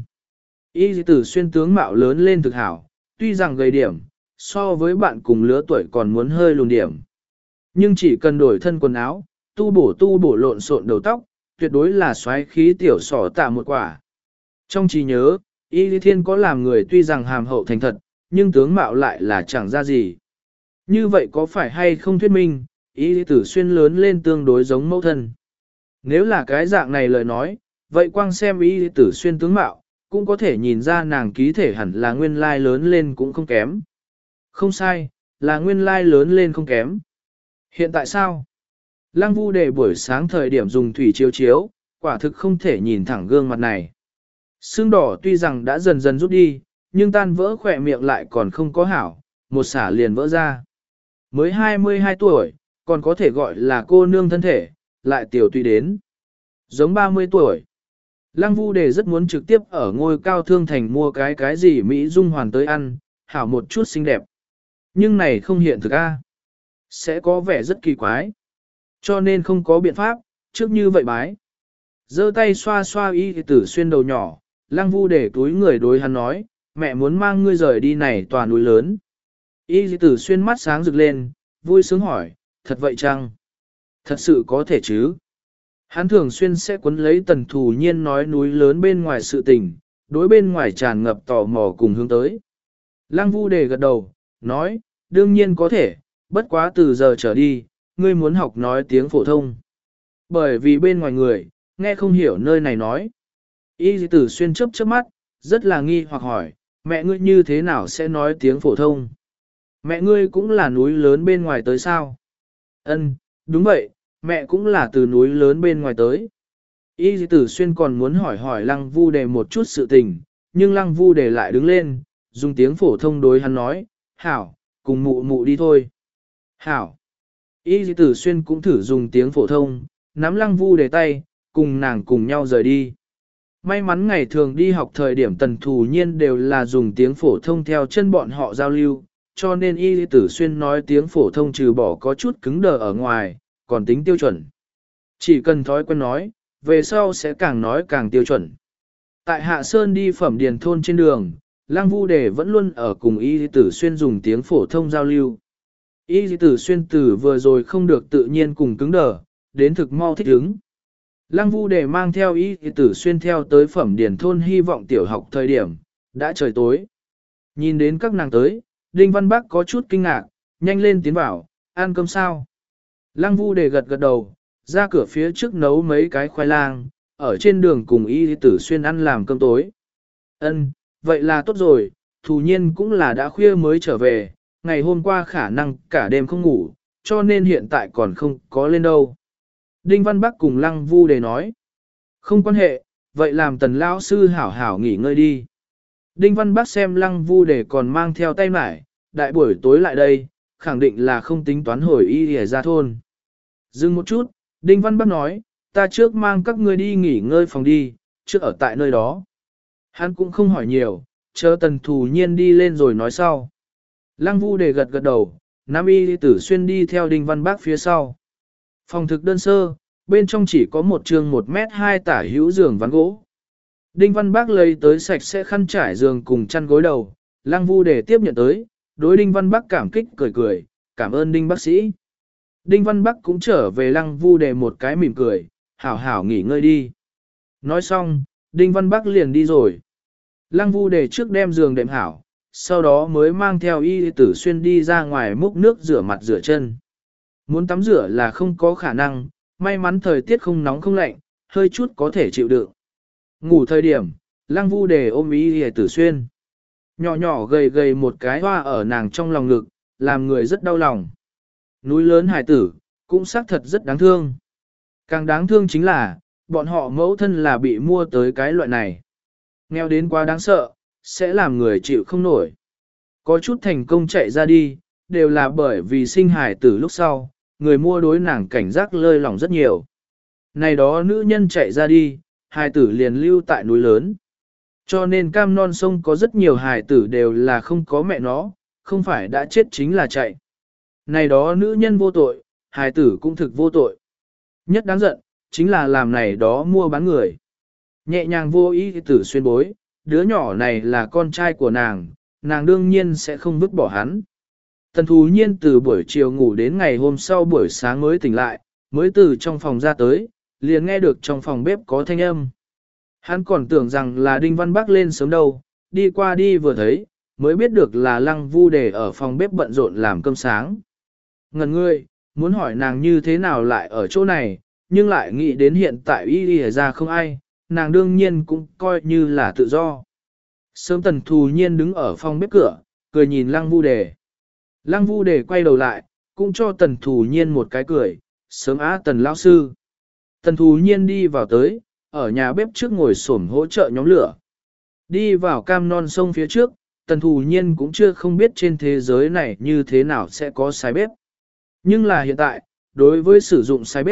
Y tử xuyên tướng mạo lớn lên thực hảo, tuy rằng gầy điểm, so với bạn cùng lứa tuổi còn muốn hơi lùn điểm. Nhưng chỉ cần đổi thân quần áo, tu bổ tu bổ lộn xộn đầu tóc, tuyệt đối là xoáy khí tiểu sỏ tạ một quả. Trong trí nhớ, Y Lý Thiên có làm người tuy rằng hàm hậu thành thật, nhưng tướng mạo lại là chẳng ra gì. Như vậy có phải hay không thuyết minh, Y Lý Tử Xuyên lớn lên tương đối giống mẫu thân. Nếu là cái dạng này lời nói, vậy quang xem Y Lý Tử Xuyên tướng mạo, cũng có thể nhìn ra nàng ký thể hẳn là nguyên lai lớn lên cũng không kém. Không sai, là nguyên lai lớn lên không kém. Hiện tại sao? Lăng Vu đề buổi sáng thời điểm dùng thủy chiếu chiếu, quả thực không thể nhìn thẳng gương mặt này. Sương đỏ tuy rằng đã dần dần rút đi, nhưng tan vỡ khỏe miệng lại còn không có hảo, một xả liền vỡ ra. Mới hai mươi hai tuổi, còn có thể gọi là cô nương thân thể, lại tiểu tụy đến. Giống ba mươi tuổi. Lăng Vu Đề rất muốn trực tiếp ở ngôi cao thương thành mua cái cái gì Mỹ Dung hoàn tới ăn, hảo một chút xinh đẹp. Nhưng này không hiện thực a, sẽ có vẻ rất kỳ quái. Cho nên không có biện pháp, trước như vậy bái. Giơ tay xoa xoa y tử xuyên đầu nhỏ, Lăng Vu Đề túi người đối hắn nói, mẹ muốn mang ngươi rời đi này tòa núi lớn. Y tử xuyên mắt sáng rực lên, vui sướng hỏi, thật vậy chăng? Thật sự có thể chứ? Hắn thường xuyên sẽ quấn lấy Tần Thù Nhiên nói núi lớn bên ngoài sự tình, đối bên ngoài tràn ngập tò mò cùng hướng tới. Lăng Vu Đề gật đầu, nói, đương nhiên có thể, bất quá từ giờ trở đi, ngươi muốn học nói tiếng phổ thông. Bởi vì bên ngoài người, nghe không hiểu nơi này nói. Y tử xuyên chớp chớp mắt, rất là nghi hoặc hỏi, mẹ ngươi như thế nào sẽ nói tiếng phổ thông? Mẹ ngươi cũng là núi lớn bên ngoài tới sao? Ân, đúng vậy, mẹ cũng là từ núi lớn bên ngoài tới. Y tử xuyên còn muốn hỏi hỏi Lăng Vu Đề một chút sự tình, nhưng Lăng Vu Đề lại đứng lên, dùng tiếng phổ thông đối hắn nói, hảo, cùng mụ mụ đi thôi. Hảo. Y tử xuyên cũng thử dùng tiếng phổ thông, nắm Lăng Vu Đề tay, cùng nàng cùng nhau rời đi. May mắn ngày thường đi học thời điểm Tần Thù Nhiên đều là dùng tiếng phổ thông theo chân bọn họ giao lưu, cho nên Y tử xuyên nói tiếng phổ thông trừ bỏ có chút cứng đờ ở ngoài, còn tính tiêu chuẩn. Chỉ cần thói quen nói, về sau sẽ càng nói càng tiêu chuẩn. Tại Hạ Sơn đi phẩm điền thôn trên đường, Lăng Vu Đề vẫn luôn ở cùng Y tử xuyên dùng tiếng phổ thông giao lưu. Y tử xuyên từ vừa rồi không được tự nhiên cùng cứng đờ, đến thực mau thích ứng. Lăng Vu Đề mang theo Y tử xuyên theo tới phẩm điền thôn hy vọng tiểu học thời điểm, đã trời tối. Nhìn đến các nàng tới, Đinh Văn Bắc có chút kinh ngạc, nhanh lên tiến vào, ăn cơm sao? Lăng Vu Đề gật gật đầu, ra cửa phía trước nấu mấy cái khoai lang, ở trên đường cùng Y tử xuyên ăn làm cơm tối. Ân, vậy là tốt rồi, Thù Nhiên cũng là đã khuya mới trở về, ngày hôm qua khả năng cả đêm không ngủ, cho nên hiện tại còn không có lên đâu. Đinh Văn Bắc cùng Lăng Vu Đề nói, không quan hệ, vậy làm Tần lão sư hảo hảo nghỉ ngơi đi. Đinh Văn Bắc xem Lăng Vu Đề còn mang theo tay mải, đại buổi tối lại đây, khẳng định là không tính toán hồi y để ra thôn. Dừng một chút, Đinh Văn Bắc nói, ta trước mang các ngươi đi nghỉ ngơi phòng đi, trước ở tại nơi đó. Hắn cũng không hỏi nhiều, chờ Tần Thù Nhiên đi lên rồi nói sau. Lăng Vu Đề gật gật đầu, Nam Y tử xuyên đi theo Đinh Văn Bắc phía sau. Phòng thực đơn sơ, bên trong chỉ có một trường một mét hai tả hữu giường ván gỗ. Đinh Văn Bắc lấy tới sạch sẽ khăn trải giường cùng chăn gối đầu, Lăng Vu Đề tiếp nhận tới, đối Đinh Văn Bắc cảm kích cười cười, cảm ơn Đinh bác sĩ. Đinh Văn Bắc cũng trở về Lăng Vu Đề một cái mỉm cười, hảo hảo nghỉ ngơi đi. Nói xong, Đinh Văn Bắc liền đi rồi. Lăng Vu Đề trước đem giường đệm hảo, sau đó mới mang theo Y tử xuyên đi ra ngoài múc nước rửa mặt rửa chân. Muốn tắm rửa là không có khả năng, may mắn thời tiết không nóng không lạnh, hơi chút có thể chịu đựng. Ngủ thời điểm, Lăng Vu Đề ôm Y tử xuyên. Nhỏ nhỏ gầy gầy một cái hoa ở nàng trong lòng ngực, làm người rất đau lòng. Núi lớn hải tử, cũng xác thật rất đáng thương. Càng đáng thương chính là, bọn họ mẫu thân là bị mua tới cái loại này. Nghèo đến quá đáng sợ, sẽ làm người chịu không nổi. Có chút thành công chạy ra đi, đều là bởi vì sinh hải tử lúc sau, người mua đối nàng cảnh giác lơi lỏng rất nhiều. Này đó nữ nhân chạy ra đi, hải tử liền lưu tại núi lớn. Cho nên cam non sông có rất nhiều hải tử đều là không có mẹ nó, không phải đã chết chính là chạy. Này đó nữ nhân vô tội, hải tử cũng thực vô tội. Nhất đáng giận, chính là làm này đó mua bán người. Nhẹ nhàng vô ý tử xuyên bối, đứa nhỏ này là con trai của nàng, nàng đương nhiên sẽ không vứt bỏ hắn. Tần Thù Nhiên từ buổi chiều ngủ đến ngày hôm sau buổi sáng mới tỉnh lại, mới từ trong phòng ra tới, liền nghe được trong phòng bếp có thanh âm. Hắn còn tưởng rằng là Đinh Văn Bắc lên sớm đâu, đi qua đi vừa thấy, mới biết được là Lăng Vu Đề ở phòng bếp bận rộn làm cơm sáng. Ngần ngươi, muốn hỏi nàng như thế nào lại ở chỗ này, nhưng lại nghĩ đến hiện tại y y ra không ai, nàng đương nhiên cũng coi như là tự do. Sớm Tần Thù Nhiên đứng ở phòng bếp cửa, cười nhìn Lăng Vu Đề. Lăng Vu Đề quay đầu lại, cũng cho Tần Thù Nhiên một cái cười, sớm á Tần lão sư. Tần Thù Nhiên đi vào tới, ở nhà bếp trước ngồi xổm hỗ trợ nhóm lửa. Đi vào cam non sông phía trước, Tần Thù Nhiên cũng chưa không biết trên thế giới này như thế nào sẽ có xài bếp. Nhưng là hiện tại, đối với sử dụng xài bếp,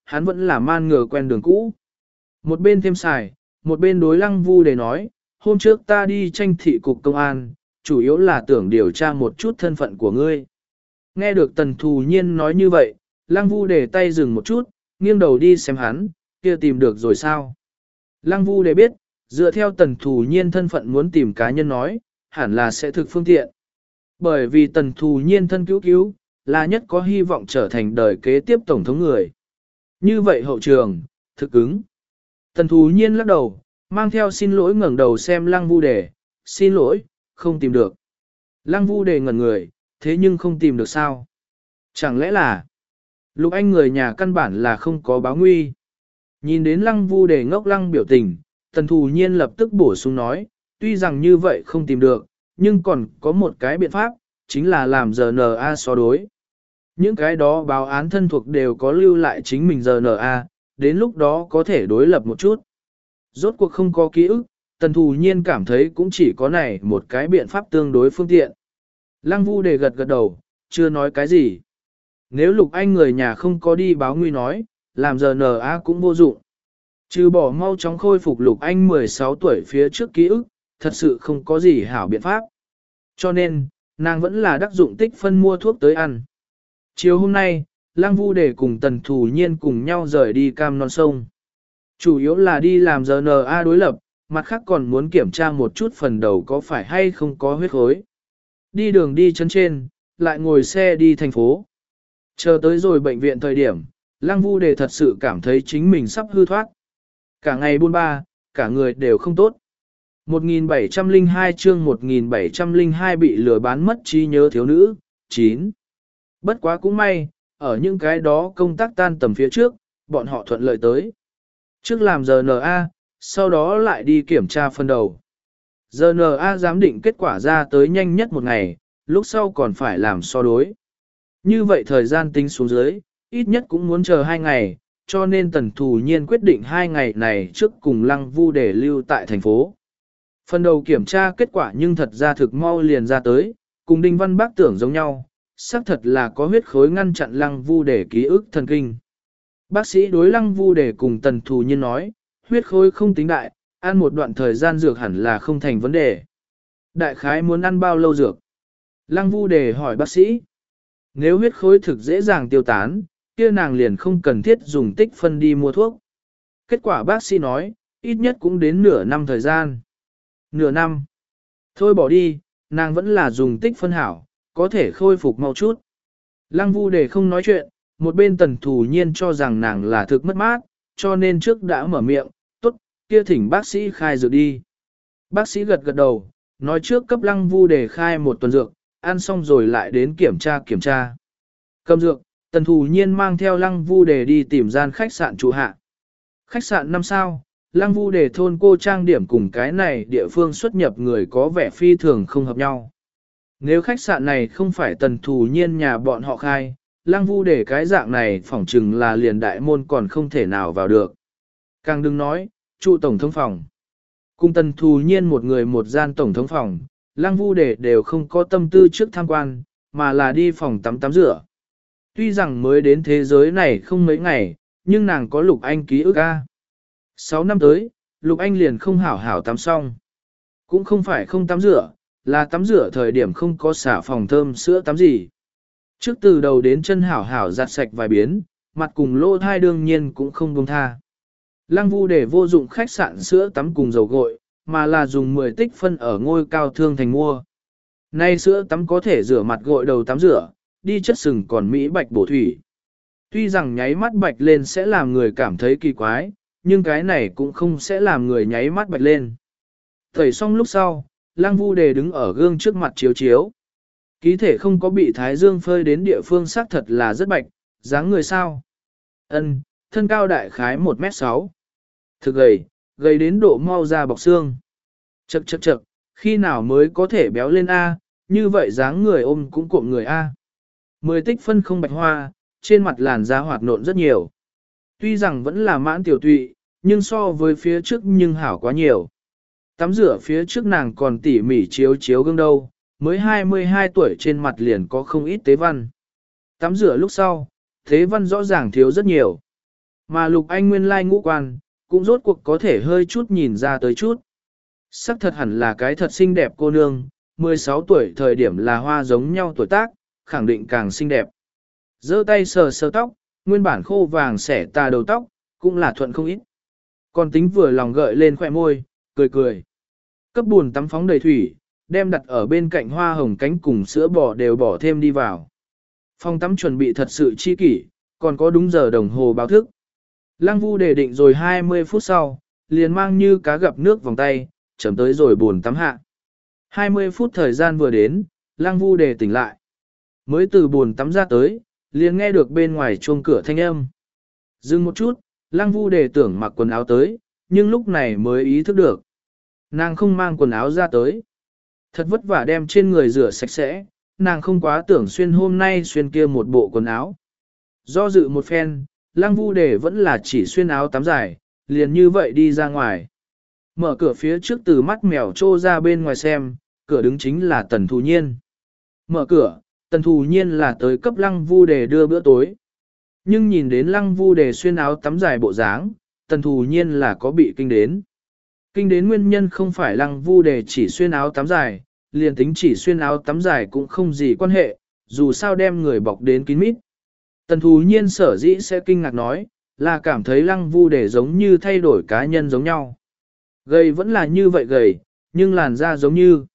hắn vẫn là man ngừa quen đường cũ. Một bên thêm xài, một bên đối Lăng Vu Đề nói, hôm trước ta đi tranh thị cục công an, chủ yếu là tưởng điều tra một chút thân phận của ngươi. Nghe được Tần Thù Nhiên nói như vậy, Lăng Vu Đề tay dừng một chút, nghiêng đầu đi xem hắn, kia tìm được rồi sao? Lăng Vu Đề biết, dựa theo Tần Thù Nhiên thân phận muốn tìm cá nhân nói, hẳn là sẽ thực phương tiện. Bởi vì Tần Thù Nhiên thân cứu cứu, là nhất có hy vọng trở thành đời kế tiếp tổng thống người. Như vậy hậu trường, thực ứng. Tần Thù Nhiên lắc đầu, mang theo xin lỗi ngẩng đầu xem Lăng Vu Đề, xin lỗi, không tìm được. Lăng Vu Đề ngẩn người, thế nhưng không tìm được sao? Chẳng lẽ là Lục Anh người nhà căn bản là không có báo nguy? Nhìn đến Lăng Vu Đề ngốc lăng biểu tình, Tần Thù Nhiên lập tức bổ sung nói, tuy rằng như vậy không tìm được, nhưng còn có một cái biện pháp, chính là làm rờ en a so đối. Những cái đó báo án thân thuộc đều có lưu lại chính mình rờ en a, đến lúc đó có thể đối lập một chút. Rốt cuộc không có ký ức, Tần Thù Nhiên cảm thấy cũng chỉ có này một cái biện pháp tương đối phương tiện. Lăng Vu Đề gật gật đầu, chưa nói cái gì. Nếu Lục Anh người nhà không có đi báo nguy nói, làm rờ en a cũng vô dụng. Trừ bỏ mau chóng khôi phục Lục Anh mười sáu tuổi phía trước ký ức, thật sự không có gì hảo biện pháp. Cho nên, nàng vẫn là đắc dụng tích phân mua thuốc tới ăn. Chiều hôm nay, Lăng Vu Đề cùng Tần Thù Nhiên cùng nhau rời đi Cam Non Sông. Chủ yếu là đi làm rờ en a đối lập, mặt khác còn muốn kiểm tra một chút phần đầu có phải hay không có huyết khối. Đi đường đi chân trên, lại ngồi xe đi thành phố. Chờ tới rồi bệnh viện thời điểm, Lăng Vu Đề thật sự cảm thấy chính mình sắp hư thoát. Cả ngày buôn ba, cả người đều không tốt. một nghìn bảy trăm lẻ hai chương một nghìn bảy trăm lẻ hai bị lừa bán mất trí nhớ thiếu nữ, chín. Bất quá cũng may, ở những cái đó công tác tan tầm phía trước, bọn họ thuận lợi tới. Trước làm rờ en a, sau đó lại đi kiểm tra phần đầu. rờ en a giám định kết quả ra tới nhanh nhất một ngày, lúc sau còn phải làm so đối. Như vậy thời gian tính xuống dưới, ít nhất cũng muốn chờ hai ngày, cho nên Tần Thù Nhiên quyết định hai ngày này trước cùng Lăng Vu Đề lưu tại thành phố. Phần đầu kiểm tra kết quả nhưng thật ra thực mau liền ra tới, cùng Đinh Văn Bác tưởng giống nhau, xác thật là có huyết khối ngăn chặn Lăng Vu Đề ký ức thần kinh. Bác sĩ đối Lăng Vu Đề cùng Tần Thù Nhiên nói, huyết khối không tính đại, ăn một đoạn thời gian dược hẳn là không thành vấn đề. Đại khái muốn ăn bao lâu dược? Lăng Vu Đề hỏi bác sĩ. Nếu huyết khối thực dễ dàng tiêu tán, kia nàng liền không cần thiết dùng tích phân đi mua thuốc. Kết quả bác sĩ nói, ít nhất cũng đến nửa năm thời gian. Nửa năm. Thôi bỏ đi, nàng vẫn là dùng tích phân hảo, có thể khôi phục mau chút. Lăng Vu Đề không nói chuyện, một bên Tần Thù Nhiên cho rằng nàng là thực mất mát, cho nên trước đã mở miệng, tốt, kia thỉnh bác sĩ khai dược đi. Bác sĩ gật gật đầu, nói trước cấp Lăng Vu Đề khai một tuần dược, ăn xong rồi lại đến kiểm tra kiểm tra. Cầm dược, Tần Thù Nhiên mang theo Lăng Vu Đề đi tìm gian khách sạn trụ hạ. Khách sạn năm sao, Lăng Vu Đề thôn cô trang điểm cùng cái này địa phương xuất nhập người có vẻ phi thường không hợp nhau. Nếu khách sạn này không phải Tần Thù Nhiên nhà bọn họ khai, Lăng Vu Đề cái dạng này phỏng chừng là liền đại môn còn không thể nào vào được. Càng đừng nói, trụ tổng thống phòng. Cùng Tần Thù Nhiên một người một gian tổng thống phòng, Lăng Vu Đề đều không có tâm tư trước tham quan, mà là đi phòng tắm tắm rửa. Tuy rằng mới đến thế giới này không mấy ngày, nhưng nàng có Lục Anh ký ức a. Sáu năm tới, Lục Anh liền không hảo hảo tắm xong. Cũng không phải không tắm rửa, là tắm rửa thời điểm không có xả phòng thơm sữa tắm gì. Trước từ đầu đến chân hảo hảo giặt sạch vài biến, mặt cùng lỗ thai đương nhiên cũng không buông tha. Lăng Vu Đề vô dụng khách sạn sữa tắm cùng dầu gội, mà là dùng mười tích phân ở ngôi cao thương thành mua. Nay sữa tắm có thể rửa mặt gội đầu tắm rửa, đi chất sừng còn mỹ bạch bổ thủy. Tuy rằng nháy mắt bạch lên sẽ làm người cảm thấy kỳ quái, nhưng cái này cũng không sẽ làm người nháy mắt bạch lên. Tẩy xong lúc sau, Lăng Vu Đề đứng ở gương trước mặt chiếu chiếu. Ký thể không có bị thái dương phơi đến địa phương xác thật là rất bạch, dáng người sao? Ân, thân cao đại khái một mét sáu. Thực gầy, gầy đến độ mau ra bọc xương. Chậc chậc chậc, khi nào mới có thể béo lên A, như vậy dáng người ôm cũng cộm người A. Mười tích phân không bạch hoa, trên mặt làn da hoạt nộn rất nhiều. Tuy rằng vẫn là mãn tiểu tụy, nhưng so với phía trước nhưng hảo quá nhiều. Tắm rửa phía trước nàng còn tỉ mỉ chiếu chiếu gương đâu, mới hai mươi hai tuổi trên mặt liền có không ít tế văn. Tắm rửa lúc sau, tế văn rõ ràng thiếu rất nhiều. Mà Lục Anh nguyên lai ngũ quan, cũng rốt cuộc có thể hơi chút nhìn ra tới chút. Sắc thật hẳn là cái thật xinh đẹp cô nương, mười sáu tuổi thời điểm là hoa giống nhau tuổi tác, khẳng định càng xinh đẹp. Giơ tay sờ sờ tóc, nguyên bản khô vàng xẻ tà đầu tóc, cũng là thuận không ít. Còn tính vừa lòng gợi lên khỏe môi, cười cười. Cấp buồn tắm phóng đầy thủy, đem đặt ở bên cạnh hoa hồng cánh cùng sữa bò đều bỏ thêm đi vào. Phòng tắm chuẩn bị thật sự chi kỷ, còn có đúng giờ đồng hồ báo thức. Lăng Vu đề định rồi hai mươi phút sau, liền mang như cá gặp nước vòng tay, chấm tới rồi buồn tắm hạ. hai mươi phút thời gian vừa đến, Lăng Vu đề tỉnh lại. Mới từ buồn tắm ra tới, liền nghe được bên ngoài chuông cửa thanh âm. Dừng một chút, Lăng Vu đề tưởng mặc quần áo tới, nhưng lúc này mới ý thức được. Nàng không mang quần áo ra tới. Thật vất vả đem trên người rửa sạch sẽ, nàng không quá tưởng xuyên hôm nay xuyên kia một bộ quần áo. Do dự một phen, Lăng Vu đề vẫn là chỉ xuyên áo tắm dài, liền như vậy đi ra ngoài. Mở cửa phía trước từ mắt mèo trô ra bên ngoài xem, cửa đứng chính là Tần Thù Nhiên. Mở cửa, Tần Thù Nhiên là tới cấp Lăng Vu đề đưa bữa tối. Nhưng nhìn đến Lăng Vu đề xuyên áo tắm dài bộ dáng, Tần Thù Nhiên là có bị kinh đến. Kinh đến nguyên nhân không phải Lăng Vu đề chỉ xuyên áo tắm dài, liền tính chỉ xuyên áo tắm dài cũng không gì quan hệ, dù sao đem người bọc đến kín mít. Tần Thù Nhiên sở dĩ sẽ kinh ngạc nói, là cảm thấy Lăng Vu đề giống như thay đổi cá nhân giống nhau. Gầy vẫn là như vậy gầy, nhưng làn da giống như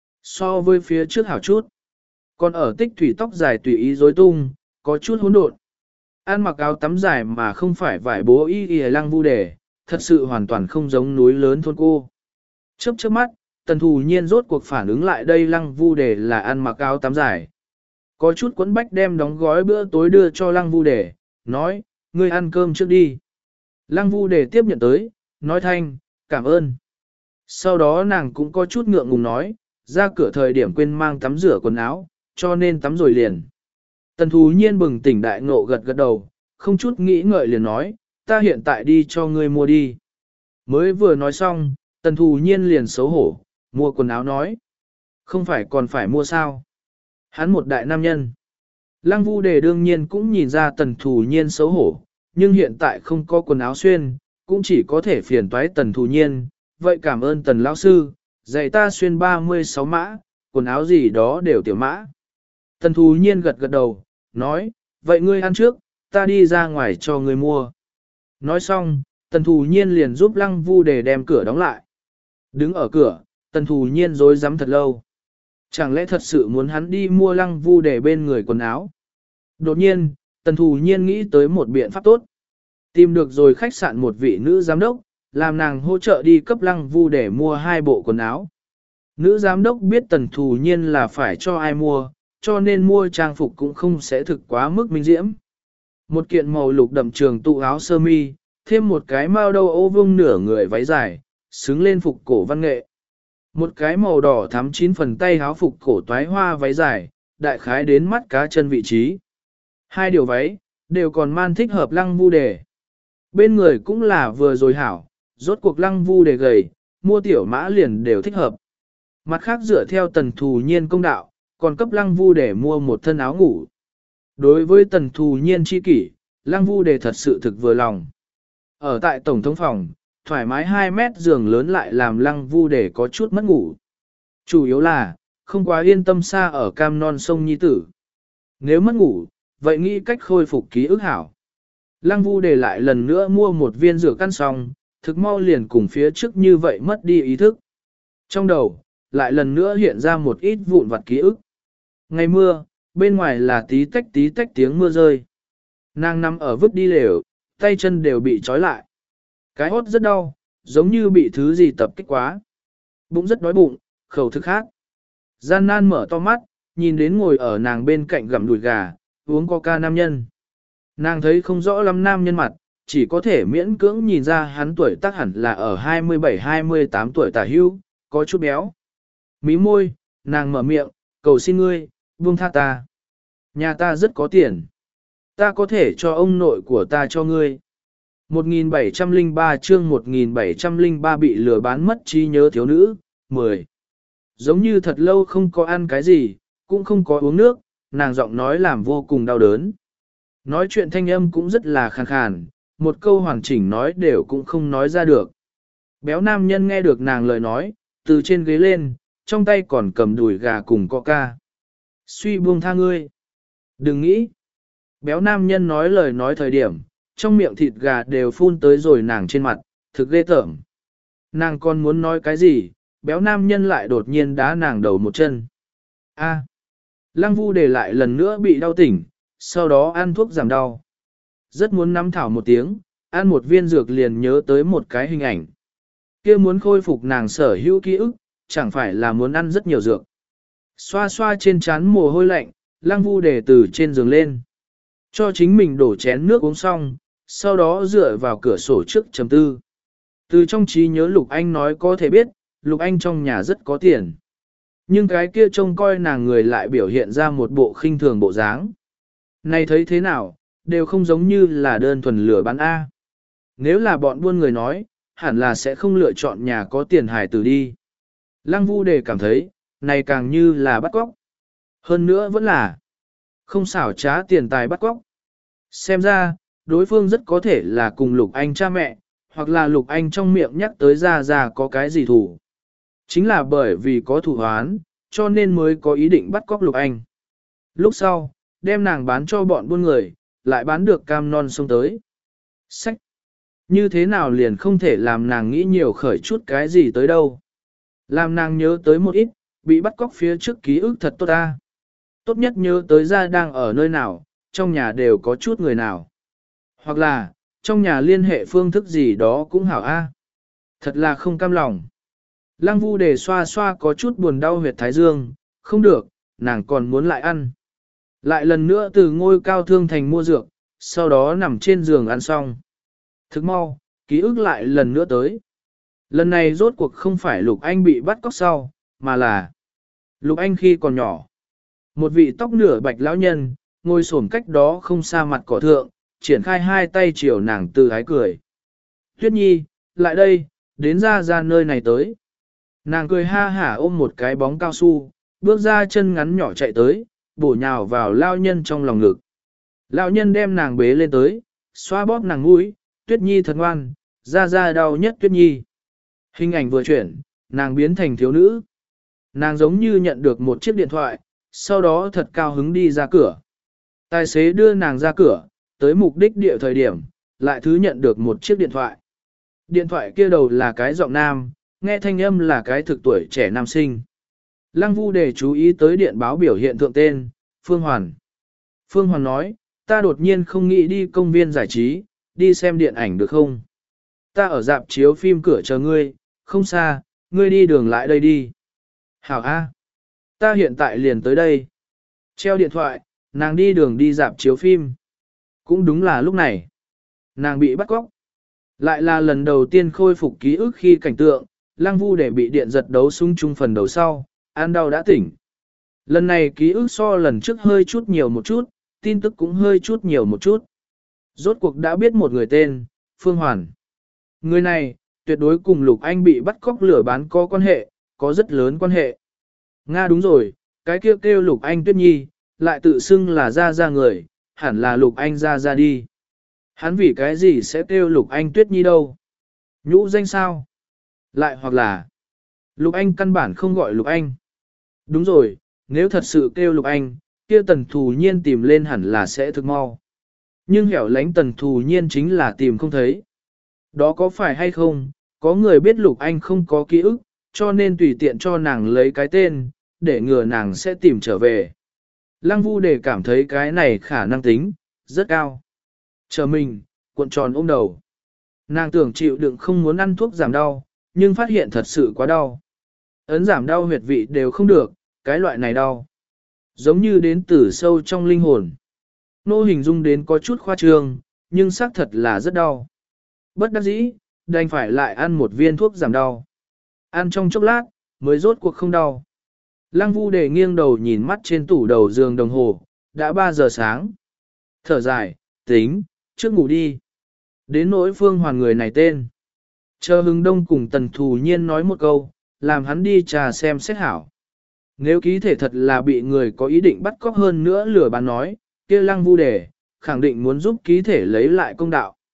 so với phía trước hảo chút. Còn ở tích thủy tóc dài tùy ý rối tung, có chút hỗn độn. Ăn mặc áo tắm dài mà không phải vải bố y y Lăng Vu đề, thật sự hoàn toàn không giống núi lớn thôn cô. Chớp chớp mắt, Tần Thù Nhiên rốt cuộc phản ứng lại đây Lăng Vu đề là ăn mặc áo tắm dài. Có chút quấn bách đem đóng gói bữa tối đưa cho Lăng Vu đề, nói, ngươi ăn cơm trước đi. Lăng Vu đề tiếp nhận tới, nói thanh, cảm ơn. Sau đó nàng cũng có chút ngượng ngùng nói, ra cửa thời điểm quên mang tắm rửa quần áo, cho nên tắm rồi liền. Tần Thù Nhiên bừng tỉnh đại ngộ gật gật đầu, không chút nghĩ ngợi liền nói, ta hiện tại đi cho ngươi mua đi. Mới vừa nói xong, Tần Thù Nhiên liền xấu hổ, mua quần áo nói. Không phải còn phải mua sao? Hắn một đại nam nhân. Lăng Vu đề đương nhiên cũng nhìn ra Tần Thù Nhiên xấu hổ, nhưng hiện tại không có quần áo xuyên, cũng chỉ có thể phiền toái Tần Thù Nhiên. Vậy cảm ơn Tần lão sư, dạy ta xuyên ba mươi sáu mã, quần áo gì đó đều tiểu mã. Tần Thù Nhiên gật gật đầu, nói, vậy ngươi ăn trước, ta đi ra ngoài cho ngươi mua. Nói xong, Tần Thù Nhiên liền giúp Lăng Vu đề đem cửa đóng lại. Đứng ở cửa, Tần Thù Nhiên rối rắm thật lâu. Chẳng lẽ thật sự muốn hắn đi mua Lăng Vu đề bên người quần áo? Đột nhiên, Tần Thù Nhiên nghĩ tới một biện pháp tốt. Tìm được rồi khách sạn một vị nữ giám đốc, làm nàng hỗ trợ đi cấp Lăng Vu để mua hai bộ quần áo. Nữ giám đốc biết Tần Thù Nhiên là phải cho ai mua, cho nên mua trang phục cũng không sẽ thực quá mức minh diễm. Một kiện màu lục đậm trường tụ áo sơ mi, thêm một cái mao đâu ô vương nửa người váy dài, xứng lên phục cổ văn nghệ. Một cái màu đỏ thắm chín phần tay áo phục cổ toái hoa váy dài, đại khái đến mắt cá chân vị trí. Hai điều váy, đều còn man thích hợp Lăng Vu đề. Bên người cũng là vừa rồi hảo, rốt cuộc Lăng Vu đề gầy, mua tiểu mã liền đều thích hợp. Mặt khác dựa theo Tần Thù Nhiên công đạo, còn cấp Lăng Vu để mua một thân áo ngủ. Đối với Tần Thù Nhiên chi kỷ, Lăng Vu đề thật sự thực vừa lòng. Ở tại Tổng thống phòng, thoải mái hai mét giường lớn lại làm Lăng Vu để có chút mất ngủ. Chủ yếu là, không quá yên tâm xa ở cam non sông Nhi Tử. Nếu mất ngủ, vậy nghĩ cách khôi phục ký ức hảo. Lăng Vu để lại lần nữa mua một viên rửa căn xong, thực mau liền cùng phía trước như vậy mất đi ý thức. Trong đầu, lại lần nữa hiện ra một ít vụn vặt ký ức. Ngày mưa, bên ngoài là tí tách tí tách tiếng mưa rơi. Nàng nằm ở vứt đi lều, tay chân đều bị trói lại. Cái hốt rất đau, giống như bị thứ gì tập kích quá. Bụng rất đói bụng, khẩu thức khác. Gian nan mở to mắt, nhìn đến ngồi ở nàng bên cạnh gặm đùi gà, uống coca nam nhân. Nàng thấy không rõ lắm nam nhân mặt, chỉ có thể miễn cưỡng nhìn ra hắn tuổi tác hẳn là ở hai mươi bảy hai mươi tám tuổi tả hưu, có chút béo. Mí môi, nàng mở miệng, cầu xin ngươi, buông tha ta. Nhà ta rất có tiền. Ta có thể cho ông nội của ta cho ngươi. một nghìn bảy trăm lẻ ba chương một nghìn bảy trăm lẻ ba bị lừa bán mất trí nhớ thiếu nữ, mười. Giống như thật lâu không có ăn cái gì, cũng không có uống nước, nàng giọng nói làm vô cùng đau đớn. Nói chuyện thanh âm cũng rất là khàn khàn, một câu hoàn chỉnh nói đều cũng không nói ra được. Béo nam nhân nghe được nàng lời nói, từ trên ghế lên, trong tay còn cầm đùi gà cùng coca. Suy buông tha ngươi. Đừng nghĩ. Béo nam nhân nói lời nói thời điểm, trong miệng thịt gà đều phun tới rồi nàng trên mặt, thực ghê tởm. Nàng còn muốn nói cái gì, béo nam nhân lại đột nhiên đá nàng đầu một chân. A. Lăng Vu để lại lần nữa bị đau tỉnh, sau đó ăn thuốc giảm đau. Rất muốn nắm thảo một tiếng, ăn một viên dược liền nhớ tới một cái hình ảnh. Kia muốn khôi phục nàng sở hữu ký ức, chẳng phải là muốn ăn rất nhiều dược. Xoa xoa trên trán mồ hôi lạnh, Lăng Vu để từ trên giường lên. Cho chính mình đổ chén nước uống xong, sau đó dựa vào cửa sổ trước chấm tư. Từ trong trí nhớ Lục Anh nói có thể biết, Lục Anh trong nhà rất có tiền. Nhưng cái kia trông coi nàng người lại biểu hiện ra một bộ khinh thường bộ dáng. Này thấy thế nào, đều không giống như là đơn thuần lừa bán A. Nếu là bọn buôn người nói, hẳn là sẽ không lựa chọn nhà có tiền hài tử đi. Lăng Vu Đề cảm thấy, này càng như là bắt cóc. Hơn nữa vẫn là không xảo trá tiền tài bắt cóc. Xem ra, đối phương rất có thể là cùng Lục Anh cha mẹ, hoặc là Lục Anh trong miệng nhắc tới ra ra có cái gì thủ. Chính là bởi vì có thủ hoán, cho nên mới có ý định bắt cóc Lục Anh. Lúc sau, đem nàng bán cho bọn buôn người, lại bán được cam non sông tới. Sách! Như thế nào liền không thể làm nàng nghĩ nhiều khởi chút cái gì tới đâu. Làm nàng nhớ tới một ít, bị bắt cóc phía trước ký ức thật tốt ta. Tốt nhất nhớ tới ra đang ở nơi nào, trong nhà đều có chút người nào. Hoặc là, trong nhà liên hệ phương thức gì đó cũng hảo a. Thật là không cam lòng. Lăng Vu Đề xoa xoa có chút buồn đau huyệt thái dương, không được, nàng còn muốn lại ăn. Lại lần nữa từ ngôi cao thương thành mua dược, sau đó nằm trên giường ăn xong. Thức mau, ký ức lại lần nữa tới. Lần này rốt cuộc không phải Lục Anh bị bắt cóc sau, mà là Lục Anh khi còn nhỏ. Một vị tóc nửa bạch lão nhân, ngồi xổm cách đó không xa mặt cỏ thượng, triển khai hai tay chiều nàng từ ái cười. Tuyết Nhi, lại đây, đến ra ra nơi này tới. Nàng cười ha hả ôm một cái bóng cao su, bước ra chân ngắn nhỏ chạy tới, bổ nhào vào lao nhân trong lòng ngực. Lão nhân đem nàng bế lên tới, xoa bóp nàng mũi, Tuyết Nhi thật ngoan, ra ra đau nhất Tuyết Nhi. Hình ảnh vừa chuyển, nàng biến thành thiếu nữ. Nàng giống như nhận được một chiếc điện thoại, sau đó thật cao hứng đi ra cửa. Tài xế đưa nàng ra cửa, tới mục đích địa thời điểm, lại thứ nhận được một chiếc điện thoại. Điện thoại kia đầu là cái giọng nam, nghe thanh âm là cái thực tuổi trẻ nam sinh. Lăng Vu để chú ý tới điện báo biểu hiện thượng tên, Phương Hoàn. Phương Hoàn nói, ta đột nhiên không nghĩ đi công viên giải trí, đi xem điện ảnh được không? Ta ở dạp chiếu phim cửa chờ ngươi, không xa, ngươi đi đường lại đây đi. Hảo A. Ta hiện tại liền tới đây. Treo điện thoại, nàng đi đường đi dạp chiếu phim. Cũng đúng là lúc này. Nàng bị bắt cóc. Lại là lần đầu tiên khôi phục ký ức khi cảnh tượng, Lăng Vu để bị điện giật đấu súng chung phần đầu sau, an đau đã tỉnh. Lần này ký ức so lần trước hơi chút nhiều một chút, tin tức cũng hơi chút nhiều một chút. Rốt cuộc đã biết một người tên, Phương Hoàn. Người này, tuyệt đối cùng Lục Anh bị bắt cóc lửa bán có quan hệ, có rất lớn quan hệ. Nga đúng rồi, cái kêu kêu Lục Anh Tuyết Nhi, lại tự xưng là ra ra người, hẳn là Lục Anh ra ra đi. Hắn vì cái gì sẽ kêu Lục Anh Tuyết Nhi đâu? Nhũ danh sao? Lại hoặc là Lục Anh căn bản không gọi Lục Anh. Đúng rồi, nếu thật sự kêu Lục Anh, kia Tần Thù Nhiên tìm lên hẳn là sẽ thực mau. Nhưng hẻo lánh Tần Thù Nhiên chính là tìm không thấy. Đó có phải hay không, có người biết Lục Anh không có ký ức, cho nên tùy tiện cho nàng lấy cái tên, để ngừa nàng sẽ tìm trở về. Lăng Vu để cảm thấy cái này khả năng tính, rất cao. Chờ mình, cuộn tròn ôm đầu. Nàng tưởng chịu đựng không muốn ăn thuốc giảm đau, nhưng phát hiện thật sự quá đau. Ấn giảm đau huyệt vị đều không được, cái loại này đau. Giống như đến từ sâu trong linh hồn. Nô hình dung đến có chút khoa trương, nhưng xác thật là rất đau. Bất đắc dĩ, đành phải lại ăn một viên thuốc giảm đau. Ăn trong chốc lát, mới rốt cuộc không đau. Lăng Vu để nghiêng đầu nhìn mắt trên tủ đầu giường đồng hồ, đã ba giờ sáng. Thở dài, tính, trước ngủ đi. Đến nỗi Phương Hoàn người này tên. Chờ Hưng Đông cùng Tần Thù Nhiên nói một câu, làm hắn đi trà xem xét hảo. Nếu ký thể thật là bị người có ý định bắt cóc hơn nữa lừa bán nói, kia Lăng Vu để, khẳng định muốn giúp ký thể lấy lại công đạo.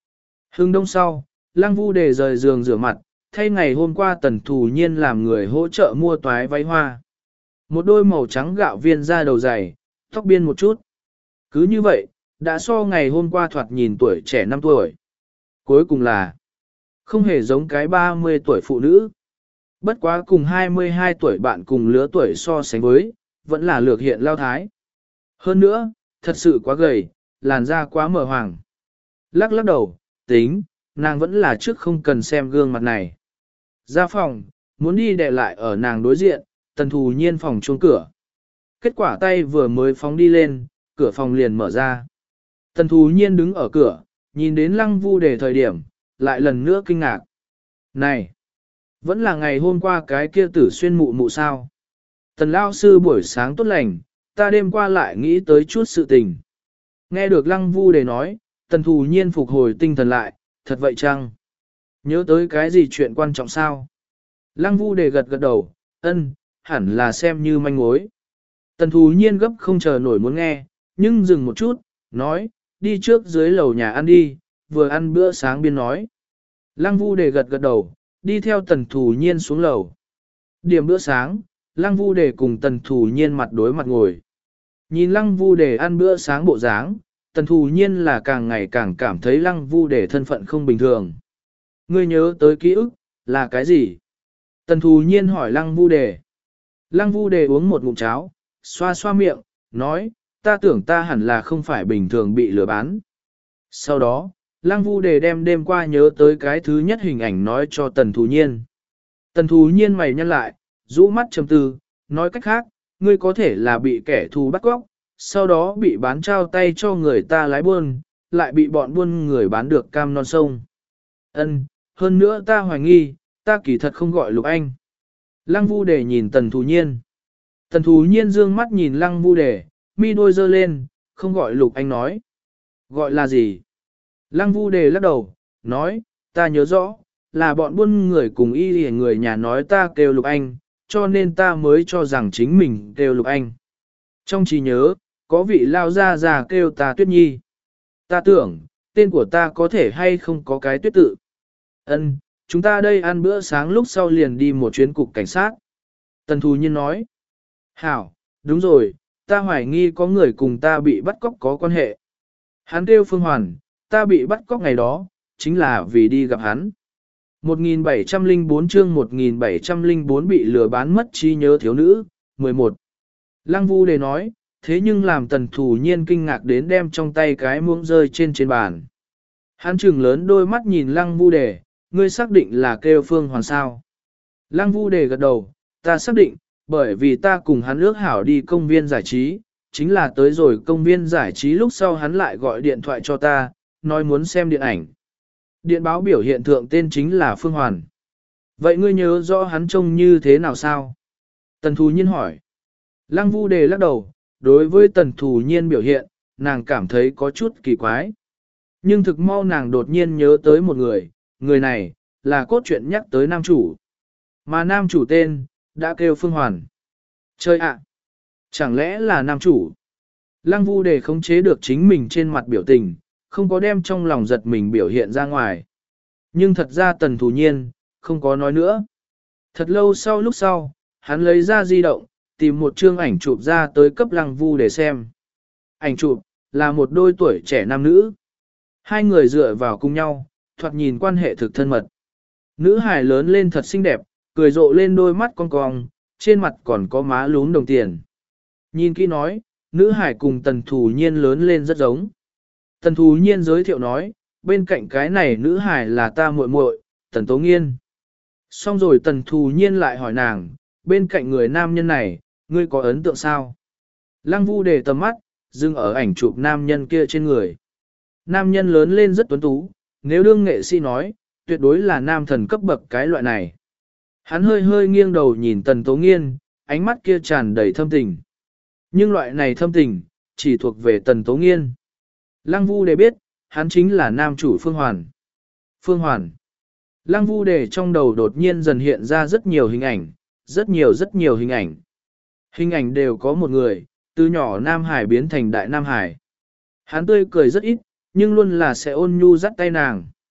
Hưng đông sau, Lăng Vu Đề rời giường rửa mặt, thay ngày hôm qua Tần Thù Nhiên làm người hỗ trợ mua toái váy hoa. Một đôi màu trắng gạo viên da đầu dày, tóc biên một chút. Cứ như vậy, đã so ngày hôm qua thoạt nhìn tuổi trẻ năm tuổi. Cuối cùng là, không hề giống cái ba mươi tuổi phụ nữ. Bất quá cùng hai mươi hai tuổi bạn cùng lứa tuổi so sánh với, vẫn là lược hiện lao thái. Hơn nữa, thật sự quá gầy, làn da quá mờ hoàng. Lắc lắc đầu, tính, nàng vẫn là trước không cần xem gương mặt này. Ra phòng, muốn đi đè lại ở nàng đối diện, Tần Thù Nhiên phòng chuông cửa. Kết quả tay vừa mới phóng đi lên, cửa phòng liền mở ra. Tần Thù Nhiên đứng ở cửa, nhìn đến Lăng Vu Đề thời điểm, lại lần nữa kinh ngạc. Này, vẫn là ngày hôm qua cái kia Tử Xuyên mụ mụ sao. Tần Lao sư buổi sáng tốt lành, ta đêm qua lại nghĩ tới chút sự tình. Nghe được Lăng Vu Đề nói, Tần Thù Nhiên phục hồi tinh thần lại, thật vậy chăng? Nhớ tới cái gì chuyện quan trọng sao? Lăng Vu Đề gật gật đầu, ân, hẳn là xem như manh mối. Tần Thù Nhiên gấp không chờ nổi muốn nghe, nhưng dừng một chút, nói, đi trước dưới lầu nhà ăn đi, vừa ăn bữa sáng biên nói. Lăng Vu Đề gật gật đầu, đi theo Tần Thù Nhiên xuống lầu. Điểm bữa sáng, Lăng Vu Đề cùng Tần Thù Nhiên mặt đối mặt ngồi. Nhìn Lăng Vu Đề ăn bữa sáng bộ dáng, Tần Thù Nhiên là càng ngày càng cảm thấy Lăng Vu Đề thân phận không bình thường. Ngươi nhớ tới ký ức, là cái gì? Tần Thù Nhiên hỏi Lăng Vu Đề. Lăng Vu Đề uống một ngụm cháo, xoa xoa miệng, nói, ta tưởng ta hẳn là không phải bình thường bị lừa bán. Sau đó, Lăng Vu Đề đem đêm qua nhớ tới cái thứ nhất hình ảnh nói cho Tần Thù Nhiên. Tần Thù Nhiên mày nhăn lại, rũ mắt trầm tư, nói cách khác, ngươi có thể là bị kẻ thù bắt cóc, sau đó bị bán trao tay cho người ta lái buôn, lại bị bọn buôn người bán được cam non sông. Ân, hơn nữa ta hoài nghi, ta kỳ thật không gọi Lục Anh. Lăng Vu Đề nhìn Tần Thù Nhiên. Tần Thù Nhiên dương mắt nhìn Lăng Vu Đề, mi đôi dơ lên, không gọi Lục Anh nói. Gọi là gì? Lăng Vu Đề lắc đầu, nói, ta nhớ rõ, là bọn buôn người cùng y hề người nhà nói ta kêu Lục Anh, cho nên ta mới cho rằng chính mình kêu Lục Anh. Trong trí nhớ, có vị lao ra già kêu ta Tuyết Nhi. Ta tưởng, tên của ta có thể hay không có cái tuyết tự. Ân, chúng ta đây ăn bữa sáng lúc sau liền đi một chuyến cục cảnh sát. Tần Thù Nhiên nói. Hảo, đúng rồi, ta hoài nghi có người cùng ta bị bắt cóc có quan hệ. Hắn kêu Phương Hoàn, ta bị bắt cóc ngày đó, chính là vì đi gặp hắn. một nghìn bảy trăm lẻ bốn chương một nghìn bảy trăm lẻ bốn bị lừa bán mất trí nhớ thiếu nữ, mười một. Lăng Vu Đề nói, thế nhưng làm Tần Thù Nhiên kinh ngạc đến đem trong tay cái muỗng rơi trên trên bàn. Hắn trừng lớn đôi mắt nhìn Lăng Vu Đề, ngươi xác định là kêu Phương Hoàn sao. Lăng Vu Đề gật đầu, ta xác định, bởi vì ta cùng hắn ước hảo đi công viên giải trí, chính là tới rồi công viên giải trí lúc sau hắn lại gọi điện thoại cho ta, nói muốn xem điện ảnh. Điện báo biểu hiện thượng tên chính là Phương Hoàn. Vậy ngươi nhớ rõ hắn trông như thế nào sao? Tần Thù Nhiên hỏi. Lăng Vu Đề lắc đầu, đối với Tần Thù Nhiên biểu hiện, nàng cảm thấy có chút kỳ quái. Nhưng thực mau nàng đột nhiên nhớ tới một người, người này, là cốt truyện nhắc tới nam chủ. Mà nam chủ tên, đã kêu Phương Hoàn. Chơi ạ! Chẳng lẽ là nam chủ? Lăng Vu Đề khống chế được chính mình trên mặt biểu tình, không có đem trong lòng giật mình biểu hiện ra ngoài. Nhưng thật ra Tần Thù Nhiên, không có nói nữa. Thật lâu sau lúc sau, hắn lấy ra di động, tìm một chương ảnh chụp ra tới cấp Lăng Vu để xem. Ảnh chụp, là một đôi tuổi trẻ nam nữ. Hai người dựa vào cùng nhau, thoạt nhìn quan hệ thực thân mật. Nữ hài lớn lên thật xinh đẹp, cười rộ lên đôi mắt cong cong, trên mặt còn có má lún đồng tiền. Nhìn kỹ nói, nữ hải cùng Tần Thù Nhiên lớn lên rất giống. Tần Thù Nhiên giới thiệu nói, bên cạnh cái này nữ hải là ta muội muội, Tần Tố Nghiên. Xong rồi Tần Thù Nhiên lại hỏi nàng, bên cạnh người nam nhân này, ngươi có ấn tượng sao? Lăng Vu Đề tầm mắt, dừng ở ảnh chụp nam nhân kia trên người. Nam nhân lớn lên rất tuấn tú, nếu đương nghệ sĩ nói, tuyệt đối là nam thần cấp bậc cái loại này. Hắn hơi hơi nghiêng đầu nhìn Tần Tố Nghiên, ánh mắt kia tràn đầy thâm tình. Nhưng loại này thâm tình, chỉ thuộc về Tần Tố Nghiên. Lăng Vu Đề biết, hắn chính là nam chủ Phương Hoàn. Phương Hoàn. Lăng Vu Đề trong đầu đột nhiên dần hiện ra rất nhiều hình ảnh, rất nhiều rất nhiều hình ảnh. Hình ảnh đều có một người, từ nhỏ Nam Hải biến thành Đại Nam Hải. Hắn tươi cười rất ít, nhưng luôn là sẽ ôn nhu dắt tay nàng.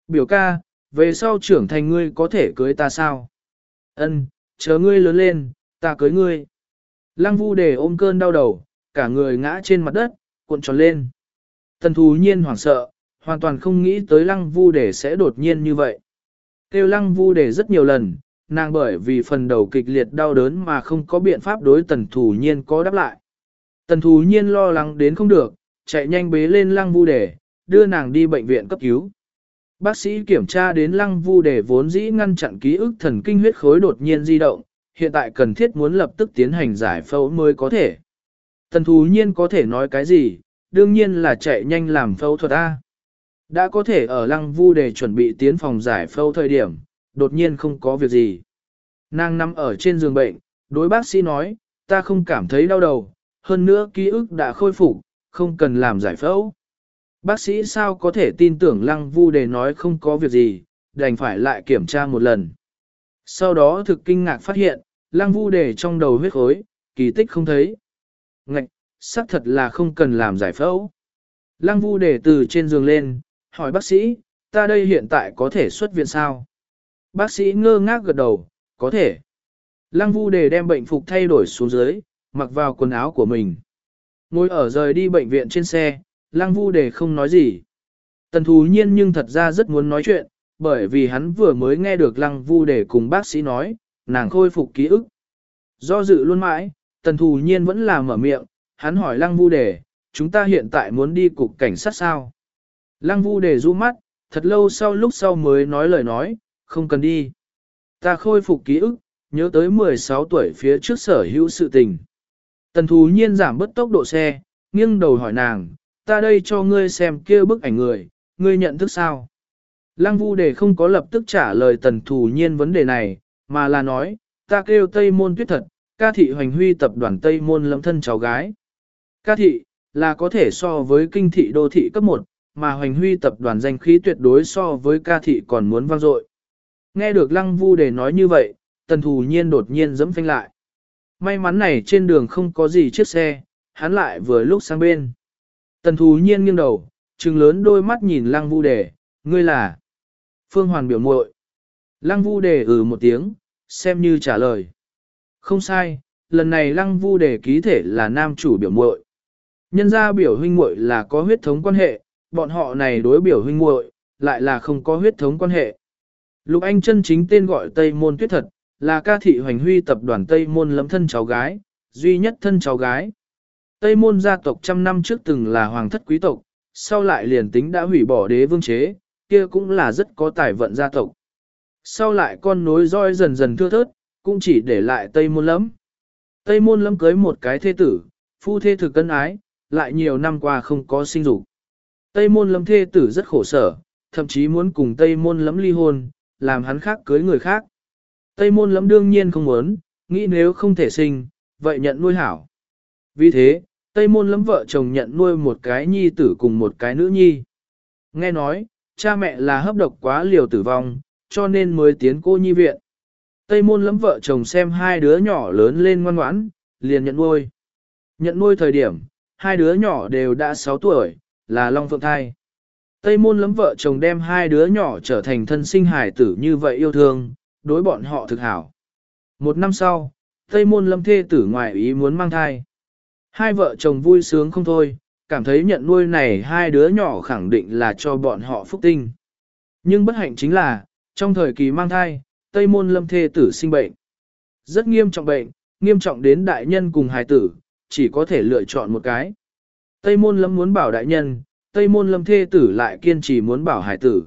Biểu ca, về sau trưởng thành ngươi có thể cưới ta sao? Ân, chờ ngươi lớn lên, ta cưới ngươi. Lăng Vu Đề ôm cơn đau đầu, cả người ngã trên mặt đất, cuộn tròn lên. Tần Thù Nhiên hoảng sợ, hoàn toàn không nghĩ tới Lăng Vu Đề sẽ đột nhiên như vậy. Kêu Lăng Vu Đề rất nhiều lần, nàng bởi vì phần đầu kịch liệt đau đớn mà không có biện pháp đối Tần Thù Nhiên có đáp lại. Tần Thù Nhiên lo lắng đến không được, chạy nhanh bế lên Lăng Vu Đề, đưa nàng đi bệnh viện cấp cứu. Bác sĩ kiểm tra đến Lăng Vu Đề vốn dĩ ngăn chặn ký ức thần kinh huyết khối đột nhiên di động, hiện tại cần thiết muốn lập tức tiến hành giải phẫu mới có thể. Tần Thù Nhiên có thể nói cái gì, đương nhiên là chạy nhanh làm phẫu thuật A. Đã có thể ở Lăng Vu Đề chuẩn bị tiến phòng giải phẫu thời điểm, đột nhiên không có việc gì. Nàng nằm ở trên giường bệnh, đối bác sĩ nói, ta không cảm thấy đau đầu, hơn nữa ký ức đã khôi phục, không cần làm giải phẫu. Bác sĩ sao có thể tin tưởng Lăng Vu Đề nói không có việc gì, đành phải lại kiểm tra một lần. Sau đó thực kinh ngạc phát hiện, Lăng Vu Đề trong đầu huyết khối, kỳ tích không thấy. Ngạch, xác thật là không cần làm giải phẫu. Lăng Vu Đề từ trên giường lên, hỏi bác sĩ, ta đây hiện tại có thể xuất viện sao? Bác sĩ ngơ ngác gật đầu, có thể. Lăng Vu Đề đem bệnh phục thay đổi xuống dưới, mặc vào quần áo của mình. Ngồi ở rời đi bệnh viện trên xe, Lăng Vu Đề không nói gì. Tần Thù Nhiên nhưng thật ra rất muốn nói chuyện, bởi vì hắn vừa mới nghe được Lăng Vu Đề cùng bác sĩ nói, nàng khôi phục ký ức. Do dự luôn mãi, Tần Thù Nhiên vẫn là mở miệng, hắn hỏi Lăng Vu Đề, chúng ta hiện tại muốn đi cục cảnh sát sao? Lăng Vu Đề rũ mắt, thật lâu sau lúc sau mới nói lời nói, không cần đi. Ta khôi phục ký ức, nhớ tới mười sáu tuổi phía trước sở hữu sự tình. Tần Thù Nhiên giảm bớt tốc độ xe, nghiêng đầu hỏi nàng, ta đây cho ngươi xem kia bức ảnh người, ngươi nhận thức sao? Lăng Vu Đề không có lập tức trả lời Tần Thù Nhiên vấn đề này, mà là nói, ta kêu Tây Môn Tuyết Thật, ca thị hoành huy tập đoàn Tây Môn lẫm thân cháu gái. Ca thị, là có thể so với kinh thị đô thị cấp một, mà hoành huy tập đoàn danh khí tuyệt đối so với ca thị còn muốn vang dội. Nghe được Lăng Vu Đề nói như vậy, Tần Thù Nhiên đột nhiên giẫm phanh lại. May mắn này trên đường không có gì chiếc xe, hắn lại vừa lúc sang bên. Tần Thù Nhiên nghiêng đầu, trừng lớn đôi mắt nhìn Lăng Vu Đề, ngươi là Phương Hoàn biểu muội. Lăng Vu Đề ừ một tiếng, xem như trả lời. Không sai, lần này Lăng Vu Đề ký thể là nam chủ biểu muội. Nhân ra biểu huynh muội là có huyết thống quan hệ, bọn họ này đối biểu huynh muội lại là không có huyết thống quan hệ. Lục Anh chân chính tên gọi Tây Môn Tuyết Thật, là ca thị hoành huy tập đoàn Tây Môn lẫm thân cháu gái, duy nhất thân cháu gái. Tây Môn gia tộc trăm năm trước từng là hoàng thất quý tộc, sau lại liền tính đã hủy bỏ đế vương chế, kia cũng là rất có tài vận gia tộc. Sau lại con nối roi dần dần thưa thớt, cũng chỉ để lại Tây Môn lẫm. Tây Môn lẫm cưới một cái thê tử, phu thê thực cân ái, lại nhiều năm qua không có sinh dục. Tây Môn lẫm thê tử rất khổ sở, thậm chí muốn cùng Tây Môn lẫm ly hôn, làm hắn khác cưới người khác. Tây Môn lẫm đương nhiên không muốn, nghĩ nếu không thể sinh, vậy nhận nuôi hảo. Vì thế, Tây Môn lẫm vợ chồng nhận nuôi một cái nhi tử cùng một cái nữ nhi. Nghe nói, cha mẹ là hấp độc quá liều tử vong, cho nên mới tiến cô nhi viện. Tây Môn lẫm vợ chồng xem hai đứa nhỏ lớn lên ngoan ngoãn, liền nhận nuôi. Nhận nuôi thời điểm, hai đứa nhỏ đều đã sáu tuổi, là long phượng thai. Tây Môn lẫm vợ chồng đem hai đứa nhỏ trở thành thân sinh hải tử như vậy yêu thương, đối bọn họ thực hảo. Một năm sau, Tây Môn lẫm thê tử ngoại ý muốn mang thai. Hai vợ chồng vui sướng không thôi, cảm thấy nhận nuôi này hai đứa nhỏ khẳng định là cho bọn họ phúc tinh. Nhưng bất hạnh chính là, trong thời kỳ mang thai, Tây Môn lẫm thê tử sinh bệnh. Rất nghiêm trọng bệnh, nghiêm trọng đến đại nhân cùng hài tử, chỉ có thể lựa chọn một cái. Tây Môn lẫm muốn bảo đại nhân, Tây Môn lẫm thê tử lại kiên trì muốn bảo hài tử.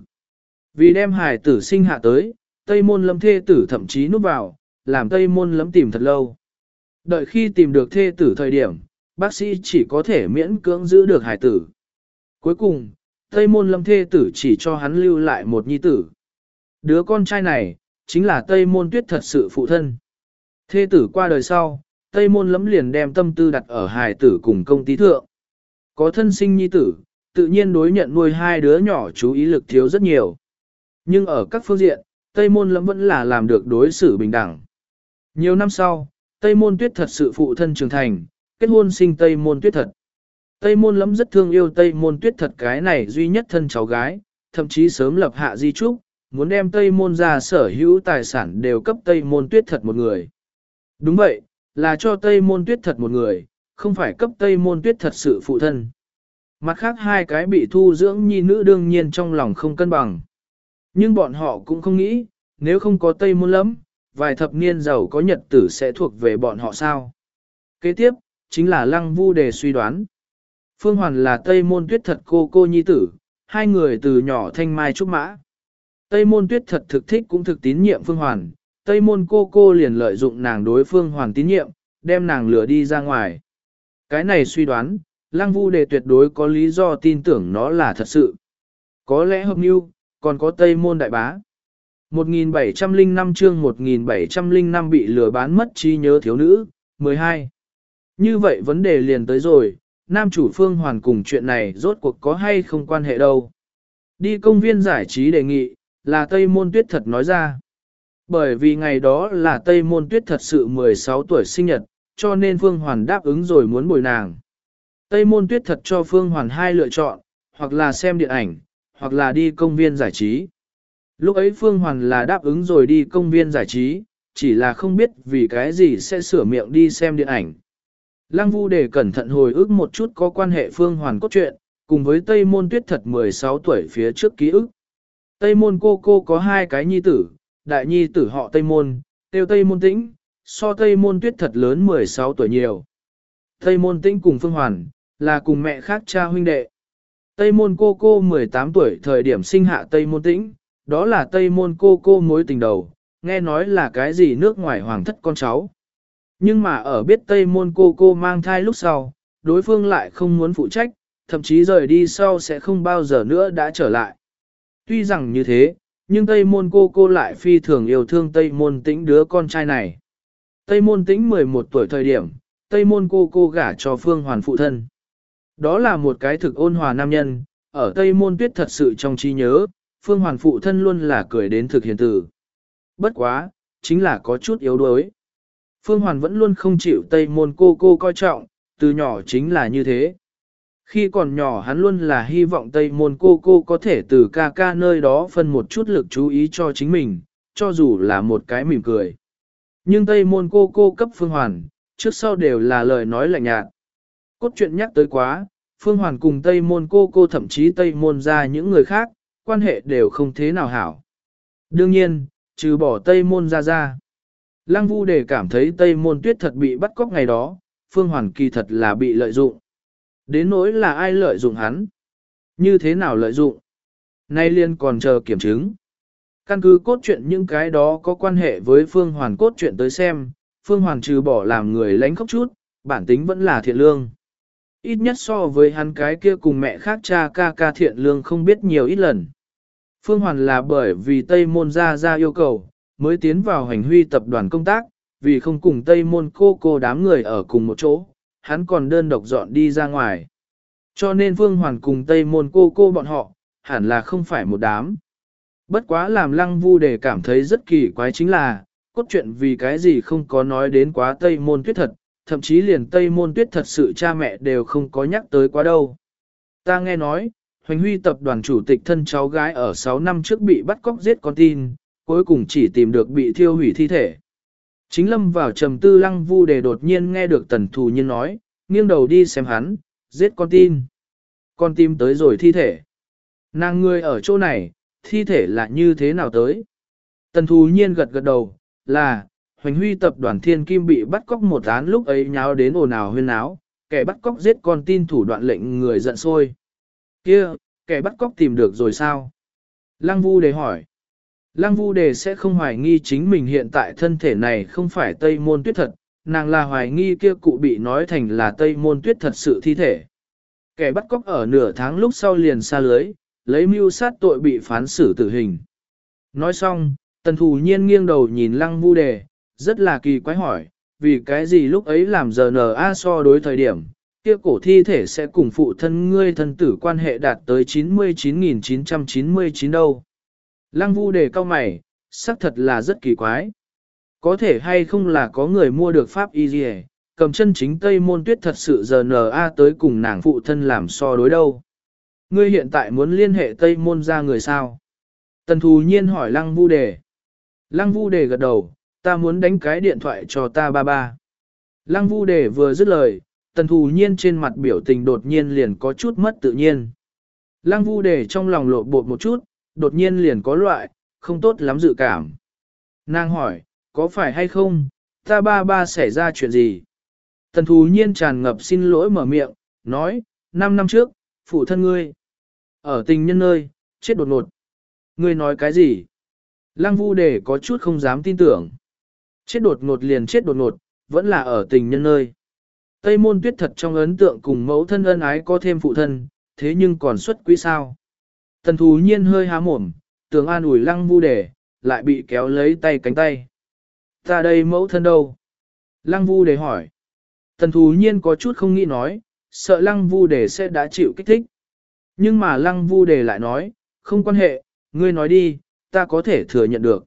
Vì đem hài tử sinh hạ tới, Tây Môn lẫm thê tử thậm chí núp vào, làm Tây Môn lẫm tìm thật lâu. Đợi khi tìm được thê tử thời điểm, bác sĩ chỉ có thể miễn cưỡng giữ được hài tử. Cuối cùng, Tây Môn lẫm thê tử chỉ cho hắn lưu lại một nhi tử. Đứa con trai này, chính là Tây Môn Tuyết thật sự phụ thân. Thê tử qua đời sau, Tây Môn lẫm liền đem tâm tư đặt ở hài tử cùng công ty thượng. Có thân sinh nhi tử, tự nhiên đối nhận nuôi hai đứa nhỏ chú ý lực thiếu rất nhiều. Nhưng ở các phương diện, Tây Môn lẫm vẫn là làm được đối xử bình đẳng. Nhiều năm sau, Tây Môn Tuyết thật sự phụ thân trưởng thành, kết hôn sinh Tây Môn Tuyết thật. Tây Môn lẫm rất thương yêu Tây Môn Tuyết thật cái này duy nhất thân cháu gái, thậm chí sớm lập hạ di trúc, muốn đem Tây Môn ra sở hữu tài sản đều cấp Tây Môn Tuyết Thật một người. Đúng vậy, là cho Tây Môn Tuyết Thật một người, không phải cấp Tây Môn Tuyết Thật sự phụ thân. Mặt khác hai cái bị thu dưỡng nhi nữ đương nhiên trong lòng không cân bằng. Nhưng bọn họ cũng không nghĩ, nếu không có Tây Môn Lẫm, vài thập niên giàu có nhật tử sẽ thuộc về bọn họ sao. Kế tiếp, chính là Lăng Vu Đề suy đoán. Phương Hoàn là Tây Môn Tuyết Thật cô cô nhi tử, hai người từ nhỏ thanh mai trúc mã. Tây Môn Tuyết Thật thực thích cũng thực tín nhiệm Phương Hoàn, Tây Môn cô cô liền lợi dụng nàng đối Phương Hoàn tín nhiệm, đem nàng lừa đi ra ngoài. Cái này suy đoán, Lăng Vu Đề tuyệt đối có lý do tin tưởng nó là thật sự. Có lẽ hợp mưu, còn có Tây Môn đại bá. một nghìn bảy trăm lẻ năm chương một nghìn bảy trăm lẻ năm bị lừa bán mất trí nhớ thiếu nữ, mười hai. Như vậy vấn đề liền tới rồi, nam chủ Phương Hoàn cùng chuyện này rốt cuộc có hay không quan hệ đâu. Đi công viên giải trí đề nghị, là Tây Môn Tuyết Thật nói ra. Bởi vì ngày đó là Tây Môn Tuyết Thật sự mười sáu tuổi sinh nhật, cho nên Phương Hoàn đáp ứng rồi muốn bồi nàng. Tây Môn Tuyết Thật cho Phương Hoàn hai lựa chọn, hoặc là xem điện ảnh, hoặc là đi công viên giải trí. Lúc ấy Phương Hoàn là đáp ứng rồi đi công viên giải trí, chỉ là không biết vì cái gì sẽ sửa miệng đi xem điện ảnh. Lăng Vu Đề cẩn thận hồi ức một chút có quan hệ Phương Hoàn cốt truyện, cùng với Tây Môn Tuyết Thật mười sáu tuổi phía trước ký ức. Tây Môn cô cô có hai cái nhi tử, đại nhi tử họ Tây Môn, tiêu Tây Môn Tĩnh, so Tây Môn Tuyết Thật lớn mười sáu tuổi nhiều. Tây Môn Tĩnh cùng Phương Hoàn, là cùng mẹ khác cha huynh đệ. Tây Môn cô cô mười tám tuổi thời điểm sinh hạ Tây Môn Tĩnh, đó là Tây Môn cô cô mối tình đầu, nghe nói là cái gì nước ngoài hoàng thất con cháu. Nhưng mà ở biết Tây Môn cô cô mang thai lúc sau, đối phương lại không muốn phụ trách, thậm chí rời đi sau sẽ không bao giờ nữa đã trở lại. Tuy rằng như thế, nhưng Tây Môn cô cô lại phi thường yêu thương Tây Môn Tĩnh đứa con trai này. Tây Môn Tĩnh mười một tuổi thời điểm, Tây Môn cô cô gả cho Phương Hoàn phụ thân. Đó là một cái thực ôn hòa nam nhân, ở Tây Môn Tuyết thật sự trong trí nhớ, Phương Hoàn phụ thân luôn là cười đến thực hiền từ. Bất quá, chính là có chút yếu đuối. Phương Hoàn vẫn luôn không chịu Tây Môn cô cô coi trọng, từ nhỏ chính là như thế. Khi còn nhỏ hắn luôn là hy vọng Tây Môn cô cô có thể từ ca ca nơi đó phân một chút lực chú ý cho chính mình, cho dù là một cái mỉm cười. Nhưng Tây Môn cô cô cấp Phương Hoàn, trước sau đều là lời nói lạnh nhạt. Cốt truyện nhắc tới quá, Phương Hoàn cùng Tây Môn cô cô thậm chí Tây Môn ra những người khác, quan hệ đều không thế nào hảo. Đương nhiên, trừ bỏ Tây Môn ra ra. Lăng Vu Đề cảm thấy Tây Môn Tuyết thật bị bắt cóc ngày đó, Phương Hoàn kỳ thật là bị lợi dụng. Đến nỗi là ai lợi dụng hắn? Như thế nào lợi dụng? Nay liên còn chờ kiểm chứng. Căn cứ cốt truyện những cái đó có quan hệ với Phương Hoàn cốt truyện tới xem, Phương Hoàn trừ bỏ làm người lánh khóc chút, bản tính vẫn là thiện lương. Ít nhất so với hắn cái kia cùng mẹ khác cha ca ca thiện lương không biết nhiều ít lần. Phương Hoàn là bởi vì Tây Môn ra ra yêu cầu, mới tiến vào hành huy tập đoàn công tác, vì không cùng Tây Môn cô cô đám người ở cùng một chỗ, hắn còn đơn độc dọn đi ra ngoài. Cho nên Phương Hoàn cùng Tây Môn cô cô bọn họ, hẳn là không phải một đám. Bất quá làm Lăng Vu Đề cảm thấy rất kỳ quái chính là, cốt truyện vì cái gì không có nói đến quá Tây Môn Tuyết thật, thậm chí liền Tây Môn Tuyết thật sự cha mẹ đều không có nhắc tới quá đâu. Ta nghe nói, Hoành Huy tập đoàn chủ tịch thân cháu gái ở sáu năm trước bị bắt cóc giết con tin, cuối cùng chỉ tìm được bị thiêu hủy thi thể. Chính lâm vào trầm tư Lăng Vu Đề đột nhiên nghe được Tần Thù Nhiên nói, nghiêng đầu đi xem hắn, giết con tin. Con tim tới rồi thi thể. Nàng ngươi ở chỗ này, thi thể là như thế nào tới? Tần Thù Nhiên gật gật đầu, là, Hoành Huy tập đoàn Thiên Kim bị bắt cóc một án lúc ấy nháo đến ồn ào huyên náo, kẻ bắt cóc giết con tin thủ đoạn lệnh người giận sôi. Kia, kẻ bắt cóc tìm được rồi sao? Lăng Vu Đề hỏi. Lăng Vu Đề sẽ không hoài nghi chính mình hiện tại thân thể này không phải Tây Môn Tuyết thật, nàng là hoài nghi kia cụ bị nói thành là Tây Môn Tuyết thật sự thi thể. Kẻ bắt cóc ở nửa tháng lúc sau liền xa lưới, lấy mưu sát tội bị phán xử tử hình. Nói xong, Tần Thù Nhiên nghiêng đầu nhìn Lăng Vu Đề, rất là kỳ quái hỏi, vì cái gì lúc ấy làm giờ nờ a so đối thời điểm, kia cổ thi thể sẽ cùng phụ thân ngươi thân tử quan hệ đạt tới chín mươi chín nghìn chín trăm chín mươi chín đâu. Lăng Vu Đề cau mày, xác thật là rất kỳ quái. Có thể hay không là có người mua được pháp y dì cầm chân chính Tây Môn Tuyết thật sự giờ nờ a tới cùng nàng phụ thân làm so đối đâu. Ngươi hiện tại muốn liên hệ Tây Môn ra người sao? Tần Thù Nhiên hỏi Lăng Vu Đề. Lăng Vu Đề gật đầu, ta muốn đánh cái điện thoại cho ta ba ba. Lăng Vu Đề vừa dứt lời, Tần Thù Nhiên trên mặt biểu tình đột nhiên liền có chút mất tự nhiên. Lăng Vu Đề trong lòng lộ bột một chút, đột nhiên liền có loại, không tốt lắm dự cảm. Nàng hỏi, có phải hay không, ta ba ba xảy ra chuyện gì? Tần Thù Nhiên tràn ngập xin lỗi mở miệng, nói, năm năm trước, phụ thân ngươi. Ở tình nhân nơi, chết đột ngột. Ngươi nói cái gì? Lăng Vu Đề có chút không dám tin tưởng. Chết đột ngột liền chết đột ngột, vẫn là ở tình nhân nơi. Tây Môn Tuyết thật trong ấn tượng cùng mẫu thân ân ái có thêm phụ thân, thế nhưng còn xuất quý sao. Tần Thù Nhiên hơi há mồm, tưởng an ủi Lăng Vu Đề, lại bị kéo lấy tay cánh tay. Ta đây mẫu thân đâu? Lăng Vu Đề hỏi. Tần Thù Nhiên có chút không nghĩ nói, sợ Lăng Vu Đề sẽ đã chịu kích thích. Nhưng mà Lăng Vu Đề lại nói, không quan hệ, ngươi nói đi, ta có thể thừa nhận được.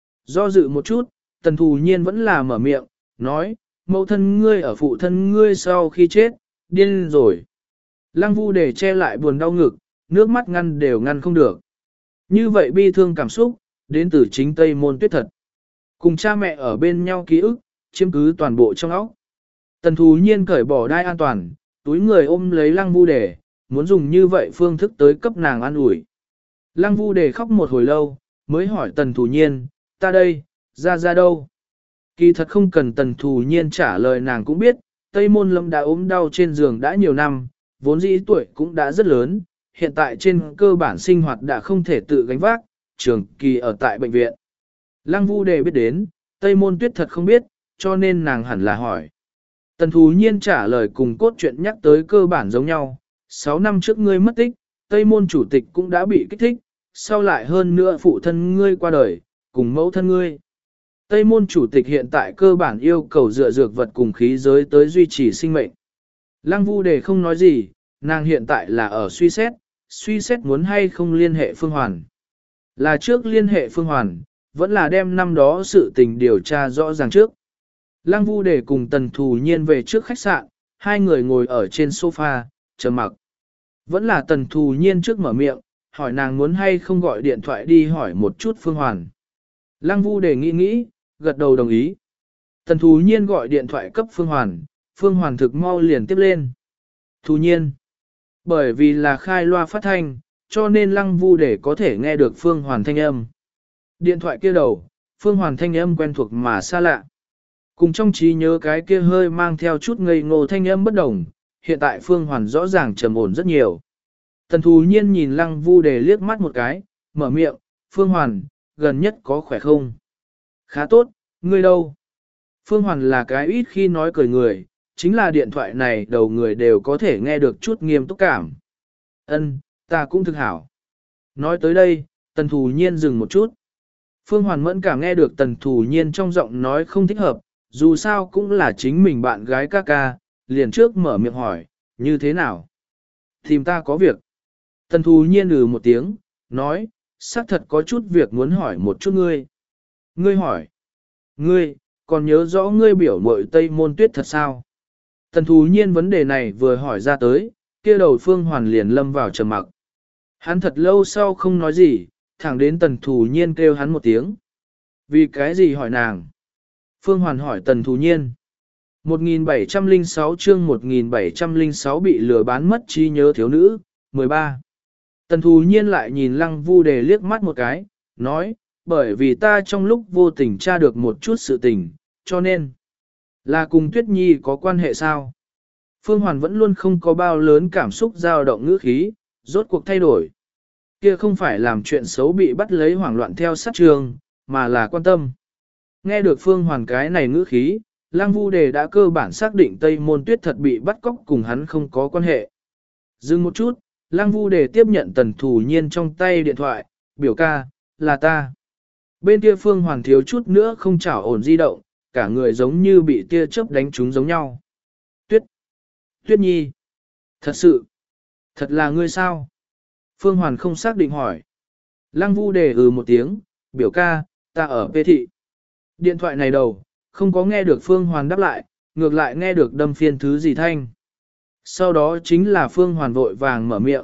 Do dự một chút, Tần Thù Nhiên vẫn là mở miệng, nói, mẫu thân ngươi ở phụ thân ngươi sau khi chết, điên rồi. Lăng Vu Đề che lại buồn đau ngực, nước mắt ngăn đều ngăn không được. Như vậy bi thương cảm xúc, đến từ chính Tây Môn Tuyết thật. Cùng cha mẹ ở bên nhau ký ức, chiếm cứ toàn bộ trong óc. Tần Thù Nhiên cởi bỏ đai an toàn, túi người ôm lấy Lăng Vu Đề, muốn dùng như vậy phương thức tới cấp nàng an ủi. Lăng Vu Đề khóc một hồi lâu, mới hỏi Tần Thù Nhiên, ta đây, ra ra đâu? Kỳ thật không cần Tần Thù Nhiên trả lời nàng cũng biết, Tây Môn Lâm đã ốm đau trên giường đã nhiều năm, vốn dĩ tuổi cũng đã rất lớn, hiện tại trên cơ bản sinh hoạt đã không thể tự gánh vác, trường kỳ ở tại bệnh viện. Lăng Vu Đề biết đến, Tây Môn Tuyết thật không biết, cho nên nàng hẳn là hỏi. Tần Thù Nhiên trả lời cùng cốt truyện nhắc tới cơ bản giống nhau, sáu năm trước ngươi mất tích, Tây Môn chủ tịch cũng đã bị kích thích, sau lại hơn nữa phụ thân ngươi qua đời, cùng mẫu thân ngươi. Tây Môn chủ tịch hiện tại cơ bản yêu cầu dựa dược vật cùng khí giới tới duy trì sinh mệnh. Lăng Vu Đề không nói gì, nàng hiện tại là ở suy xét, suy xét muốn hay không liên hệ Phương Hoàn. Là trước liên hệ Phương Hoàn, vẫn là đem năm đó sự tình điều tra rõ ràng trước. Lăng Vu Đề cùng Tần Thù Nhiên về trước khách sạn, hai người ngồi ở trên sofa, chờ mặc. Vẫn là Tần Thù Nhiên trước mở miệng, hỏi nàng muốn hay không gọi điện thoại đi hỏi một chút Phương Hoàn. Lăng Vu Đề nghĩ nghĩ, gật đầu đồng ý. Tần Thù Nhiên gọi điện thoại cấp Phương Hoàn, Phương Hoàn thực mau liền tiếp lên. Thù Nhiên. Bởi vì là khai loa phát thanh, cho nên Lăng Vu Đề có thể nghe được Phương Hoàn thanh âm. Điện thoại kia đầu, Phương Hoàn thanh âm quen thuộc mà xa lạ. Cùng trong trí nhớ cái kia hơi mang theo chút ngây ngô thanh âm bất đồng, hiện tại Phương Hoàn rõ ràng trầm ổn rất nhiều. Tần Thù Nhiên nhìn Lăng Vu Đề liếc mắt một cái, mở miệng, Phương Hoàn, gần nhất có khỏe không? Khá tốt, ngươi đâu? Phương Hoàn là cái ít khi nói cười người, chính là điện thoại này đầu người đều có thể nghe được chút nghiêm túc cảm. Ân, ta cũng thực hảo. Nói tới đây, Tần Thù Nhiên dừng một chút. Phương Hoàn mẫn cảm nghe được Tần Thù Nhiên trong giọng nói không thích hợp, dù sao cũng là chính mình bạn gái ca ca, liền trước mở miệng hỏi, như thế nào? Tìm ta có việc. Tần Thù Nhiên ừ một tiếng, nói, xác thật có chút việc muốn hỏi một chút ngươi. Ngươi hỏi. Ngươi, còn nhớ rõ ngươi biểu mội Tây Môn Tuyết thật sao? Tần Thù Nhiên vấn đề này vừa hỏi ra tới, kia đầu Phương Hoàn liền lâm vào trầm mặc. Hắn thật lâu sau không nói gì, thẳng đến Tần Thù Nhiên kêu hắn một tiếng. Vì cái gì hỏi nàng? Phương Hoàn hỏi Tần Thù Nhiên. một nghìn bảy trăm lẻ sáu chương một nghìn bảy trăm lẻ sáu bị lừa bán mất trí nhớ thiếu nữ, mười ba. Tần Thù Nhiên lại nhìn Lăng Vu Đề liếc mắt một cái, nói, bởi vì ta trong lúc vô tình tra được một chút sự tình, cho nên, là cùng Tuyết Nhi có quan hệ sao? Phương Hoàn vẫn luôn không có bao lớn cảm xúc dao động ngữ khí, rốt cuộc thay đổi. Kia không phải làm chuyện xấu bị bắt lấy hoảng loạn theo sát trường, mà là quan tâm. Nghe được Phương Hoàn cái này ngữ khí, Lăng Vu Đề đã cơ bản xác định Tây Môn Tuyết thật bị bắt cóc cùng hắn không có quan hệ. Dừng một chút, Lăng Vu Đề tiếp nhận Tần Thù Nhiên trong tay điện thoại, biểu ca, là ta. Bên kia Phương Hoàn thiếu chút nữa không chảo ổn di động, cả người giống như bị tia chớp đánh trúng giống nhau. Tuyết! Tuyết Nhi! Thật sự! Thật là ngươi sao? Phương Hoàn không xác định hỏi. Lăng Vu Đề ừ một tiếng, biểu ca, ta ở Pê Thị. Điện thoại này đầu, không có nghe được Phương Hoàn đáp lại, ngược lại nghe được đâm phiên thứ gì thanh. Sau đó chính là Phương Hoàn vội vàng mở miệng,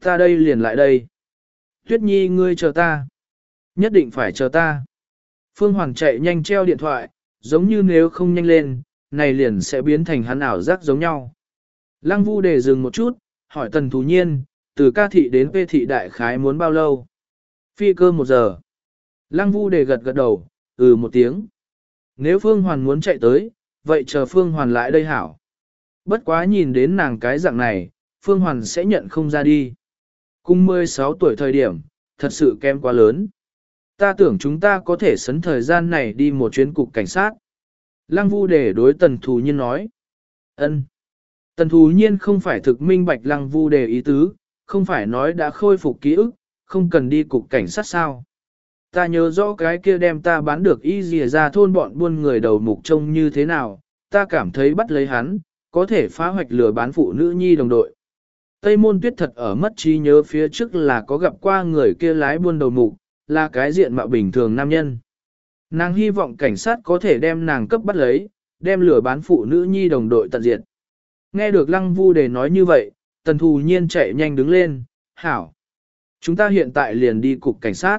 ta đây liền lại đây. Tuyết Nhi ngươi chờ ta. Nhất định phải chờ ta. Phương Hoàn chạy nhanh treo điện thoại, giống như nếu không nhanh lên, này liền sẽ biến thành hắn ảo giác giống nhau. Lăng Vu Đề dừng một chút, hỏi Tần Thú Nhiên, từ ca thị đến P thị đại khái muốn bao lâu? Phi cơ một giờ. Lăng Vu Đề gật gật đầu, ừ một tiếng. Nếu Phương Hoàn muốn chạy tới, vậy chờ Phương Hoàn lại đây hảo. Bất quá nhìn đến nàng cái dạng này, Phương Hoàn sẽ nhận không ra đi. Cùng mười sáu tuổi thời điểm, thật sự kém quá lớn. Ta tưởng chúng ta có thể sấn thời gian này đi một chuyến cục cảnh sát. Lăng Vu Đề đối Tần Thú Nhiên nói. Ân. Tần Thú Nhiên không phải thực minh bạch Lăng Vu Đề ý tứ, không phải nói đã khôi phục ký ức, không cần đi cục cảnh sát sao. Ta nhớ rõ cái kia đem ta bán được y dìa ra thôn bọn buôn người đầu mục trông như thế nào, ta cảm thấy bắt lấy hắn, có thể phá hoạch lừa bán phụ nữ nhi đồng đội. Tây Môn Tuyết thật ở mất trí nhớ phía trước là có gặp qua người kia lái buôn đầu mục, là cái diện mạo bình thường nam nhân. Nàng hy vọng cảnh sát có thể đem nàng cấp bắt lấy, đem lừa bán phụ nữ nhi đồng đội tận diệt. Nghe được Lăng Vu Đề nói như vậy, Tần Thù Nhiên chạy nhanh đứng lên, hảo. Chúng ta hiện tại liền đi cục cảnh sát.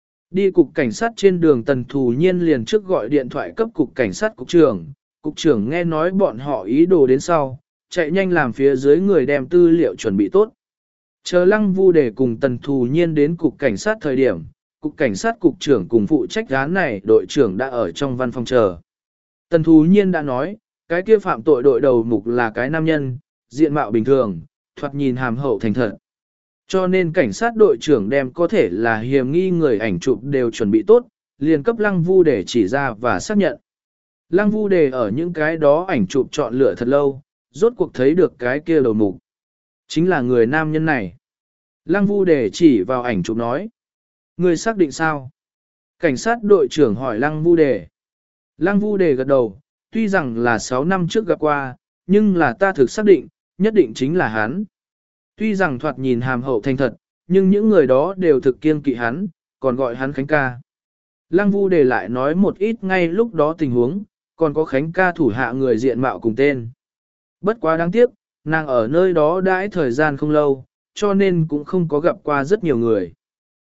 Đi cục cảnh sát trên đường Tần Thù Nhiên liền trước gọi điện thoại cấp cục cảnh sát cục trưởng. Cục trưởng nghe nói bọn họ ý đồ đến sau, chạy nhanh làm phía dưới người đem tư liệu chuẩn bị tốt. Chờ Lăng Vu Đề cùng Tần Thù Nhiên đến cục cảnh sát thời điểm, cục cảnh sát cục trưởng cùng phụ trách án này đội trưởng đã ở trong văn phòng chờ. Tần Thù Nhiên đã nói, cái kia phạm tội đội đầu mục là cái nam nhân, diện mạo bình thường, thoạt nhìn hàm hậu thành thật. Cho nên cảnh sát đội trưởng đem có thể là hiểm nghi người ảnh chụp đều chuẩn bị tốt, liền cấp Lăng Vu Đề chỉ ra và xác nhận. Lăng Vu Đề ở những cái đó ảnh chụp chọn lựa thật lâu, rốt cuộc thấy được cái kia đầu mục. Chính là người nam nhân này. Lăng Vu Đề chỉ vào ảnh chụp nói. Người xác định sao? Cảnh sát đội trưởng hỏi Lăng Vu Đề. Lăng Vu Đề gật đầu, tuy rằng là sáu năm trước gặp qua, nhưng là ta thực xác định, nhất định chính là hắn. Tuy rằng thoạt nhìn hàm hậu thành thật, nhưng những người đó đều thực kiêng kỵ hắn, còn gọi hắn Khánh ca. Lăng Vu Đề lại nói một ít ngay lúc đó tình huống, còn có Khánh ca thủ hạ người diện mạo cùng tên. Bất quá đáng tiếc, nàng ở nơi đó đãi thời gian không lâu, cho nên cũng không có gặp qua rất nhiều người.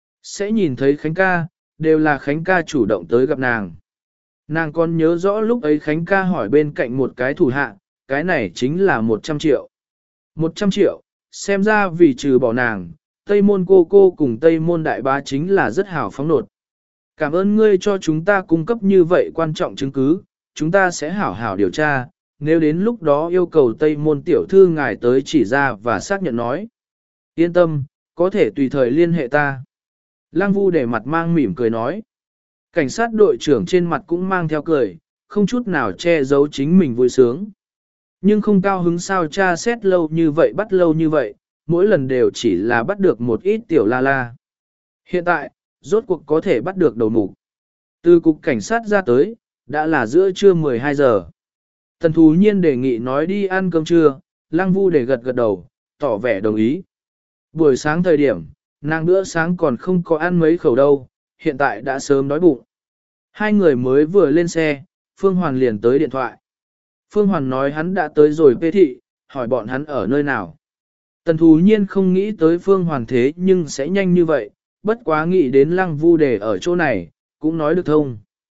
Sẽ nhìn thấy Khánh ca, đều là Khánh ca chủ động tới gặp nàng. Nàng còn nhớ rõ lúc ấy Khánh ca hỏi bên cạnh một cái thủ hạ, cái này chính là một trăm triệu. một trăm triệu, xem ra vì trừ bỏ nàng, Tây Môn cô cô cùng Tây Môn đại bá chính là rất hào phóng nột. Cảm ơn ngươi cho chúng ta cung cấp như vậy quan trọng chứng cứ, chúng ta sẽ hảo hảo điều tra, nếu đến lúc đó yêu cầu Tây Môn tiểu thư ngài tới chỉ ra và xác nhận nói. Yên tâm, có thể tùy thời liên hệ ta. Lăng Vu để mặt mang mỉm cười nói. Cảnh sát đội trưởng trên mặt cũng mang theo cười, không chút nào che giấu chính mình vui sướng. Nhưng không cao hứng sao tra xét lâu như vậy bắt lâu như vậy, mỗi lần đều chỉ là bắt được một ít tiểu la la. Hiện tại, rốt cuộc có thể bắt được đầu mục. Từ cục cảnh sát ra tới, đã là giữa trưa mười hai giờ. Tần Thú Nhiên đề nghị nói đi ăn cơm trưa, Lăng Vu để gật gật đầu, tỏ vẻ đồng ý. Buổi sáng thời điểm, nàng bữa sáng còn không có ăn mấy khẩu đâu, hiện tại đã sớm đói bụng. Hai người mới vừa lên xe, Phương Hoàn liền tới điện thoại. Phương Hoàn nói hắn đã tới rồi P thị, hỏi bọn hắn ở nơi nào. Tần Thú Nhiên không nghĩ tới Phương Hoàn thế nhưng sẽ nhanh như vậy, bất quá nghĩ đến Lăng Vu Đề ở chỗ này, cũng nói được thông.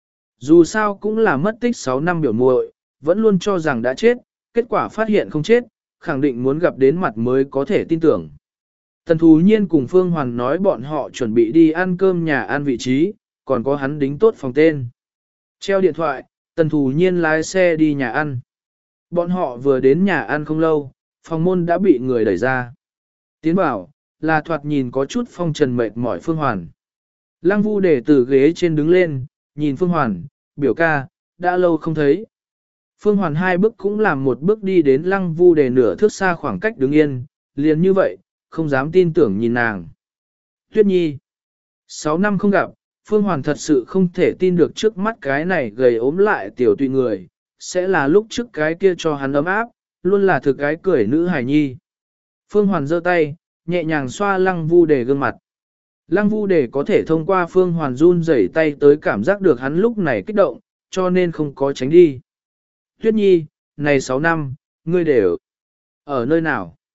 Dù sao cũng là mất tích sáu năm biểu muội, vẫn luôn cho rằng đã chết, kết quả phát hiện không chết, khẳng định muốn gặp đến mặt mới có thể tin tưởng. Tần Thú Nhiên cùng Phương Hoàn nói bọn họ chuẩn bị đi ăn cơm nhà ăn vị trí, còn có hắn đính tốt phòng tên. Treo điện thoại, Tần Thú Nhiên lái xe đi nhà ăn. Bọn họ vừa đến nhà ăn không lâu, phòng môn đã bị người đẩy ra. Tiến bảo, là thoạt nhìn có chút phong trần mệt mỏi Phương Hoàn. Lăng Vu để từ ghế trên đứng lên, nhìn Phương Hoàn, biểu ca, đã lâu không thấy. Phương Hoàn hai bước cũng làm một bước đi đến Lăng Vu để nửa thước xa khoảng cách đứng yên, liền như vậy, không dám tin tưởng nhìn nàng. Tuyết Nhi, sáu năm không gặp, Phương Hoàn thật sự không thể tin được trước mắt cái này gầy ốm lại tiểu tụy người, sẽ là lúc trước cái kia cho hắn ấm áp, luôn là thực cái cười nữ hài nhi. Phương Hoàn giơ tay, nhẹ nhàng xoa Lăng Vu để gương mặt. Lăng Vu để có thể thông qua Phương Hoàn run rẩy tay tới cảm giác được hắn lúc này kích động, cho nên không có tránh đi. Tuyết Nhi, này sáu năm, ngươi đều ở nơi nào?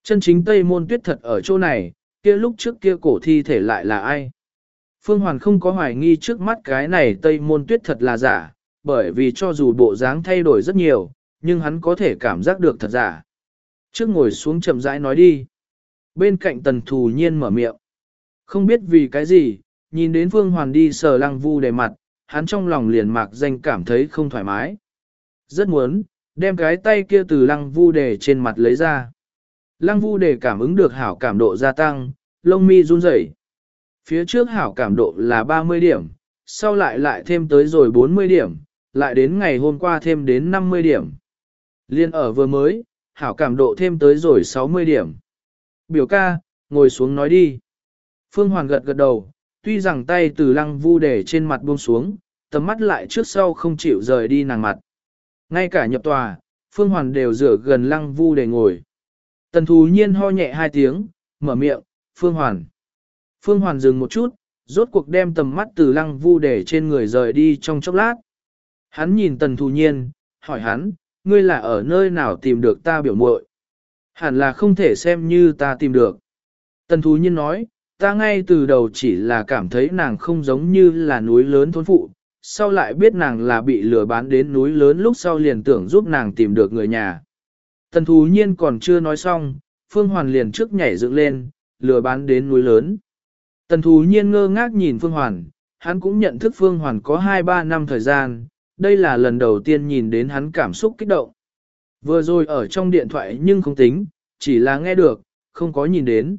Chân chính Tây Môn Tuyết thật ở chỗ này, kia lúc trước kia cổ thi thể lại là ai? Phương Hoàn không có hoài nghi trước mắt cái này Tây Môn Tuyết thật là giả, bởi vì cho dù bộ dáng thay đổi rất nhiều, nhưng hắn có thể cảm giác được thật giả. Trước ngồi xuống chậm rãi nói đi. Bên cạnh Tần Thù Nhiên mở miệng. Không biết vì cái gì, nhìn đến Phương Hoàn đi sờ Lăng Vu Đề mặt, hắn trong lòng liền mạc danh cảm thấy không thoải mái. Rất muốn, đem cái tay kia từ Lăng Vu Đề trên mặt lấy ra. Lăng Vu Đề cảm ứng được hảo cảm độ gia tăng, lông mi run rẩy. Phía trước hảo cảm độ là ba mươi điểm, sau lại lại thêm tới rồi bốn mươi điểm, lại đến ngày hôm qua thêm đến năm mươi điểm. Liên ở vừa mới, hảo cảm độ thêm tới rồi sáu mươi điểm. Biểu ca, ngồi xuống nói đi. Phương Hoàn gật gật đầu, tuy rằng tay từ Lăng Vu Đề trên mặt buông xuống, tầm mắt lại trước sau không chịu rời đi nàng mặt. Ngay cả nhập tòa, Phương Hoàn đều rửa gần Lăng Vu Đề ngồi. Tần Thù Nhiên ho nhẹ hai tiếng, mở miệng, Phương Hoàn. Phương Hoàn dừng một chút, rốt cuộc đem tầm mắt từ Lăng Vu Đề trên người rời đi trong chốc lát. Hắn nhìn Tần Thù Nhiên, hỏi hắn, ngươi là ở nơi nào tìm được ta biểu muội? Hẳn là không thể xem như ta tìm được. Tần Thù Nhiên nói, ta ngay từ đầu chỉ là cảm thấy nàng không giống như là núi lớn thôn phụ, sau lại biết nàng là bị lừa bán đến núi lớn lúc sau liền tưởng giúp nàng tìm được người nhà. Tần Thù Nhiên còn chưa nói xong, Phương Hoàn liền trước nhảy dựng lên, lừa bán đến núi lớn. Tần Thù Nhiên ngơ ngác nhìn Phương Hoàn, hắn cũng nhận thức Phương Hoàn có hai ba năm thời gian, đây là lần đầu tiên nhìn đến hắn cảm xúc kích động. Vừa rồi ở trong điện thoại nhưng không tính, chỉ là nghe được, không có nhìn đến.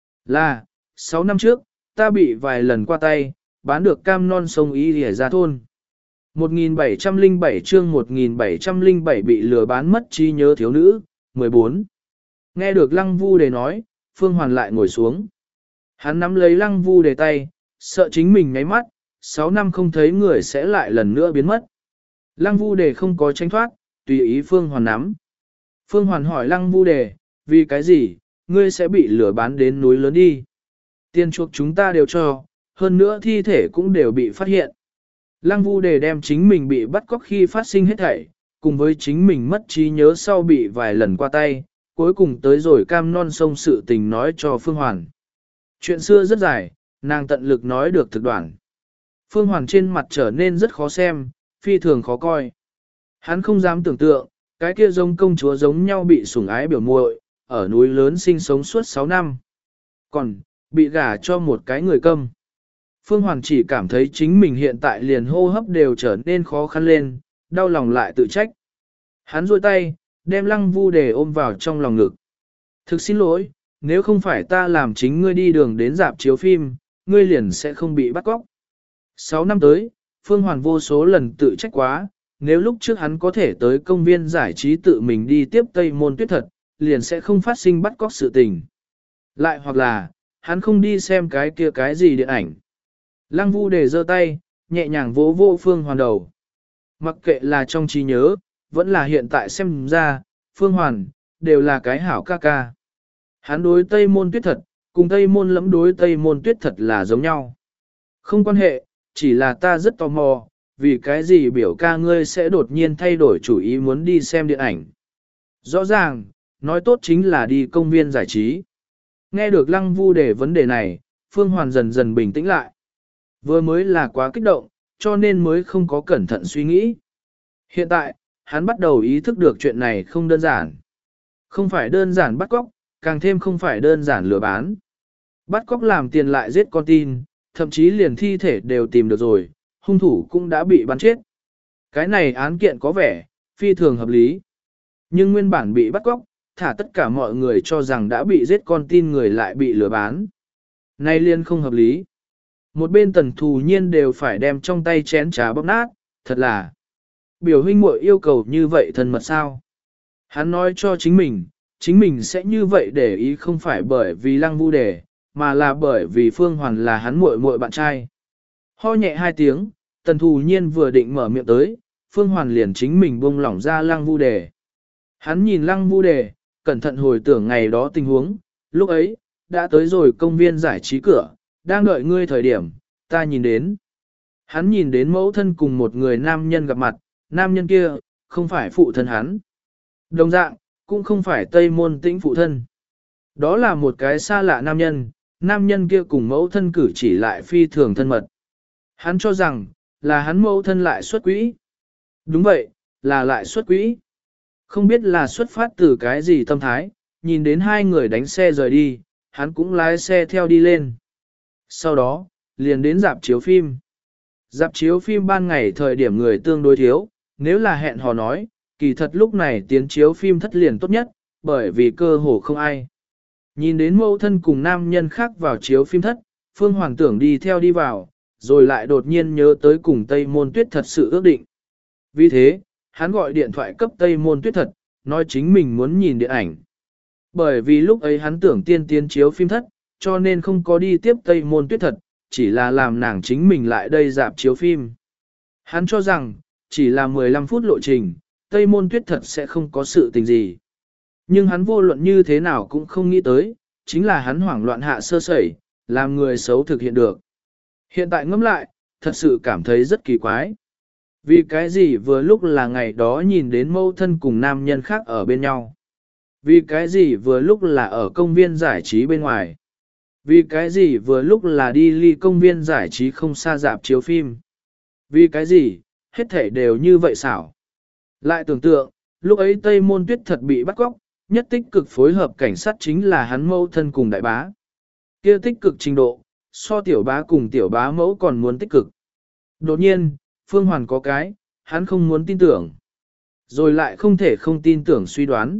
Là, sáu năm trước, ta bị vài lần qua tay, bán được cam non sông Y Lìa ra thôn. một nghìn bảy trăm lẻ bảy chương một nghìn bảy trăm lẻ bảy bị lừa bán mất trí nhớ thiếu nữ, mười bốn. Nghe được Lăng Vu Đề nói, Phương Hoàn lại ngồi xuống. Hắn nắm lấy Lăng Vu Đề tay, sợ chính mình nháy mắt, sáu năm không thấy người sẽ lại lần nữa biến mất. Lăng Vu Đề không có tránh thoát, tùy ý Phương Hoàn nắm. Phương Hoàn hỏi Lăng Vu Đề, vì cái gì, ngươi sẽ bị lừa bán đến núi lớn đi. Tiền chuộc chúng ta đều cho, hơn nữa thi thể cũng đều bị phát hiện. Lăng Vu Đề đem chính mình bị bắt cóc khi phát sinh hết thảy, cùng với chính mình mất trí nhớ sau bị vài lần qua tay, cuối cùng tới rồi cam non sông sự tình nói cho Phương Hoàn. Chuyện xưa rất dài, nàng tận lực nói được thực đoạn. Phương Hoàn trên mặt trở nên rất khó xem, phi thường khó coi. Hắn không dám tưởng tượng, cái kia giống công chúa giống nhau bị sủng ái biểu muội, ở núi lớn sinh sống suốt sáu năm. Còn, bị gả cho một cái người câm. Phương Hoàn chỉ cảm thấy chính mình hiện tại liền hô hấp đều trở nên khó khăn lên, đau lòng lại tự trách. Hắn duỗi tay, đem Lăng Vu Đề ôm vào trong lòng ngực. Thực xin lỗi, nếu không phải ta làm chính ngươi đi đường đến rạp chiếu phim, ngươi liền sẽ không bị bắt cóc. Sáu năm tới, Phương Hoàn vô số lần tự trách quá, nếu lúc trước hắn có thể tới công viên giải trí tự mình đi tiếp Tây Môn Tuyết thật, liền sẽ không phát sinh bắt cóc sự tình. Lại hoặc là, hắn không đi xem cái kia cái gì điện ảnh. Lăng Vu Đề giơ tay, nhẹ nhàng vỗ vỗ Phương Hoàn đầu. Mặc kệ là trong trí nhớ, vẫn là hiện tại xem ra, Phương Hoàn, đều là cái hảo ca ca. Hắn đối Tây Môn Tuyết thật, cùng Tây Môn lẫm đối Tây Môn Tuyết thật là giống nhau. Không quan hệ, chỉ là ta rất tò mò, vì cái gì biểu ca ngươi sẽ đột nhiên thay đổi chủ ý muốn đi xem điện ảnh. Rõ ràng, nói tốt chính là đi công viên giải trí. Nghe được Lăng Vu Đề vấn đề này, Phương Hoàn dần dần bình tĩnh lại. Vừa mới là quá kích động, cho nên mới không có cẩn thận suy nghĩ. Hiện tại, hắn bắt đầu ý thức được chuyện này không đơn giản. Không phải đơn giản bắt cóc, càng thêm không phải đơn giản lừa bán. Bắt cóc làm tiền lại giết con tin, thậm chí liền thi thể đều tìm được rồi, hung thủ cũng đã bị bắn chết. Cái này án kiện có vẻ, phi thường hợp lý. Nhưng nguyên bản bị bắt cóc, thả tất cả mọi người cho rằng đã bị giết con tin người lại bị lừa bán. Nay liên không hợp lý. Một bên Tần Thù Nhiên đều phải đem trong tay chén trà bóp nát, thật là. Biểu huynh muội yêu cầu như vậy thân mật sao? Hắn nói cho chính mình, chính mình sẽ như vậy để ý không phải bởi vì Lăng Vu Đề, mà là bởi vì Phương Hoàn là hắn muội muội bạn trai. Ho nhẹ hai tiếng, Tần Thù Nhiên vừa định mở miệng tới, Phương Hoàn liền chính mình buông lỏng ra Lăng Vu Đề. Hắn nhìn Lăng Vu Đề, cẩn thận hồi tưởng ngày đó tình huống, lúc ấy, đã tới rồi công viên giải trí cửa, đang đợi ngươi thời điểm, ta nhìn đến. Hắn nhìn đến mẫu thân cùng một người nam nhân gặp mặt, nam nhân kia, không phải phụ thân hắn. Đồng dạng, cũng không phải Tây Môn Tĩnh phụ thân. Đó là một cái xa lạ nam nhân, nam nhân kia cùng mẫu thân cử chỉ lại phi thường thân mật. Hắn cho rằng, là hắn mẫu thân lại xuất quỹ. Đúng vậy, là lại xuất quỹ. Không biết là xuất phát từ cái gì tâm thái, nhìn đến hai người đánh xe rời đi, hắn cũng lái xe theo đi lên. Sau đó, liền đến dạp chiếu phim. Dạp chiếu phim ban ngày thời điểm người tương đối thiếu, nếu là hẹn hò nói, kỳ thật lúc này tiến chiếu phim thất liền tốt nhất, bởi vì cơ hồ không ai. Nhìn đến mẫu thân cùng nam nhân khác vào chiếu phim thất, Phương Hoàng tưởng đi theo đi vào, rồi lại đột nhiên nhớ tới cùng Tây Môn Tuyết thật sự ước định. Vì thế, hắn gọi điện thoại cấp Tây Môn Tuyết thật, nói chính mình muốn nhìn điện ảnh. Bởi vì lúc ấy hắn tưởng tiên tiến chiếu phim thất, cho nên không có đi tiếp Tây Môn Tuyết thật, chỉ là làm nàng chính mình lại đây dạp chiếu phim. Hắn cho rằng, chỉ là mười lăm phút lộ trình, Tây Môn Tuyết thật sẽ không có sự tình gì. Nhưng hắn vô luận như thế nào cũng không nghĩ tới, chính là hắn hoảng loạn hạ sơ sẩy, làm người xấu thực hiện được. Hiện tại ngẫm lại, thật sự cảm thấy rất kỳ quái. Vì cái gì vừa lúc là ngày đó nhìn đến mâu thân cùng nam nhân khác ở bên nhau? Vì cái gì vừa lúc là ở công viên giải trí bên ngoài? Vì cái gì vừa lúc là đi ly công viên giải trí không xa dạp chiếu phim? Vì cái gì, hết thể đều như vậy xảo. Lại tưởng tượng, lúc ấy Tây Môn Tuyết thật bị bắt cóc, nhất tích cực phối hợp cảnh sát chính là hắn mâu thân cùng đại bá. Kia tích cực trình độ, so tiểu bá cùng tiểu bá mẫu còn muốn tích cực. Đột nhiên, Phương Hoàn có cái, hắn không muốn tin tưởng. Rồi lại không thể không tin tưởng suy đoán.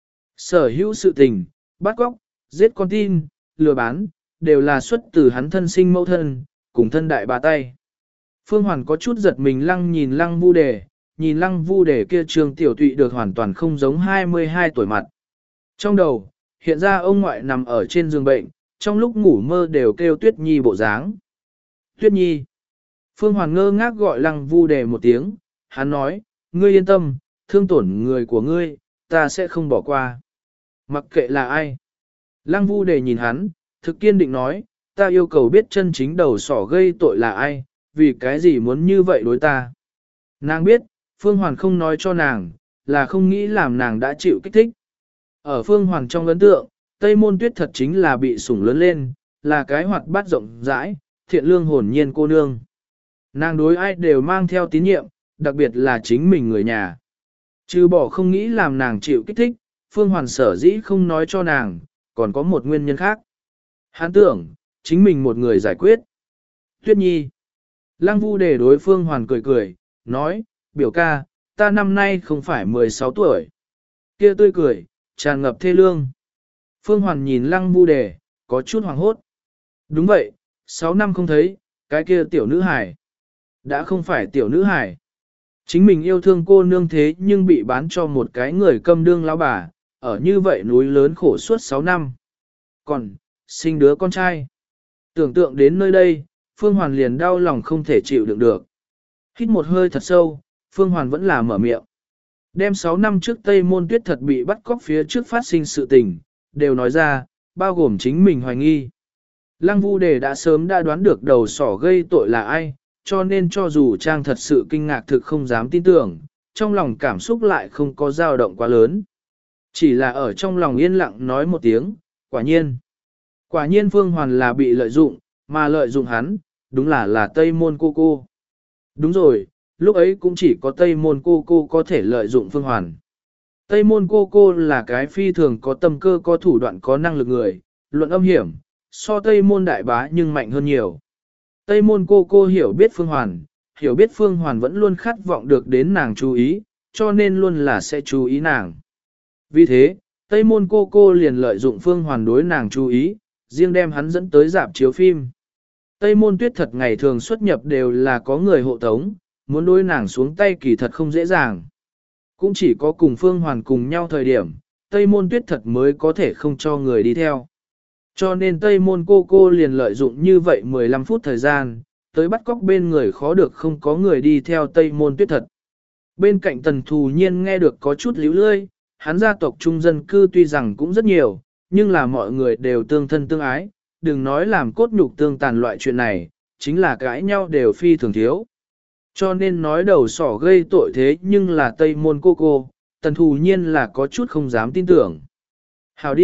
Sở hữu sự tình, bắt cóc, giết con tin, lừa bán, đều là xuất từ hắn thân sinh mẫu thân, cùng thân đại bá tay. Phương Hoàn có chút giật mình lăng nhìn lăng vu đề, nhìn lăng vu đề kia trường tiểu tụy được hoàn toàn không giống hai mươi hai tuổi mặt. Trong đầu, hiện ra ông ngoại nằm ở trên giường bệnh, trong lúc ngủ mơ đều kêu Tuyết Nhi bộ dáng. Tuyết Nhi. Phương Hoàn ngơ ngác gọi lăng vu đề một tiếng, hắn nói, ngươi yên tâm, thương tổn người của ngươi, ta sẽ không bỏ qua. Mặc kệ là ai. Lăng vu đề nhìn hắn, thực kiên định nói, ta yêu cầu biết chân chính đầu sỏ gây tội là ai, vì cái gì muốn như vậy đối ta. Nàng biết, Phương Hoàn không nói cho nàng, là không nghĩ làm nàng đã chịu kích thích. Ở Phương Hoàn trong ấn tượng, Tây Môn Tuyết thật chính là bị sủng lớn lên, là cái hoạt bát rộng rãi, thiện lương hồn nhiên cô nương. Nàng đối ai đều mang theo tín nhiệm, đặc biệt là chính mình người nhà. Trừ bỏ không nghĩ làm nàng chịu kích thích, Phương Hoàn sở dĩ không nói cho nàng, còn có một nguyên nhân khác. Hắn tưởng, chính mình một người giải quyết. Tuyết Nhi. Lăng Vu để đối Phương Hoàn cười cười, nói, biểu ca, ta năm nay không phải mười sáu tuổi. Kia tươi cười, tràn ngập thê lương. Phương Hoàn nhìn Lăng Vu đề, có chút hoàng hốt. Đúng vậy, sáu năm không thấy, cái kia tiểu nữ hải. Đã không phải tiểu nữ hải. Chính mình yêu thương cô nương thế nhưng bị bán cho một cái người câm đương lão bà, ở như vậy núi lớn khổ suốt sáu năm. Còn, sinh đứa con trai. Tưởng tượng đến nơi đây, Phương Hoàn liền đau lòng không thể chịu đựng được. Hít một hơi thật sâu, Phương Hoàn vẫn là mở miệng. Đem sáu năm trước Tây Môn Tuyết thật bị bắt cóc phía trước phát sinh sự tình, đều nói ra, bao gồm chính mình hoài nghi. Lăng Vu Đề đã sớm đã đoán được đầu sỏ gây tội là ai, cho nên cho dù Trang thật sự kinh ngạc thực không dám tin tưởng, trong lòng cảm xúc lại không có dao động quá lớn. Chỉ là ở trong lòng yên lặng nói một tiếng, quả nhiên. Quả nhiên Phương Hoàn là bị lợi dụng, mà lợi dụng hắn, đúng là là Tây Môn cô cô. Đúng rồi, lúc ấy cũng chỉ có Tây Môn cô cô có thể lợi dụng Phương Hoàn. Tây Môn cô cô là cái phi thường có tâm cơ có thủ đoạn có năng lực người, luận âm hiểm, so Tây Môn đại bá nhưng mạnh hơn nhiều. Tây Môn cô cô hiểu biết Phương Hoàn, hiểu biết Phương Hoàn vẫn luôn khát vọng được đến nàng chú ý, cho nên luôn là sẽ chú ý nàng. Vì thế, Tây Môn cô cô liền lợi dụng Phương Hoàn đối nàng chú ý, riêng đem hắn dẫn tới rạp chiếu phim. Tây Môn Tuyết thật ngày thường xuất nhập đều là có người hộ tống, muốn đối nàng xuống tay kỳ thật không dễ dàng. Cũng chỉ có cùng Phương Hoàn cùng nhau thời điểm, Tây Môn Tuyết thật mới có thể không cho người đi theo. Cho nên Tây Môn cô cô liền lợi dụng như vậy mười lăm phút thời gian, tới bắt cóc bên người khó được không có người đi theo Tây Môn Tuyết thật. Bên cạnh Tần Thù Nhiên nghe được có chút líu lơi, hắn gia tộc trung dân cư tuy rằng cũng rất nhiều, nhưng là mọi người đều tương thân tương ái, đừng nói làm cốt nhục tương tàn loại chuyện này, chính là cãi nhau đều phi thường thiếu. Cho nên nói đầu sỏ gây tội thế nhưng là Tây Môn cô cô, Tần Thù Nhiên là có chút không dám tin tưởng. Hào đi,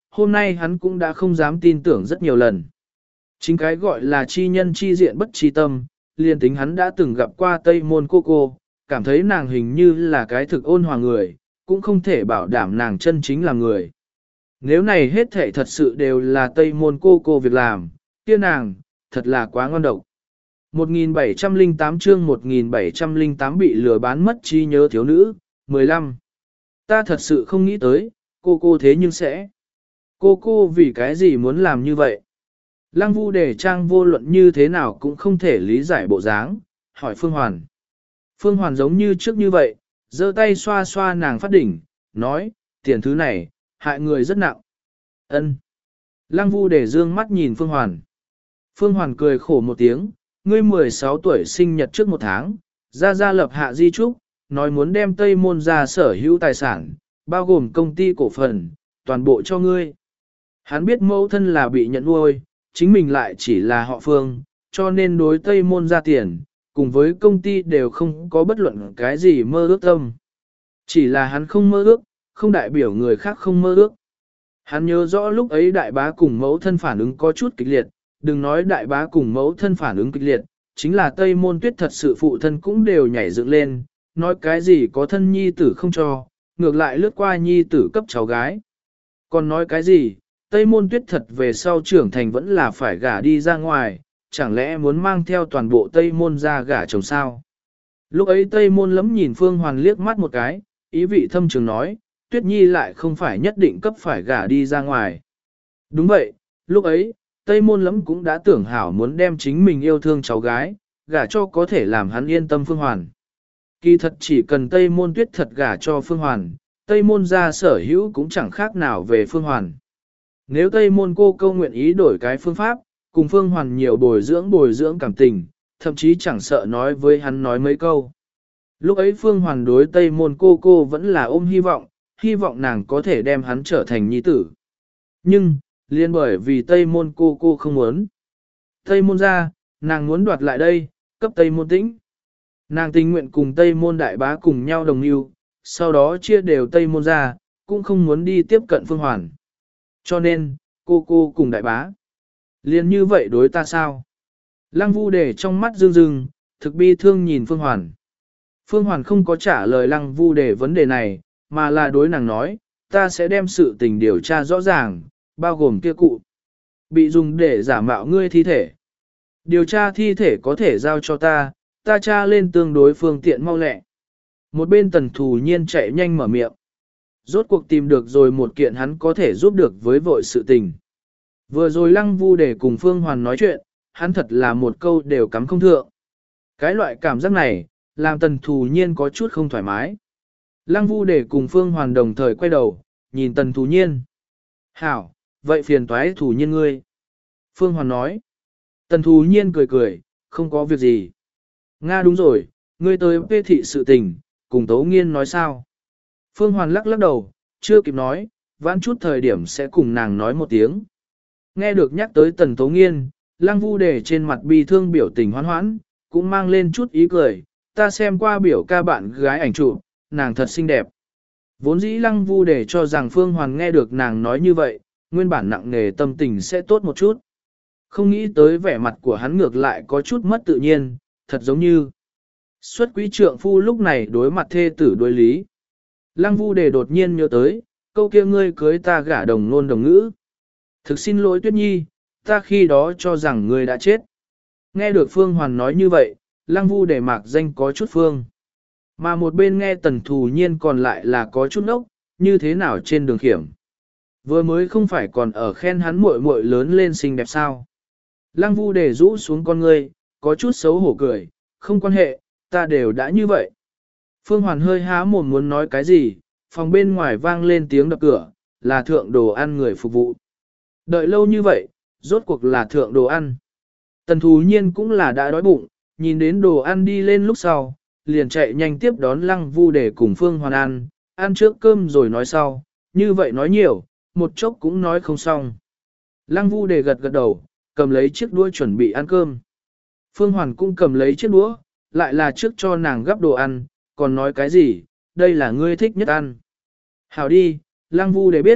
hôm nay hắn cũng đã không dám tin tưởng rất nhiều lần. Chính cái gọi là chi nhân chi diện bất chi tâm, liền tính hắn đã từng gặp qua Tây Môn cô cô, cảm thấy nàng hình như là cái thực ôn hòa người, cũng không thể bảo đảm nàng chân chính là người. Nếu này hết thể thật sự đều là Tây Môn cô cô việc làm, kia nàng, thật là quá ngon độc. một nghìn bảy trăm lẻ tám chương một nghìn bảy trăm lẻ tám bị lừa bán mất trí nhớ thiếu nữ, mười lăm. Ta thật sự không nghĩ tới, cô cô thế nhưng sẽ. Cô cô vì cái gì muốn làm như vậy? Lăng Vu Đề Trang vô luận như thế nào cũng không thể lý giải bộ dáng, hỏi Phương Hoàn. Phương Hoàn giống như trước như vậy, giơ tay xoa xoa nàng phát đỉnh, nói, tiền thứ này, hại người rất nặng. Ân. Lăng Vu Đề dương mắt nhìn Phương Hoàn. Phương Hoàn cười khổ một tiếng, ngươi mười sáu tuổi sinh nhật trước một tháng, ra ra lập hạ di trúc, nói muốn đem Tây Môn ra sở hữu tài sản, bao gồm công ty cổ phần, toàn bộ cho ngươi. Hắn biết mẫu thân là bị nhận nuôi, chính mình lại chỉ là họ Phương, cho nên đối Tây Môn ra tiền, cùng với công ty đều không có bất luận cái gì mơ ước tâm. Chỉ là hắn không mơ ước, không đại biểu người khác không mơ ước. Hắn nhớ rõ lúc ấy đại bá cùng mẫu thân phản ứng có chút kịch liệt, đừng nói đại bá cùng mẫu thân phản ứng kịch liệt, chính là Tây Môn Tuyết thật sự phụ thân cũng đều nhảy dựng lên, nói cái gì có thân nhi tử không cho, ngược lại lướt qua nhi tử cấp cháu gái. Còn nói cái gì, Tây Môn Tuyết thật về sau trưởng thành vẫn là phải gả đi ra ngoài, chẳng lẽ muốn mang theo toàn bộ Tây Môn ra gả chồng sao? Lúc ấy Tây Môn lấm nhìn Phương Hoàn liếc mắt một cái, ý vị thâm trường nói, Tuyết Nhi lại không phải nhất định cấp phải gả đi ra ngoài. Đúng vậy, lúc ấy, Tây Môn lấm cũng đã tưởng hảo muốn đem chính mình yêu thương cháu gái, gả cho có thể làm hắn yên tâm Phương Hoàn. Kỳ thật chỉ cần Tây Môn Tuyết thật gả cho Phương Hoàn, Tây Môn ra sở hữu cũng chẳng khác nào về Phương Hoàn. Nếu Tây Môn cô câu nguyện ý đổi cái phương pháp, cùng Phương Hoàn nhiều bồi dưỡng bồi dưỡng cảm tình, thậm chí chẳng sợ nói với hắn nói mấy câu. Lúc ấy Phương Hoàn đối Tây Môn cô cô vẫn là ôm hy vọng, hy vọng nàng có thể đem hắn trở thành nhi tử. Nhưng, liên bởi vì Tây Môn cô cô không muốn. Tây Môn ra, nàng muốn đoạt lại đây, cấp Tây Môn Tĩnh. Nàng tình nguyện cùng Tây Môn đại bá cùng nhau đồng yêu, sau đó chia đều Tây Môn ra, cũng không muốn đi tiếp cận Phương Hoàn. Cho nên, cô cô cùng đại bá. Liên như vậy đối ta sao? Lăng Vu Đề trong mắt rưng rưng, thực bi thương nhìn Phương Hoàn. Phương Hoàn không có trả lời Lăng Vu Đề vấn đề này, mà là đối nàng nói, ta sẽ đem sự tình điều tra rõ ràng, bao gồm kia cụ. Bị dùng để giả mạo ngươi thi thể. Điều tra thi thể có thể giao cho ta, ta tra lên tương đối phương tiện mau lẹ. Một bên Tần Thù Nhiên chạy nhanh mở miệng. Rốt cuộc tìm được rồi một kiện hắn có thể giúp được với vội sự tình. Vừa rồi Lăng Vu Đề cùng Phương Hoàn nói chuyện, hắn thật là một câu đều cắm không thượng. Cái loại cảm giác này, làm Tần Thù Nhiên có chút không thoải mái. Lăng Vu Đề cùng Phương Hoàn đồng thời quay đầu, nhìn Tần Thù Nhiên. Hảo, vậy phiền toái Thù Nhiên ngươi. Phương Hoàn nói. Tần Thù Nhiên cười cười, không có việc gì. Nga đúng rồi, ngươi tới phê thị sự tình, cùng Tố Nghiên nói sao. Phương Hoàn lắc lắc đầu, chưa kịp nói, vãn chút thời điểm sẽ cùng nàng nói một tiếng. Nghe được nhắc tới Tần Tố Nghiên, Lăng Vu Đề trên mặt bi thương biểu tình hoán hoãn, cũng mang lên chút ý cười, ta xem qua biểu ca bạn gái ảnh chụp, nàng thật xinh đẹp. Vốn dĩ Lăng Vu Đề cho rằng Phương Hoàn nghe được nàng nói như vậy, nguyên bản nặng nề tâm tình sẽ tốt một chút. Không nghĩ tới vẻ mặt của hắn ngược lại có chút mất tự nhiên, thật giống như xuất quý trượng phu lúc này đối mặt thê tử đối lý. Lăng Vu Đề đột nhiên nhớ tới, câu kia ngươi cưới ta gả đồng nôn đồng ngữ. Thực xin lỗi Tuyết Nhi, ta khi đó cho rằng ngươi đã chết. Nghe được Phương Hoàn nói như vậy, Lăng Vu Đề mạc danh có chút phương. Mà một bên nghe Tần Thù Nhiên còn lại là có chút nốc, như thế nào trên đường khiểm. Vừa mới không phải còn ở khen hắn muội muội lớn lên xinh đẹp sao. Lăng Vu Đề rũ xuống con ngươi, có chút xấu hổ cười, không quan hệ, ta đều đã như vậy. Phương Hoàn hơi há mồm muốn nói cái gì, phòng bên ngoài vang lên tiếng đập cửa, là thượng đồ ăn người phục vụ. Đợi lâu như vậy, rốt cuộc là thượng đồ ăn. Tần Thù Nhiên cũng là đã đói bụng, nhìn đến đồ ăn đi lên lúc sau, liền chạy nhanh tiếp đón Lăng Vu Đề cùng Phương Hoàn ăn, ăn trước cơm rồi nói sau, như vậy nói nhiều, một chốc cũng nói không xong. Lăng Vu Đề gật gật đầu, cầm lấy chiếc đũa chuẩn bị ăn cơm. Phương Hoàn cũng cầm lấy chiếc đũa, lại là trước cho nàng gắp đồ ăn, còn nói cái gì, đây là ngươi thích nhất ăn. Hảo đi, Lăng Vu Đề biết,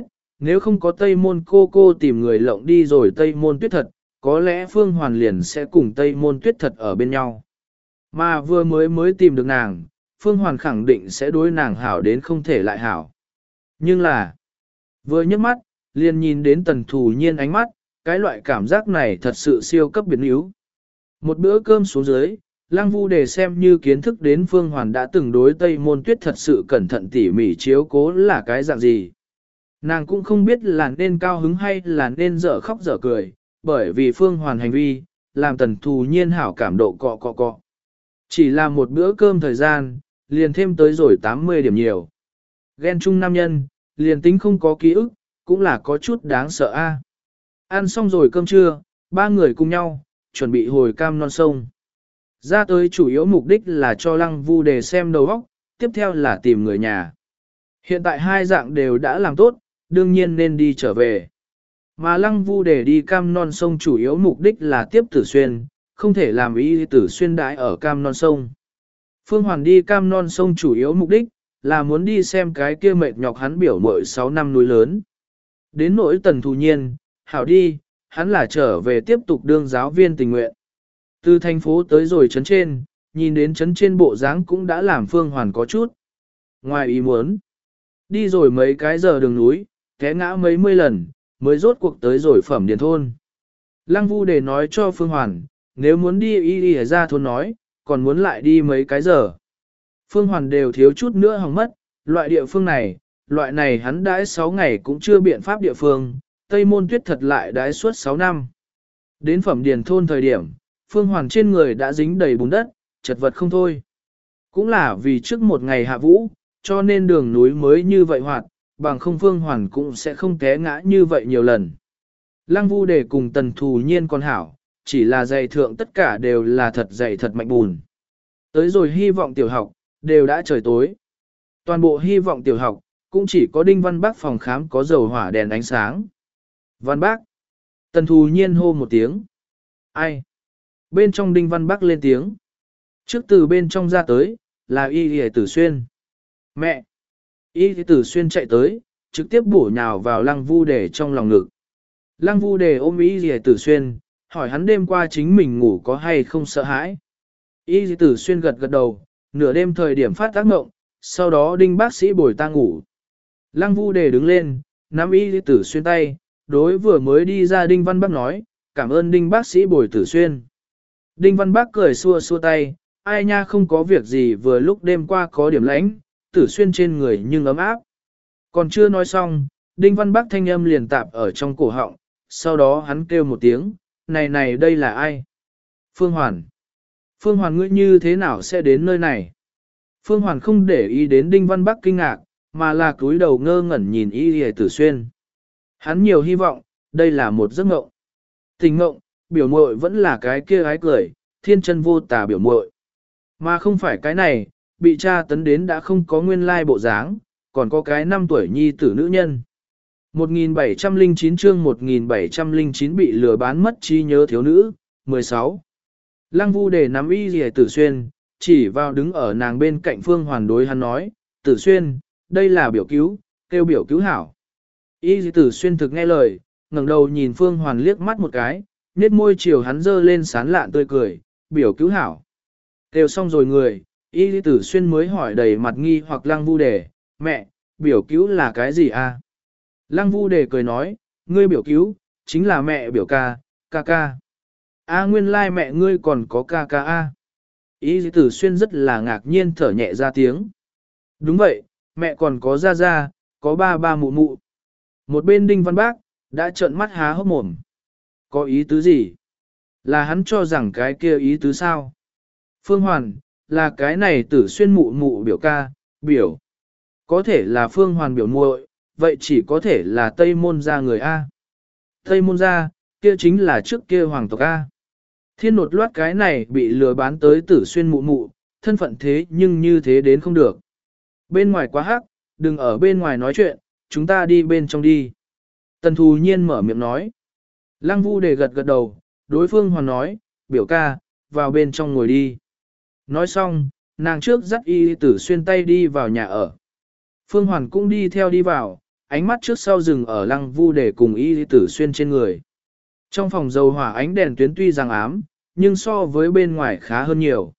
Nếu không có Tây Môn cô cô tìm người lộng đi rồi Tây Môn Tuyết thật, có lẽ Phương Hoàn liền sẽ cùng Tây Môn Tuyết thật ở bên nhau. Mà vừa mới mới tìm được nàng, Phương Hoàn khẳng định sẽ đối nàng hảo đến không thể lại hảo. Nhưng là, vừa nhấc mắt, liền nhìn đến Tần Thù Nhiên ánh mắt, cái loại cảm giác này thật sự siêu cấp biến yếu. Một bữa cơm xuống dưới, Lăng Vu Đề xem như kiến thức đến Phương Hoàn đã từng đối Tây Môn Tuyết thật sự cẩn thận tỉ mỉ chiếu cố là cái dạng gì. Nàng cũng không biết là nên cao hứng hay là nên dở khóc dở cười, bởi vì Phương Hoàn hành vi, làm Tần Thù Nhiên hảo cảm độ cọ cọ cọ. Chỉ là một bữa cơm thời gian, liền thêm tới rồi tám mươi điểm nhiều. Ghen chung nam nhân, liền tính không có ký ức, cũng là có chút đáng sợ a. Ăn xong rồi cơm trưa, ba người cùng nhau, chuẩn bị hồi cam non sông. Ra tới chủ yếu mục đích là cho Lăng Vu Đề xem đầu óc, tiếp theo là tìm người nhà. Hiện tại hai dạng đều đã làm tốt, đương nhiên nên đi trở về. Mà Lăng Vu Đề đi cam non sông chủ yếu mục đích là tiếp Tử Xuyên, không thể làm ý Tử Xuyên đãi ở cam non sông. Phương Hoàn đi cam non sông chủ yếu mục đích là muốn đi xem cái kia mệt nhọc hắn biểu mội sáu năm núi lớn. Đến nỗi Tần Thù Nhiên, hảo đi, hắn là trở về tiếp tục đương giáo viên tình nguyện. Từ thành phố tới rồi trấn trên, nhìn đến trấn trên bộ dáng cũng đã làm Phương Hoàn có chút. Ngoài ý muốn, đi rồi mấy cái giờ đường núi, té ngã mấy mươi lần, mới rốt cuộc tới rồi Phẩm Điền thôn. Lăng Vu Đề nói cho Phương Hoàn, nếu muốn đi y y ra thôn nói, còn muốn lại đi mấy cái giờ. Phương Hoàn đều thiếu chút nữa hỏng mất, loại địa phương này, loại này hắn đãi sáu ngày cũng chưa biện pháp địa phương, Tây Môn Tuyết thật lại đãi suốt sáu năm. Đến Phẩm Điền thôn thời điểm, Phương Hoàn trên người đã dính đầy bùn đất, chật vật không thôi. Cũng là vì trước một ngày hạ vũ, cho nên đường núi mới như vậy hoạt, bằng không Phương Hoàn cũng sẽ không té ngã như vậy nhiều lần. Lăng Vu Đề cùng Tần Thù Nhiên còn hảo, chỉ là dày thượng tất cả đều là thật dày thật mạnh bùn. Tới rồi hy vọng tiểu học, đều đã trời tối. Toàn bộ hy vọng tiểu học, cũng chỉ có Đinh Văn Bác phòng khám có dầu hỏa đèn ánh sáng. Văn Bác. Tần Thù Nhiên hô một tiếng. Ai? Bên trong Đinh Văn Bác lên tiếng. Trước từ bên trong ra tới, là Y Y Tử Xuyên. Mẹ! Y Y Tử Xuyên chạy tới, trực tiếp bổ nhào vào Lăng Vu Đề trong lòng ngực. Lăng Vu Đề ôm Y Y Tử Xuyên, hỏi hắn đêm qua chính mình ngủ có hay không sợ hãi. Y Y Tử Xuyên gật gật đầu, nửa đêm thời điểm phát tác mộng, sau đó Đinh bác sĩ bồi ta ngủ. Lăng Vu Đề đứng lên, nắm Y Y Tử Xuyên tay, đối vừa mới đi ra Đinh Văn Bác nói, cảm ơn Đinh bác sĩ bồi Tử Xuyên. Đinh Văn Bác cười xua xua tay, ai nha không có việc gì vừa lúc đêm qua có điểm lãnh, Tử Xuyên trên người nhưng ấm áp. Còn chưa nói xong, Đinh Văn Bác thanh âm liền tạp ở trong cổ họng, sau đó hắn kêu một tiếng, này này đây là ai? Phương Hoàn. Phương Hoàn ngươi như thế nào sẽ đến nơi này? Phương Hoàn không để ý đến Đinh Văn Bác kinh ngạc, mà là cúi đầu ngơ ngẩn nhìn Y Y Tử Xuyên. Hắn nhiều hy vọng, đây là một giấc mộng. Tình mộng, biểu muội vẫn là cái kia ái cười, thiên chân vô tà biểu muội. Mà không phải cái này, bị cha tấn đến đã không có nguyên lai bộ dáng, còn có cái năm tuổi nhi tử nữ nhân. một nghìn bảy trăm lẻ chín chương một nghìn bảy trăm lẻ chín bị lừa bán mất trí nhớ thiếu nữ, mười sáu. Lăng Vu Đề nắm Y Y Tử Xuyên, chỉ vào đứng ở nàng bên cạnh Phương Hoàn đối hắn nói, Tử Xuyên, đây là biểu cứu, kêu biểu cứu hảo. Y Y Tử Xuyên thực nghe lời, ngẩng đầu nhìn Phương Hoàn liếc mắt một cái, nét môi chiều hắn dơ lên sán lạn tươi cười, biểu cứu hảo. Kêu xong rồi người, Y Y Tử Xuyên mới hỏi đầy mặt nghi hoặc Lăng Vu Đề, mẹ, biểu cứu là cái gì a? Lăng Vu Đề cười nói, ngươi biểu cứu, chính là mẹ biểu ca, ca ca. A nguyên lai mẹ ngươi còn có ca ca a. Y Tử Xuyên rất là ngạc nhiên thở nhẹ ra tiếng. Đúng vậy, mẹ còn có gia gia, có ba ba mụ mụ. Một bên Đinh Văn Bác, đã trợn mắt há hốc mồm. Có ý tứ gì? Là hắn cho rằng cái kia ý tứ sao? Phương Hoàn, là cái này Tử Xuyên mụ mụ biểu ca, biểu. Có thể là Phương Hoàn biểu muội, vậy chỉ có thể là Tây Môn gia người A. Tây Môn gia, kia chính là trước kia hoàng tộc A. Thiên nột loát cái này bị lừa bán tới Tử Xuyên mụ mụ, thân phận thế nhưng như thế đến không được. Bên ngoài quá hắc, đừng ở bên ngoài nói chuyện, chúng ta đi bên trong đi. Tần Thù Nhiên mở miệng nói. Lăng Vu Đề gật gật đầu, đối phương Hoàn nói, biểu ca, vào bên trong ngồi đi. Nói xong, nàng trước dắt Y Tử Xuyên tay đi vào nhà ở. Phương Hoàn cũng đi theo đi vào, ánh mắt trước sau rừng ở Lăng Vu Đề cùng Y Tử Xuyên trên người. Trong phòng dầu hỏa ánh đèn tuyến tuy rằng ám, nhưng so với bên ngoài khá hơn nhiều.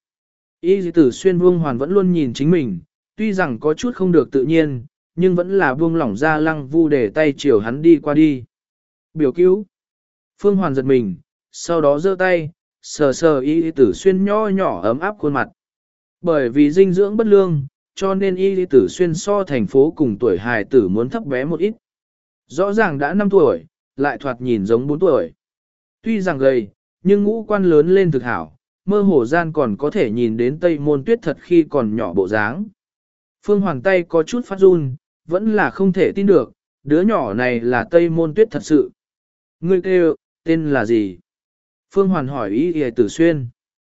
Y Tử Xuyên Vương Hoàn vẫn luôn nhìn chính mình, tuy rằng có chút không được tự nhiên, nhưng vẫn là buông lỏng ra Lăng Vu Đề tay chiều hắn đi qua đi. Biểu cứu. Phương Hoàn giật mình, sau đó giơ tay, sờ sờ Y Tử Xuyên nho nhỏ ấm áp khuôn mặt. Bởi vì dinh dưỡng bất lương, cho nên Y Tử Xuyên so thành phố cùng tuổi hài tử muốn thấp bé một ít. Rõ ràng đã năm tuổi, lại thoạt nhìn giống bốn tuổi. Tuy rằng gầy, nhưng ngũ quan lớn lên thực hảo, mơ hồ gian còn có thể nhìn đến Tây Môn Tuyết thật khi còn nhỏ bộ dáng. Phương Hoàn tay có chút phát run, vẫn là không thể tin được, đứa nhỏ này là Tây Môn Tuyết thật sự. Ngươi kêu, tên là gì? Phương Hoàn hỏi Y Y Tử Xuyên.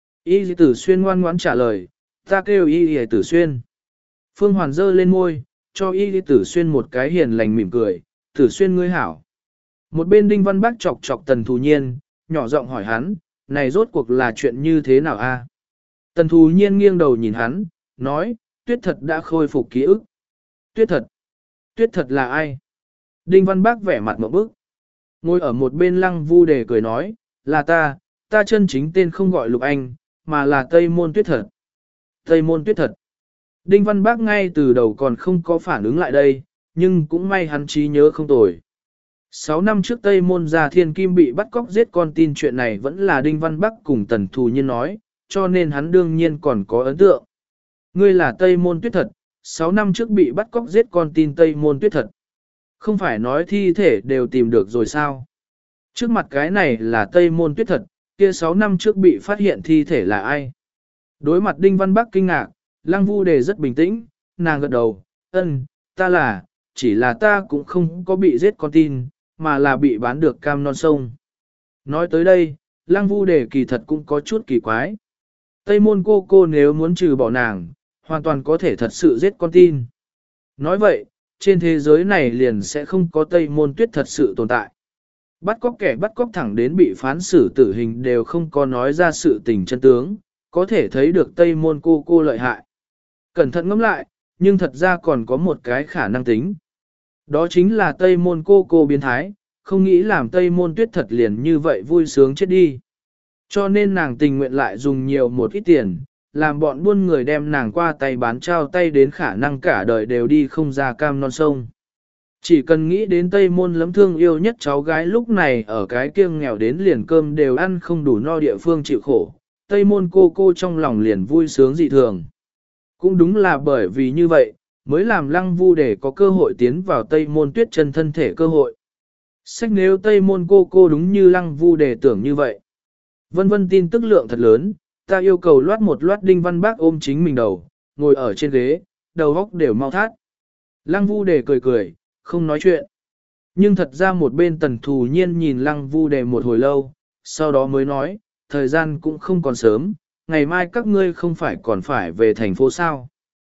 Y Tử Xuyên ngoan ngoãn trả lời, ta kêu Y Y Tử Xuyên. Phương Hoàn giơ lên môi, cho Y Tử Xuyên một cái hiền lành mỉm cười, Tử Xuyên ngươi hảo. Một bên Đinh Văn Bác chọc chọc Tần Thù Nhiên, nhỏ giọng hỏi hắn, này rốt cuộc là chuyện như thế nào a? Tần Thù Nhiên nghiêng đầu nhìn hắn, nói, Tuyết thật đã khôi phục ký ức. Tuyết thật? Tuyết thật là ai? Đinh Văn Bác vẻ mặt một bức. Ngồi ở một bên Lăng Vu Đề cười nói, là ta, ta chân chính tên không gọi Lục Anh, mà là Tây Môn Tuyết thật. Tây Môn Tuyết thật. Đinh Văn Bác ngay từ đầu còn không có phản ứng lại đây, nhưng cũng may hắn trí nhớ không tồi. Sáu năm trước Tây Môn Gia Thiên Kim bị bắt cóc giết con tin chuyện này vẫn là Đinh Văn Bắc cùng Tần Thù Nhiên nói, cho nên hắn đương nhiên còn có ấn tượng. Ngươi là Tây Môn Tuyết thật, sáu năm trước bị bắt cóc giết con tin Tây Môn Tuyết thật. Không phải nói thi thể đều tìm được rồi sao? Trước mặt cái này là Tây Môn Tuyết thật, kia sáu năm trước bị phát hiện thi thể là ai? Đối mặt Đinh Văn Bắc kinh ngạc, Lăng Vu Đề rất bình tĩnh, nàng gật đầu, ân, ta là, chỉ là ta cũng không có bị giết con tin, mà là bị bán được cam non sông. Nói tới đây, Lăng Vu Đề kỳ thật cũng có chút kỳ quái. Tây Môn cô cô nếu muốn trừ bỏ nàng, hoàn toàn có thể thật sự giết con tin. Nói vậy, trên thế giới này liền sẽ không có Tây Môn Tuyết thật sự tồn tại. Bắt cóc kẻ bắt cóc thẳng đến bị phán xử tử hình đều không có nói ra sự tình chân tướng, có thể thấy được Tây Môn cô cô lợi hại. Cẩn thận ngẫm lại, nhưng thật ra còn có một cái khả năng tính. Đó chính là Tây Môn cô cô biến thái, không nghĩ làm Tây Môn Tuyết thật liền như vậy vui sướng chết đi. Cho nên nàng tình nguyện lại dùng nhiều một ít tiền, làm bọn buôn người đem nàng qua tay bán trao tay đến khả năng cả đời đều đi không ra cam non sông. Chỉ cần nghĩ đến Tây Môn lấm thương yêu nhất cháu gái lúc này ở cái kiêng nghèo đến liền cơm đều ăn không đủ no địa phương chịu khổ, Tây Môn cô cô trong lòng liền vui sướng dị thường. Cũng đúng là bởi vì như vậy, mới làm Lăng Vu để có cơ hội tiến vào Tây Môn Tuyết chân thân thể cơ hội. Sách nếu Tây Môn cô cô đúng như Lăng Vu để tưởng như vậy. Vân vân tin tức lượng thật lớn, ta yêu cầu loát một loát Đinh Văn Bác ôm chính mình đầu, ngồi ở trên ghế, đầu góc đều mau thát. Lăng Vu Đề cười cười, không nói chuyện. Nhưng thật ra một bên Tần Thù Nhiên nhìn Lăng Vu Đề một hồi lâu, sau đó mới nói, thời gian cũng không còn sớm, ngày mai các ngươi không phải còn phải về thành phố sao.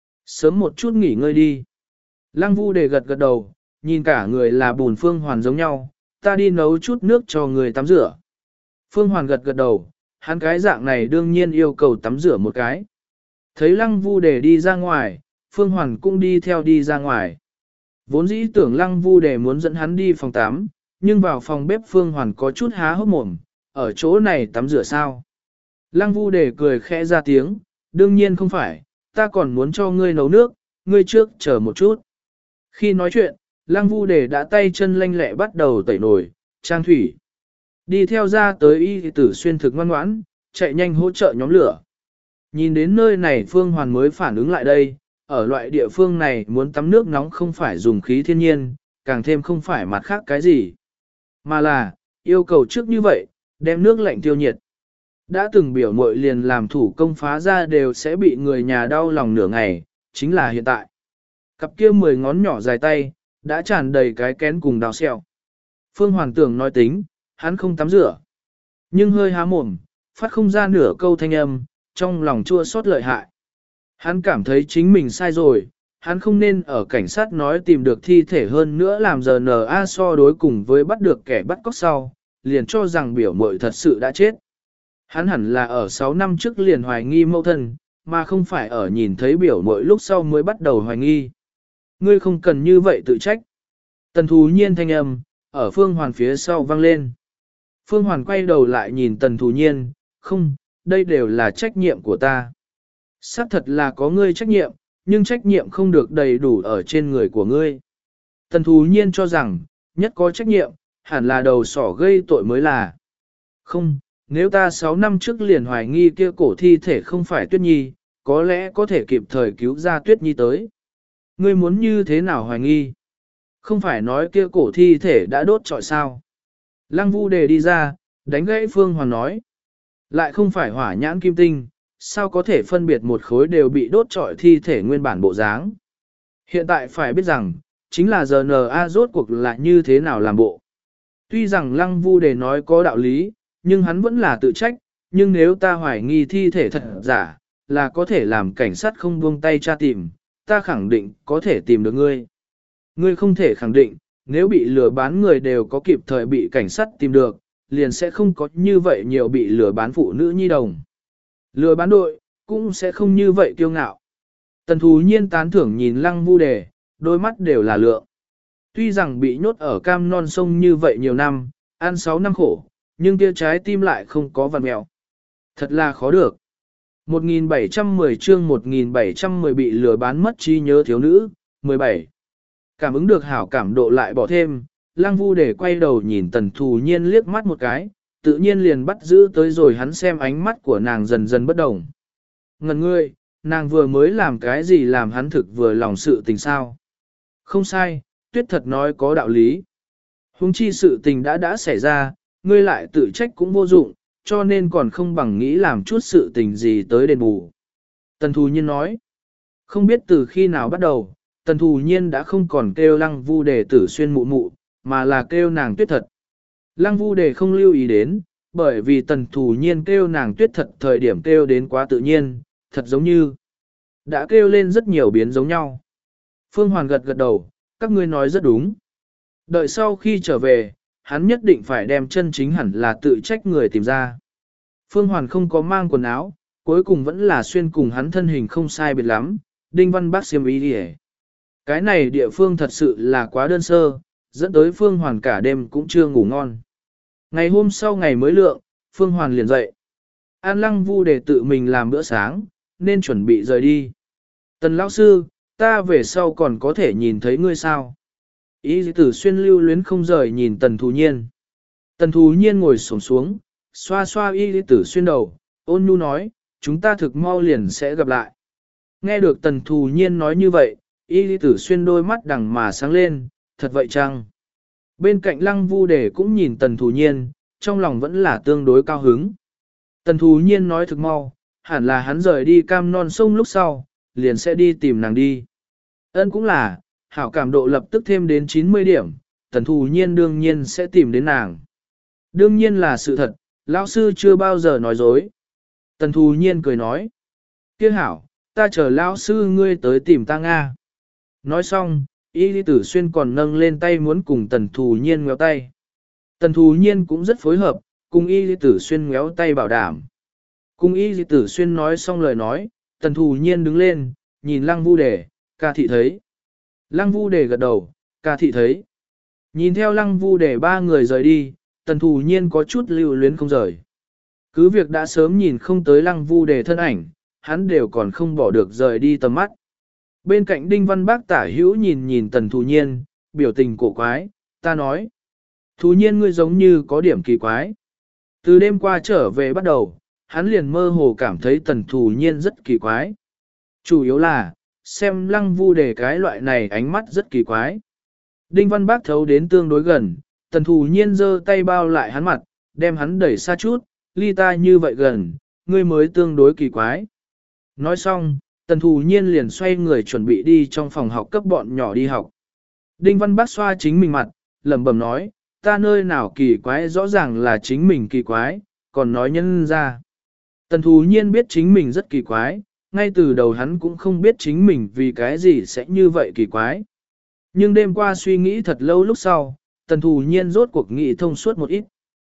Sớm một chút nghỉ ngơi đi. Lăng Vu Đề gật gật đầu, nhìn cả người là bùn Phương Hoàn giống nhau, ta đi nấu chút nước cho người tắm rửa. Phương Hoàn gật gật đầu, hắn cái dạng này đương nhiên yêu cầu tắm rửa một cái. Thấy Lăng Vu Đề đi ra ngoài, Phương Hoàn cũng đi theo đi ra ngoài. Vốn dĩ tưởng Lăng Vu Đề muốn dẫn hắn đi phòng tắm, nhưng vào phòng bếp Phương Hoàn có chút há hốc mồm, ở chỗ này tắm rửa sao? Lăng Vu Đề cười khẽ ra tiếng, đương nhiên không phải, ta còn muốn cho ngươi nấu nước, ngươi trước chờ một chút. Khi nói chuyện, Lăng Vu Đề đã tay chân lanh lẹ bắt đầu tẩy nồi, trang thủy. Đi theo ra tới Y Tử Xuyên thực ngoan ngoãn, chạy nhanh hỗ trợ nhóm lửa. Nhìn đến nơi này Phương Hoàn mới phản ứng lại đây, ở loại địa phương này muốn tắm nước nóng không phải dùng khí thiên nhiên, càng thêm không phải mặt khác cái gì. Mà là, yêu cầu trước như vậy, đem nước lạnh tiêu nhiệt. Đã từng biểu muội liền làm thủ công phá ra đều sẽ bị người nhà đau lòng nửa ngày, chính là hiện tại. Cặp kia mười ngón nhỏ dài tay, đã tràn đầy cái kén cùng đào xẹo. Phương Hoàn tưởng nói tính, hắn không tắm rửa. Nhưng hơi há mồm, phát không ra nửa câu thanh âm, trong lòng chua xót lợi hại. Hắn cảm thấy chính mình sai rồi, hắn không nên ở cảnh sát nói tìm được thi thể hơn nữa làm giờ en a so đối cùng với bắt được kẻ bắt cóc sau, liền cho rằng biểu muội thật sự đã chết. Hắn hẳn là ở sáu năm trước liền hoài nghi mẫu thân, mà không phải ở nhìn thấy biểu muội lúc sau mới bắt đầu hoài nghi. Ngươi không cần như vậy tự trách. Tần thù nhiên thanh âm, ở Phương Hoàn phía sau vang lên. Phương Hoàn quay đầu lại nhìn tần thù nhiên, không, đây đều là trách nhiệm của ta. Xác thật là có ngươi trách nhiệm, nhưng trách nhiệm không được đầy đủ ở trên người của ngươi. Tần thù nhiên cho rằng, nhất có trách nhiệm, hẳn là đầu sỏ gây tội mới là. Không, nếu ta sáu năm trước liền hoài nghi kia cổ thi thể không phải Tuyết Nhi, có lẽ có thể kịp thời cứu ra Tuyết Nhi tới. Ngươi muốn như thế nào hoài nghi? Không phải nói kia cổ thi thể đã đốt trọi sao? Lăng Vu Đề đi ra, đánh gãy Phương Hoàn nói. Lại không phải hỏa nhãn kim tinh, sao có thể phân biệt một khối đều bị đốt trọi thi thể nguyên bản bộ dáng? Hiện tại phải biết rằng, chính là giê en a rốt cuộc là như thế nào làm bộ. Tuy rằng Lăng Vu Đề nói có đạo lý, nhưng hắn vẫn là tự trách, nhưng nếu ta hoài nghi thi thể thật giả, là có thể làm cảnh sát không buông tay tra tìm, ta khẳng định có thể tìm được ngươi. Ngươi không thể khẳng định, nếu bị lừa bán người đều có kịp thời bị cảnh sát tìm được, liền sẽ không có như vậy nhiều bị lừa bán phụ nữ nhi đồng. Lừa bán đội, cũng sẽ không như vậy kiêu ngạo. Tần thù nhiên tán thưởng nhìn Lăng Vu Đề, đôi mắt đều là lượng. Tuy rằng bị nhốt ở cam non sông như vậy nhiều năm, ăn sáu năm khổ, nhưng kia trái tim lại không có vằn mèo. Thật là khó được. một nghìn bảy trăm mười chương một nghìn bảy trăm mười bị lừa bán mất trí nhớ thiếu nữ, mười bảy. Cảm ứng được hảo cảm độ lại bỏ thêm, Lăng Vu Đề quay đầu nhìn tần thù nhiên liếc mắt một cái, tự nhiên liền bắt giữ tới rồi hắn xem ánh mắt của nàng dần dần bất đồng. Ngần ngươi, nàng vừa mới làm cái gì làm hắn thực vừa lòng sự tình sao? Không sai, Tuyết thật nói có đạo lý. Hùng chi sự tình đã đã xảy ra, ngươi lại tự trách cũng vô dụng, cho nên còn không bằng nghĩ làm chút sự tình gì tới đền bù. Tần thù nhiên nói, không biết từ khi nào bắt đầu, tần thù nhiên đã không còn kêu Lăng Vu Đề tử xuyên mụ mụ, mà là kêu nàng Tuyết thật. Lăng Vu Đề không lưu ý đến, bởi vì tần thù nhiên kêu nàng Tuyết thật thời điểm kêu đến quá tự nhiên, thật giống như đã kêu lên rất nhiều biến giống nhau. Phương Hoàn gật gật đầu, các ngươi nói rất đúng. Đợi sau khi trở về, hắn nhất định phải đem chân chính hẳn là tự trách người tìm ra. Phương Hoàn không có mang quần áo, cuối cùng vẫn là xuyên cùng hắn thân hình không sai biệt lắm, Đinh Văn Bác xiêm y đi. Cái này địa phương thật sự là quá đơn sơ, dẫn tới Phương Hoàn cả đêm cũng chưa ngủ ngon. Ngày hôm sau ngày mới lượng, Phương Hoàn liền dậy. An Lăng Vu để tự mình làm bữa sáng, nên chuẩn bị rời đi. Tần lão sư, ta về sau còn có thể nhìn thấy ngươi sao? Ý tử xuyên lưu luyến không rời nhìn tần thù nhiên. Tần thù nhiên ngồi xổm xuống, xoa xoa y tử xuyên đầu, ôn nhu nói, chúng ta thực mau liền sẽ gặp lại. Nghe được tần thù nhiên nói như vậy, y tử xuyên đôi mắt đằng mà sáng lên, thật vậy chăng? Bên cạnh Lăng Vu Đề cũng nhìn tần thù nhiên, trong lòng vẫn là tương đối cao hứng. Tần thù nhiên nói thực mau, hẳn là hắn rời đi cam non sông lúc sau, liền sẽ đi tìm nàng đi. Ân cũng là, hảo cảm độ lập tức thêm đến chín mươi điểm, tần thù nhiên đương nhiên sẽ tìm đến nàng. Đương nhiên là sự thật, lão sư chưa bao giờ nói dối. Tần thù nhiên cười nói, kia hảo, ta chờ lão sư ngươi tới tìm ta Nga. Nói xong, y lý tử xuyên còn nâng lên tay muốn cùng tần thù nhiên ngéo tay. Tần thù nhiên cũng rất phối hợp, cùng y lý tử xuyên ngéo tay bảo đảm. Cùng y lý tử xuyên nói xong lời nói, tần thù nhiên đứng lên, nhìn Lăng Vu Đề, ca thị thấy. Lăng Vu Đề gật đầu, ca thị thấy. Nhìn theo Lăng Vu Đề ba người rời đi, tần thù nhiên có chút lưu luyến không rời. Cứ việc đã sớm nhìn không tới Lăng Vu Đề thân ảnh, hắn đều còn không bỏ được rời đi tầm mắt. Bên cạnh Đinh Văn Bác tả hữu nhìn nhìn tần thù nhiên, biểu tình cổ quái, ta nói. Thù nhiên ngươi giống như có điểm kỳ quái. Từ đêm qua trở về bắt đầu, hắn liền mơ hồ cảm thấy tần thù nhiên rất kỳ quái. Chủ yếu là, xem Lăng Vu Đề cái loại này ánh mắt rất kỳ quái. Đinh Văn Bác thấu đến tương đối gần, tần thù nhiên giơ tay bao lại hắn mặt, đem hắn đẩy xa chút, ly ta như vậy gần, ngươi mới tương đối kỳ quái. Nói xong, tần thù nhiên liền xoay người chuẩn bị đi trong phòng học cấp bọn nhỏ đi học. Đinh Văn Bác xoa chính mình mặt, lẩm bẩm nói, ta nơi nào kỳ quái rõ ràng là chính mình kỳ quái, còn nói nhân ra. Tần thù nhiên biết chính mình rất kỳ quái, ngay từ đầu hắn cũng không biết chính mình vì cái gì sẽ như vậy kỳ quái. Nhưng đêm qua suy nghĩ thật lâu lúc sau, tần thù nhiên rốt cuộc nghĩ thông suốt một ít.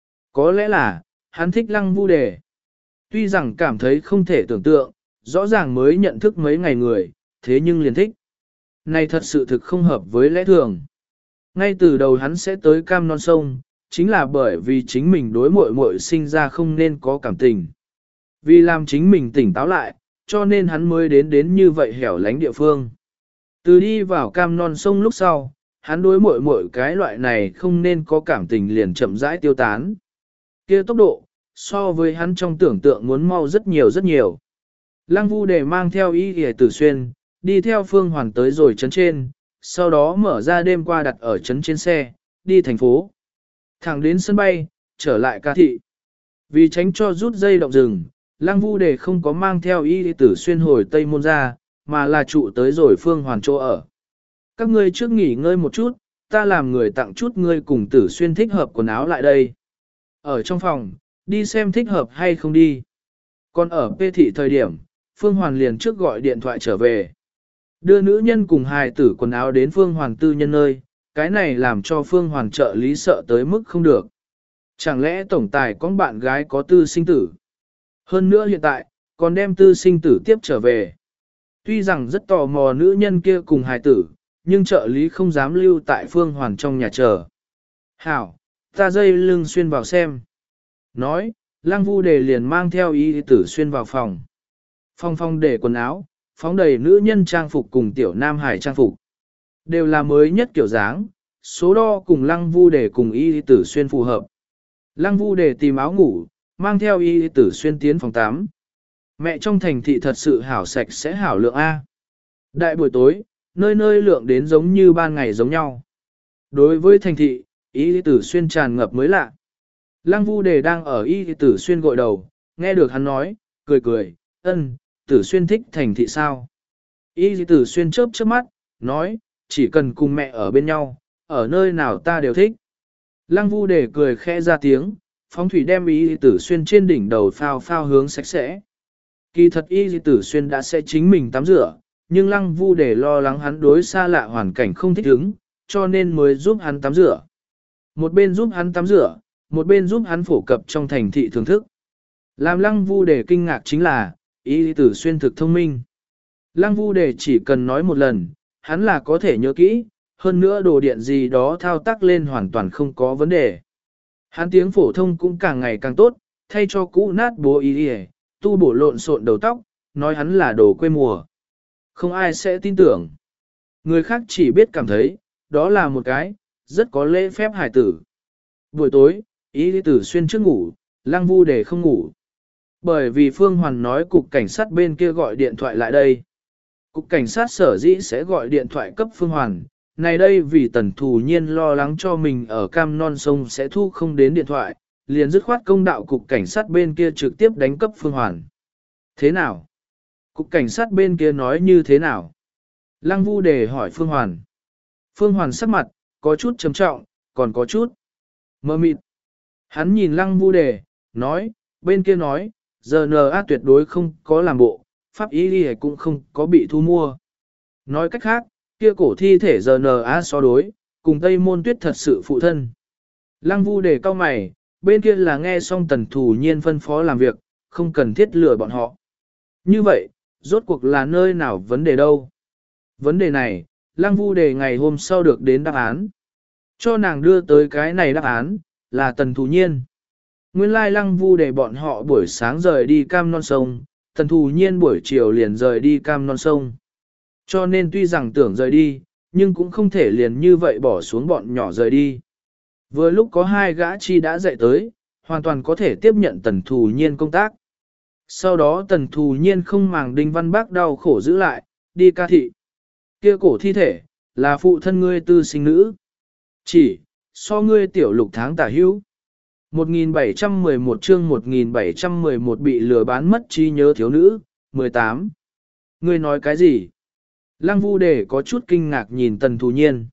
Có lẽ là, hắn thích Lăng Vu Đề. Tuy rằng cảm thấy không thể tưởng tượng, rõ ràng mới nhận thức mấy ngày người, thế nhưng liền thích. Này thật sự thực không hợp với lẽ thường. Ngay từ đầu hắn sẽ tới Cam Non Sông, chính là bởi vì chính mình đối muội muội sinh ra không nên có cảm tình. Vì làm chính mình tỉnh táo lại, cho nên hắn mới đến đến như vậy hẻo lánh địa phương. Từ đi vào Cam Non Sông lúc sau, hắn đối muội muội cái loại này không nên có cảm tình liền chậm rãi tiêu tán. Kia tốc độ, so với hắn trong tưởng tượng muốn mau rất nhiều rất nhiều. Lăng Vu Đề mang theo Y Y Tử Xuyên, đi theo Phương Hoàn tới rồi trấn trên, sau đó mở ra đêm qua đặt ở trấn trên xe, đi thành phố. Thẳng đến sân bay, trở lại ca thị. Vì tránh cho rút dây động rừng, Lăng Vu Đề không có mang theo Y Y Tử Xuyên hồi Tây Môn ra, mà là trụ tới rồi Phương Hoàn chỗ ở. Các ngươi trước nghỉ ngơi một chút, ta làm người tặng chút ngươi cùng Tử Xuyên thích hợp quần áo lại đây. Ở trong phòng, đi xem thích hợp hay không đi. Còn ở P thị thời điểm, Phương Hoàn liền trước gọi điện thoại trở về. Đưa nữ nhân cùng hài tử quần áo đến Phương Hoàn tư nhân nơi, cái này làm cho Phương Hoàn trợ lý sợ tới mức không được. Chẳng lẽ tổng tài có bạn gái có tư sinh tử? Hơn nữa hiện tại, còn đem tư sinh tử tiếp trở về. Tuy rằng rất tò mò nữ nhân kia cùng hài tử, nhưng trợ lý không dám lưu tại Phương Hoàn trong nhà chờ. Hảo, ta dây lưng xuyên vào xem. Nói, Lăng Vu Đề liền mang theo Y Tử Xuyên vào phòng. Phòng phòng để quần áo, phóng đầy nữ nhân trang phục cùng tiểu nam hải trang phục. Đều là mới nhất kiểu dáng, số đo cùng Lăng Vu Đề cùng Y Tử Xuyên phù hợp. Lăng Vu Đề tìm áo ngủ, mang theo Y Tử Xuyên tiến phòng tắm. Mẹ trong thành thị thật sự hảo sạch sẽ hảo lượng A. Đại buổi tối, nơi nơi lượng đến giống như ban ngày giống nhau. Đối với thành thị, Y Tử Xuyên tràn ngập mới lạ. Lăng Vu Đề đang ở Y Tử Xuyên gội đầu, nghe được hắn nói, cười cười, ân, Tử Xuyên thích thành thị sao? Y Tử Xuyên chớp chớp mắt, nói, chỉ cần cùng mẹ ở bên nhau, ở nơi nào ta đều thích. Lăng Vu Đề cười khẽ ra tiếng, phóng thủy đem Y Tử Xuyên trên đỉnh đầu phao phao hướng sạch sẽ. Kỳ thật Y Tử Xuyên đã sẽ chính mình tắm rửa, nhưng Lăng Vu Đề lo lắng hắn đối xa lạ hoàn cảnh không thích ứng, cho nên mới giúp hắn tắm rửa. Một bên giúp hắn tắm rửa, một bên giúp hắn phổ cập trong thành thị thưởng thức. Làm Lăng Vu Đề kinh ngạc chính là, Y Tử Xuyên thực thông minh. Lăng Vu Đề chỉ cần nói một lần, hắn là có thể nhớ kỹ, hơn nữa đồ điện gì đó thao tác lên hoàn toàn không có vấn đề. Hắn tiếng phổ thông cũng càng ngày càng tốt, thay cho cũ nát bố y y, tu bổ lộn xộn đầu tóc, nói hắn là đồ quê mùa. Không ai sẽ tin tưởng. Người khác chỉ biết cảm thấy, đó là một cái, rất có lễ phép hài tử. Buổi tối, Y Tử Xuyên trước ngủ, Lăng Vu Đề không ngủ. Bởi vì Phương Hoàn nói cục cảnh sát bên kia gọi điện thoại lại đây. Cục cảnh sát sở dĩ sẽ gọi điện thoại cấp Phương Hoàn, này đây vì Tần Thù Nhiên lo lắng cho mình ở Cam Non Sông sẽ thu không đến điện thoại, liền dứt khoát công đạo cục cảnh sát bên kia trực tiếp đánh cấp Phương Hoàn. Thế nào? Cục cảnh sát bên kia nói như thế nào? Lăng Vu Đề hỏi Phương Hoàn. Phương Hoàn sắc mặt, có chút trầm trọng, còn có chút mơ mịt. Hắn nhìn Lăng Vu Đề, nói, bên kia nói, giờ en a tuyệt đối không có làm bộ, pháp y đi cũng không có bị thu mua. Nói cách khác, kia cổ thi thể giờ en a so đối, cùng Tây Môn Tuyết thật sự phụ thân. Lăng Vu Đề cau mày, bên kia là nghe xong Tần Thù Nhiên phân phó làm việc, không cần thiết lừa bọn họ. Như vậy, rốt cuộc là nơi nào vấn đề đâu? Vấn đề này, Lăng Vu Đề ngày hôm sau được đến đáp án. Cho nàng đưa tới cái này đáp án, là Tần Thù Nhiên. Nguyên lai Lăng Vu Đề bọn họ buổi sáng rời đi Cam Non Sông, Tần Thù Nhiên buổi chiều liền rời đi Cam Non Sông. Cho nên tuy rằng tưởng rời đi, nhưng cũng không thể liền như vậy bỏ xuống bọn nhỏ rời đi. Vừa lúc có hai gã chi đã dậy tới, hoàn toàn có thể tiếp nhận Tần Thù Nhiên công tác. Sau đó Tần Thù Nhiên không màng Đinh Văn Bác đau khổ giữ lại, đi ca thị. Kia cổ thi thể, là phụ thân ngươi tư sinh nữ. Chỉ, so ngươi tiểu lục tháng tả hữu. một nghìn bảy trăm mười một chương một nghìn bảy trăm mười một bị lừa bán mất trí nhớ thiếu nữ, mười tám. Ngươi nói cái gì? Lăng Vu Đề có chút kinh ngạc nhìn Tần Thù Nhiên.